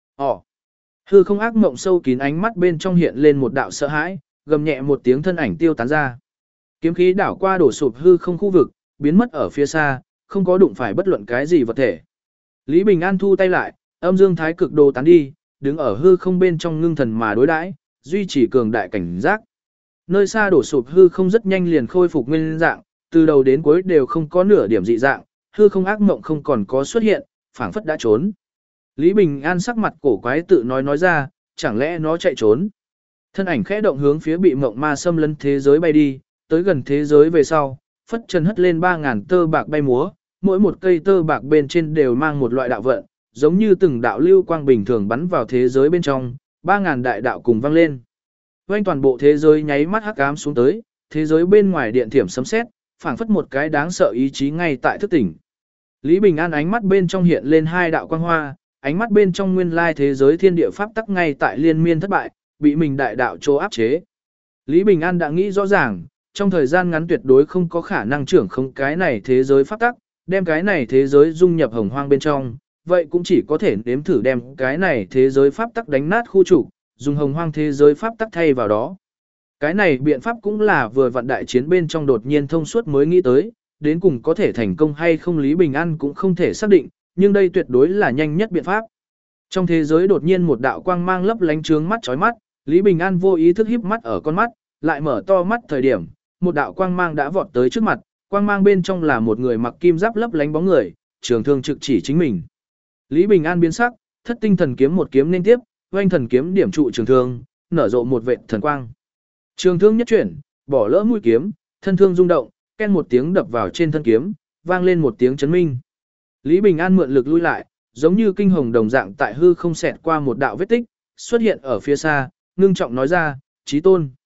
Hư không ác mộng sâu kín ánh mắt bên trong hiện lên một đạo sợ hãi, gầm nhẹ một tiếng thân ảnh tiêu tán ra. Kiếm khí đảo qua đổ sụp hư không khu vực, biến mất ở phía xa, không có đụng phải bất luận cái gì vật thể. Lý Bình An thu tay lại, âm dương thái cực đồ tán đi, đứng ở hư không bên trong ngưng thần mà đối đãi, duy trì cường đại cảnh giác. Nơi xa đổ sụp hư không rất nhanh liền khôi phục nguyên dạng, từ đầu đến cuối đều không có nửa điểm dị dạng, hư không ác mộng không còn có xuất hiện, phảng phất đã trốn. Lý Bình An sắc mặt cổ quái tự nói ra, chẳng lẽ nó chạy trốn. Thân ảnh khẽ động hướng phía bị mộng ma xâm lấn thế giới bay đi, tới gần thế giới về sau, phất chân hất lên 3.000 tơ bạc bay múa, mỗi một cây tơ bạc bên trên đều mang một loại đạo vận, giống như từng đạo lưu quang bình thường bắn vào thế giới bên trong, 3.000 đại đạo cùng vang lên. Quanh toàn bộ thế giới nháy mắt hắc ám xuống tới, thế giới bên ngoài điện thiểm sấm sét, phảng phất một cái đáng sợ ý chí ngay tại thức tỉnh. Lý Bình An ánh mắt bên trong hiện lên 2 đạo quang hoa, ánh mắt bên trong nguyên lai thế giới thiên địa pháp tắc ngay tại liên miên thất bại, bị mình đại đạo chỗ áp chế. Lý Bình An đã nghĩ rõ ràng, trong thời gian ngắn tuyệt đối không có khả năng trưởng không cái này thế giới pháp tắc, đem cái này thế giới dung nhập hồng hoang bên trong, vậy cũng chỉ có thể nếm thử đem cái này thế giới pháp tắc đánh nát khu trục, dùng hồng hoang thế giới pháp tắc thay vào đó. Cái này biện pháp cũng là vừa vặn đại chiến bên trong đột nhiên thông suốt mới nghĩ tới, đến cùng có thể thành công hay không Lý Bình An cũng không thể xác định, nhưng đây tuyệt đối là nhanh nhất biện pháp. Trong thế giới đột nhiên một đạo quang mang lấp lánh trướng mắt chói mắt, Lý Bình An vô ý thức híp mắt ở con mắt, lại mở to mắt thời điểm, một đạo quang mang đã vọt tới trước mặt, quang mang bên trong là một người mặc kim giáp lấp lánh bóng người, trường thương trực chỉ chính mình. Lý Bình An biến sắc, thất tinh thần kiếm một kiếm liên tiếp, oanh thần kiếm điểm trụ trường thương, nở rộ một vệt thần quang. Trường thương nhất chuyển, bỏ lỡ mũi kiếm, thân thương rung động, ken một tiếng đập vào trên thân kiếm, vang lên một tiếng chấn minh. Lý Bình An mượn lực lui lại, giống như kinh hồng đồng dạng tại hư không xẹt qua một đạo vết tích, xuất hiện ở phía xa, ngưng trọng nói ra, Chí Tôn.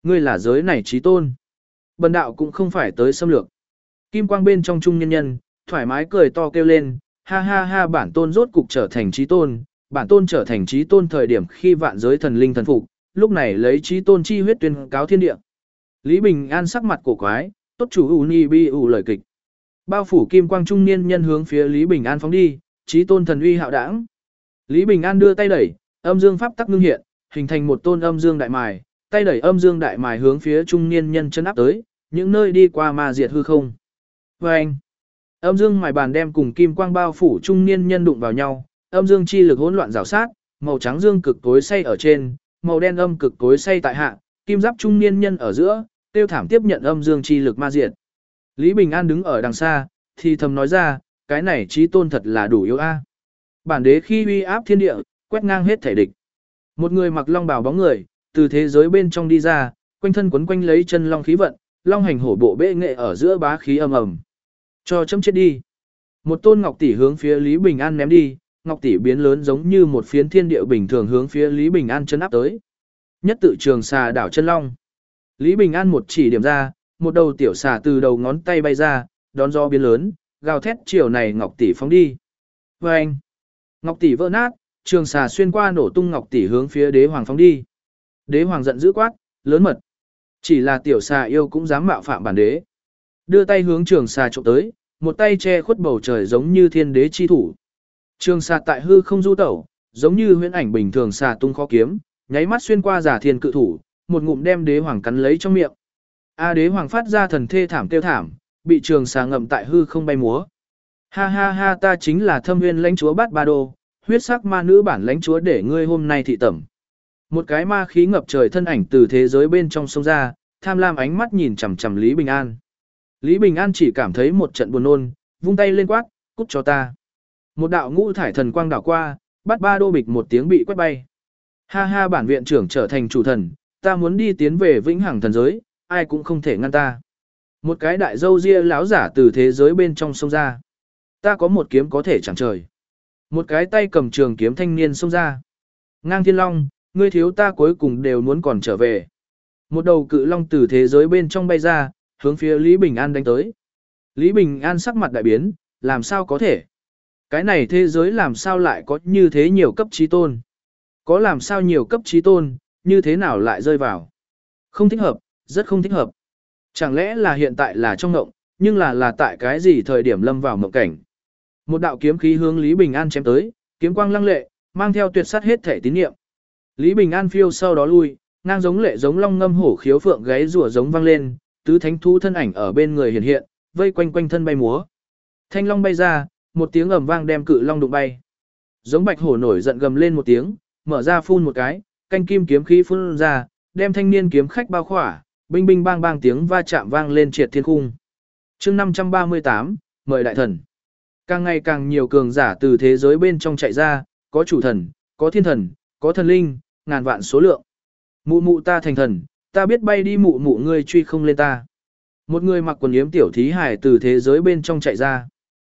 Ngươi là giới này chí tôn. Bần đạo cũng không phải tới xâm lược. Kim quang bên trong trung nhân nhân, thoải mái cười to kêu lên, ha ha ha bản tôn rốt cục trở thành chí tôn, bản tôn trở thành chí tôn thời điểm khi vạn giới thần linh thần phục, lúc này lấy chí tôn chi huyết tuyên cáo thiên địa. Lý Bình An sắc mặt cổ quái, tốt chủ uni bi ủ lời kịch. Bao phủ kim quang trung niên nhân hướng phía Lý Bình An phóng đi, chí tôn thần uy hạo đảng. Lý Bình An đưa tay đẩy, âm dương pháp tắc ngưng hiện, hình thành một tôn âm dương đại mài, tay đẩy âm dương đại mài hướng phía trung niên nhân chân áp tới, những nơi đi qua mà diệt hư không. Và anh, âm dương mài bàn đem cùng kim quang bao phủ trung niên nhân đụng vào nhau, âm dương chi lực hỗn loạn rào sát, màu trắng dương cực tối xay ở trên, màu đen âm cực tối xay tại hạ, kim giáp trung niên nhân ở giữa, tiêu thảm tiếp nhận âm dương chi lực ma diệt. Lý Bình An đứng ở đằng xa, thì thầm nói ra, cái này chí tôn thật là đủ yếu a. Bản đế khi uy áp thiên địa, quét ngang hết thể địch. Một người mặc long bào bóng người, từ thế giới bên trong đi ra, quanh thân quấn quanh lấy chân long khí vận, long hành hổ bộ bệ nghệ ở giữa bá khí ầm ầm. Cho chấm chết đi. Một tôn ngọc tỷ hướng phía Lý Bình An ném đi, ngọc tỷ biến lớn giống như một phiến thiên địa bình thường hướng phía Lý Bình An chân áp tới. Nhất tự trường xà đảo chân long. Lý Bình An một chỉ điểm ra, một đầu tiểu xà từ đầu ngón tay bay ra, đón gió biến lớn, gào thét chiều này ngọc tỷ phóng đi. Và anh, ngọc tỷ vỡ nát, trường xà xuyên qua nổ tung ngọc tỷ hướng phía đế hoàng phóng đi. Đế hoàng giận dữ quát, lớn mật. Chỉ là tiểu xà yêu cũng dám mạo phạm bản đế. Đưa tay hướng trường xà trộm tới, một tay che khuất bầu trời giống như thiên đế chi thủ. Trường xà tại hư không du tẩu, giống như huyễn ảnh bình thường xà tung khó kiếm, nháy mắt xuyên qua giả thiên cự thủ, một ngụm đem đế hoàng cắn lấy trong miệng. Đế hoàng phát ra thần thê thảm kêu thảm, bị trường xà ngậm tại hư không bay múa. Ha ha ha ta chính là Thâm Nguyên lãnh chúa Bát Ba Đô, huyết sắc ma nữ bản lãnh chúa để ngươi hôm nay thị tẩm. Một cái ma khí ngập trời thân ảnh từ thế giới bên trong sông ra, tham lam ánh mắt nhìn chằm chằm Lý Bình An. Lý Bình An chỉ cảm thấy một trận buồn nôn, vung tay lên quát, cút cho ta. Một đạo ngũ thải thần quang đảo qua, Bát Ba Đô bịch một tiếng bị quét bay. Ha ha bản viện trưởng trở thành chủ thần, ta muốn đi tiến về vĩnh hằng thần giới, ai cũng không thể ngăn ta. Một cái đại dâu ria láo giả từ thế giới bên trong sông ra. Ta có một kiếm có thể chẳng trời. Một cái tay cầm trường kiếm thanh niên xông ra. Ngang thiên long, ngươi thiếu ta cuối cùng đều muốn còn trở về. Một đầu cự long từ thế giới bên trong bay ra, hướng phía Lý Bình An đánh tới. Lý Bình An sắc mặt đại biến, làm sao có thể? Cái này thế giới làm sao lại có như thế nhiều cấp trí tôn? Có làm sao nhiều cấp trí tôn, như thế nào lại rơi vào? Không thích hợp, rất không thích hợp. Chẳng lẽ là hiện tại là trong ngộng, nhưng là tại cái gì thời điểm lâm vào mộng cảnh? Một đạo kiếm khí hướng Lý Bình An chém tới, kiếm quang lăng lệ, mang theo tuyệt sát hết thể tín niệm. Lý Bình An phiêu sau đó lui, ngang giống lệ giống long ngâm hổ khiếu phượng gáy rủa giống vang lên, tứ thánh thú thân ảnh ở bên người hiện hiện, vây quanh quanh thân bay múa. Thanh long bay ra, một tiếng ầm vang đem cự long đụng bay. Giống bạch hổ nổi giận gầm lên một tiếng, mở ra phun một cái, canh kim kiếm khí phun ra, đem thanh niên kiếm khách bao khỏa, binh binh bang bang tiếng va chạm vang lên triệt thiên khung. Chương 538, mời đại thần. Càng ngày càng nhiều cường giả từ thế giới bên trong chạy ra, có chủ thần, có thiên thần, có thần linh, ngàn vạn số lượng. Mụ mụ ta thành thần, ta biết bay đi mụ mụ ngươi truy không lên ta. Một người mặc quần yếm tiểu thí hải từ thế giới bên trong chạy ra.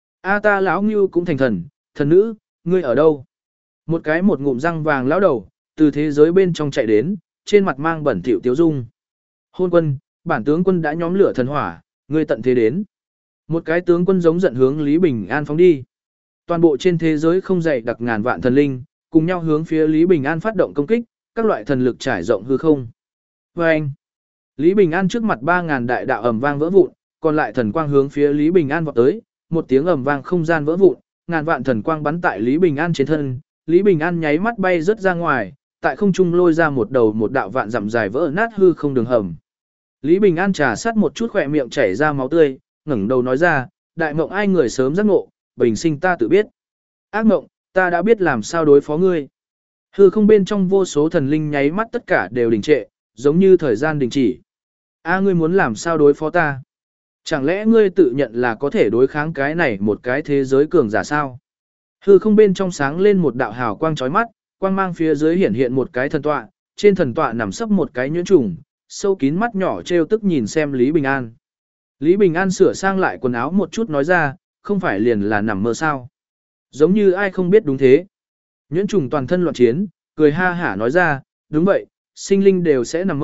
Ta lão ngưu cũng thành thần, thần nữ, ngươi ở đâu? Một cái một ngụm răng vàng lão đầu, từ thế giới bên trong chạy đến, trên mặt mang bẩn thỉu tiếu dung. Hôn quân, bản tướng quân đã nhóm lửa thần hỏa, ngươi tận thế đến. Một cái tướng quân giống giận hướng Lý Bình An phóng đi. Toàn bộ trên thế giới không dày đặc ngàn vạn thần linh, cùng nhau hướng phía Lý Bình An phát động công kích, các loại thần lực trải rộng hư không. Và anh, Lý Bình An trước mặt 3.000 đại đạo ầm vang vỡ vụn, còn lại thần quang hướng phía Lý Bình An vọt tới, một tiếng ầm vang không gian vỡ vụn, ngàn vạn thần quang bắn tại Lý Bình An trên thân, Lý Bình An nháy mắt bay rất ra ngoài, tại không trung lôi ra một đạo vạn dặm dài vỡ nát hư không đường hầm. Lý Bình An trà sát một chút khỏe miệng chảy ra máu tươi, ngẩng đầu nói ra, đại mộng ai người sớm giác ngộ, bình sinh ta tự biết. Ác mộng, ta đã biết làm sao đối phó ngươi. Hư không bên trong vô số thần linh nháy mắt tất cả đều đình trệ, giống như thời gian đình chỉ. Ngươi muốn làm sao đối phó ta? Chẳng lẽ ngươi tự nhận là có thể đối kháng cái này một cái thế giới cường giả sao? Hư không bên trong sáng lên một đạo hào quang chói mắt, quang mang phía dưới hiển hiện một cái thần tọa, trên thần tọa nằm sấp một cái nhuyễn trùng, sâu kín mắt nhỏ trêu tức nhìn xem Lý Bình An. Lý Bình An sửa sang lại quần áo một chút nói ra, không phải liền là nằm mơ sao? Giống như ai không biết đúng thế. Nhuyễn trùng toàn thân loạn chiến, cười ha hả nói ra, đúng vậy, sinh linh đều sẽ nằm mơ,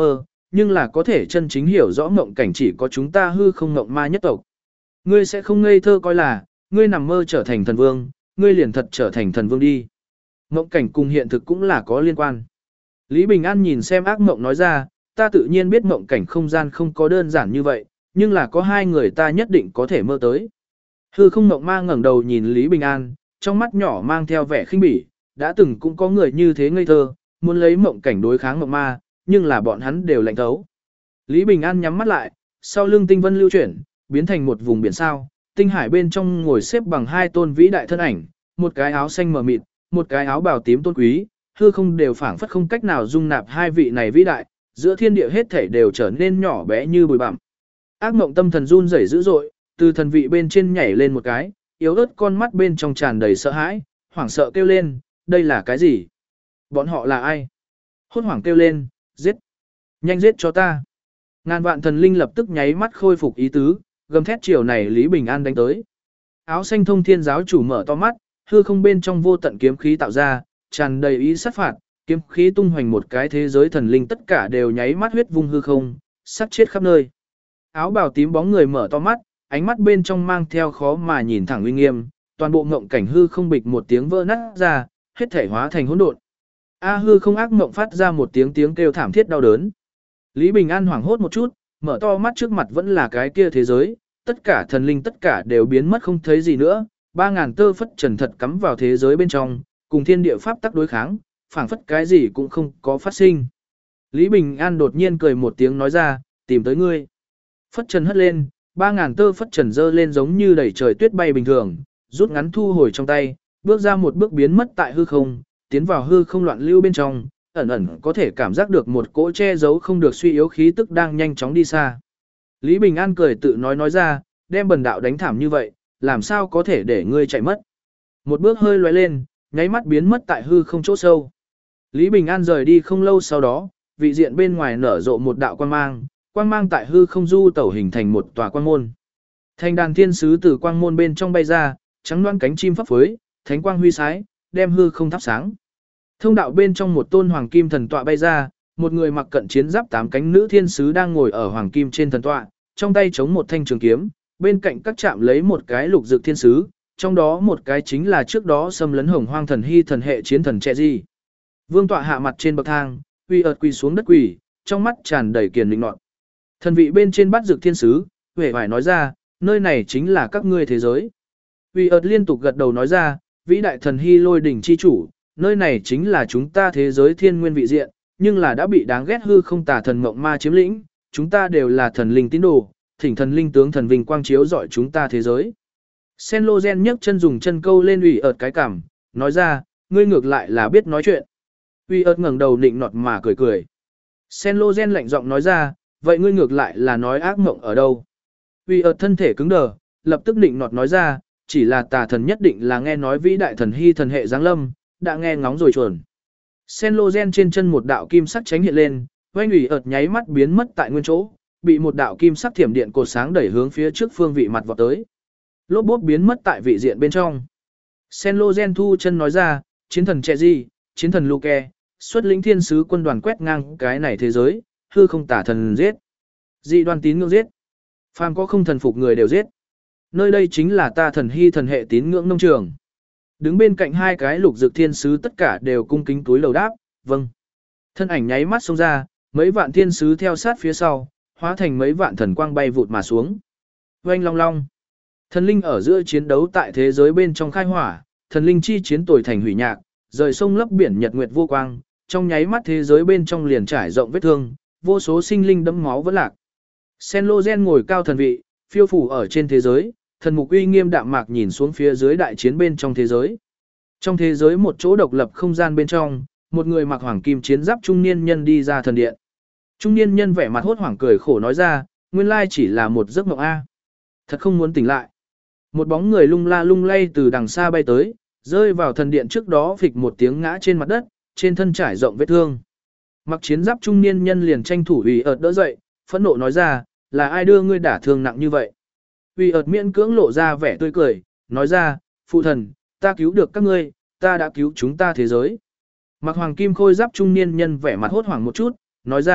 nhưng là có thể chân chính hiểu rõ ngộng cảnh chỉ có chúng ta hư không ngộng ma nhất tộc. Ngươi sẽ không ngây thơ coi là, ngươi nằm mơ trở thành thần vương, ngươi liền thật trở thành thần vương đi. Ngộng cảnh cùng hiện thực cũng là có liên quan. Lý Bình An nhìn xem ác mộng nói ra, ta tự nhiên biết ngộng cảnh không gian không có đơn giản như vậy, nhưng là có hai người ta nhất định có thể mơ tới. Hư không ngộng ma ngẩng đầu nhìn Lý Bình An, trong mắt nhỏ mang theo vẻ khinh bỉ, đã từng cũng có người như thế ngây thơ, muốn lấy mộng cảnh đối kháng ngộng ma, nhưng là bọn hắn đều lạnh thấu. Lý Bình An nhắm mắt lại, sau lưng tinh vân lưu chuyển, biến thành một vùng biển sao, tinh hải bên trong ngồi xếp bằng hai tôn vĩ đại thân ảnh, một cái áo xanh mờ mịt, một cái áo bào tím tôn quý, hư không đều phảng phất không cách nào dung nạp hai vị này vĩ đại, giữa thiên địa hết thảy đều trở nên nhỏ bé như bụi bặm. Ác mộng tâm thần run rẩy dữ dội, từ thần vị bên trên nhảy lên một cái, yếu ớt con mắt bên trong tràn đầy sợ hãi, hoảng sợ kêu lên, đây là cái gì? Bọn họ là ai? Hốt hoảng kêu lên, giết! Nhanh giết cho ta! Ngàn vạn thần linh lập tức nháy mắt khôi phục ý tứ, gầm thét chiều này Lý Bình An đánh tới. Áo xanh thông thiên giáo chủ mở to mắt, hư không bên trong vô tận kiếm khí tạo ra, tràn đầy ý sát phạt, kiếm khí tung hoành một cái thế giới thần linh tất cả đều nháy mắt huyết vung hư không, sát chết khắp nơi. Áo bào tím bóng người mở to mắt, ánh mắt bên trong mang theo khó mà nhìn thẳng uy nghiêm, toàn bộ ngộng cảnh hư không bịch một tiếng vỡ nát ra, hết thể hóa thành hỗn độn. A hư không ác mộng phát ra một tiếng tiếng kêu thảm thiết đau đớn. Lý Bình An hoảng hốt một chút, mở to mắt trước mặt vẫn là cái kia thế giới, tất cả thần linh tất cả đều biến mất không thấy gì nữa, 3000 tơ phất trần thật cắm vào thế giới bên trong, cùng thiên địa pháp tắc đối kháng, phảng phất cái gì cũng không có phát sinh. Lý Bình An đột nhiên cười một tiếng nói ra, tìm tới ngươi. Phất trần hất lên, 3000 tơ phất trần dơ lên giống như đẩy trời tuyết bay bình thường, rút ngắn thu hồi trong tay, bước ra một bước biến mất tại hư không, tiến vào hư không loạn lưu bên trong, ẩn ẩn có thể cảm giác được một cỗ che giấu không được suy yếu khí tức đang nhanh chóng đi xa. Lý Bình An cười tự nói ra, đem bần đạo đánh thảm như vậy, làm sao có thể để ngươi chạy mất. Một bước hơi lóe lên, nháy mắt biến mất tại hư không chỗ sâu. Lý Bình An rời đi không lâu sau đó, vị diện bên ngoài nở rộ một đạo quang mang tại hư không du tẩu hình thành một tòa quang môn. Thành đàn thiên sứ từ quang môn bên trong bay ra, trắng loan cánh chim phấp phới, thánh quang huy sái, đem hư không thắp sáng. Thông đạo bên trong một tôn hoàng kim thần tọa bay ra, một người mặc cận chiến giáp 8 cánh nữ thiên sứ đang ngồi ở hoàng kim trên thần tọa, trong tay chống một thanh trường kiếm, bên cạnh các chạm lấy một cái lục dược thiên sứ, trong đó một cái chính là trước đó xâm lấn hồng hoang thần hy thần hệ chiến thần trẻ gì. Vương tọa hạ mặt trên bậc thang, uy ợt quỳ xuống đất quỳ, trong mắt tràn đầy kiền định nọt. Thần vị bên trên bắt dược thiên sứ, huệ phải nói ra, nơi này chính là các ngươi thế giới. Uy ợt liên tục gật đầu nói ra, vĩ đại thần hy lôi đỉnh chi chủ, nơi này chính là chúng ta thế giới thiên nguyên vị diện, nhưng là đã bị đáng ghét hư không tà thần mộng ma chiếm lĩnh, chúng ta đều là thần linh tín đồ, thỉnh thần linh tướng thần vinh quang chiếu rọi chúng ta thế giới. Senlogen nhấc chân dùng chân câu lên ủy ợt cái cằm, nói ra, ngươi ngược lại là biết nói chuyện. Ủy ợt ngẩng đầu nịnh nọt mà cười cười. Senlogen lạnh giọng nói ra, vậy ngươi ngược lại là nói ác mộng ở đâu? Ủy ợt thân thể cứng đờ, lập tức nịnh nọt nói ra, chỉ là tà thần nhất định là nghe nói vĩ đại thần hy thần hệ giáng lâm, đã nghe ngóng rồi chuẩn. Senlogen trên chân một đạo kim sắc tránh hiện lên, oanh ủy ợt nháy mắt biến mất tại nguyên chỗ, bị một đạo kim sắc thiểm điện cột sáng đẩy hướng phía trước phương vị mặt vọt tới. Lốp bốp biến mất tại vị diện bên trong. Senlogen thu chân nói ra, chiến thần trẻ gì, chiến thần Luke, xuất lĩnh thiên sứ quân đoàn quét ngang cái này thế giới, hư không tả thần giết. Dị đoan tín ngưỡng giết. Phàm có không thần phục người đều giết. Nơi đây chính là ta thần hy thần hệ tín ngưỡng nông trường. Đứng bên cạnh hai cái lục dược thiên sứ tất cả đều cung kính túi lầu đáp, vâng. Thân ảnh nháy mắt xông ra, mấy vạn thiên sứ theo sát phía sau, hóa thành mấy vạn thần quang bay vụt mà xuống. Oanh long long. Thần linh ở giữa chiến đấu tại thế giới bên trong khai hỏa, thần linh chi chiến tồi thành hủy nhạc, rời sông lấp biển nhật nguyệt vô quang, trong nháy mắt thế giới bên trong liền trải rộng vết thương, vô số sinh linh đẫm máu vẫn lạc. Senlogen ngồi cao thần vị, phiêu phủ ở trên thế giới, thần mục uy nghiêm đạm mạc nhìn xuống phía dưới đại chiến bên trong thế giới. Trong thế giới một chỗ độc lập không gian bên trong, một người mặc hoàng kim chiến giáp trung niên nhân đi ra thần điện. Trung niên nhân vẻ mặt hốt hoảng cười khổ nói ra, nguyên lai chỉ là một giấc mộng a. Thật không muốn tỉnh lại. Một bóng người lung la lung lay từ đằng xa bay tới, rơi vào thần điện trước đó phịch một tiếng ngã trên mặt đất, trên thân trải rộng vết thương. Mặc chiến giáp trung niên nhân liền tranh thủ ủy ợt đỡ dậy, phẫn nộ nói ra, là ai đưa ngươi đả thương nặng như vậy? Ủy ợt miễn cưỡng lộ ra vẻ tươi cười, nói ra, phụ thần, ta cứu được các ngươi, ta đã cứu chúng ta thế giới. Mặc hoàng kim khôi giáp trung niên nhân vẻ mặt hốt hoảng một chút, nói ra,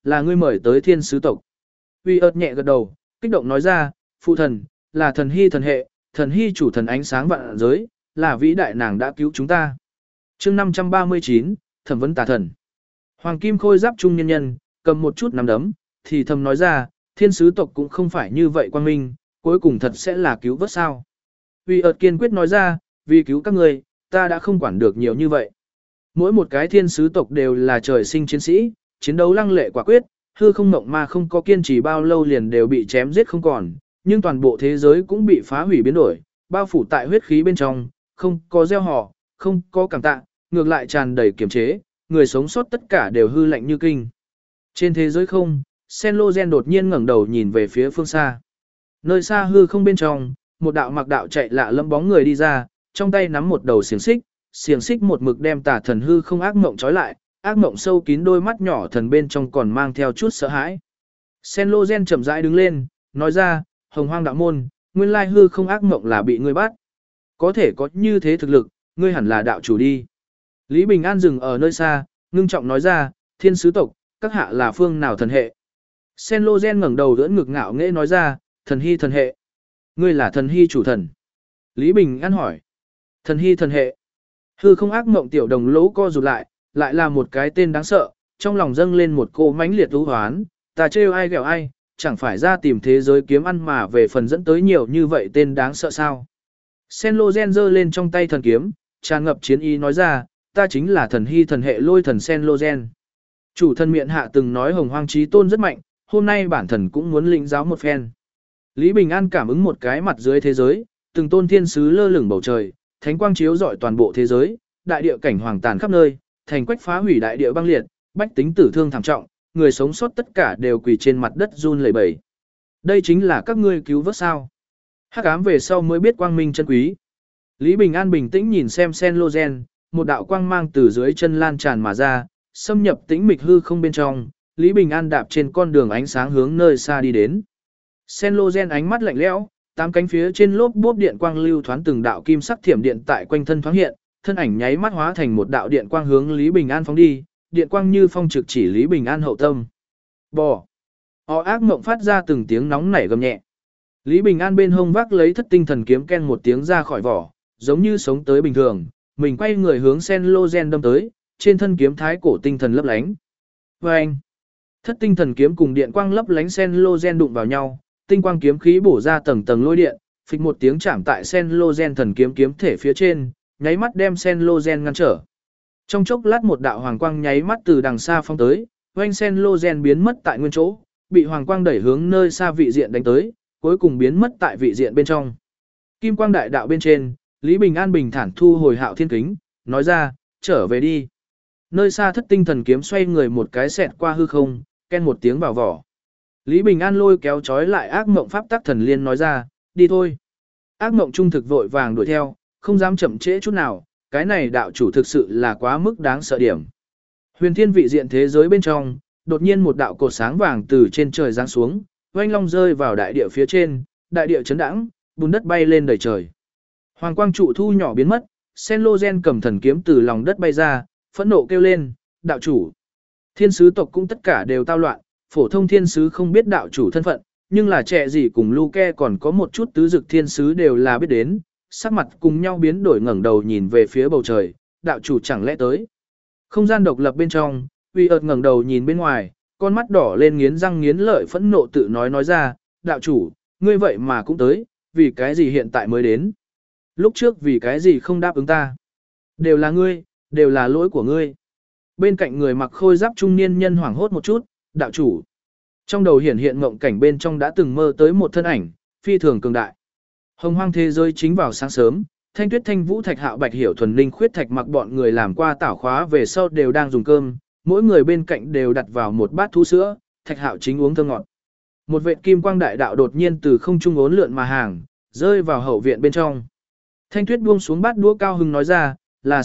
là ngươi mời tới thiên sứ tộc. Uy ớt nhẹ gật đầu, kích động nói ra, phụ thần, là thần hy chủ thần ánh sáng vạn giới, là vĩ đại nàng đã cứu chúng ta. chương 539, thẩm vấn tà thần. Hoàng kim khôi giáp trung nhân nhân, cầm một chút nắm đấm, thì thầm nói ra, thiên sứ tộc cũng không phải như vậy quang minh, cuối cùng thật sẽ là cứu vớt sao. Uy ớt kiên quyết nói ra, vì cứu các người, ta đã không quản được nhiều như vậy. Mỗi một cái thiên sứ tộc đều là trời sinh chiến sĩ, chiến đấu lăng lệ quả quyết, hư không mộng ma không có kiên trì bao lâu liền đều bị chém giết không còn, nhưng toàn bộ thế giới cũng bị phá hủy biến đổi, bao phủ tại huyết khí bên trong, không có gieo họ, không có cảm tạ, ngược lại tràn đầy kiềm chế, người sống sót tất cả đều hư lạnh như kinh. Trên thế giới không, Senlogen đột nhiên ngẩng đầu nhìn về phía phương xa. Nơi xa hư không bên trong, một đạo mặc đạo chạy lạ lẫm bóng người đi ra, trong tay nắm một đầu xiềng xích một mực đem tà thần hư không ác mộng trói lại, ác mộng sâu kín đôi mắt nhỏ thần bên trong còn mang theo chút sợ hãi. Senlogen chậm rãi đứng lên, nói ra, Hồng Hoang đạo môn, nguyên lai hư không ác mộng là bị ngươi bắt. Có thể có như thế thực lực, ngươi hẳn là đạo chủ đi. Lý Bình An dừng ở nơi xa, ngưng trọng nói ra, thiên sứ tộc, các hạ là phương nào thần hệ. Senlogen ngẩng đầu đỡ ngực ngạo nghễ nói ra, thần hệ. Ngươi là thần hy chủ thần. Lý Bình An hỏi. Thần hệ. Hư không ác mộng tiểu đồng lỗ co rụt lại là một cái tên đáng sợ, trong lòng dâng lên một cô mãnh liệt u hoán, ta trêu ai ghẹo ai, chẳng phải ra tìm thế giới kiếm ăn mà về phần dẫn tới nhiều như vậy tên đáng sợ sao. Senlogen giơ lên trong tay thần kiếm, tràn ngập chiến ý nói ra, ta chính là thần hệ lôi thần Senlogen. Chủ thần miệng hạ từng nói Hồng Hoang Chí Tôn rất mạnh, hôm nay bản thần cũng muốn lĩnh giáo một phen. Lý Bình An cảm ứng một cái mặt dưới thế giới, từng tôn thiên sứ lơ lửng bầu trời, thánh quang chiếu rọi toàn bộ thế giới, đại địa cảnh hoàng tàn khắp nơi, thành quách phá hủy đại địa băng liệt, bách tính tử thương thảm trọng, người sống sót tất cả đều quỳ trên mặt đất run lẩy bẩy. Đây chính là các ngươi cứu vớt sao? Hắc ám về sau mới biết quang minh chân quý. Lý Bình An bình tĩnh nhìn xem Senlogen, một đạo quang mang từ dưới chân lan tràn mà ra, xâm nhập tĩnh mịch hư không bên trong, Lý Bình An đạp trên con đường ánh sáng hướng nơi xa đi đến. Senlogen ánh mắt lạnh lẽo, tám cánh phía trên lốp bốp điện quang lưu thoáng từng đạo kim sắc thiểm điện tại quanh thân thoáng hiện, thân ảnh nháy mắt hóa thành một đạo điện quang hướng Lý Bình An phóng đi, điện quang như phong trực chỉ Lý Bình An hậu tâm. Bò. Ác mộng phát ra từng tiếng nóng nảy gầm nhẹ. Lý Bình An bên hông vác lấy thất tinh thần kiếm ken một tiếng ra khỏi vỏ, giống như sống tới bình thường, mình quay người hướng Senlogen đâm tới, trên thân kiếm thái cổ tinh thần lấp lánh. Vâng! Thất tinh thần kiếm cùng điện quang lấp lánh Senlogen đụng vào nhau, tinh quang kiếm khí bổ ra tầng tầng lôi điện, phịch một tiếng chạm tại Senlogen thần kiếm kiếm thể phía trên, nháy mắt đem Senlogen ngăn trở. Trong chốc lát một đạo hoàng quang nháy mắt từ đằng xa phong tới, oanh Senlogen biến mất tại nguyên chỗ, bị hoàng quang đẩy hướng nơi xa vị diện đánh tới, cuối cùng biến mất tại vị diện bên trong. Kim quang đại đạo bên trên, Lý Bình An bình thản thu hồi Hạo Thiên kính, nói ra, trở về đi. Nơi xa thất tinh thần kiếm xoay người một cái xẹt qua hư không, ken một tiếng vào vỏ. Lý Bình An lôi kéo trói lại ác mộng pháp tắc thần liên nói ra, đi thôi. Ác mộng trung thực vội vàng đuổi theo, không dám chậm trễ chút nào, cái này đạo chủ thực sự là quá mức đáng sợ điểm. Huyền thiên vị diện thế giới bên trong, đột nhiên một đạo cột sáng vàng từ trên trời giáng xuống, oanh long rơi vào đại địa phía trên, đại địa chấn đãng, bùn đất bay lên đầy trời. Hoàng quang trụ thu nhỏ biến mất, Senlogen cầm thần kiếm từ lòng đất bay ra, phẫn nộ kêu lên, đạo chủ. Thiên sứ tộc cũng tất cả đều tao loạn, phổ thông thiên sứ không biết đạo chủ thân phận, nhưng là trẻ gì cùng Luke còn có một chút tứ dực thiên sứ đều là biết đến, sắc mặt cùng nhau biến đổi ngẩng đầu nhìn về phía bầu trời, đạo chủ chẳng lẽ tới. Không gian độc lập bên trong, Uy ợt ngẩng đầu nhìn bên ngoài, con mắt đỏ lên nghiến răng nghiến lợi phẫn nộ tự nói ra, đạo chủ, ngươi vậy mà cũng tới, vì cái gì hiện tại mới đến. Lúc trước vì cái gì không đáp ứng ta. Đều là ngươi, đều là lỗi của ngươi. Bên cạnh người mặc khôi giáp trung niên nhân hoảng hốt một chút, đạo chủ. Trong đầu hiện mộng cảnh bên trong đã từng mơ tới một thân ảnh, phi thường cường đại. Hồng Hoang thế giới chính vào sáng sớm, Thanh Tuyết Thanh Vũ Thạch Hạo Bạch Hiểu Thuần Linh Khuyết Thạch mặc bọn người làm qua tảo khóa về sau đều đang dùng cơm, mỗi người bên cạnh đều đặt vào một bát thú sữa, Thạch Hạo chính uống thơm ngọt. Một vệt kim quang đại đạo đột nhiên từ không trung ốn lượn mà hàng, rơi vào hậu viện bên trong. Thanh Tuyết buông xuống bát đũa cao hứng nói ra, là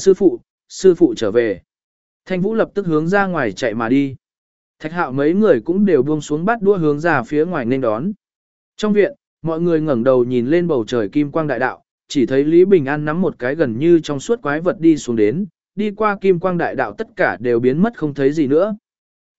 sư phụ trở về. Thanh Vũ lập tức hướng ra ngoài chạy mà đi. Thạch Hạo mấy người cũng đều buông xuống bát đũa hướng ra phía ngoài nên đón. Trong viện, mọi người ngẩng đầu nhìn lên bầu trời kim quang đại đạo, chỉ thấy Lý Bình An nắm một cái gần như trong suốt quái vật đi xuống đến, đi qua kim quang đại đạo tất cả đều biến mất không thấy gì nữa.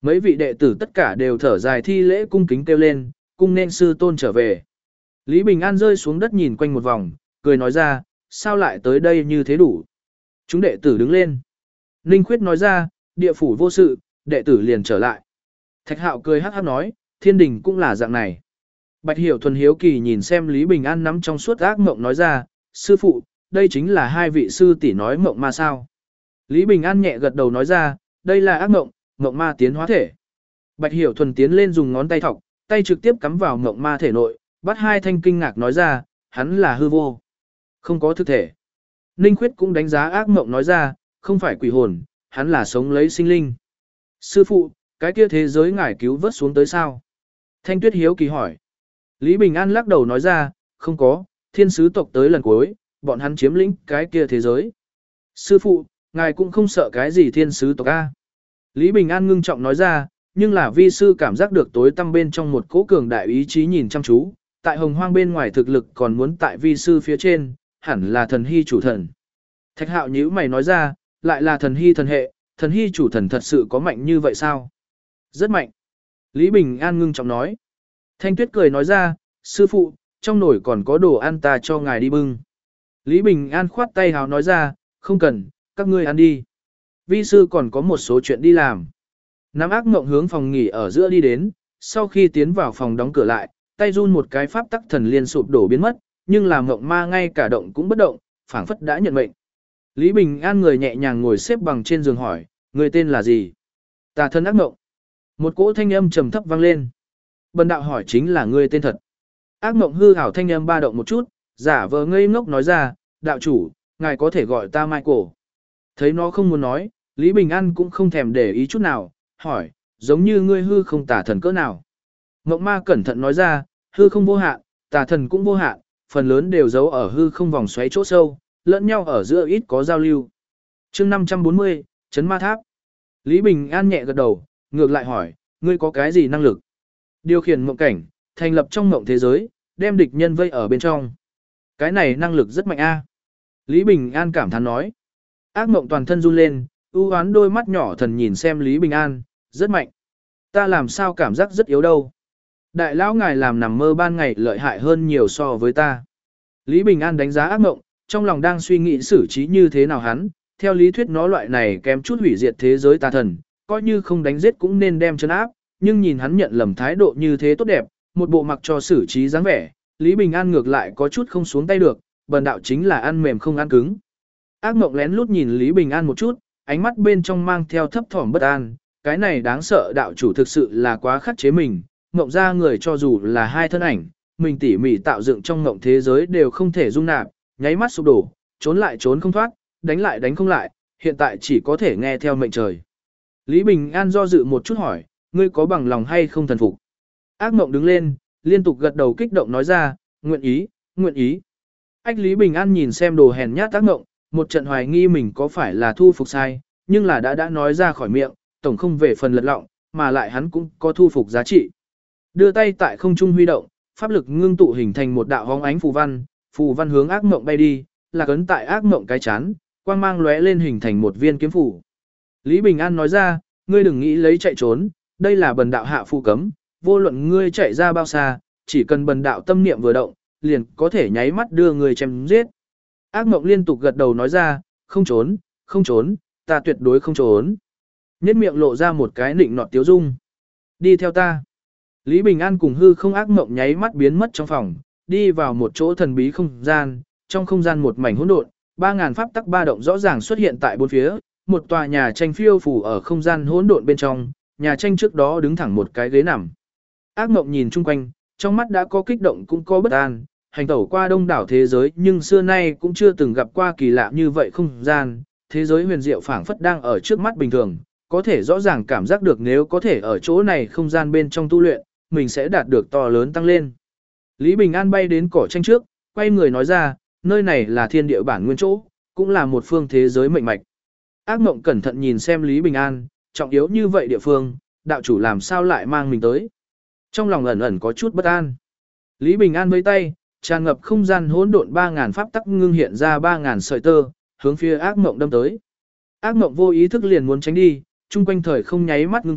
Mấy vị đệ tử tất cả đều thở dài thi lễ cung kính kêu lên, cung nên sư tôn trở về. Lý Bình An rơi xuống đất nhìn quanh một vòng, cười nói ra, sao lại tới đây như thế đủ. Chúng đệ tử đứng lên. Ninh Khuyết nói ra, địa phủ vô sự, đệ tử liền trở lại. Thạch Hạo cười hắc hắc nói, thiên đình cũng là dạng này. Bạch Hiểu thuần hiếu kỳ nhìn xem Lý Bình An nắm trong suốt ác mộng nói ra, sư phụ, đây chính là hai vị sư tỷ nói mộng ma sao. Lý Bình An nhẹ gật đầu nói ra, đây là ác mộng, mộng ma tiến hóa thể. Bạch Hiểu thuần tiến lên dùng ngón tay thọc, tay trực tiếp cắm vào mộng ma thể nội, bắt hai thanh kinh ngạc nói ra, hắn là hư vô, không có thực thể. Ninh Khuyết cũng đánh giá ác mộng nói ra, không phải quỷ hồn, hắn là sống lấy sinh linh. Sư phụ, cái kia thế giới ngải cứu vớt xuống tới sao? Thanh Tuyết hiếu kỳ hỏi. Lý Bình An lắc đầu nói ra, không có, thiên sứ tộc tới lần cuối, bọn hắn chiếm lĩnh cái kia thế giới. Sư phụ, ngài cũng không sợ cái gì thiên sứ tộc a? Lý Bình An ngưng trọng nói ra, nhưng là vi sư cảm giác được tối tăm bên trong một cỗ cường đại ý chí nhìn chăm chú, tại hồng hoang bên ngoài thực lực còn muốn tại vi sư phía trên, hẳn là thần hy chủ thần. Thạch Hạo nhíu mày nói ra, lại là thần hy thần hệ, thần hy chủ thần thật sự có mạnh như vậy sao? Rất mạnh. Lý Bình An ngưng trọng nói. Thanh Tuyết cười nói ra, sư phụ, trong nồi còn có đồ ăn ta cho ngài đi bưng. Lý Bình An khoát tay hào nói ra, không cần, các ngươi ăn đi. Vi sư còn có một số chuyện đi làm. Nam ác mộng hướng phòng nghỉ ở giữa đi đến, sau khi tiến vào phòng đóng cửa lại, tay run một cái pháp tắc thần liên sụp đổ biến mất, nhưng là mộng ma ngay cả động cũng bất động, phảng phất đã nhận mệnh. Lý Bình An người nhẹ nhàng ngồi xếp bằng trên giường hỏi, người tên là gì? Tà thân ác mộng. Một cỗ thanh âm trầm thấp vang lên. Bần đạo hỏi chính là ngươi tên thật. Ác mộng hư hảo thanh âm ba động một chút, giả vờ ngây ngốc nói ra, đạo chủ, ngài có thể gọi ta Michael. Thấy nó không muốn nói, Lý Bình An cũng không thèm để ý chút nào, hỏi, giống như ngươi hư không tà thần cỡ nào. Mộng ma cẩn thận nói ra, hư không vô hạn, tà thần cũng vô hạn, phần lớn đều giấu ở hư không vòng xoáy chỗ sâu, lẫn nhau ở giữa ít có giao lưu. chương 540, Chấn Ma Tháp. Lý Bình An nhẹ gật đầu, ngược lại hỏi, ngươi có cái gì năng lực? Điều khiển mộng cảnh, thành lập trong mộng thế giới, đem địch nhân vây ở bên trong. Cái này năng lực rất mạnh a. Lý Bình An cảm thán nói. Ác mộng toàn thân run lên, ưu oán đôi mắt nhỏ thần nhìn xem Lý Bình An, rất mạnh. Ta làm sao cảm giác rất yếu đâu. Đại lão ngài làm nằm mơ ban ngày lợi hại hơn nhiều so với ta. Lý Bình An đánh giá ác mộng, trong lòng đang suy nghĩ xử trí như thế nào hắn, theo lý thuyết nó loại này kém chút hủy diệt thế giới tà thần, coi như không đánh giết cũng nên đem trấn áp, nhưng nhìn hắn nhận lầm thái độ như thế tốt đẹp, một bộ mặc cho xử trí dáng vẻ, Lý Bình An ngược lại có chút không xuống tay được, bần đạo chính là ăn mềm không ăn cứng. Ác mộng lén lút nhìn Lý Bình An một chút, ánh mắt bên trong mang theo thấp thỏm bất an, cái này đáng sợ đạo chủ thực sự là quá khắc chế mình, mộng ra người cho dù là hai thân ảnh, mình tỉ mỉ tạo dựng trong mộng thế giới đều không thể dung nạp, nháy mắt sụp đổ, trốn lại trốn không thoát, đánh lại đánh không lại, hiện tại chỉ có thể nghe theo mệnh trời. Lý Bình An do dự một chút hỏi, ngươi có bằng lòng hay không thần phục? Ác mộng đứng lên, liên tục gật đầu kích động nói ra, nguyện ý, nguyện ý. Ách Lý Bình An nhìn xem đồ hèn nhát ác mộng, một trận hoài nghi mình có phải là thu phục sai, nhưng là đã nói ra khỏi miệng, tổng không về phần lật lọng, mà lại hắn cũng có thu phục giá trị. Đưa tay tại không trung huy động, pháp lực ngưng tụ hình thành một đạo hóng ánh phù văn hướng ác mộng bay đi, là cấn tại ác mộng cái chán, quang mang lóe lên hình thành một viên kiếm phủ. Lý Bình An nói ra, ngươi đừng nghĩ lấy chạy trốn, đây là bần đạo hạ phù cấm, vô luận ngươi chạy ra bao xa, chỉ cần bần đạo tâm niệm vừa động, liền có thể nháy mắt đưa ngươi chém giết. Ác mộng liên tục gật đầu nói ra, không trốn, không trốn, ta tuyệt đối không trốn. Nhết miệng lộ ra một cái nịnh nọt tiếu dung. Đi theo ta. Lý Bình An cùng hư không ác mộng nháy mắt biến mất trong phòng, đi vào một chỗ thần bí không gian, trong không gian một mảnh hỗn độn, 3000 pháp tắc ba động rõ ràng xuất hiện tại bốn phía, một tòa nhà tranh phiêu phù ở không gian hỗn độn bên trong, nhà tranh trước đó đứng thẳng một cái ghế nằm. Ác mộng nhìn chung quanh, trong mắt đã có kích động cũng có bất an, hành tẩu qua đông đảo thế giới nhưng xưa nay cũng chưa từng gặp qua kỳ lạ như vậy không gian, thế giới huyền diệu phảng phất đang ở trước mắt bình thường, có thể rõ ràng cảm giác được nếu có thể ở chỗ này không gian bên trong tu luyện, mình sẽ đạt được to lớn tăng lên. Lý Bình An bay đến cỏ tranh trước, quay người nói ra, nơi này là thiên địa bản nguyên chỗ, cũng là một phương thế giới mệnh mạch. Ác mộng cẩn thận nhìn xem Lý Bình An, trọng yếu như vậy địa phương, đạo chủ làm sao lại mang mình tới. Trong lòng ẩn ẩn có chút bất an. Lý Bình An với tay, tràn ngập không gian hỗn độn 3000 pháp tắc ngưng hiện ra 3000 sợi tơ, hướng phía ác mộng đâm tới. Ác mộng vô ý thức liền muốn tránh đi, chung quanh thời không nháy mắt ngưng kết,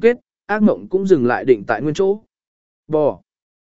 ác mộng cũng dừng lại định tại nguyên chỗ. Bò.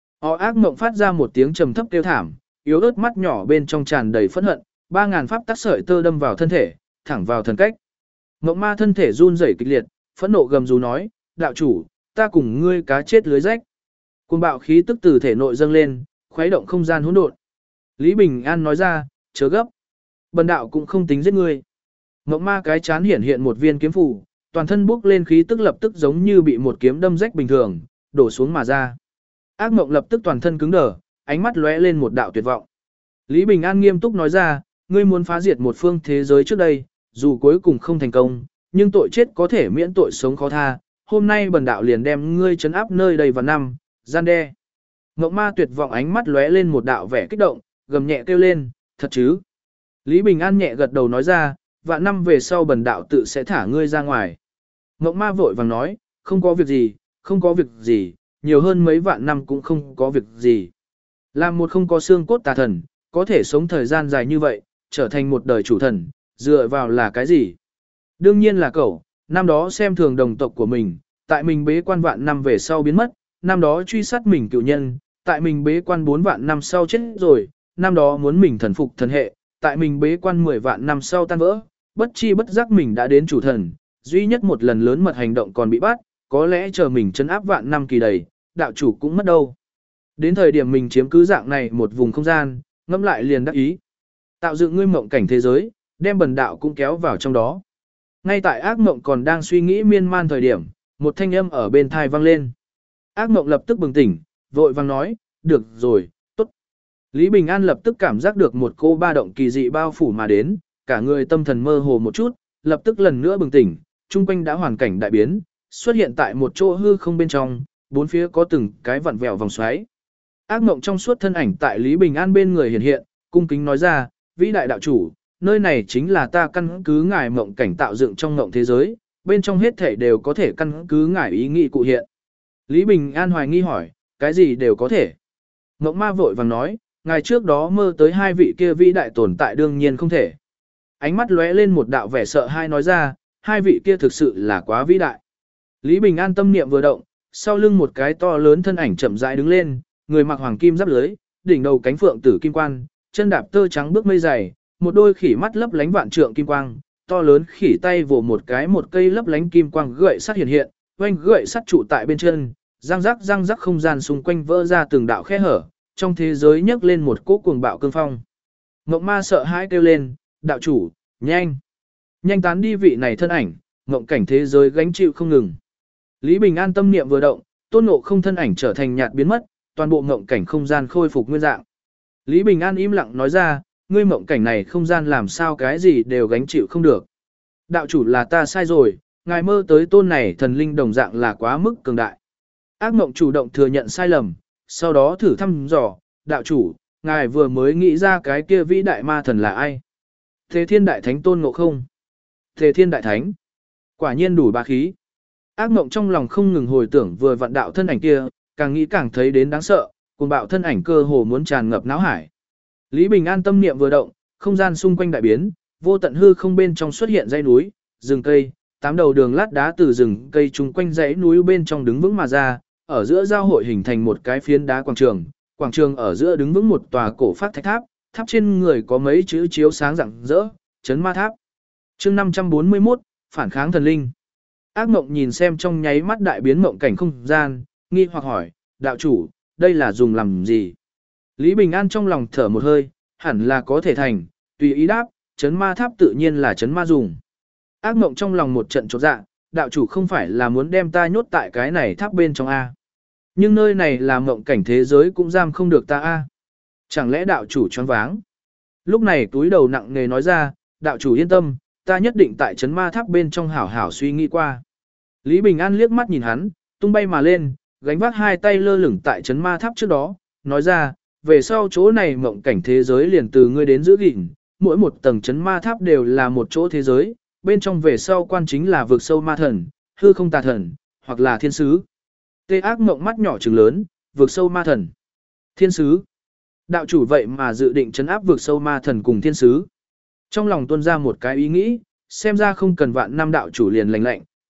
Ác mộng phát ra một tiếng trầm thấp kêu thảm, yếu ớt mắt nhỏ bên trong tràn đầy phẫn hận, 3000 pháp tắc sợi tơ đâm vào thân thể, thẳng vào thần cách. Mộng ma thân thể run rẩy kịch liệt, phẫn nộ gầm rú nói, đạo chủ, ta cùng ngươi cá chết lưới rách. Cuồng bạo khí tức từ thể nội dâng lên, khuấy động không gian hỗn độn. Lý Bình An nói ra, chớ gấp. Bần đạo cũng không tính giết ngươi. Mộng ma cái chán hiện hiện một viên kiếm phù, toàn thân bốc lên khí tức lập tức giống như bị một kiếm đâm rách bình thường, đổ xuống mà ra. Ác mộng lập tức toàn thân cứng đờ, ánh mắt lóe lên một đạo tuyệt vọng. Lý Bình An nghiêm túc nói ra, ngươi muốn phá diệt một phương thế giới trước đây, dù cuối cùng không thành công, nhưng tội chết có thể miễn tội sống khó tha. Hôm nay bần đạo liền đem ngươi trấn áp nơi đây vào năm, gian đe. Mộng ma tuyệt vọng ánh mắt lóe lên một đạo vẻ kích động, gầm nhẹ kêu lên, thật chứ? Lý Bình An nhẹ gật đầu nói ra, vạn năm về sau bần đạo tự sẽ thả ngươi ra ngoài. Mộng ma vội vàng nói, không có việc gì, không có việc gì, nhiều hơn mấy vạn năm cũng không có việc gì. Làm một không có xương cốt tà thần, có thể sống thời gian dài như vậy, trở thành một đời chủ thần, dựa vào là cái gì? Đương nhiên là cậu, năm đó xem thường đồng tộc của mình, tại mình bế quan vạn năm về sau biến mất, năm đó truy sát mình cựu nhân, tại mình bế quan 4 vạn năm sau chết rồi, năm đó muốn mình thần phục thần hệ, tại mình bế quan 10 vạn năm sau tan vỡ, bất chi bất giác mình đã đến chủ thần, duy nhất một lần lớn mật hành động còn bị bắt, có lẽ chờ mình trấn áp vạn năm kỳ đầy, đạo chủ cũng mất đâu. Đến thời điểm mình chiếm cứ dạng này một vùng không gian, ngẫm lại liền đắc ý. Tạo dựng ngươi mộng cảnh thế giới, đem bần đạo cũng kéo vào trong đó. Ngay tại ác mộng còn đang suy nghĩ miên man thời điểm, một thanh âm ở bên tai vang lên. Ác mộng lập tức bừng tỉnh, vội vàng nói, được rồi, tốt. Lý Bình An lập tức cảm giác được một cô ba động kỳ dị bao phủ mà đến, cả người tâm thần mơ hồ một chút, lập tức lần nữa bừng tỉnh, chung quanh đã hoàn cảnh đại biến, xuất hiện tại một chỗ hư không bên trong, bốn phía có từng cái vặn vẹo vòng xoáy. Ác mộng trong suốt thân ảnh tại Lý Bình An bên người hiện hiện, cung kính nói ra, vĩ đại đạo chủ, nơi này chính là ta căn cứ ngài mộng cảnh tạo dựng trong mộng thế giới, bên trong hết thể đều có thể căn cứ ngài ý nghĩ cụ hiện. Lý Bình An hoài nghi hỏi, cái gì đều có thể. Mộng ma vội vàng nói, ngài trước đó mơ tới hai vị kia vĩ đại tồn tại đương nhiên không thể. Ánh mắt lóe lên một đạo vẻ sợ hai nói ra, hai vị kia thực sự là quá vĩ đại. Lý Bình An tâm niệm vừa động, sau lưng một cái to lớn thân ảnh chậm rãi đứng lên, người mặc hoàng kim giáp lưới, đỉnh đầu cánh phượng tử kim quan, chân đạp tơ trắng bước mây dày, một đôi khỉ mắt lấp lánh vạn trượng kim quang, to lớn khỉ tay vồ một cây lấp lánh kim quang gậy sắt hiện hiện, oanh gậy sắt trụ tại bên chân, răng rắc không gian xung quanh vỡ ra từng đạo khe hở, trong thế giới nhấc lên một cỗ cuồng bạo cương phong. Ngộng ma sợ hãi kêu lên, đạo chủ, nhanh, nhanh tán đi vị này thân ảnh, ngộng cảnh thế giới gánh chịu không ngừng. Lý Bình An tâm niệm vừa động, Tôn Ngộ Không thân ảnh trở thành nhạt biến mất, toàn bộ ngộng cảnh không gian khôi phục nguyên dạng. Lý Bình An im lặng nói ra, ngươi mộng cảnh này không gian làm sao cái gì đều gánh chịu không được. Đạo chủ là ta sai rồi, ngài mơ tới tôn này thần linh đồng dạng là quá mức cường đại. Ác mộng chủ động thừa nhận sai lầm, sau đó thử thăm dò, đạo chủ, ngài vừa mới nghĩ ra cái kia vĩ đại ma thần là ai? Thế Thiên Đại Thánh Tôn Ngộ Không. Thế Thiên Đại Thánh. Quả nhiên đủ bá khí. Ác mộng trong lòng không ngừng hồi tưởng vừa vặn đạo thân ảnh kia, càng nghĩ càng thấy đến đáng sợ, cuồng bạo thân ảnh cơ hồ muốn tràn ngập não hải. Lý Bình An tâm niệm vừa động, không gian xung quanh đại biến, vô tận hư không bên trong xuất hiện dãy núi, rừng cây, 8 đầu đường lát đá từ rừng cây chung quanh dãy núi bên trong đứng vững mà ra, ở giữa giao hội hình thành một cái phiến đá quảng trường ở giữa đứng vững một tòa cổ phát thạch tháp, tháp trên người có mấy chữ chiếu sáng rạng rỡ, Chấn Ma Tháp. Chương 541, phản kháng thần linh. Ác mộng nhìn xem trong nháy mắt đại biến mộng cảnh không gian, nghi hoặc hỏi, đạo chủ, đây là dùng làm gì? Lý Bình An trong lòng thở một hơi, hẳn là có thể thành, tùy ý đáp, Chấn Ma Tháp tự nhiên là chấn ma dùng. Ác mộng trong lòng một trận chột dạ, đạo chủ không phải là muốn đem ta nhốt tại cái này tháp bên trong A. Nhưng nơi này là mộng cảnh thế giới cũng giam không được ta A. Chẳng lẽ đạo chủ choáng váng? Lúc này túi đầu nặng nề nói ra, đạo chủ yên tâm, ta nhất định tại chấn ma tháp bên trong hảo hảo suy nghĩ qua. Lý Bình An liếc mắt nhìn hắn, tung bay mà lên, gánh vác hai tay lơ lửng tại chấn ma tháp trước đó, nói ra, về sau chỗ này mộng cảnh thế giới liền từ ngươi đến giữ gìn, mỗi một tầng chấn ma tháp đều là một chỗ thế giới, bên trong về sau quan chính là vực sâu ma thần, hư không tà thần, hoặc là thiên sứ. Tê ác mộng mắt nhỏ trừng lớn, vực sâu ma thần, thiên sứ. Đạo chủ vậy mà dự định trấn áp vực sâu ma thần cùng thiên sứ. Trong lòng tuôn ra một cái ý nghĩ, xem ra không cần vạn năm đạo chủ liền lành lạnh,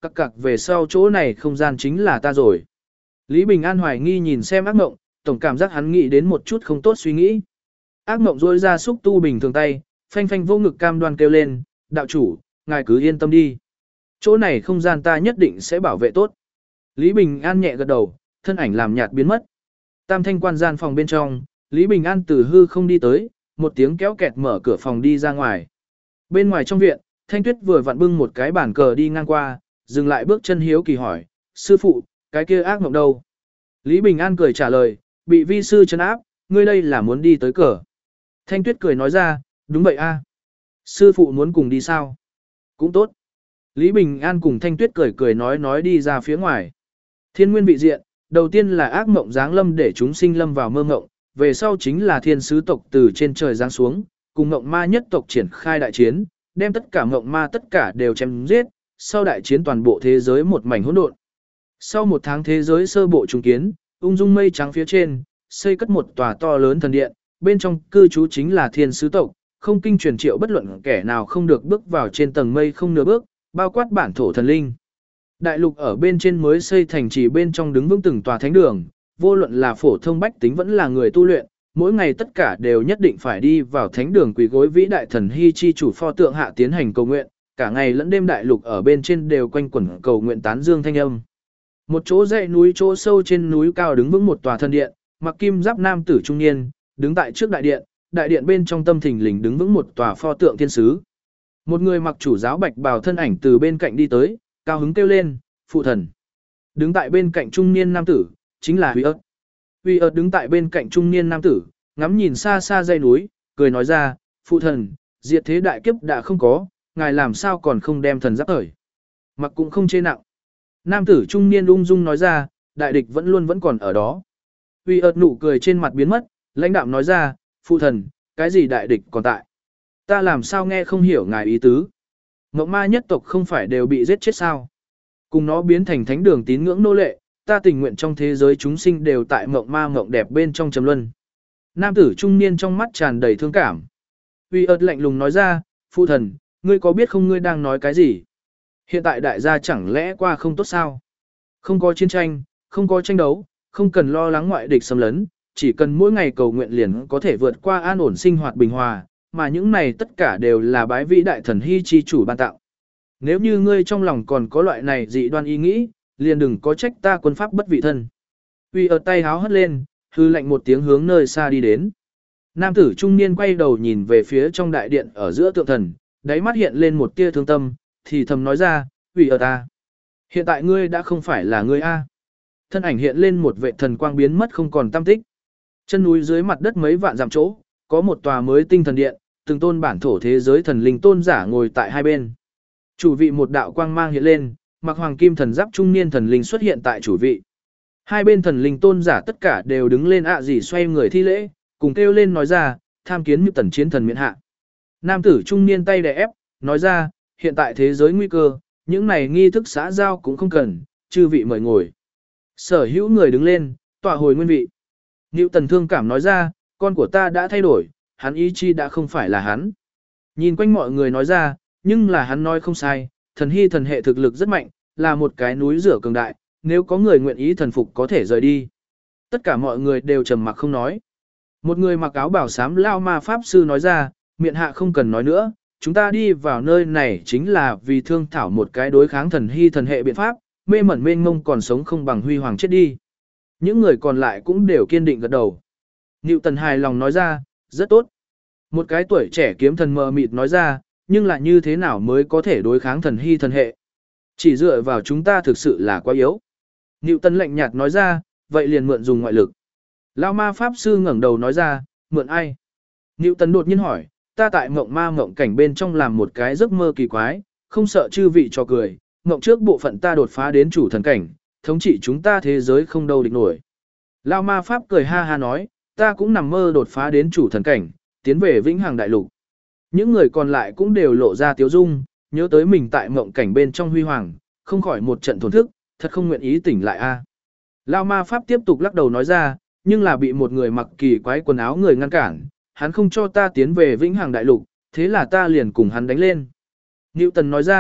cặc cặc về sau chỗ này không gian chính là ta rồi. Lý Bình An hoài nghi nhìn xem ác mộng, tổng cảm giác hắn nghĩ đến một chút không tốt suy nghĩ. Ác mộng rôi ra xúc tu bình thường tay, phanh phanh vô ngực cam đoan kêu lên, đạo chủ, ngài cứ yên tâm đi. Chỗ này không gian ta nhất định sẽ bảo vệ tốt. Lý Bình An nhẹ gật đầu, thân ảnh làm nhạt biến mất. Tam thanh quan gian phòng bên trong, Lý Bình An từ hư không đi tới, một tiếng kéo kẹt mở cửa phòng đi ra ngoài. Bên ngoài trong viện, Thanh Tuyết vừa vặn bưng một cái bàn cờ đi ngang qua, dừng lại bước chân hiếu kỳ hỏi, sư phụ, cái kia ác mộng đâu? Lý Bình An cười trả lời, bị vi sư trấn áp, ngươi đây là muốn đi tới cờ. Thanh Tuyết cười nói ra, đúng vậy a. Sư phụ muốn cùng đi sao? Cũng tốt. Lý Bình An cùng Thanh Tuyết cười cười nói đi ra phía ngoài. Thiên nguyên vị diện, đầu tiên là ác mộng giáng lâm để chúng sinh lâm vào mơ ngộng, về sau chính là thiên sứ tộc từ trên trời giáng xuống, cùng ngộng ma nhất tộc triển khai đại chiến, đem tất cả ngộng ma tất cả đều chém giết, sau đại chiến toàn bộ thế giới một mảnh hỗn độn. Sau một tháng thế giới sơ bộ trùng kiến, ung dung mây trắng phía trên, xây cất một tòa to lớn thần điện, bên trong cư trú chính là thiên sứ tộc, không kinh truyền triệu bất luận kẻ nào không được bước vào trên tầng mây không nửa bước, bao quát bản thổ thần linh. Đại lục ở bên trên mới xây thành trì bên trong đứng vững từng tòa thánh đường, vô luận là phổ thông bách tính vẫn là người tu luyện, mỗi ngày tất cả đều nhất định phải đi vào thánh đường quỳ gối vĩ đại thần hy chi chủ pho tượng hạ tiến hành cầu nguyện, cả ngày lẫn đêm đại lục ở bên trên đều quanh quẩn cầu nguyện tán dương thanh âm. Một chỗ dãy núi chỗ sâu trên núi cao đứng vững một tòa thần điện, mặc kim giáp nam tử trung niên, đứng tại trước đại điện bên trong tâm thình lình đứng vững một tòa pho tượng thiên sứ. Một người mặc chủ giáo bạch bào thân ảnh từ bên cạnh đi tới, cao hứng kêu lên, phụ thần. Đứng tại bên cạnh trung niên nam tử, chính là Huy ớt. Huy ớt đứng tại bên cạnh trung niên nam tử, ngắm nhìn xa xa dãy núi, cười nói ra, phụ thần, diệt thế đại kiếp đã không có, ngài làm sao còn không đem thần giáp thời. Mặc cũng không chê nặng. Nam tử trung niên ung dung nói ra, đại địch vẫn còn ở đó. Huy ớt nụ cười trên mặt biến mất, lãnh đạm nói ra, phụ thần, cái gì đại địch còn tại. Ta làm sao nghe không hiểu ngài ý tứ. Ngộng ma nhất tộc không phải đều bị giết chết sao. Cùng nó biến thành thánh đường tín ngưỡng nô lệ, ta tình nguyện trong thế giới chúng sinh đều tại ngộng ma ngộng đẹp bên trong trầm luân. Nam tử trung niên trong mắt tràn đầy thương cảm. Huy ớt lạnh lùng nói ra, phụ thần, ngươi có biết không ngươi đang nói cái gì? Hiện tại đại gia chẳng lẽ qua không tốt sao? Không có chiến tranh, không có tranh đấu, không cần lo lắng ngoại địch xâm lấn, chỉ cần mỗi ngày cầu nguyện liền có thể vượt qua an ổn sinh hoạt bình hòa, mà những này tất cả đều là bái vĩ đại thần hy chi chủ ban tạo. Nếu như ngươi trong lòng còn có loại này dị đoan ý nghĩ, liền đừng có trách ta quân pháp bất vị thân. Huy ở tay háo hất lên, hư lạnh một tiếng hướng nơi xa đi đến. Nam tử trung niên quay đầu nhìn về phía trong đại điện ở giữa tượng thần, đáy mắt hiện lên một tia thương tâm, thì thầm nói ra, Huy ở ta. Hiện tại ngươi đã không phải là ngươi A. Thân ảnh hiện lên một vệ thần quang biến mất không còn tăm tích. Chân núi dưới mặt đất mấy vạn dặm chỗ, có một tòa mới tinh thần điện, từng tôn bản thổ thế giới thần linh tôn giả ngồi tại hai bên. Chủ vị một đạo quang mang hiện lên, mặc hoàng kim thần giáp trung niên thần linh xuất hiện tại chủ vị. Hai bên thần linh tôn giả tất cả đều đứng lên gì xoay người thi lễ, cùng kêu lên nói ra, tham kiến như tần chiến thần miện hạ. Nam tử trung niên tay đè ép, nói ra, hiện tại thế giới nguy cơ, những này nghi thức xã giao cũng không cần, chư vị mời ngồi. Sở hữu người đứng lên, tọa hồi nguyên vị. Nữu tần thương cảm nói ra, con của ta đã thay đổi, hắn ý chi đã không phải là hắn. Nhìn quanh mọi người nói ra, nhưng là hắn nói không sai, thần hy thần hệ thực lực rất mạnh, là một cái núi rửa cường đại, nếu có người nguyện ý thần phục có thể rời đi. Tất cả mọi người đều trầm mặc không nói. Một người mặc áo bảo xám lao ma pháp sư nói ra, miện hạ không cần nói nữa, chúng ta đi vào nơi này chính là vì thương thảo một cái đối kháng thần hy thần hệ biện pháp, mê mẩn mênh mông còn sống không bằng huy hoàng chết đi. Những người còn lại cũng đều kiên định gật đầu. Nữu tần hài lòng nói ra, rất tốt. Một cái tuổi trẻ kiếm thần mờ mịt nói ra, nhưng là như thế nào mới có thể đối kháng thần hy thần hệ? Chỉ dựa vào chúng ta thực sự là quá yếu. Nữu tần lạnh nhạt nói ra, vậy liền mượn dùng ngoại lực. Lao ma pháp sư ngẩng đầu nói ra, mượn ai? Nữu tần đột nhiên hỏi, ta tại mộng ma mộng cảnh bên trong làm một cái giấc mơ kỳ quái, không sợ chư vị cho cười, mộng trước bộ phận ta đột phá đến chủ thần cảnh, thống trị chúng ta thế giới không đâu địch nổi. Lao ma pháp cười ha ha nói, ta cũng nằm mơ đột phá đến chủ thần cảnh, tiến về vĩnh hằng đại lục. Những người còn lại cũng đều lộ ra tiếu dung, nhớ tới mình tại mộng cảnh bên trong huy hoàng, không khỏi một trận thổn thức, thật không nguyện ý tỉnh lại a. Lao ma pháp tiếp tục lắc đầu nói ra, nhưng là bị một người mặc kỳ quái quần áo người ngăn cản, hắn không cho ta tiến về vĩnh hằng đại lục, thế là ta liền cùng hắn đánh lên. Newton nói ra,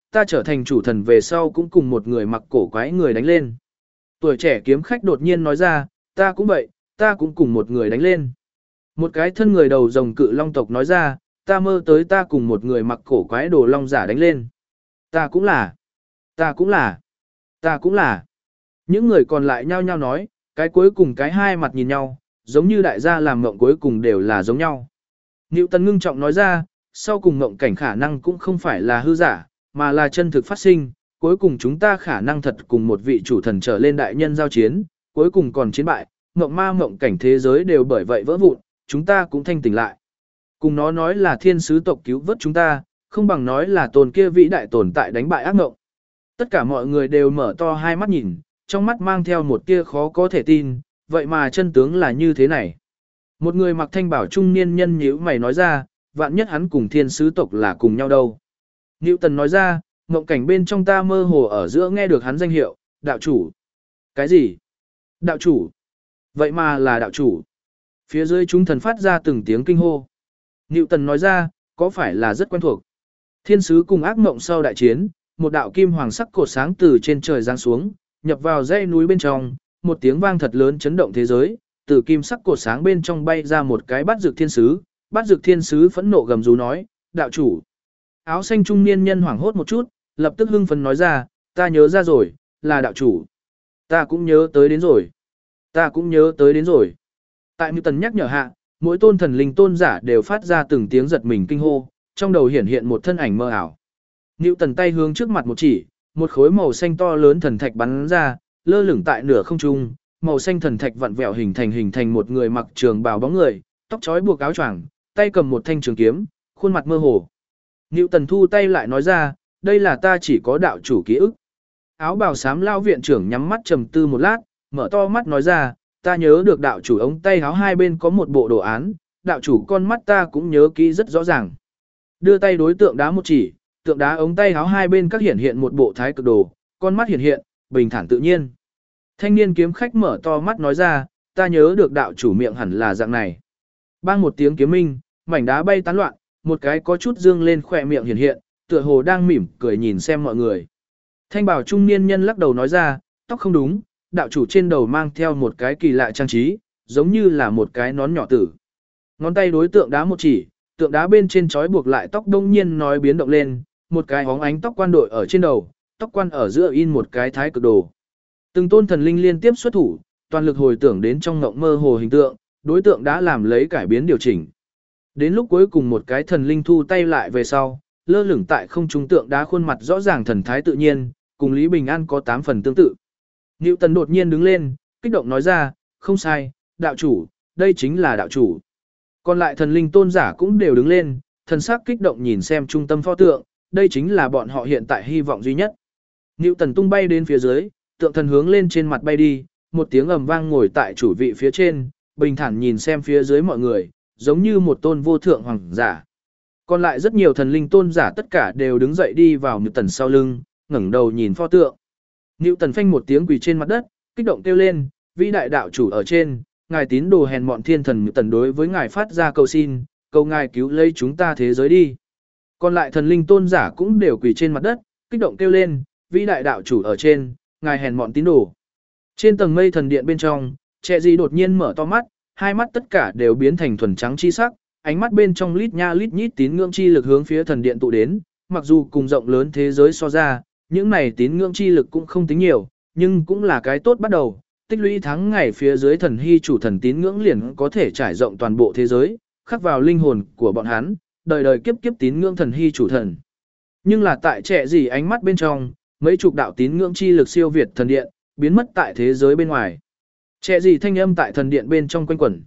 ta trở thành chủ thần về sau cũng cùng một người mặc cổ quái người đánh lên. Tuổi trẻ kiếm khách đột nhiên nói ra, ta cũng vậy, ta cũng cùng một người đánh lên. Một cái thân người đầu rồng cự long tộc nói ra, ta mơ tới ta cùng một người mặc cổ quái đồ long giả đánh lên. Ta cũng là, ta cũng là, ta cũng là. Những người còn lại nhao nhao nói, cái cuối cùng cái hai mặt nhìn nhau, giống như đại gia làm mộng cuối cùng đều là giống nhau. Newton ngưng trọng nói ra, sau cùng mộng cảnh khả năng cũng không phải là hư giả, mà là chân thực phát sinh, cuối cùng chúng ta khả năng thật cùng một vị chủ thần trở lên đại nhân giao chiến, cuối cùng còn chiến bại, mộng ma mộng cảnh thế giới đều bởi vậy vỡ vụn, chúng ta cũng thanh tỉnh lại. Cùng nó nói là thiên sứ tộc cứu vớt chúng ta, không bằng nói là tồn kia vĩ đại tồn tại đánh bại ác mộng. Tất cả mọi người đều mở to hai mắt nhìn, trong mắt mang theo một tia khó có thể tin, vậy mà chân tướng là như thế này. Một người mặc thanh bảo trung niên nhân nhíu mày nói ra, vạn nhất hắn cùng thiên sứ tộc là cùng nhau đâu. Newton nói ra, mộng cảnh bên trong ta mơ hồ ở giữa nghe được hắn danh hiệu, đạo chủ. Cái gì? Đạo chủ? Vậy mà là đạo chủ. Phía dưới chúng thần phát ra từng tiếng kinh hô. Newton nói ra, có phải là rất quen thuộc. Thiên sứ cùng ác mộng sau đại chiến, một đạo kim hoàng sắc cột sáng từ trên trời giáng xuống, nhập vào dãy núi bên trong, một tiếng vang thật lớn chấn động thế giới, từ kim sắc cột sáng bên trong bay ra một cái bát dược thiên sứ, bát dược thiên sứ phẫn nộ gầm rú nói, đạo chủ. Áo xanh trung niên nhân hoảng hốt một chút, lập tức hưng phấn nói ra, ta nhớ ra rồi, là đạo chủ. Ta cũng nhớ tới đến rồi. Ta cũng nhớ tới đến rồi. Tại Newton nhắc nhở hạ, mỗi tôn thần linh tôn giả đều phát ra từng tiếng giật mình kinh hô, trong đầu hiển hiện một thân ảnh mơ ảo. Newton tay hướng trước mặt một chỉ, một khối màu xanh to lớn thần thạch bắn ra, lơ lửng tại nửa không trung, màu xanh thần thạch vặn vẹo hình thành một người mặc trường bào bóng người, tóc chói buộc áo choàng, tay cầm một thanh trường kiếm, khuôn mặt mơ hồ. Newton thu tay lại nói ra, đây là ta chỉ có đạo chủ ký ức. Áo bào xám lao viện trưởng nhắm mắt trầm tư một lát, mở to mắt nói ra, ta nhớ được đạo chủ ống tay áo hai bên có một bộ đồ án, đạo chủ con mắt ta cũng nhớ kỹ rất rõ ràng. Đưa tay đối tượng đá một chỉ, tượng đá ống tay áo hai bên các hiện một bộ thái cực đồ, con mắt hiện, bình thản tự nhiên. Thanh niên kiếm khách mở to mắt nói ra, ta nhớ được đạo chủ miệng hẳn là dạng này. Bang một tiếng kiếm minh, mảnh đá bay tán loạn, một cái có chút dương lên khỏe miệng hiện, tựa hồ đang mỉm cười nhìn xem mọi người. Thanh bảo trung niên nhân lắc đầu nói ra, tóc không đúng, đạo chủ trên đầu mang theo một cái kỳ lạ trang trí, giống như là một cái nón nhỏ tử. Ngón tay đối tượng đá một chỉ, tượng đá bên trên trói buộc lại tóc đông nhiên nói biến động lên, một cái hóng ánh tóc quan đội ở trên đầu, tóc quan ở giữa in một cái thái cực đồ. Từng tôn thần linh liên tiếp xuất thủ, toàn lực hồi tưởng đến trong ngộng mơ hồ hình tượng, đối tượng đã làm lấy cải biến điều chỉnh. Đến lúc cuối cùng một cái thần linh thu tay lại về sau, lơ lửng tại không trung tượng đá khuôn mặt rõ ràng thần thái tự nhiên, cùng Lý Bình An có 8 phần tương tự. Newton đột nhiên đứng lên, kích động nói ra, không sai, đạo chủ, đây chính là đạo chủ. Còn lại thần linh tôn giả cũng đều đứng lên, thần sắc kích động nhìn xem trung tâm pho tượng, đây chính là bọn họ hiện tại hy vọng duy nhất. Newton tung bay đến phía dưới, tượng thần hướng lên trên mặt bay đi, một tiếng ầm vang ngồi tại chủ vị phía trên, bình thản nhìn xem phía dưới mọi người, giống như một tôn vô thượng hoàng giả. Còn lại rất nhiều thần linh tôn giả tất cả đều đứng dậy đi vào Newton sau lưng, ngẩng đầu nhìn pho tượng. Newton phanh một tiếng quỳ trên mặt đất, kích động kêu lên, vĩ đại đạo chủ ở trên, ngài tín đồ hèn mọn thiên thần Newton đối với ngài phát ra cầu xin, cầu ngài cứu lấy chúng ta thế giới đi. Còn lại thần linh tôn giả cũng đều quỳ trên mặt đất, kích động kêu lên, vĩ đại đạo chủ ở trên, ngài hèn mọn tín đồ. Trên tầng mây thần điện bên trong, Trẻ Dị đột nhiên mở to mắt, hai mắt tất cả đều biến thành thuần trắng chi sắc, ánh mắt bên trong lít nha lít nhít tín ngưỡng chi lực hướng phía thần điện tụ đến, mặc dù cùng rộng lớn thế giới so ra, những này tín ngưỡng chi lực cũng không tính nhiều, nhưng cũng là cái tốt bắt đầu, tích lũy tháng ngày phía dưới thần hy chủ thần tín ngưỡng liền có thể trải rộng toàn bộ thế giới, khắc vào linh hồn của bọn hắn, đời đời kiếp kiếp tín ngưỡng thần hy chủ thần. Nhưng là tại Trẻ Dị ánh mắt bên trong, mấy chục đạo tín ngưỡng chi lực siêu việt thần điện, biến mất tại thế giới bên ngoài. Trẻ Dị thanh âm tại thần điện bên trong quanh quẩn,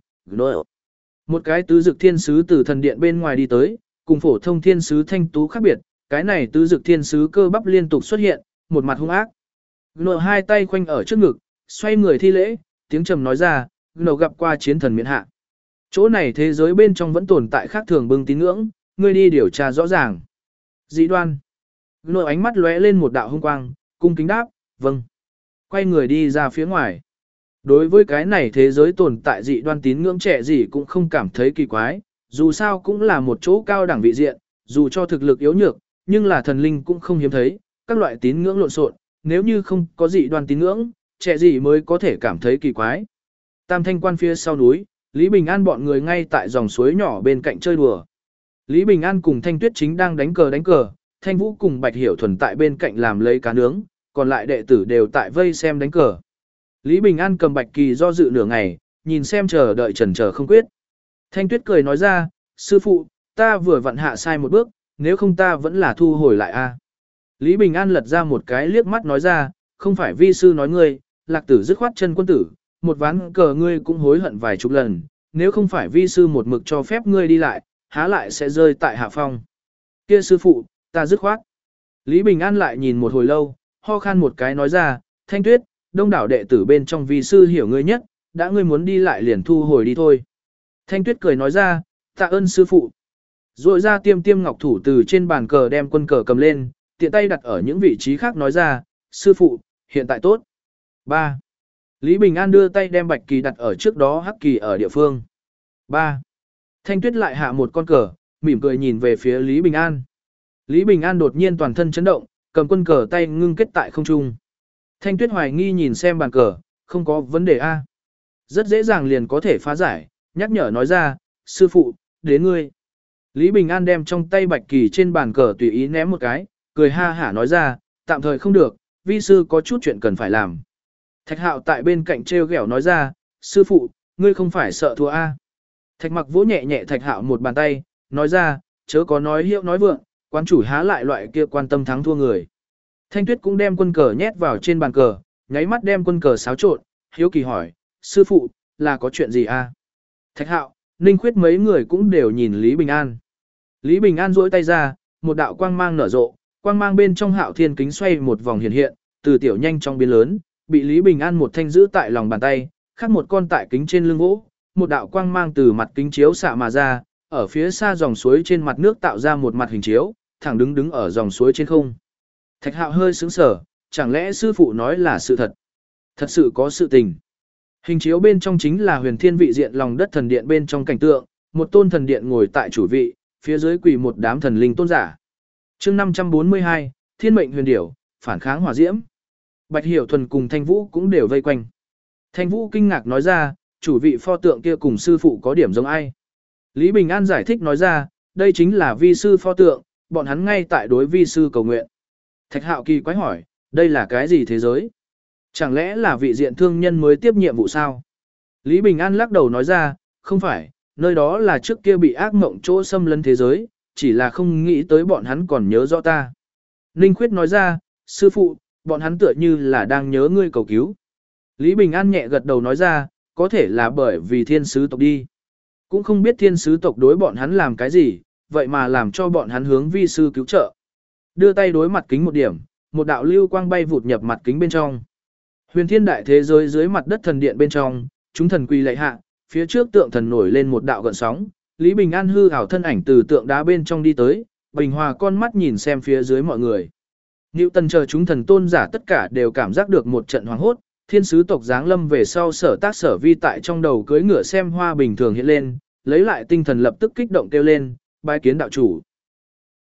một cái tứ dực thiên sứ từ thần điện bên ngoài đi tới, cùng phổ thông thiên sứ thanh tú khác biệt, cái này tứ dực thiên sứ cơ bắp liên tục xuất hiện, một mặt hung ác. Nội hai tay khoanh ở trước ngực, xoay người thi lễ, tiếng trầm nói ra, Nổ gặp qua chiến thần miện hạ. Chỗ này thế giới bên trong vẫn tồn tại khác thường bưng tín ngưỡng, ngươi đi điều tra rõ ràng. Dị đoan. Nội ánh mắt lóe lên một đạo hung quang, cung kính đáp, vâng. Quay người đi ra phía ngoài. Đối với cái này thế giới tồn tại dị đoan tín ngưỡng Trẻ Dị cũng không cảm thấy kỳ quái, dù sao cũng là một chỗ cao đẳng vị diện, dù cho thực lực yếu nhược, nhưng là thần linh cũng không hiếm thấy, các loại tín ngưỡng lộn xộn, nếu như không có dị đoan tín ngưỡng, trẻ gì mới có thể cảm thấy kỳ quái. Tam Thanh Quan phía sau núi, Lý Bình An bọn người ngay tại dòng suối nhỏ bên cạnh chơi đùa. Lý Bình An cùng Thanh Tuyết chính đang đánh cờ, Thanh Vũ cùng Bạch Hiểu Thuần tại bên cạnh làm lấy cá nướng, còn lại đệ tử đều tại vây xem đánh cờ. Lý Bình An cầm Bạch Kỳ do dự nửa ngày, nhìn xem chờ đợi chần chờ không quyết. Thanh Tuyết cười nói ra, sư phụ, ta vừa vặn hạ sai một bước, nếu không ta vẫn là thu hồi lại a. Lý Bình An lật ra một cái liếc mắt nói ra, không phải vi sư nói ngươi, Lạc Tử dứt khoát chân quân tử, một ván cờ ngươi cũng hối hận vài chục lần, nếu không phải vi sư một mực cho phép ngươi đi lại, há lại sẽ rơi tại hạ phong. Kia sư phụ, ta dứt khoát. Lý Bình An lại nhìn một hồi lâu, ho khan một cái nói ra, Thanh Tuyết, đông đảo đệ tử bên trong vi sư hiểu ngươi nhất, đã ngươi muốn đi lại liền thu hồi đi thôi. Thanh Tuyết cười nói ra, tạ ơn sư phụ. Rồi ra tiêm ngọc thủ từ trên bàn cờ đem quân cờ cầm lên, tiện tay đặt ở những vị trí khác nói ra, sư phụ, hiện tại tốt. 3. Lý Bình An đưa tay đem Bạch Kỳ đặt ở trước đó Hắc Kỳ ở địa phương. 3. Thanh Tuyết lại hạ một con cờ, mỉm cười nhìn về phía Lý Bình An. Lý Bình An đột nhiên toàn thân chấn động, cầm quân cờ tay ngưng kết tại không trung. Thanh Tuyết hoài nghi nhìn xem bàn cờ, không có vấn đề a. Rất dễ dàng liền có thể phá giải, nhắc nhở nói ra, sư phụ, đến ngươi. Lý Bình An đem trong tay Bạch Kỳ trên bàn cờ tùy ý ném một cái, cười ha hả nói ra, tạm thời không được, vi sư có chút chuyện cần phải làm. Thạch Hạo tại bên cạnh treo ghẹo nói ra, sư phụ, ngươi không phải sợ thua a? Thạch Mặc vỗ nhẹ nhẹ Thạch Hạo một bàn tay, nói ra, chớ có nói hiệu nói vượng, quán chủ há lại loại kia quan tâm thắng thua người. Thanh Tuyết cũng đem quân cờ nhét vào trên bàn cờ, nháy mắt đem quân cờ xáo trộn, hiếu kỳ hỏi, sư phụ, là có chuyện gì a? Thạch Hạo, Ninh Khuyết mấy người cũng đều nhìn Lý Bình An. Lý Bình An duỗi tay ra, một đạo quang mang nở rộ, quang mang bên trong Hạo Thiên kính xoay một vòng hiện hiện, từ tiểu nhanh trong biến lớn, bị Lý Bình An một thanh giữ tại lòng bàn tay, khác một con tại kính trên lưng gỗ, một đạo quang mang từ mặt kính chiếu xạ mà ra, ở phía xa dòng suối trên mặt nước tạo ra một mặt hình chiếu, thẳng đứng ở dòng suối trên không. Thạch Hạo hơi sững sờ, chẳng lẽ sư phụ nói là sự thật? Thật sự có sự tình. Hình chiếu bên trong chính là Huyền Thiên vị diện lòng đất thần điện bên trong cảnh tượng, một tôn thần điện ngồi tại chủ vị, phía dưới quỳ một đám thần linh tôn giả. Chương 542, Thiên mệnh huyền điểu, phản kháng hỏa diễm. Bạch Hiểu Thuần cùng Thanh Vũ cũng đều vây quanh. Thanh Vũ kinh ngạc nói ra, chủ vị pho tượng kia cùng sư phụ có điểm giống ai? Lý Bình An giải thích nói ra, đây chính là vi sư pho tượng, bọn hắn ngay tại đối vi sư cầu nguyện. Thạch Hạo kỳ quái hỏi, đây là cái gì thế giới? Chẳng lẽ là vị diện thương nhân mới tiếp nhiệm vụ sao? Lý Bình An lắc đầu nói ra, không phải, nơi đó là trước kia bị ác mộng chỗ xâm lấn thế giới, chỉ là không nghĩ tới bọn hắn còn nhớ rõ ta. Ninh Khuyết nói ra, sư phụ, bọn hắn tựa như là đang nhớ ngươi cầu cứu. Lý Bình An nhẹ gật đầu nói ra, có thể là bởi vì thiên sứ tộc đi. Cũng không biết thiên sứ tộc đối bọn hắn làm cái gì, vậy mà làm cho bọn hắn hướng vi sư cứu trợ. Đưa tay đối mặt kính một điểm, một đạo lưu quang bay vụt nhập mặt kính bên trong. Huyền Thiên đại thế giới dưới mặt đất thần điện bên trong, chúng thần quỳ lạy hạ, phía trước tượng thần nổi lên một đạo gợn sóng, Lý Bình An hư ảo thân ảnh từ tượng đá bên trong đi tới, bình hòa con mắt nhìn xem phía dưới mọi người. Nữu Tần chờ chúng thần tôn giả tất cả đều cảm giác được một trận hoảng hốt, thiên sứ tộc giáng lâm về sau sở tác sở vi tại trong đầu cưỡi ngựa xem hoa bình thường hiện lên, lấy lại tinh thần lập tức kích động kêu lên, bái kiến đạo chủ.